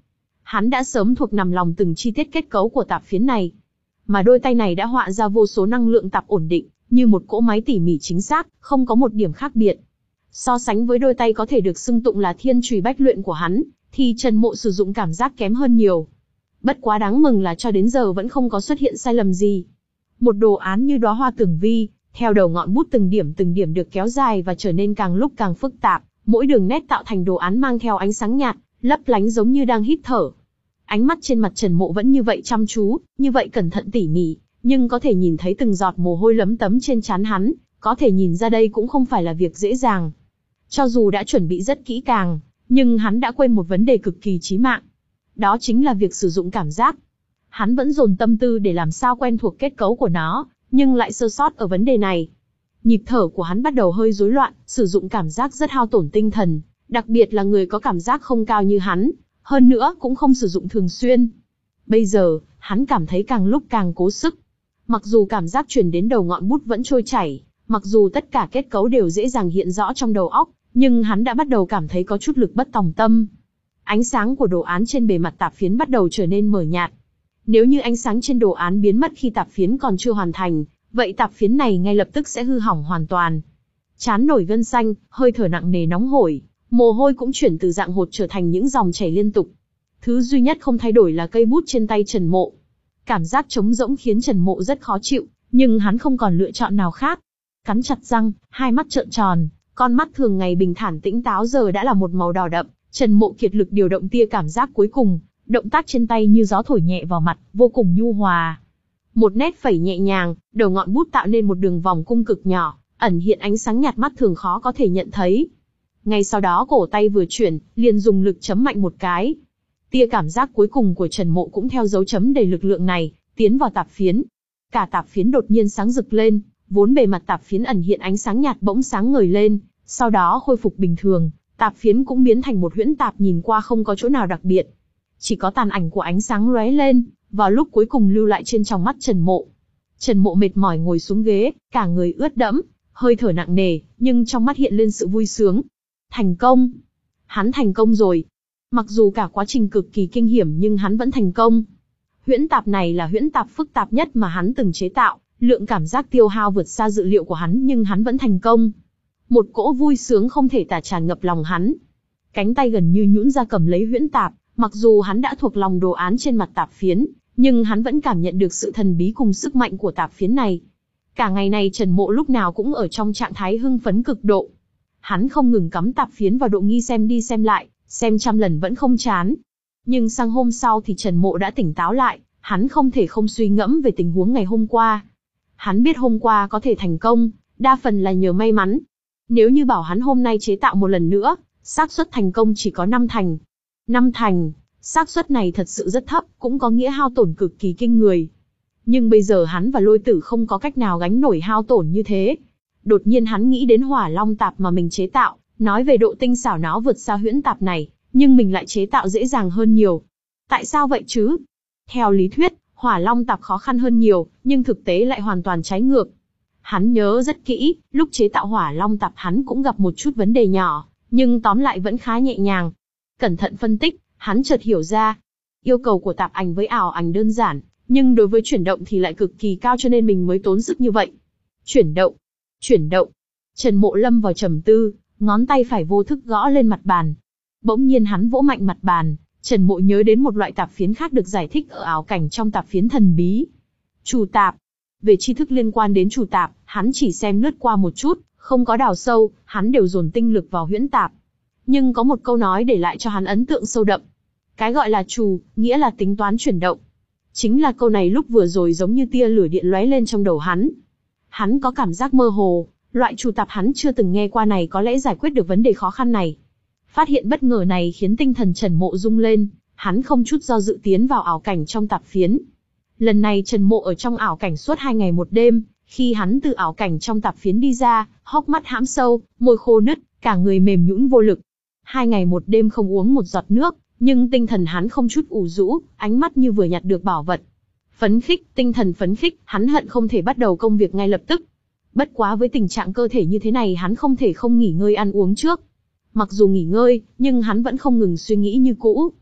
S1: Hắn đã sớm thuộc nằm lòng từng chi tiết kết cấu của tạp phiến này. Mà đôi tay này đã họa ra vô số năng lượng tạp ổn định, như một cỗ máy tỉ mỉ chính xác, không có một điểm khác biệt. So sánh với đôi tay có thể được xưng tụng là thiên chùy bách luyện của hắn, thì Trần Mộ sử dụng cảm giác kém hơn nhiều. Bất quá đáng mừng là cho đến giờ vẫn không có xuất hiện sai lầm gì. Một đồ án như đóa hoa tường vi, theo đầu ngọn bút từng điểm từng điểm được kéo dài và trở nên càng lúc càng phức tạp, mỗi đường nét tạo thành đồ án mang theo ánh sáng nhạt, lấp lánh giống như đang hít thở. Ánh mắt trên mặt Trần Mộ vẫn như vậy chăm chú, như vậy cẩn thận tỉ mỉ, nhưng có thể nhìn thấy từng giọt mồ hôi lấm tấm trên trán hắn, có thể nhìn ra đây cũng không phải là việc dễ dàng. Cho dù đã chuẩn bị rất kỹ càng, nhưng hắn đã quên một vấn đề cực kỳ chí mạng. Đó chính là việc sử dụng cảm giác. Hắn vẫn dồn tâm tư để làm sao quen thuộc kết cấu của nó, nhưng lại sơ sót ở vấn đề này. Nhịp thở của hắn bắt đầu hơi rối loạn, sử dụng cảm giác rất hao tổn tinh thần, đặc biệt là người có cảm giác không cao như hắn, hơn nữa cũng không sử dụng thường xuyên. Bây giờ, hắn cảm thấy càng lúc càng cố sức. Mặc dù cảm giác truyền đến đầu ngọn bút vẫn trôi chảy, mặc dù tất cả kết cấu đều dễ dàng hiện rõ trong đầu óc, nhưng hắn đã bắt đầu cảm thấy có chút lực bất tòng tâm. Ánh sáng của đồ án trên bề mặt tạp phiến bắt đầu trở nên mờ nhạt. Nếu như ánh sáng trên đồ án biến mất khi tạp phiến còn chưa hoàn thành, vậy tạp phiến này ngay lập tức sẽ hư hỏng hoàn toàn. Trán nổi gân xanh, hơi thở nặng nề nóng hổi, mồ hôi cũng chuyển từ dạng hột trở thành những dòng chảy liên tục. Thứ duy nhất không thay đổi là cây bút trên tay Trần Mộ. Cảm giác trống rỗng khiến Trần Mộ rất khó chịu, nhưng hắn không còn lựa chọn nào khác. Cắn chặt răng, hai mắt trợn tròn, con mắt thường ngày bình thản tĩnh táo giờ đã là một màu đỏ đậm. Trần Mộ kiệt lực điều động tia cảm giác cuối cùng, động tác trên tay như gió thổi nhẹ vào mặt, vô cùng nhu hòa. Một nét phẩy nhẹ nhàng, đầu ngọn bút tạo nên một đường vòng cung cực nhỏ, ẩn hiện ánh sáng nhạt mắt thường khó có thể nhận thấy. Ngay sau đó cổ tay vừa chuyển, liền dùng lực chấm mạnh một cái. Tia cảm giác cuối cùng của Trần Mộ cũng theo dấu chấm đầy lực lượng này, tiến vào tạp phiến. Cả tạp phiến đột nhiên sáng rực lên, vốn bề mặt tạp phiến ẩn hiện ánh sáng nhạt bỗng sáng ngời lên, sau đó khôi phục bình thường, tạp phiến cũng biến thành một huyễn tạp nhìn qua không có chỗ nào đặc biệt. Chỉ có tàn ảnh của ánh sáng lóe lên, vào lúc cuối cùng lưu lại trên trong mắt Trần Mộ. Trần Mộ mệt mỏi ngồi xuống ghế, cả người ướt đẫm, hơi thở nặng nề, nhưng trong mắt hiện lên sự vui sướng. Thành công! Hắn thành công rồi! Mặc dù cả quá trình cực kỳ kinh hiểm nhưng hắn vẫn thành công. Huyễn tạp này là huyễn tạp phức tạp nhất mà hắn từng chế tạo, lượng cảm giác tiêu hao vượt xa dự liệu của hắn nhưng hắn vẫn thành công. Một cỗ vui sướng không thể tả tràn ngập lòng hắn. Cánh tay gần như nhũn ra cầm lấy huyễn tạp, mặc dù hắn đã thuộc lòng đồ án trên mặt tạp phiến, nhưng hắn vẫn cảm nhận được sự thần bí cùng sức mạnh của tạp phiến này. Cả ngày này Trần Mộ lúc nào cũng ở trong trạng thái hưng phấn cực độ. Hắn không ngừng cắm tạp phiến vào độ nghi xem đi xem lại, xem trăm lần vẫn không chán. Nhưng sang hôm sau thì Trần Mộ đã tỉnh táo lại, hắn không thể không suy ngẫm về tình huống ngày hôm qua. Hắn biết hôm qua có thể thành công, đa phần là nhờ may mắn. Nếu như bảo hắn hôm nay chế tạo một lần nữa, xác suất thành công chỉ có năm thành. Năm thành, xác suất này thật sự rất thấp, cũng có nghĩa hao tổn cực kỳ kinh người. Nhưng bây giờ hắn và Lôi Tử không có cách nào gánh nổi hao tổn như thế. Đột nhiên hắn nghĩ đến hỏa long tạp mà mình chế tạo, nói về độ tinh xảo nó vượt xa huyễn tạp này, nhưng mình lại chế tạo dễ dàng hơn nhiều. Tại sao vậy chứ? Theo lý thuyết, hỏa long tạp khó khăn hơn nhiều, nhưng thực tế lại hoàn toàn trái ngược. Hắn nhớ rất kỹ, lúc chế tạo hỏa long tạp hắn cũng gặp một chút vấn đề nhỏ, nhưng tóm lại vẫn khá nhẹ nhàng. Cẩn thận phân tích, hắn chợt hiểu ra. Yêu cầu của tạp ảnh với ảo ảnh đơn giản, nhưng đối với chuyển động thì lại cực kỳ cao cho nên mình mới tốn sức như vậy. Chuyển động, chuyển động. Trần Mộ lâm vào trầm tư, ngón tay phải vô thức gõ lên mặt bàn. Bỗng nhiên hắn vỗ mạnh mặt bàn, Trần Mộ nhớ đến một loại tạp phiến khác được giải thích ở ảo cảnh trong tạp phiến thần bí. Chủ tạp. Về tri thức liên quan đến chủ tạp, hắn chỉ xem lướt qua một chút, không có đào sâu, hắn đều dồn tinh lực vào huyễn tạp. Nhưng có một câu nói để lại cho hắn ấn tượng sâu đậm. Cái gọi là trù, nghĩa là tính toán chuyển động. Chính là câu này lúc vừa rồi giống như tia lửa điện lóe lên trong đầu hắn. Hắn có cảm giác mơ hồ, loại trù tạp hắn chưa từng nghe qua này có lẽ giải quyết được vấn đề khó khăn này. Phát hiện bất ngờ này khiến tinh thần Trần Mộ rung lên, hắn không chút do dự tiến vào ảo cảnh trong tạp phiến. Lần này Trần Mộ ở trong ảo cảnh suốt hai ngày một đêm, khi hắn từ ảo cảnh trong tạp phiến đi ra, hốc mắt hãm sâu, môi khô nứt, cả người mềm nhũn vô lực. Hai ngày một đêm không uống một giọt nước, nhưng tinh thần hắn không chút ủ rũ, ánh mắt như vừa nhặt được bảo vật. Phấn khích, tinh thần phấn khích, hắn hận không thể bắt đầu công việc ngay lập tức. Bất quá với tình trạng cơ thể như thế này hắn không thể không nghỉ ngơi ăn uống trước. Mặc dù nghỉ ngơi, nhưng hắn vẫn không ngừng suy nghĩ như cũ.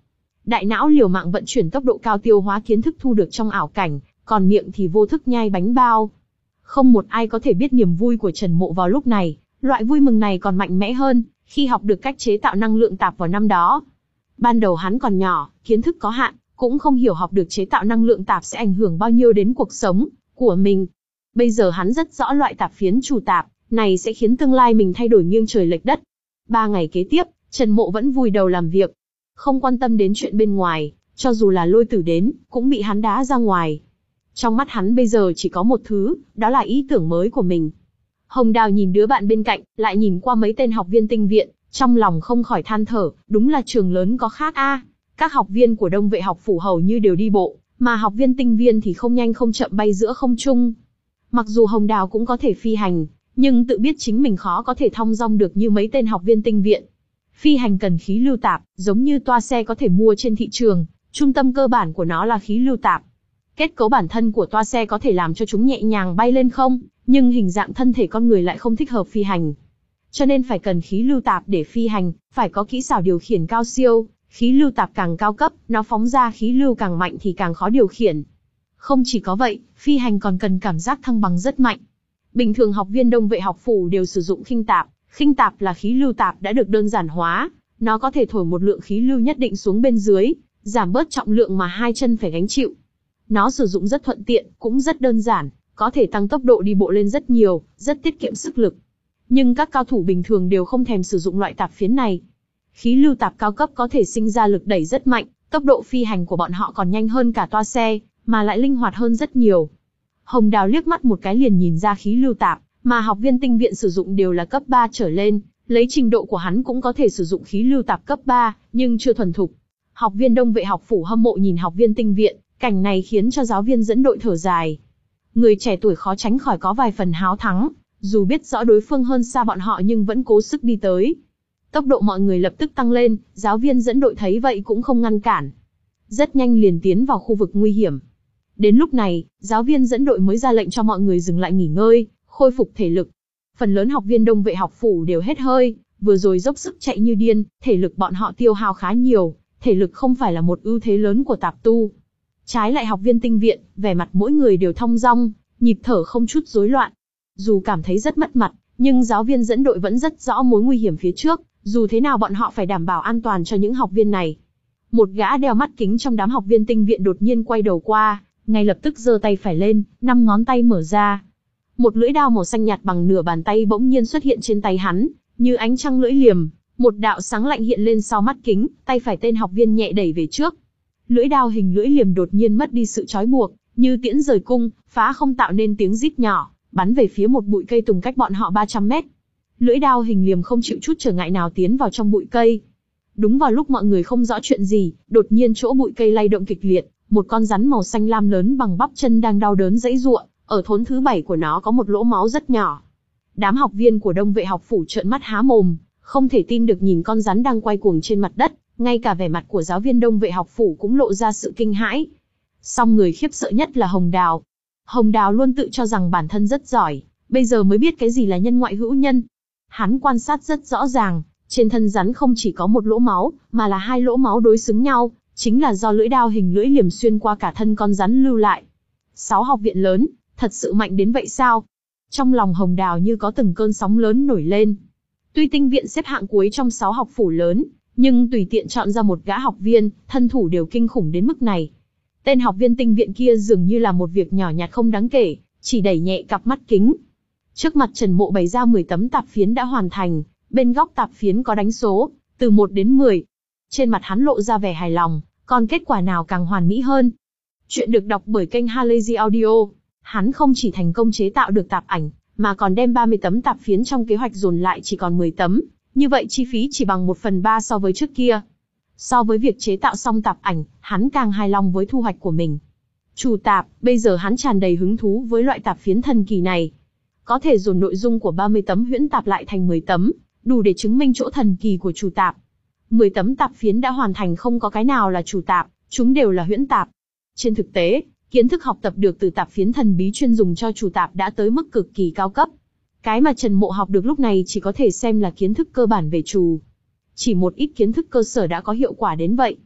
S1: Đại não liều mạng vận chuyển tốc độ cao tiêu hóa kiến thức thu được trong ảo cảnh, còn miệng thì vô thức nhai bánh bao. Không một ai có thể biết niềm vui của Trần Mộ vào lúc này, loại vui mừng này còn mạnh mẽ hơn khi học được cách chế tạo năng lượng tạp vào năm đó. Ban đầu hắn còn nhỏ, kiến thức có hạn, cũng không hiểu học được chế tạo năng lượng tạp sẽ ảnh hưởng bao nhiêu đến cuộc sống của mình. Bây giờ hắn rất rõ loại tạp phiến chủ tạp này sẽ khiến tương lai mình thay đổi nghiêng trời lệch đất. Ba ngày kế tiếp, Trần Mộ vẫn vùi đầu làm việc, không quan tâm đến chuyện bên ngoài, cho dù là Lôi Tử đến, cũng bị hắn đá ra ngoài. Trong mắt hắn bây giờ chỉ có một thứ, đó là ý tưởng mới của mình. Hồng Đào nhìn đứa bạn bên cạnh, lại nhìn qua mấy tên học viên tinh viện, trong lòng không khỏi than thở, đúng là trường lớn có khác a. À. Các học viên của Đông Vệ học phủ hầu như đều đi bộ, mà học viên tinh viên thì không nhanh không chậm bay giữa không trung. Mặc dù Hồng Đào cũng có thể phi hành, nhưng tự biết chính mình khó có thể thong dong được như mấy tên học viên tinh viện. Phi hành cần khí lưu tạp, giống như toa xe có thể mua trên thị trường, trung tâm cơ bản của nó là khí lưu tạp. Kết cấu bản thân của toa xe có thể làm cho chúng nhẹ nhàng bay lên không, nhưng hình dạng thân thể con người lại không thích hợp phi hành. Cho nên phải cần khí lưu tạp để phi hành, phải có kỹ xảo điều khiển cao siêu, khí lưu tạp càng cao cấp, nó phóng ra khí lưu càng mạnh thì càng khó điều khiển. Không chỉ có vậy, phi hành còn cần cảm giác thăng bằng rất mạnh. Bình thường học viên Đông Vệ học phủ đều sử dụng khinh tạp, khinh tạp là khí lưu tạp đã được đơn giản hóa, nó có thể thổi một lượng khí lưu nhất định xuống bên dưới, giảm bớt trọng lượng mà hai chân phải gánh chịu. Nó sử dụng rất thuận tiện, cũng rất đơn giản, có thể tăng tốc độ đi bộ lên rất nhiều, rất tiết kiệm sức lực. Nhưng các cao thủ bình thường đều không thèm sử dụng loại tạp phiến này. Khí lưu tạp cao cấp có thể sinh ra lực đẩy rất mạnh, tốc độ phi hành của bọn họ còn nhanh hơn cả toa xe, mà lại linh hoạt hơn rất nhiều. Hồng Đào liếc mắt một cái liền nhìn ra khí lưu tạp mà học viên tinh viện sử dụng đều là cấp ba trở lên, lấy trình độ của hắn cũng có thể sử dụng khí lưu tạp cấp ba, nhưng chưa thuần thục. Học viên Đông Vệ học phủ hâm mộ nhìn học viên tinh viện, cảnh này khiến cho giáo viên dẫn đội thở dài. Người trẻ tuổi khó tránh khỏi có vài phần háo thắng, dù biết rõ đối phương hơn xa bọn họ nhưng vẫn cố sức đi tới. Tốc độ mọi người lập tức tăng lên, giáo viên dẫn đội thấy vậy cũng không ngăn cản. Rất nhanh liền tiến vào khu vực nguy hiểm. Đến lúc này, giáo viên dẫn đội mới ra lệnh cho mọi người dừng lại nghỉ ngơi, khôi phục thể lực. Phần lớn học viên Đông Vệ học phủ đều hết hơi, vừa rồi dốc sức chạy như điên, thể lực bọn họ tiêu hao khá nhiều, thể lực không phải là một ưu thế lớn của tạp tu. Trái lại học viên tinh viện, vẻ mặt mỗi người đều thong dong, nhịp thở không chút rối loạn. Dù cảm thấy rất mất mặt, nhưng giáo viên dẫn đội vẫn rất rõ mối nguy hiểm phía trước, dù thế nào bọn họ phải đảm bảo an toàn cho những học viên này. Một gã đeo mắt kính trong đám học viên tinh viện đột nhiên quay đầu qua, ngay lập tức giơ tay phải lên, năm ngón tay mở ra. Một lưỡi đao màu xanh nhạt bằng nửa bàn tay bỗng nhiên xuất hiện trên tay hắn, như ánh trăng lưỡi liềm, một đạo sáng lạnh hiện lên sau mắt kính, tay phải tên học viên nhẹ đẩy về trước. Lưỡi đao hình lưỡi liềm đột nhiên mất đi sự trói buộc, như tiễn rời cung, phá không tạo nên tiếng rít nhỏ, bắn về phía một bụi cây tùng cách bọn họ ba trăm mét. Lưỡi đao hình liềm không chịu chút trở ngại nào tiến vào trong bụi cây. Đúng vào lúc mọi người không rõ chuyện gì, đột nhiên chỗ bụi cây lay động kịch liệt, một con rắn màu xanh lam lớn bằng bắp chân đang đau đớn giãy giụa, ở thốn thứ bảy của nó có một lỗ máu rất nhỏ. Đám học viên của Đông Vệ học phủ trợn mắt há mồm, không thể tin được nhìn con rắn đang quay cuồng trên mặt đất, ngay cả vẻ mặt của giáo viên Đông Vệ học phủ cũng lộ ra sự kinh hãi. Song người khiếp sợ nhất là Hồng Đào. Hồng Đào luôn tự cho rằng bản thân rất giỏi, bây giờ mới biết cái gì là nhân ngoại hữu nhân. Hắn quan sát rất rõ ràng, trên thân rắn không chỉ có một lỗ máu, mà là hai lỗ máu đối xứng nhau, chính là do lưỡi đao hình lưỡi liềm xuyên qua cả thân con rắn lưu lại. Sáu học viện lớn, thật sự mạnh đến vậy sao? Trong lòng Hồng Đào như có từng cơn sóng lớn nổi lên. Tuy tinh viện xếp hạng cuối trong sáu học phủ lớn, nhưng tùy tiện chọn ra một gã học viên, thân thủ đều kinh khủng đến mức này. Tên học viên tinh viện kia dường như là một việc nhỏ nhặt không đáng kể, chỉ đẩy nhẹ cặp mắt kính. Trước mặt Trần Mộ bày ra mười tấm tạp phiến đã hoàn thành, bên góc tạp phiến có đánh số, từ một đến mười. Trên mặt hắn lộ ra vẻ hài lòng, còn kết quả nào càng hoàn mỹ hơn. Chuyện được đọc bởi kênh Halazy Audio. Hắn không chỉ thành công chế tạo được tạp ảnh, mà còn đem ba mươi tấm tạp phiến trong kế hoạch dồn lại chỉ còn mười tấm, như vậy chi phí chỉ bằng một phần ba so với trước kia. So với việc chế tạo xong tạp ảnh, hắn càng hài lòng với thu hoạch của mình. Chủ tạp, bây giờ hắn tràn đầy hứng thú với loại tạp phiến thần kỳ này. Có thể dồn nội dung của ba mươi tấm huyễn tạp lại thành mười tấm, đủ để chứng minh chỗ thần kỳ của chủ tạp. mười tấm tạp phiến đã hoàn thành không có cái nào là chủ tạp, chúng đều là huyễn tạp. Trên thực tế, kiến thức học tập được từ tạp phiến thần bí chuyên dùng cho chủ tạp đã tới mức cực kỳ cao cấp. Cái mà Trần Mộ học được lúc này chỉ có thể xem là kiến thức cơ bản về chủ. Chỉ một ít kiến thức cơ sở đã có hiệu quả đến vậy.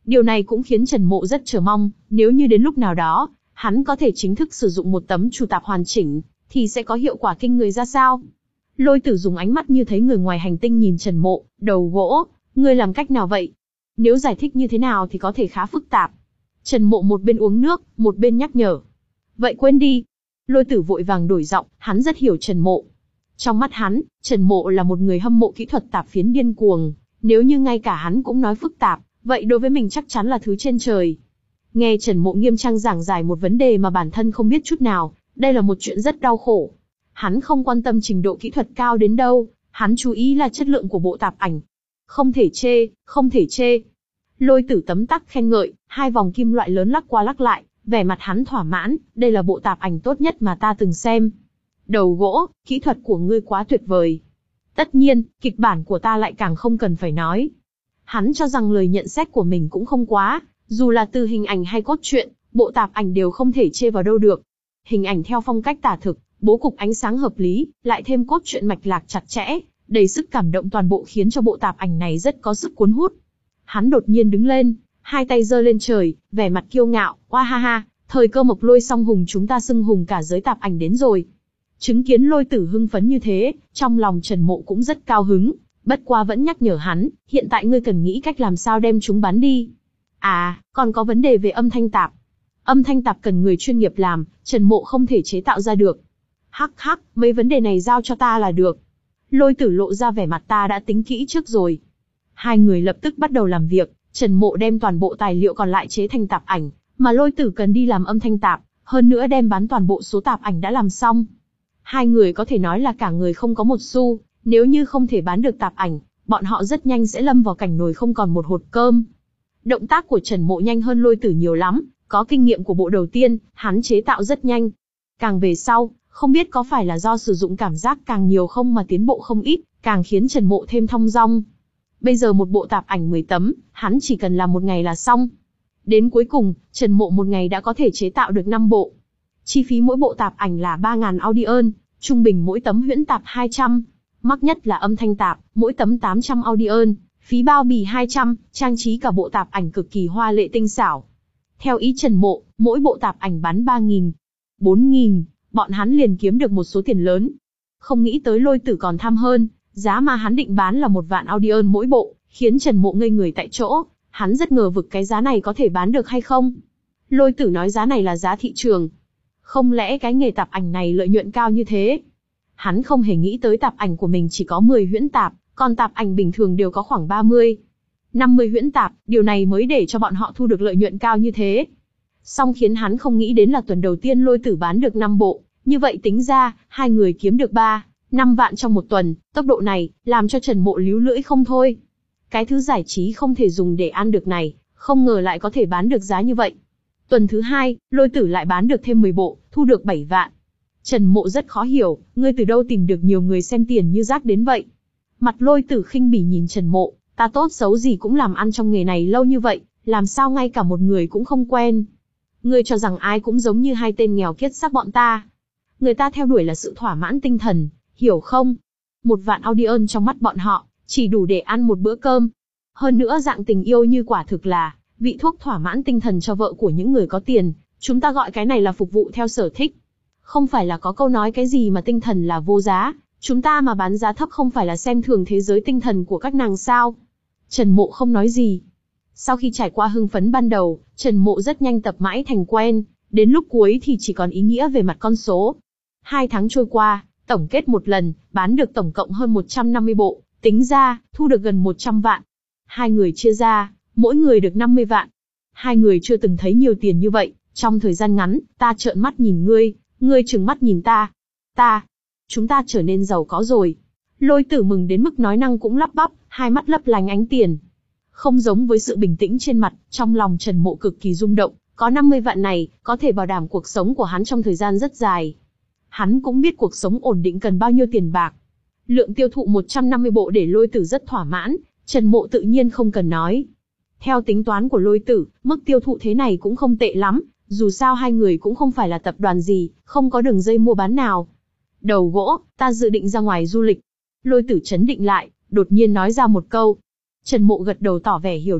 S1: Điều này cũng khiến Trần Mộ rất chờ mong, nếu như đến lúc nào đó, hắn có thể chính thức sử dụng một tấm chủ tạp hoàn chỉnh, thì sẽ có hiệu quả kinh người ra sao? Lôi Tử dùng ánh mắt như thấy người ngoài hành tinh nhìn Trần Mộ, đầu gỗ, ngươi làm cách nào vậy? Nếu giải thích như thế nào thì có thể khá phức tạp. Trần Mộ một bên uống nước, một bên nhắc nhở. Vậy quên đi. Lôi Tử vội vàng đổi giọng, hắn rất hiểu Trần Mộ. Trong mắt hắn, Trần Mộ là một người hâm mộ kỹ thuật tạp phiến điên cuồng, nếu như ngay cả hắn cũng nói phức tạp, vậy đối với mình chắc chắn là thứ trên trời. Nghe Trần Mộ nghiêm trang giảng giải một vấn đề mà bản thân không biết chút nào, đây là một chuyện rất đau khổ. Hắn không quan tâm trình độ kỹ thuật cao đến đâu, hắn chú ý là chất lượng của bộ tạp ảnh. Không thể chê, không thể chê. Lôi Tử tấm tắc khen ngợi, hai vòng kim loại lớn lắc qua lắc lại, vẻ mặt hắn thỏa mãn, đây là bộ tạp ảnh tốt nhất mà ta từng xem. Đầu gỗ, kỹ thuật của ngươi quá tuyệt vời. Tất nhiên, kịch bản của ta lại càng không cần phải nói. Hắn cho rằng lời nhận xét của mình cũng không quá, dù là từ hình ảnh hay cốt truyện, bộ tạp ảnh đều không thể chê vào đâu được. Hình ảnh theo phong cách tả thực, bố cục ánh sáng hợp lý, lại thêm cốt truyện mạch lạc chặt chẽ, đầy sức cảm động toàn bộ khiến cho bộ tạp ảnh này rất có sức cuốn hút. Hắn đột nhiên đứng lên, hai tay giơ lên trời, vẻ mặt kiêu ngạo, oa ha ha, thời cơ mộc lôi song hùng chúng ta xưng hùng cả giới tạp ảnh đến rồi. Chứng kiến Lôi Tử hưng phấn như thế, trong lòng Trần Mộ cũng rất cao hứng, bất qua vẫn nhắc nhở hắn, hiện tại ngươi cần nghĩ cách làm sao đem chúng bán đi. À, còn có vấn đề về âm thanh tạp. Âm thanh tạp cần người chuyên nghiệp làm, Trần Mộ không thể chế tạo ra được. Hắc hắc, mấy vấn đề này giao cho ta là được. Lôi Tử lộ ra vẻ mặt ta đã tính kỹ trước rồi. Hai người lập tức bắt đầu làm việc, Trần Mộ đem toàn bộ tài liệu còn lại chế thành tạp ảnh, mà Lôi Tử cần đi làm âm thanh tạp, hơn nữa đem bán toàn bộ số tạp ảnh đã làm xong. Hai người có thể nói là cả người không có một xu, nếu như không thể bán được tạp ảnh, bọn họ rất nhanh sẽ lâm vào cảnh nồi không còn một hột cơm. Động tác của Trần Mộ nhanh hơn Lôi Tử nhiều lắm, có kinh nghiệm của bộ đầu tiên, hắn chế tạo rất nhanh. Càng về sau, không biết có phải là do sử dụng cảm giác càng nhiều không mà tiến bộ không ít, càng khiến Trần Mộ thêm thong dong. Bây giờ một bộ tạp ảnh mười tấm, hắn chỉ cần làm một ngày là xong. Đến cuối cùng, Trần Mộ một ngày đã có thể chế tạo được năm bộ. Chi phí mỗi bộ tạp ảnh là ba nghìn Audion, trung bình mỗi tấm huyễn tạp hai trăm. Mắc nhất là âm thanh tạp, mỗi tấm tám trăm Audion, phí bao bì hai trăm, trang trí cả bộ tạp ảnh cực kỳ hoa lệ tinh xảo. Theo ý Trần Mộ, mỗi bộ tạp ảnh bán ba nghìn, bốn nghìn, bọn hắn liền kiếm được một số tiền lớn. Không nghĩ tới Lôi Tử còn tham hơn, giá mà hắn định bán là một vạn Audion mỗi bộ, khiến Trần Mộ ngây người tại chỗ, hắn rất ngờ vực cái giá này có thể bán được hay không. Lôi Tử nói giá này là giá thị trường. Không lẽ cái nghề tạp ảnh này lợi nhuận cao như thế? Hắn không hề nghĩ tới tạp ảnh của mình chỉ có mười huyễn tạp, còn tạp ảnh bình thường đều có khoảng ba mươi, năm mươi huyễn tạp, điều này mới để cho bọn họ thu được lợi nhuận cao như thế. Song khiến hắn không nghĩ đến là tuần đầu tiên Lôi Tử bán được năm bộ, như vậy tính ra, hai người kiếm được ba, năm vạn trong một tuần, tốc độ này, làm cho Trần Mộ líu lưỡi không thôi. Cái thứ giải trí không thể dùng để ăn được này, không ngờ lại có thể bán được giá như vậy. Tuần thứ hai, Lôi Tử lại bán được thêm mười bộ, thu được bảy vạn. Trần Mộ rất khó hiểu, ngươi từ đâu tìm được nhiều người xem tiền như rác đến vậy. Mặt Lôi Tử khinh bỉ nhìn Trần Mộ, ta tốt xấu gì cũng làm ăn trong nghề này lâu như vậy, làm sao ngay cả một người cũng không quen. Ngươi cho rằng ai cũng giống như hai tên nghèo kiết xác bọn ta. Người ta theo đuổi là sự thỏa mãn tinh thần, hiểu không? Một vạn Audion trong mắt bọn họ, chỉ đủ để ăn một bữa cơm. Hơn nữa dạng tình yêu như quả thực là vị thuốc thỏa mãn tinh thần cho vợ của những người có tiền, chúng ta gọi cái này là phục vụ theo sở thích. Không phải là có câu nói cái gì mà tinh thần là vô giá, chúng ta mà bán giá thấp không phải là xem thường thế giới tinh thần của các nàng sao? Trần Mộ không nói gì. Sau khi trải qua hưng phấn ban đầu, Trần Mộ rất nhanh tập mãi thành quen, đến lúc cuối thì chỉ còn ý nghĩa về mặt con số. Hai tháng trôi qua, tổng kết một lần, bán được tổng cộng hơn một trăm năm mươi bộ, tính ra, thu được gần một trăm vạn. Hai người chia ra, mỗi người được năm mươi vạn. Hai người chưa từng thấy nhiều tiền như vậy, trong thời gian ngắn, ta trợn mắt nhìn ngươi, ngươi trừng mắt nhìn ta. Ta, chúng ta trở nên giàu có rồi. Lôi Tử mừng đến mức nói năng cũng lắp bắp, hai mắt lấp lánh ánh tiền. Không giống với sự bình tĩnh trên mặt, trong lòng Trần Mộ cực kỳ rung động, có năm mươi vạn này, có thể bảo đảm cuộc sống của hắn trong thời gian rất dài. Hắn cũng biết cuộc sống ổn định cần bao nhiêu tiền bạc. Lượng tiêu thụ một trăm năm mươi bộ để Lôi Tử rất thỏa mãn, Trần Mộ tự nhiên không cần nói. Theo tính toán của Lôi Tử, mức tiêu thụ thế này cũng không tệ lắm, dù sao hai người cũng không phải là tập đoàn gì, không có đường dây mua bán nào. Đầu gỗ, ta dự định ra ngoài du lịch. Lôi Tử trấn định lại, đột nhiên nói ra một câu. Trần Mộ gật đầu tỏ vẻ hiểu được,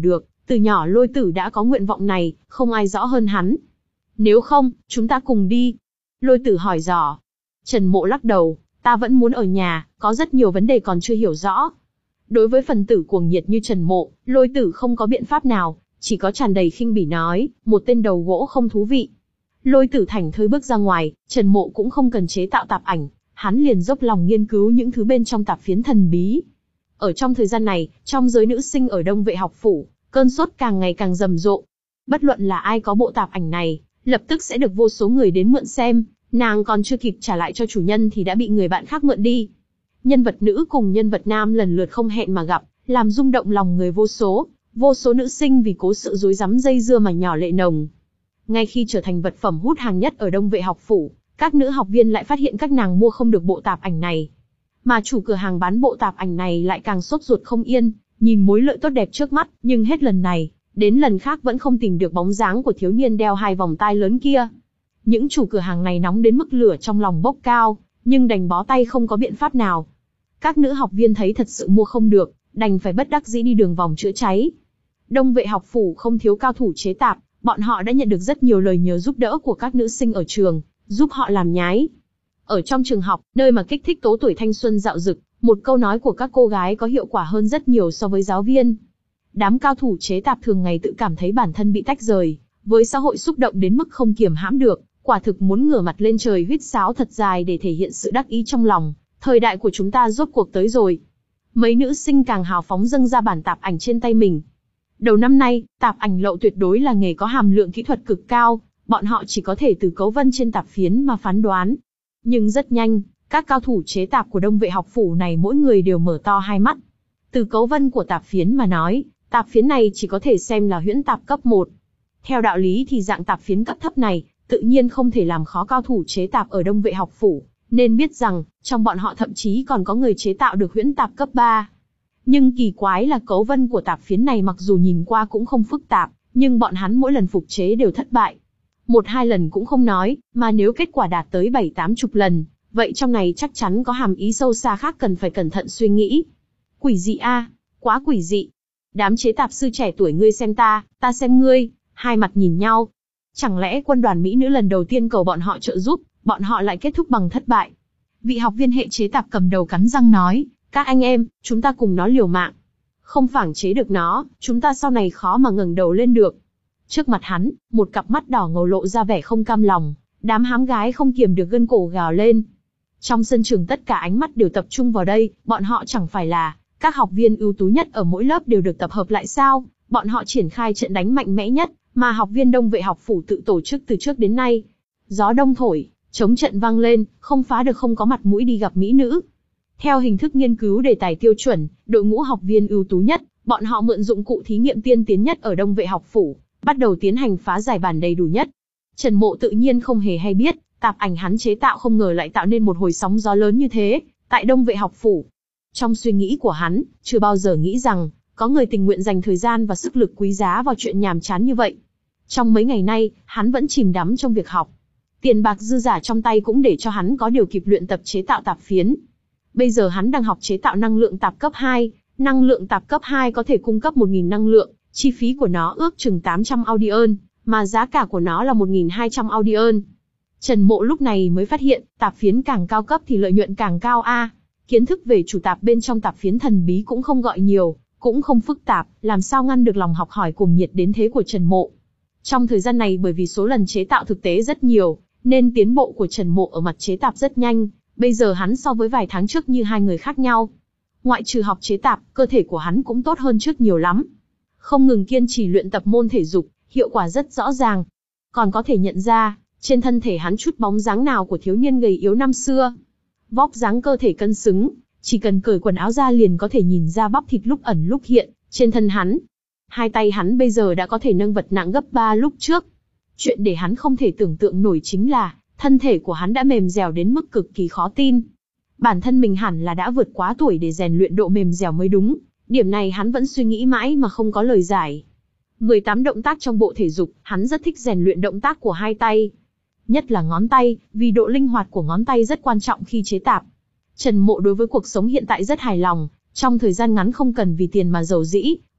S1: Từ nhỏ Lôi Tử đã có nguyện vọng này, không ai rõ hơn hắn. Nếu không, chúng ta cùng đi. Lôi Tử hỏi dò. Trần Mộ lắc đầu, ta vẫn muốn ở nhà, có rất nhiều vấn đề còn chưa hiểu rõ. Đối với phần tử cuồng nhiệt như Trần Mộ, Lôi Tử không có biện pháp nào, chỉ có tràn đầy khinh bỉ nói, một tên đầu gỗ không thú vị. Lôi Tử thảnh thơi bước ra ngoài, Trần Mộ cũng không cần chế tạo tạp ảnh, hắn liền dốc lòng nghiên cứu những thứ bên trong tạp phiến thần bí. Ở trong thời gian này, trong giới nữ sinh ở Đông Vệ học phủ, cơn sốt càng ngày càng rầm rộ. Bất luận là ai có bộ tạp ảnh này, lập tức sẽ được vô số người đến mượn xem, nàng còn chưa kịp trả lại cho chủ nhân thì đã bị người bạn khác mượn đi. Nhân vật nữ cùng nhân vật nam lần lượt không hẹn mà gặp, làm rung động lòng người vô số, vô số nữ sinh vì cố sự rối rắm dây dưa mà nhỏ lệ nồng. Ngay khi trở thành vật phẩm hút hàng nhất ở Đông Vệ học phủ, các nữ học viên lại phát hiện các nàng mua không được bộ tạp ảnh này. Mà chủ cửa hàng bán bộ tạp ảnh này lại càng sốt ruột không yên, nhìn mối lợi tốt đẹp trước mắt, nhưng hết lần này, đến lần khác vẫn không tìm được bóng dáng của thiếu niên đeo hai vòng tai lớn kia. Những chủ cửa hàng này nóng đến mức lửa trong lòng bốc cao, nhưng đành bó tay không có biện pháp nào. Các nữ học viên thấy thật sự mua không được, đành phải bất đắc dĩ đi đường vòng chữa cháy. Đông Vệ học phủ không thiếu cao thủ chế tạp, bọn họ đã nhận được rất nhiều lời nhờ giúp đỡ của các nữ sinh ở trường, giúp họ làm nhái. Ở trong trường học, nơi mà kích thích tố tuổi thanh xuân dạo dực, một câu nói của các cô gái có hiệu quả hơn rất nhiều so với giáo viên. Đám cao thủ chế tạp thường ngày tự cảm thấy bản thân bị tách rời, với xã hội xúc động đến mức không kiềm hãm được, quả thực muốn ngửa mặt lên trời huýt sáo thật dài để thể hiện sự đắc ý trong lòng. Thời đại của chúng ta rốt cuộc tới rồi. Mấy nữ sinh càng hào phóng dâng ra bản tạp ảnh trên tay mình. Đầu năm nay, tạp ảnh lậu tuyệt đối là nghề có hàm lượng kỹ thuật cực cao, bọn họ chỉ có thể từ cấu vân trên tạp phiến mà phán đoán. Nhưng rất nhanh, các cao thủ chế tạp của Đông Vệ học phủ này mỗi người đều mở to hai mắt. Từ cấu vân của tạp phiến mà nói, tạp phiến này chỉ có thể xem là huyễn tạp cấp một. Theo đạo lý thì dạng tạp phiến cấp thấp này, tự nhiên không thể làm khó cao thủ chế tạp ở Đông Vệ học phủ, nên biết rằng, trong bọn họ thậm chí còn có người chế tạo được huyễn tạp cấp ba. Nhưng kỳ quái là cấu vân của tạp phiến này mặc dù nhìn qua cũng không phức tạp, nhưng bọn hắn mỗi lần phục chế đều thất bại. Một hai lần cũng không nói, mà nếu kết quả đạt tới bảy tám chục lần, vậy trong này chắc chắn có hàm ý sâu xa khác cần phải cẩn thận suy nghĩ. Quỷ dị a, quá quỷ dị. Đám chế tạp sư trẻ tuổi ngươi xem ta, ta xem ngươi, hai mặt nhìn nhau. Chẳng lẽ quân đoàn mỹ nữ lần đầu tiên cầu bọn họ trợ giúp, bọn họ lại kết thúc bằng thất bại? Vị học viên hệ chế tạp cầm đầu cắn răng nói, các anh em, chúng ta cùng nó liều mạng. Không phản chế được nó, chúng ta sau này khó mà ngẩng đầu lên được. Trước mặt hắn, một cặp mắt đỏ ngầu lộ ra vẻ không cam lòng, đám hám gái không kiềm được gân cổ gào lên. Trong sân trường tất cả ánh mắt đều tập trung vào đây, bọn họ chẳng phải là các học viên ưu tú nhất ở mỗi lớp đều được tập hợp lại sao? Bọn họ triển khai trận đánh mạnh mẽ nhất mà học viên Đông Vệ học phủ tự tổ chức từ trước đến nay. Gió đông thổi, chống trận vang lên, không phá được không có mặt mũi đi gặp mỹ nữ. Theo hình thức nghiên cứu đề tài tiêu chuẩn, đội ngũ học viên ưu tú nhất, bọn họ mượn dụng cụ thí nghiệm tiên tiến nhất ở Đông Vệ học phủ, bắt đầu tiến hành phá giải bản đầy đủ nhất. Trần Mộ tự nhiên không hề hay biết, tạp ảnh hắn chế tạo không ngờ lại tạo nên một hồi sóng gió lớn như thế, tại Đông Vệ học phủ. Trong suy nghĩ của hắn, chưa bao giờ nghĩ rằng, có người tình nguyện dành thời gian và sức lực quý giá vào chuyện nhàm chán như vậy. Trong mấy ngày nay, hắn vẫn chìm đắm trong việc học. Tiền bạc dư giả trong tay cũng để cho hắn có điều kịp luyện tập chế tạo tạp phiến. Bây giờ hắn đang học chế tạo năng lượng tạp cấp hai, năng lượng tạp cấp hai có thể cung cấp một nghìn năng lượng, chi phí của nó ước chừng tám trăm audion, mà giá cả của nó là một nghìn hai trăm audion. Trần Mộ lúc này mới phát hiện, tạp phiến càng cao cấp thì lợi nhuận càng cao a. Kiến thức về chủ tạp bên trong tạp phiến thần bí cũng không gọi nhiều, cũng không phức tạp, làm sao ngăn được lòng học hỏi cuồng nhiệt đến thế của Trần Mộ. Trong thời gian này bởi vì số lần chế tạo thực tế rất nhiều, nên tiến bộ của Trần Mộ ở mặt chế tạp rất nhanh, bây giờ hắn so với vài tháng trước như hai người khác nhau. Ngoại trừ học chế tạp, cơ thể của hắn cũng tốt hơn trước nhiều lắm. Không ngừng kiên trì luyện tập môn thể dục, hiệu quả rất rõ ràng. Còn có thể nhận ra, trên thân thể hắn chút bóng dáng nào của thiếu niên gầy yếu năm xưa. Vóc dáng cơ thể cân xứng, chỉ cần cởi quần áo ra liền có thể nhìn ra bắp thịt lúc ẩn lúc hiện, trên thân hắn. Hai tay hắn bây giờ đã có thể nâng vật nặng gấp ba lúc trước. Chuyện để hắn không thể tưởng tượng nổi chính là, thân thể của hắn đã mềm dẻo đến mức cực kỳ khó tin. Bản thân mình hẳn là đã vượt quá tuổi để rèn luyện độ mềm dẻo mới đúng, điểm này hắn vẫn suy nghĩ mãi mà không có lời giải. mười tám động tác trong bộ thể dục, hắn rất thích rèn luyện động tác của hai tay. Nhất là ngón tay, vì độ linh hoạt của ngón tay rất quan trọng khi chế tạp. Trần Mộ đối với cuộc sống hiện tại rất hài lòng, trong thời gian ngắn không cần vì tiền mà giàu dĩ,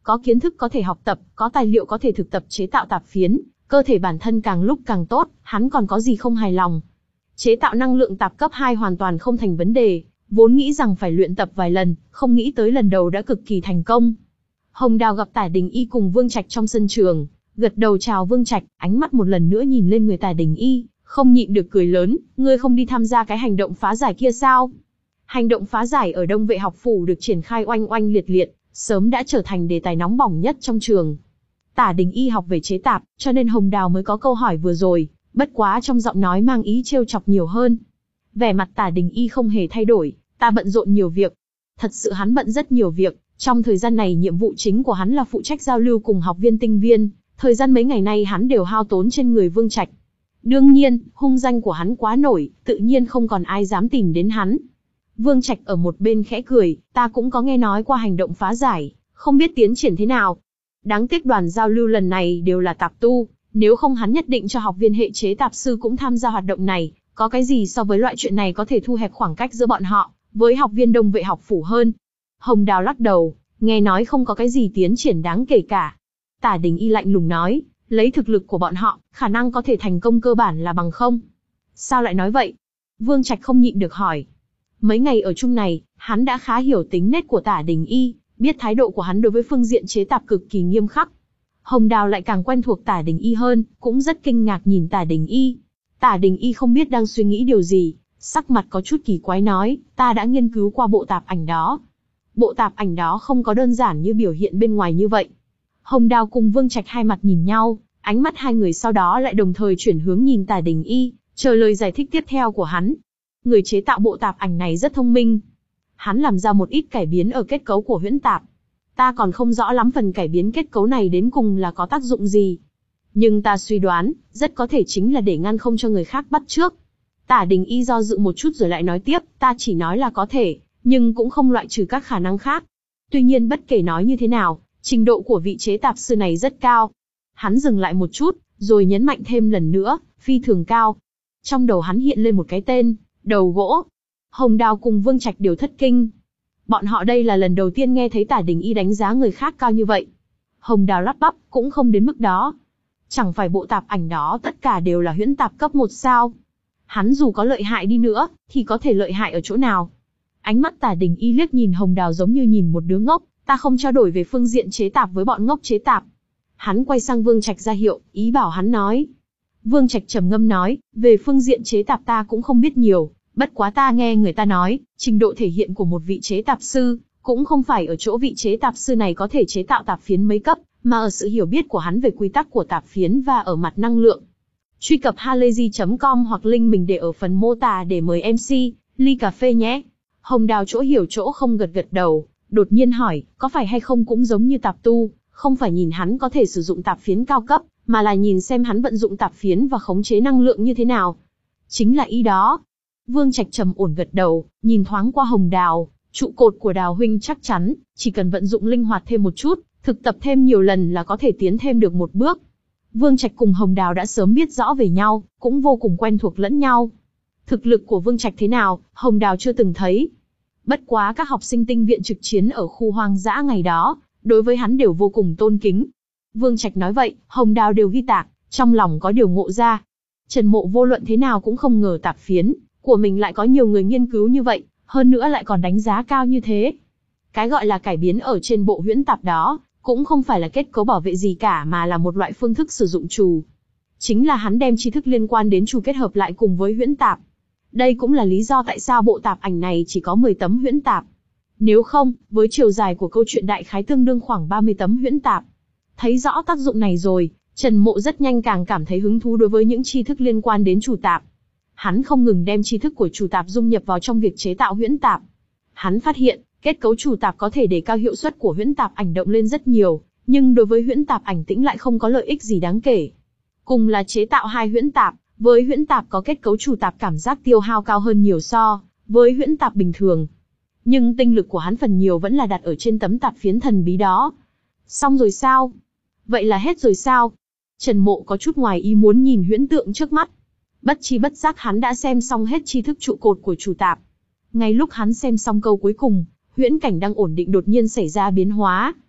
S1: có kiến thức có thể học tập, có tài liệu có thể thực tập chế tạo tạp phiến, cơ thể bản thân càng lúc càng tốt, hắn còn có gì không hài lòng. Chế tạo năng lượng tạp cấp hai hoàn toàn không thành vấn đề, vốn nghĩ rằng phải luyện tập vài lần, không nghĩ tới lần đầu đã cực kỳ thành công. Hồng Đào gặp Tả Đình Y cùng Vương Trạch trong sân trường, gật đầu chào Vương Trạch, ánh mắt một lần nữa nhìn lên người Tả Đình Y, không nhịn được cười lớn, ngươi không đi tham gia cái hành động phá giải kia sao? Hành động phá giải ở Đông Vệ học phủ được triển khai oanh oanh liệt liệt, sớm đã trở thành đề tài nóng bỏng nhất trong trường. Tả Đình Y học về chế tạp, cho nên Hồng Đào mới có câu hỏi vừa rồi, bất quá trong giọng nói mang ý trêu chọc nhiều hơn. Vẻ mặt Tả Đình Y không hề thay đổi, ta bận rộn nhiều việc. Thật sự hắn bận rất nhiều việc, trong thời gian này nhiệm vụ chính của hắn là phụ trách giao lưu cùng học viên tinh viên, thời gian mấy ngày nay hắn đều hao tốn trên người Vương Trạch. Đương nhiên, hung danh của hắn quá nổi, tự nhiên không còn ai dám tìm đến hắn. Vương Trạch ở một bên khẽ cười, ta cũng có nghe nói qua hành động phá giải, không biết tiến triển thế nào. Đáng tiếc đoàn giao lưu lần này đều là tạp tu, nếu không hắn nhất định cho học viên hệ chế tạp sư cũng tham gia hoạt động này, có cái gì so với loại chuyện này có thể thu hẹp khoảng cách giữa bọn họ, với học viên Đông Vệ học phủ hơn. Hồng Đào lắc đầu, nghe nói không có cái gì tiến triển đáng kể cả. Tả Đình Y lạnh lùng nói, lấy thực lực của bọn họ, khả năng có thể thành công cơ bản là bằng không. Sao lại nói vậy? Vương Trạch không nhịn được hỏi. Mấy ngày ở chung này, hắn đã khá hiểu tính nết của Tả Đình Y, biết thái độ của hắn đối với phương diện chế tạp cực kỳ nghiêm khắc. Hồng Đào lại càng quen thuộc Tả Đình Y hơn, cũng rất kinh ngạc nhìn Tả Đình Y. Tả Đình Y không biết đang suy nghĩ điều gì, sắc mặt có chút kỳ quái nói, ta đã nghiên cứu qua bộ tạp ảnh đó. Bộ tạp ảnh đó không có đơn giản như biểu hiện bên ngoài như vậy. Hồng Đào cùng Vương Trạch hai mặt nhìn nhau, ánh mắt hai người sau đó lại đồng thời chuyển hướng nhìn Tả Đình Y, chờ lời giải thích tiếp theo của hắn. Người chế tạo bộ tạp ảnh này rất thông minh. Hắn làm ra một ít cải biến ở kết cấu của huyễn tạp. Ta còn không rõ lắm phần cải biến kết cấu này đến cùng là có tác dụng gì. Nhưng ta suy đoán, rất có thể chính là để ngăn không cho người khác bắt chước. Tả Đình Y do dự một chút rồi lại nói tiếp, ta chỉ nói là có thể, nhưng cũng không loại trừ các khả năng khác. Tuy nhiên bất kể nói như thế nào, trình độ của vị chế tạp sư này rất cao. Hắn dừng lại một chút, rồi nhấn mạnh thêm lần nữa, phi thường cao. Trong đầu hắn hiện lên một cái tên, đầu gỗ. Hồng Đào cùng Vương Trạch đều thất kinh. Bọn họ đây là lần đầu tiên nghe thấy Tả Đình Y đánh giá người khác cao như vậy. Hồng Đào lắp bắp, cũng không đến mức đó. Chẳng phải bộ tạp ảnh đó tất cả đều là huyễn tạp cấp một sao? Hắn dù có lợi hại đi nữa, thì có thể lợi hại ở chỗ nào? Ánh mắt Tả Đình Y liếc nhìn Hồng Đào giống như nhìn một đứa ngốc, ta không trao đổi về phương diện chế tạp với bọn ngốc chế tạp. Hắn quay sang Vương Trạch ra hiệu, ý bảo hắn nói. Vương Trạch trầm ngâm nói, về phương diện chế tạp ta cũng không biết nhiều, bất quá ta nghe người ta nói, trình độ thể hiện của một vị chế tạp sư, cũng không phải ở chỗ vị chế tạp sư này có thể chế tạo tạp phiến mấy cấp, mà ở sự hiểu biết của hắn về quy tắc của tạp phiến và ở mặt năng lượng. Truy cập halayzi chấm com hoặc link mình để ở phần mô tả để mời em xê, ly cà phê nhé. Hồng Đào chỗ hiểu chỗ không gật gật đầu, đột nhiên hỏi, có phải hay không cũng giống như tạp tu, không phải nhìn hắn có thể sử dụng tạp phiến cao cấp, mà là nhìn xem hắn vận dụng tạp phiến và khống chế năng lượng như thế nào. Chính là ý đó. Vương Trạch trầm ổn gật đầu, nhìn thoáng qua Hồng Đào, trụ cột của Đào huynh chắc chắn, chỉ cần vận dụng linh hoạt thêm một chút, thực tập thêm nhiều lần là có thể tiến thêm được một bước. Vương Trạch cùng Hồng Đào đã sớm biết rõ về nhau, cũng vô cùng quen thuộc lẫn nhau. Thực lực của Vương Trạch thế nào, Hồng Đào chưa từng thấy. Bất quá các học sinh tinh viện trực chiến ở khu hoang dã ngày đó, đối với hắn đều vô cùng tôn kính. Vương Trạch nói vậy, Hồng Đào đều ghi tạc, trong lòng có điều ngộ ra. Trần Mộ vô luận thế nào cũng không ngờ tạp phiến của mình lại có nhiều người nghiên cứu như vậy, hơn nữa lại còn đánh giá cao như thế. Cái gọi là cải biến ở trên bộ huyễn tạp đó, cũng không phải là kết cấu bảo vệ gì cả mà là một loại phương thức sử dụng trù. Chính là hắn đem tri thức liên quan đến trù kết hợp lại cùng với huyễn tạp. Đây cũng là lý do tại sao bộ tạp ảnh này chỉ có mười tấm huyễn tạp. Nếu không, với chiều dài của câu chuyện đại khái tương đương khoảng ba mươi tấm huyễn tạp. Thấy rõ tác dụng này rồi, Trần Mộ rất nhanh càng cảm thấy hứng thú đối với những tri thức liên quan đến trù tạp. Hắn không ngừng đem tri thức của trù tạp dung nhập vào trong việc chế tạo huyễn tạp. Hắn phát hiện, kết cấu trù tạp có thể đề cao hiệu suất của huyễn tạp ảnh động lên rất nhiều, nhưng đối với huyễn tạp ảnh tĩnh lại không có lợi ích gì đáng kể. Cùng là chế tạo hai huyễn tạp, với huyễn tạp có kết cấu trù tạp cảm giác tiêu hao cao hơn nhiều so với huyễn tạp bình thường. Nhưng tinh lực của hắn phần nhiều vẫn là đặt ở trên tấm tạp phiến thần bí đó. Xong rồi sao? Vậy là hết rồi sao? Trần Mộ có chút ngoài ý muốn nhìn huyễn tượng trước mắt. Bất chi bất giác hắn đã xem xong hết tri thức trụ cột của trù tạp. Ngay lúc hắn xem xong câu cuối cùng, huyễn cảnh đang ổn định đột nhiên xảy ra biến hóa.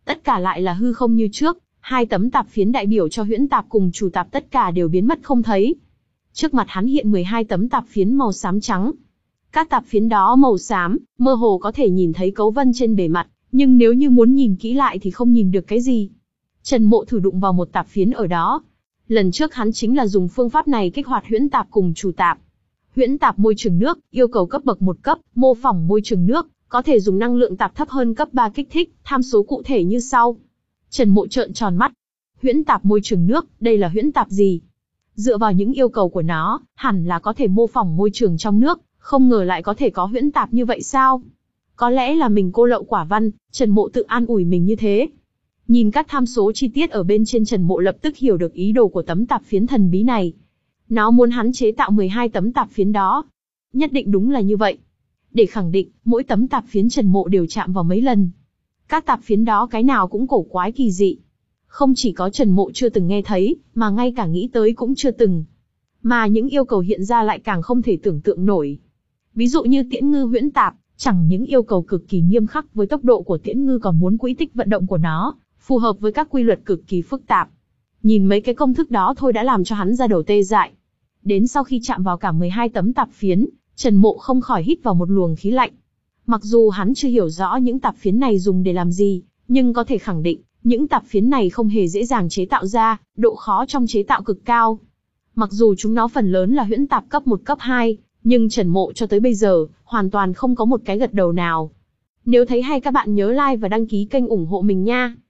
S1: Tất cả lại là hư không như trước, hai tấm tạp phiến đại biểu cho huyễn tạp cùng chủ tạp tất cả đều biến mất không thấy. Trước mặt hắn hiện mười hai tấm tạp phiến màu xám trắng. Các tạp phiến đó màu xám, mơ hồ có thể nhìn thấy cấu vân trên bề mặt, nhưng nếu như muốn nhìn kỹ lại thì không nhìn được cái gì. Trần Mộ thử đụng vào một tạp phiến ở đó. Lần trước hắn chính là dùng phương pháp này kích hoạt huyễn tạp cùng chủ tạp. Huyễn tạp môi trường nước, yêu cầu cấp bậc một cấp, mô phỏng môi trường nước, có thể dùng năng lượng tạp thấp hơn cấp ba kích thích, tham số cụ thể như sau. Trần Mộ trợn tròn mắt. Huyễn tạp môi trường nước, đây là huyễn tạp gì? Dựa vào những yêu cầu của nó, hẳn là có thể mô phỏng môi trường trong nước, không ngờ lại có thể có huyễn tạp như vậy sao? Có lẽ là mình cô lậu quả văn, Trần Mộ tự an ủi mình như thế. Nhìn các tham số chi tiết ở bên trên, Trần Mộ lập tức hiểu được ý đồ của tấm tạp phiến thần bí này. Nó muốn hắn chế tạo mười hai tấm tạp phiến đó. Nhất định đúng là như vậy. Để khẳng định, mỗi tấm tạp phiến Trần Mộ đều chạm vào mấy lần. Các tạp phiến đó cái nào cũng cổ quái kỳ dị. Không chỉ có Trần Mộ chưa từng nghe thấy, mà ngay cả nghĩ tới cũng chưa từng. Mà những yêu cầu hiện ra lại càng không thể tưởng tượng nổi. Ví dụ như tiễn ngư huyễn tạp, chẳng những yêu cầu cực kỳ nghiêm khắc với tốc độ của tiễn ngư còn muốn quỹ tích vận động của nó phù hợp với các quy luật cực kỳ phức tạp. Nhìn mấy cái công thức đó thôi đã làm cho hắn ra đầu tê dại. Đến sau khi chạm vào cả mười hai tấm tạp phiến, Trần Mộ không khỏi hít vào một luồng khí lạnh. Mặc dù hắn chưa hiểu rõ những tạp phiến này dùng để làm gì, nhưng có thể khẳng định, những tạp phiến này không hề dễ dàng chế tạo ra, độ khó trong chế tạo cực cao. Mặc dù chúng nó phần lớn là huyễn tạp cấp một cấp hai, nhưng Trần Mộ cho tới bây giờ, hoàn toàn không có một cái gật đầu nào. Nếu thấy hay các bạn nhớ like và đăng ký kênh ủng hộ mình nha.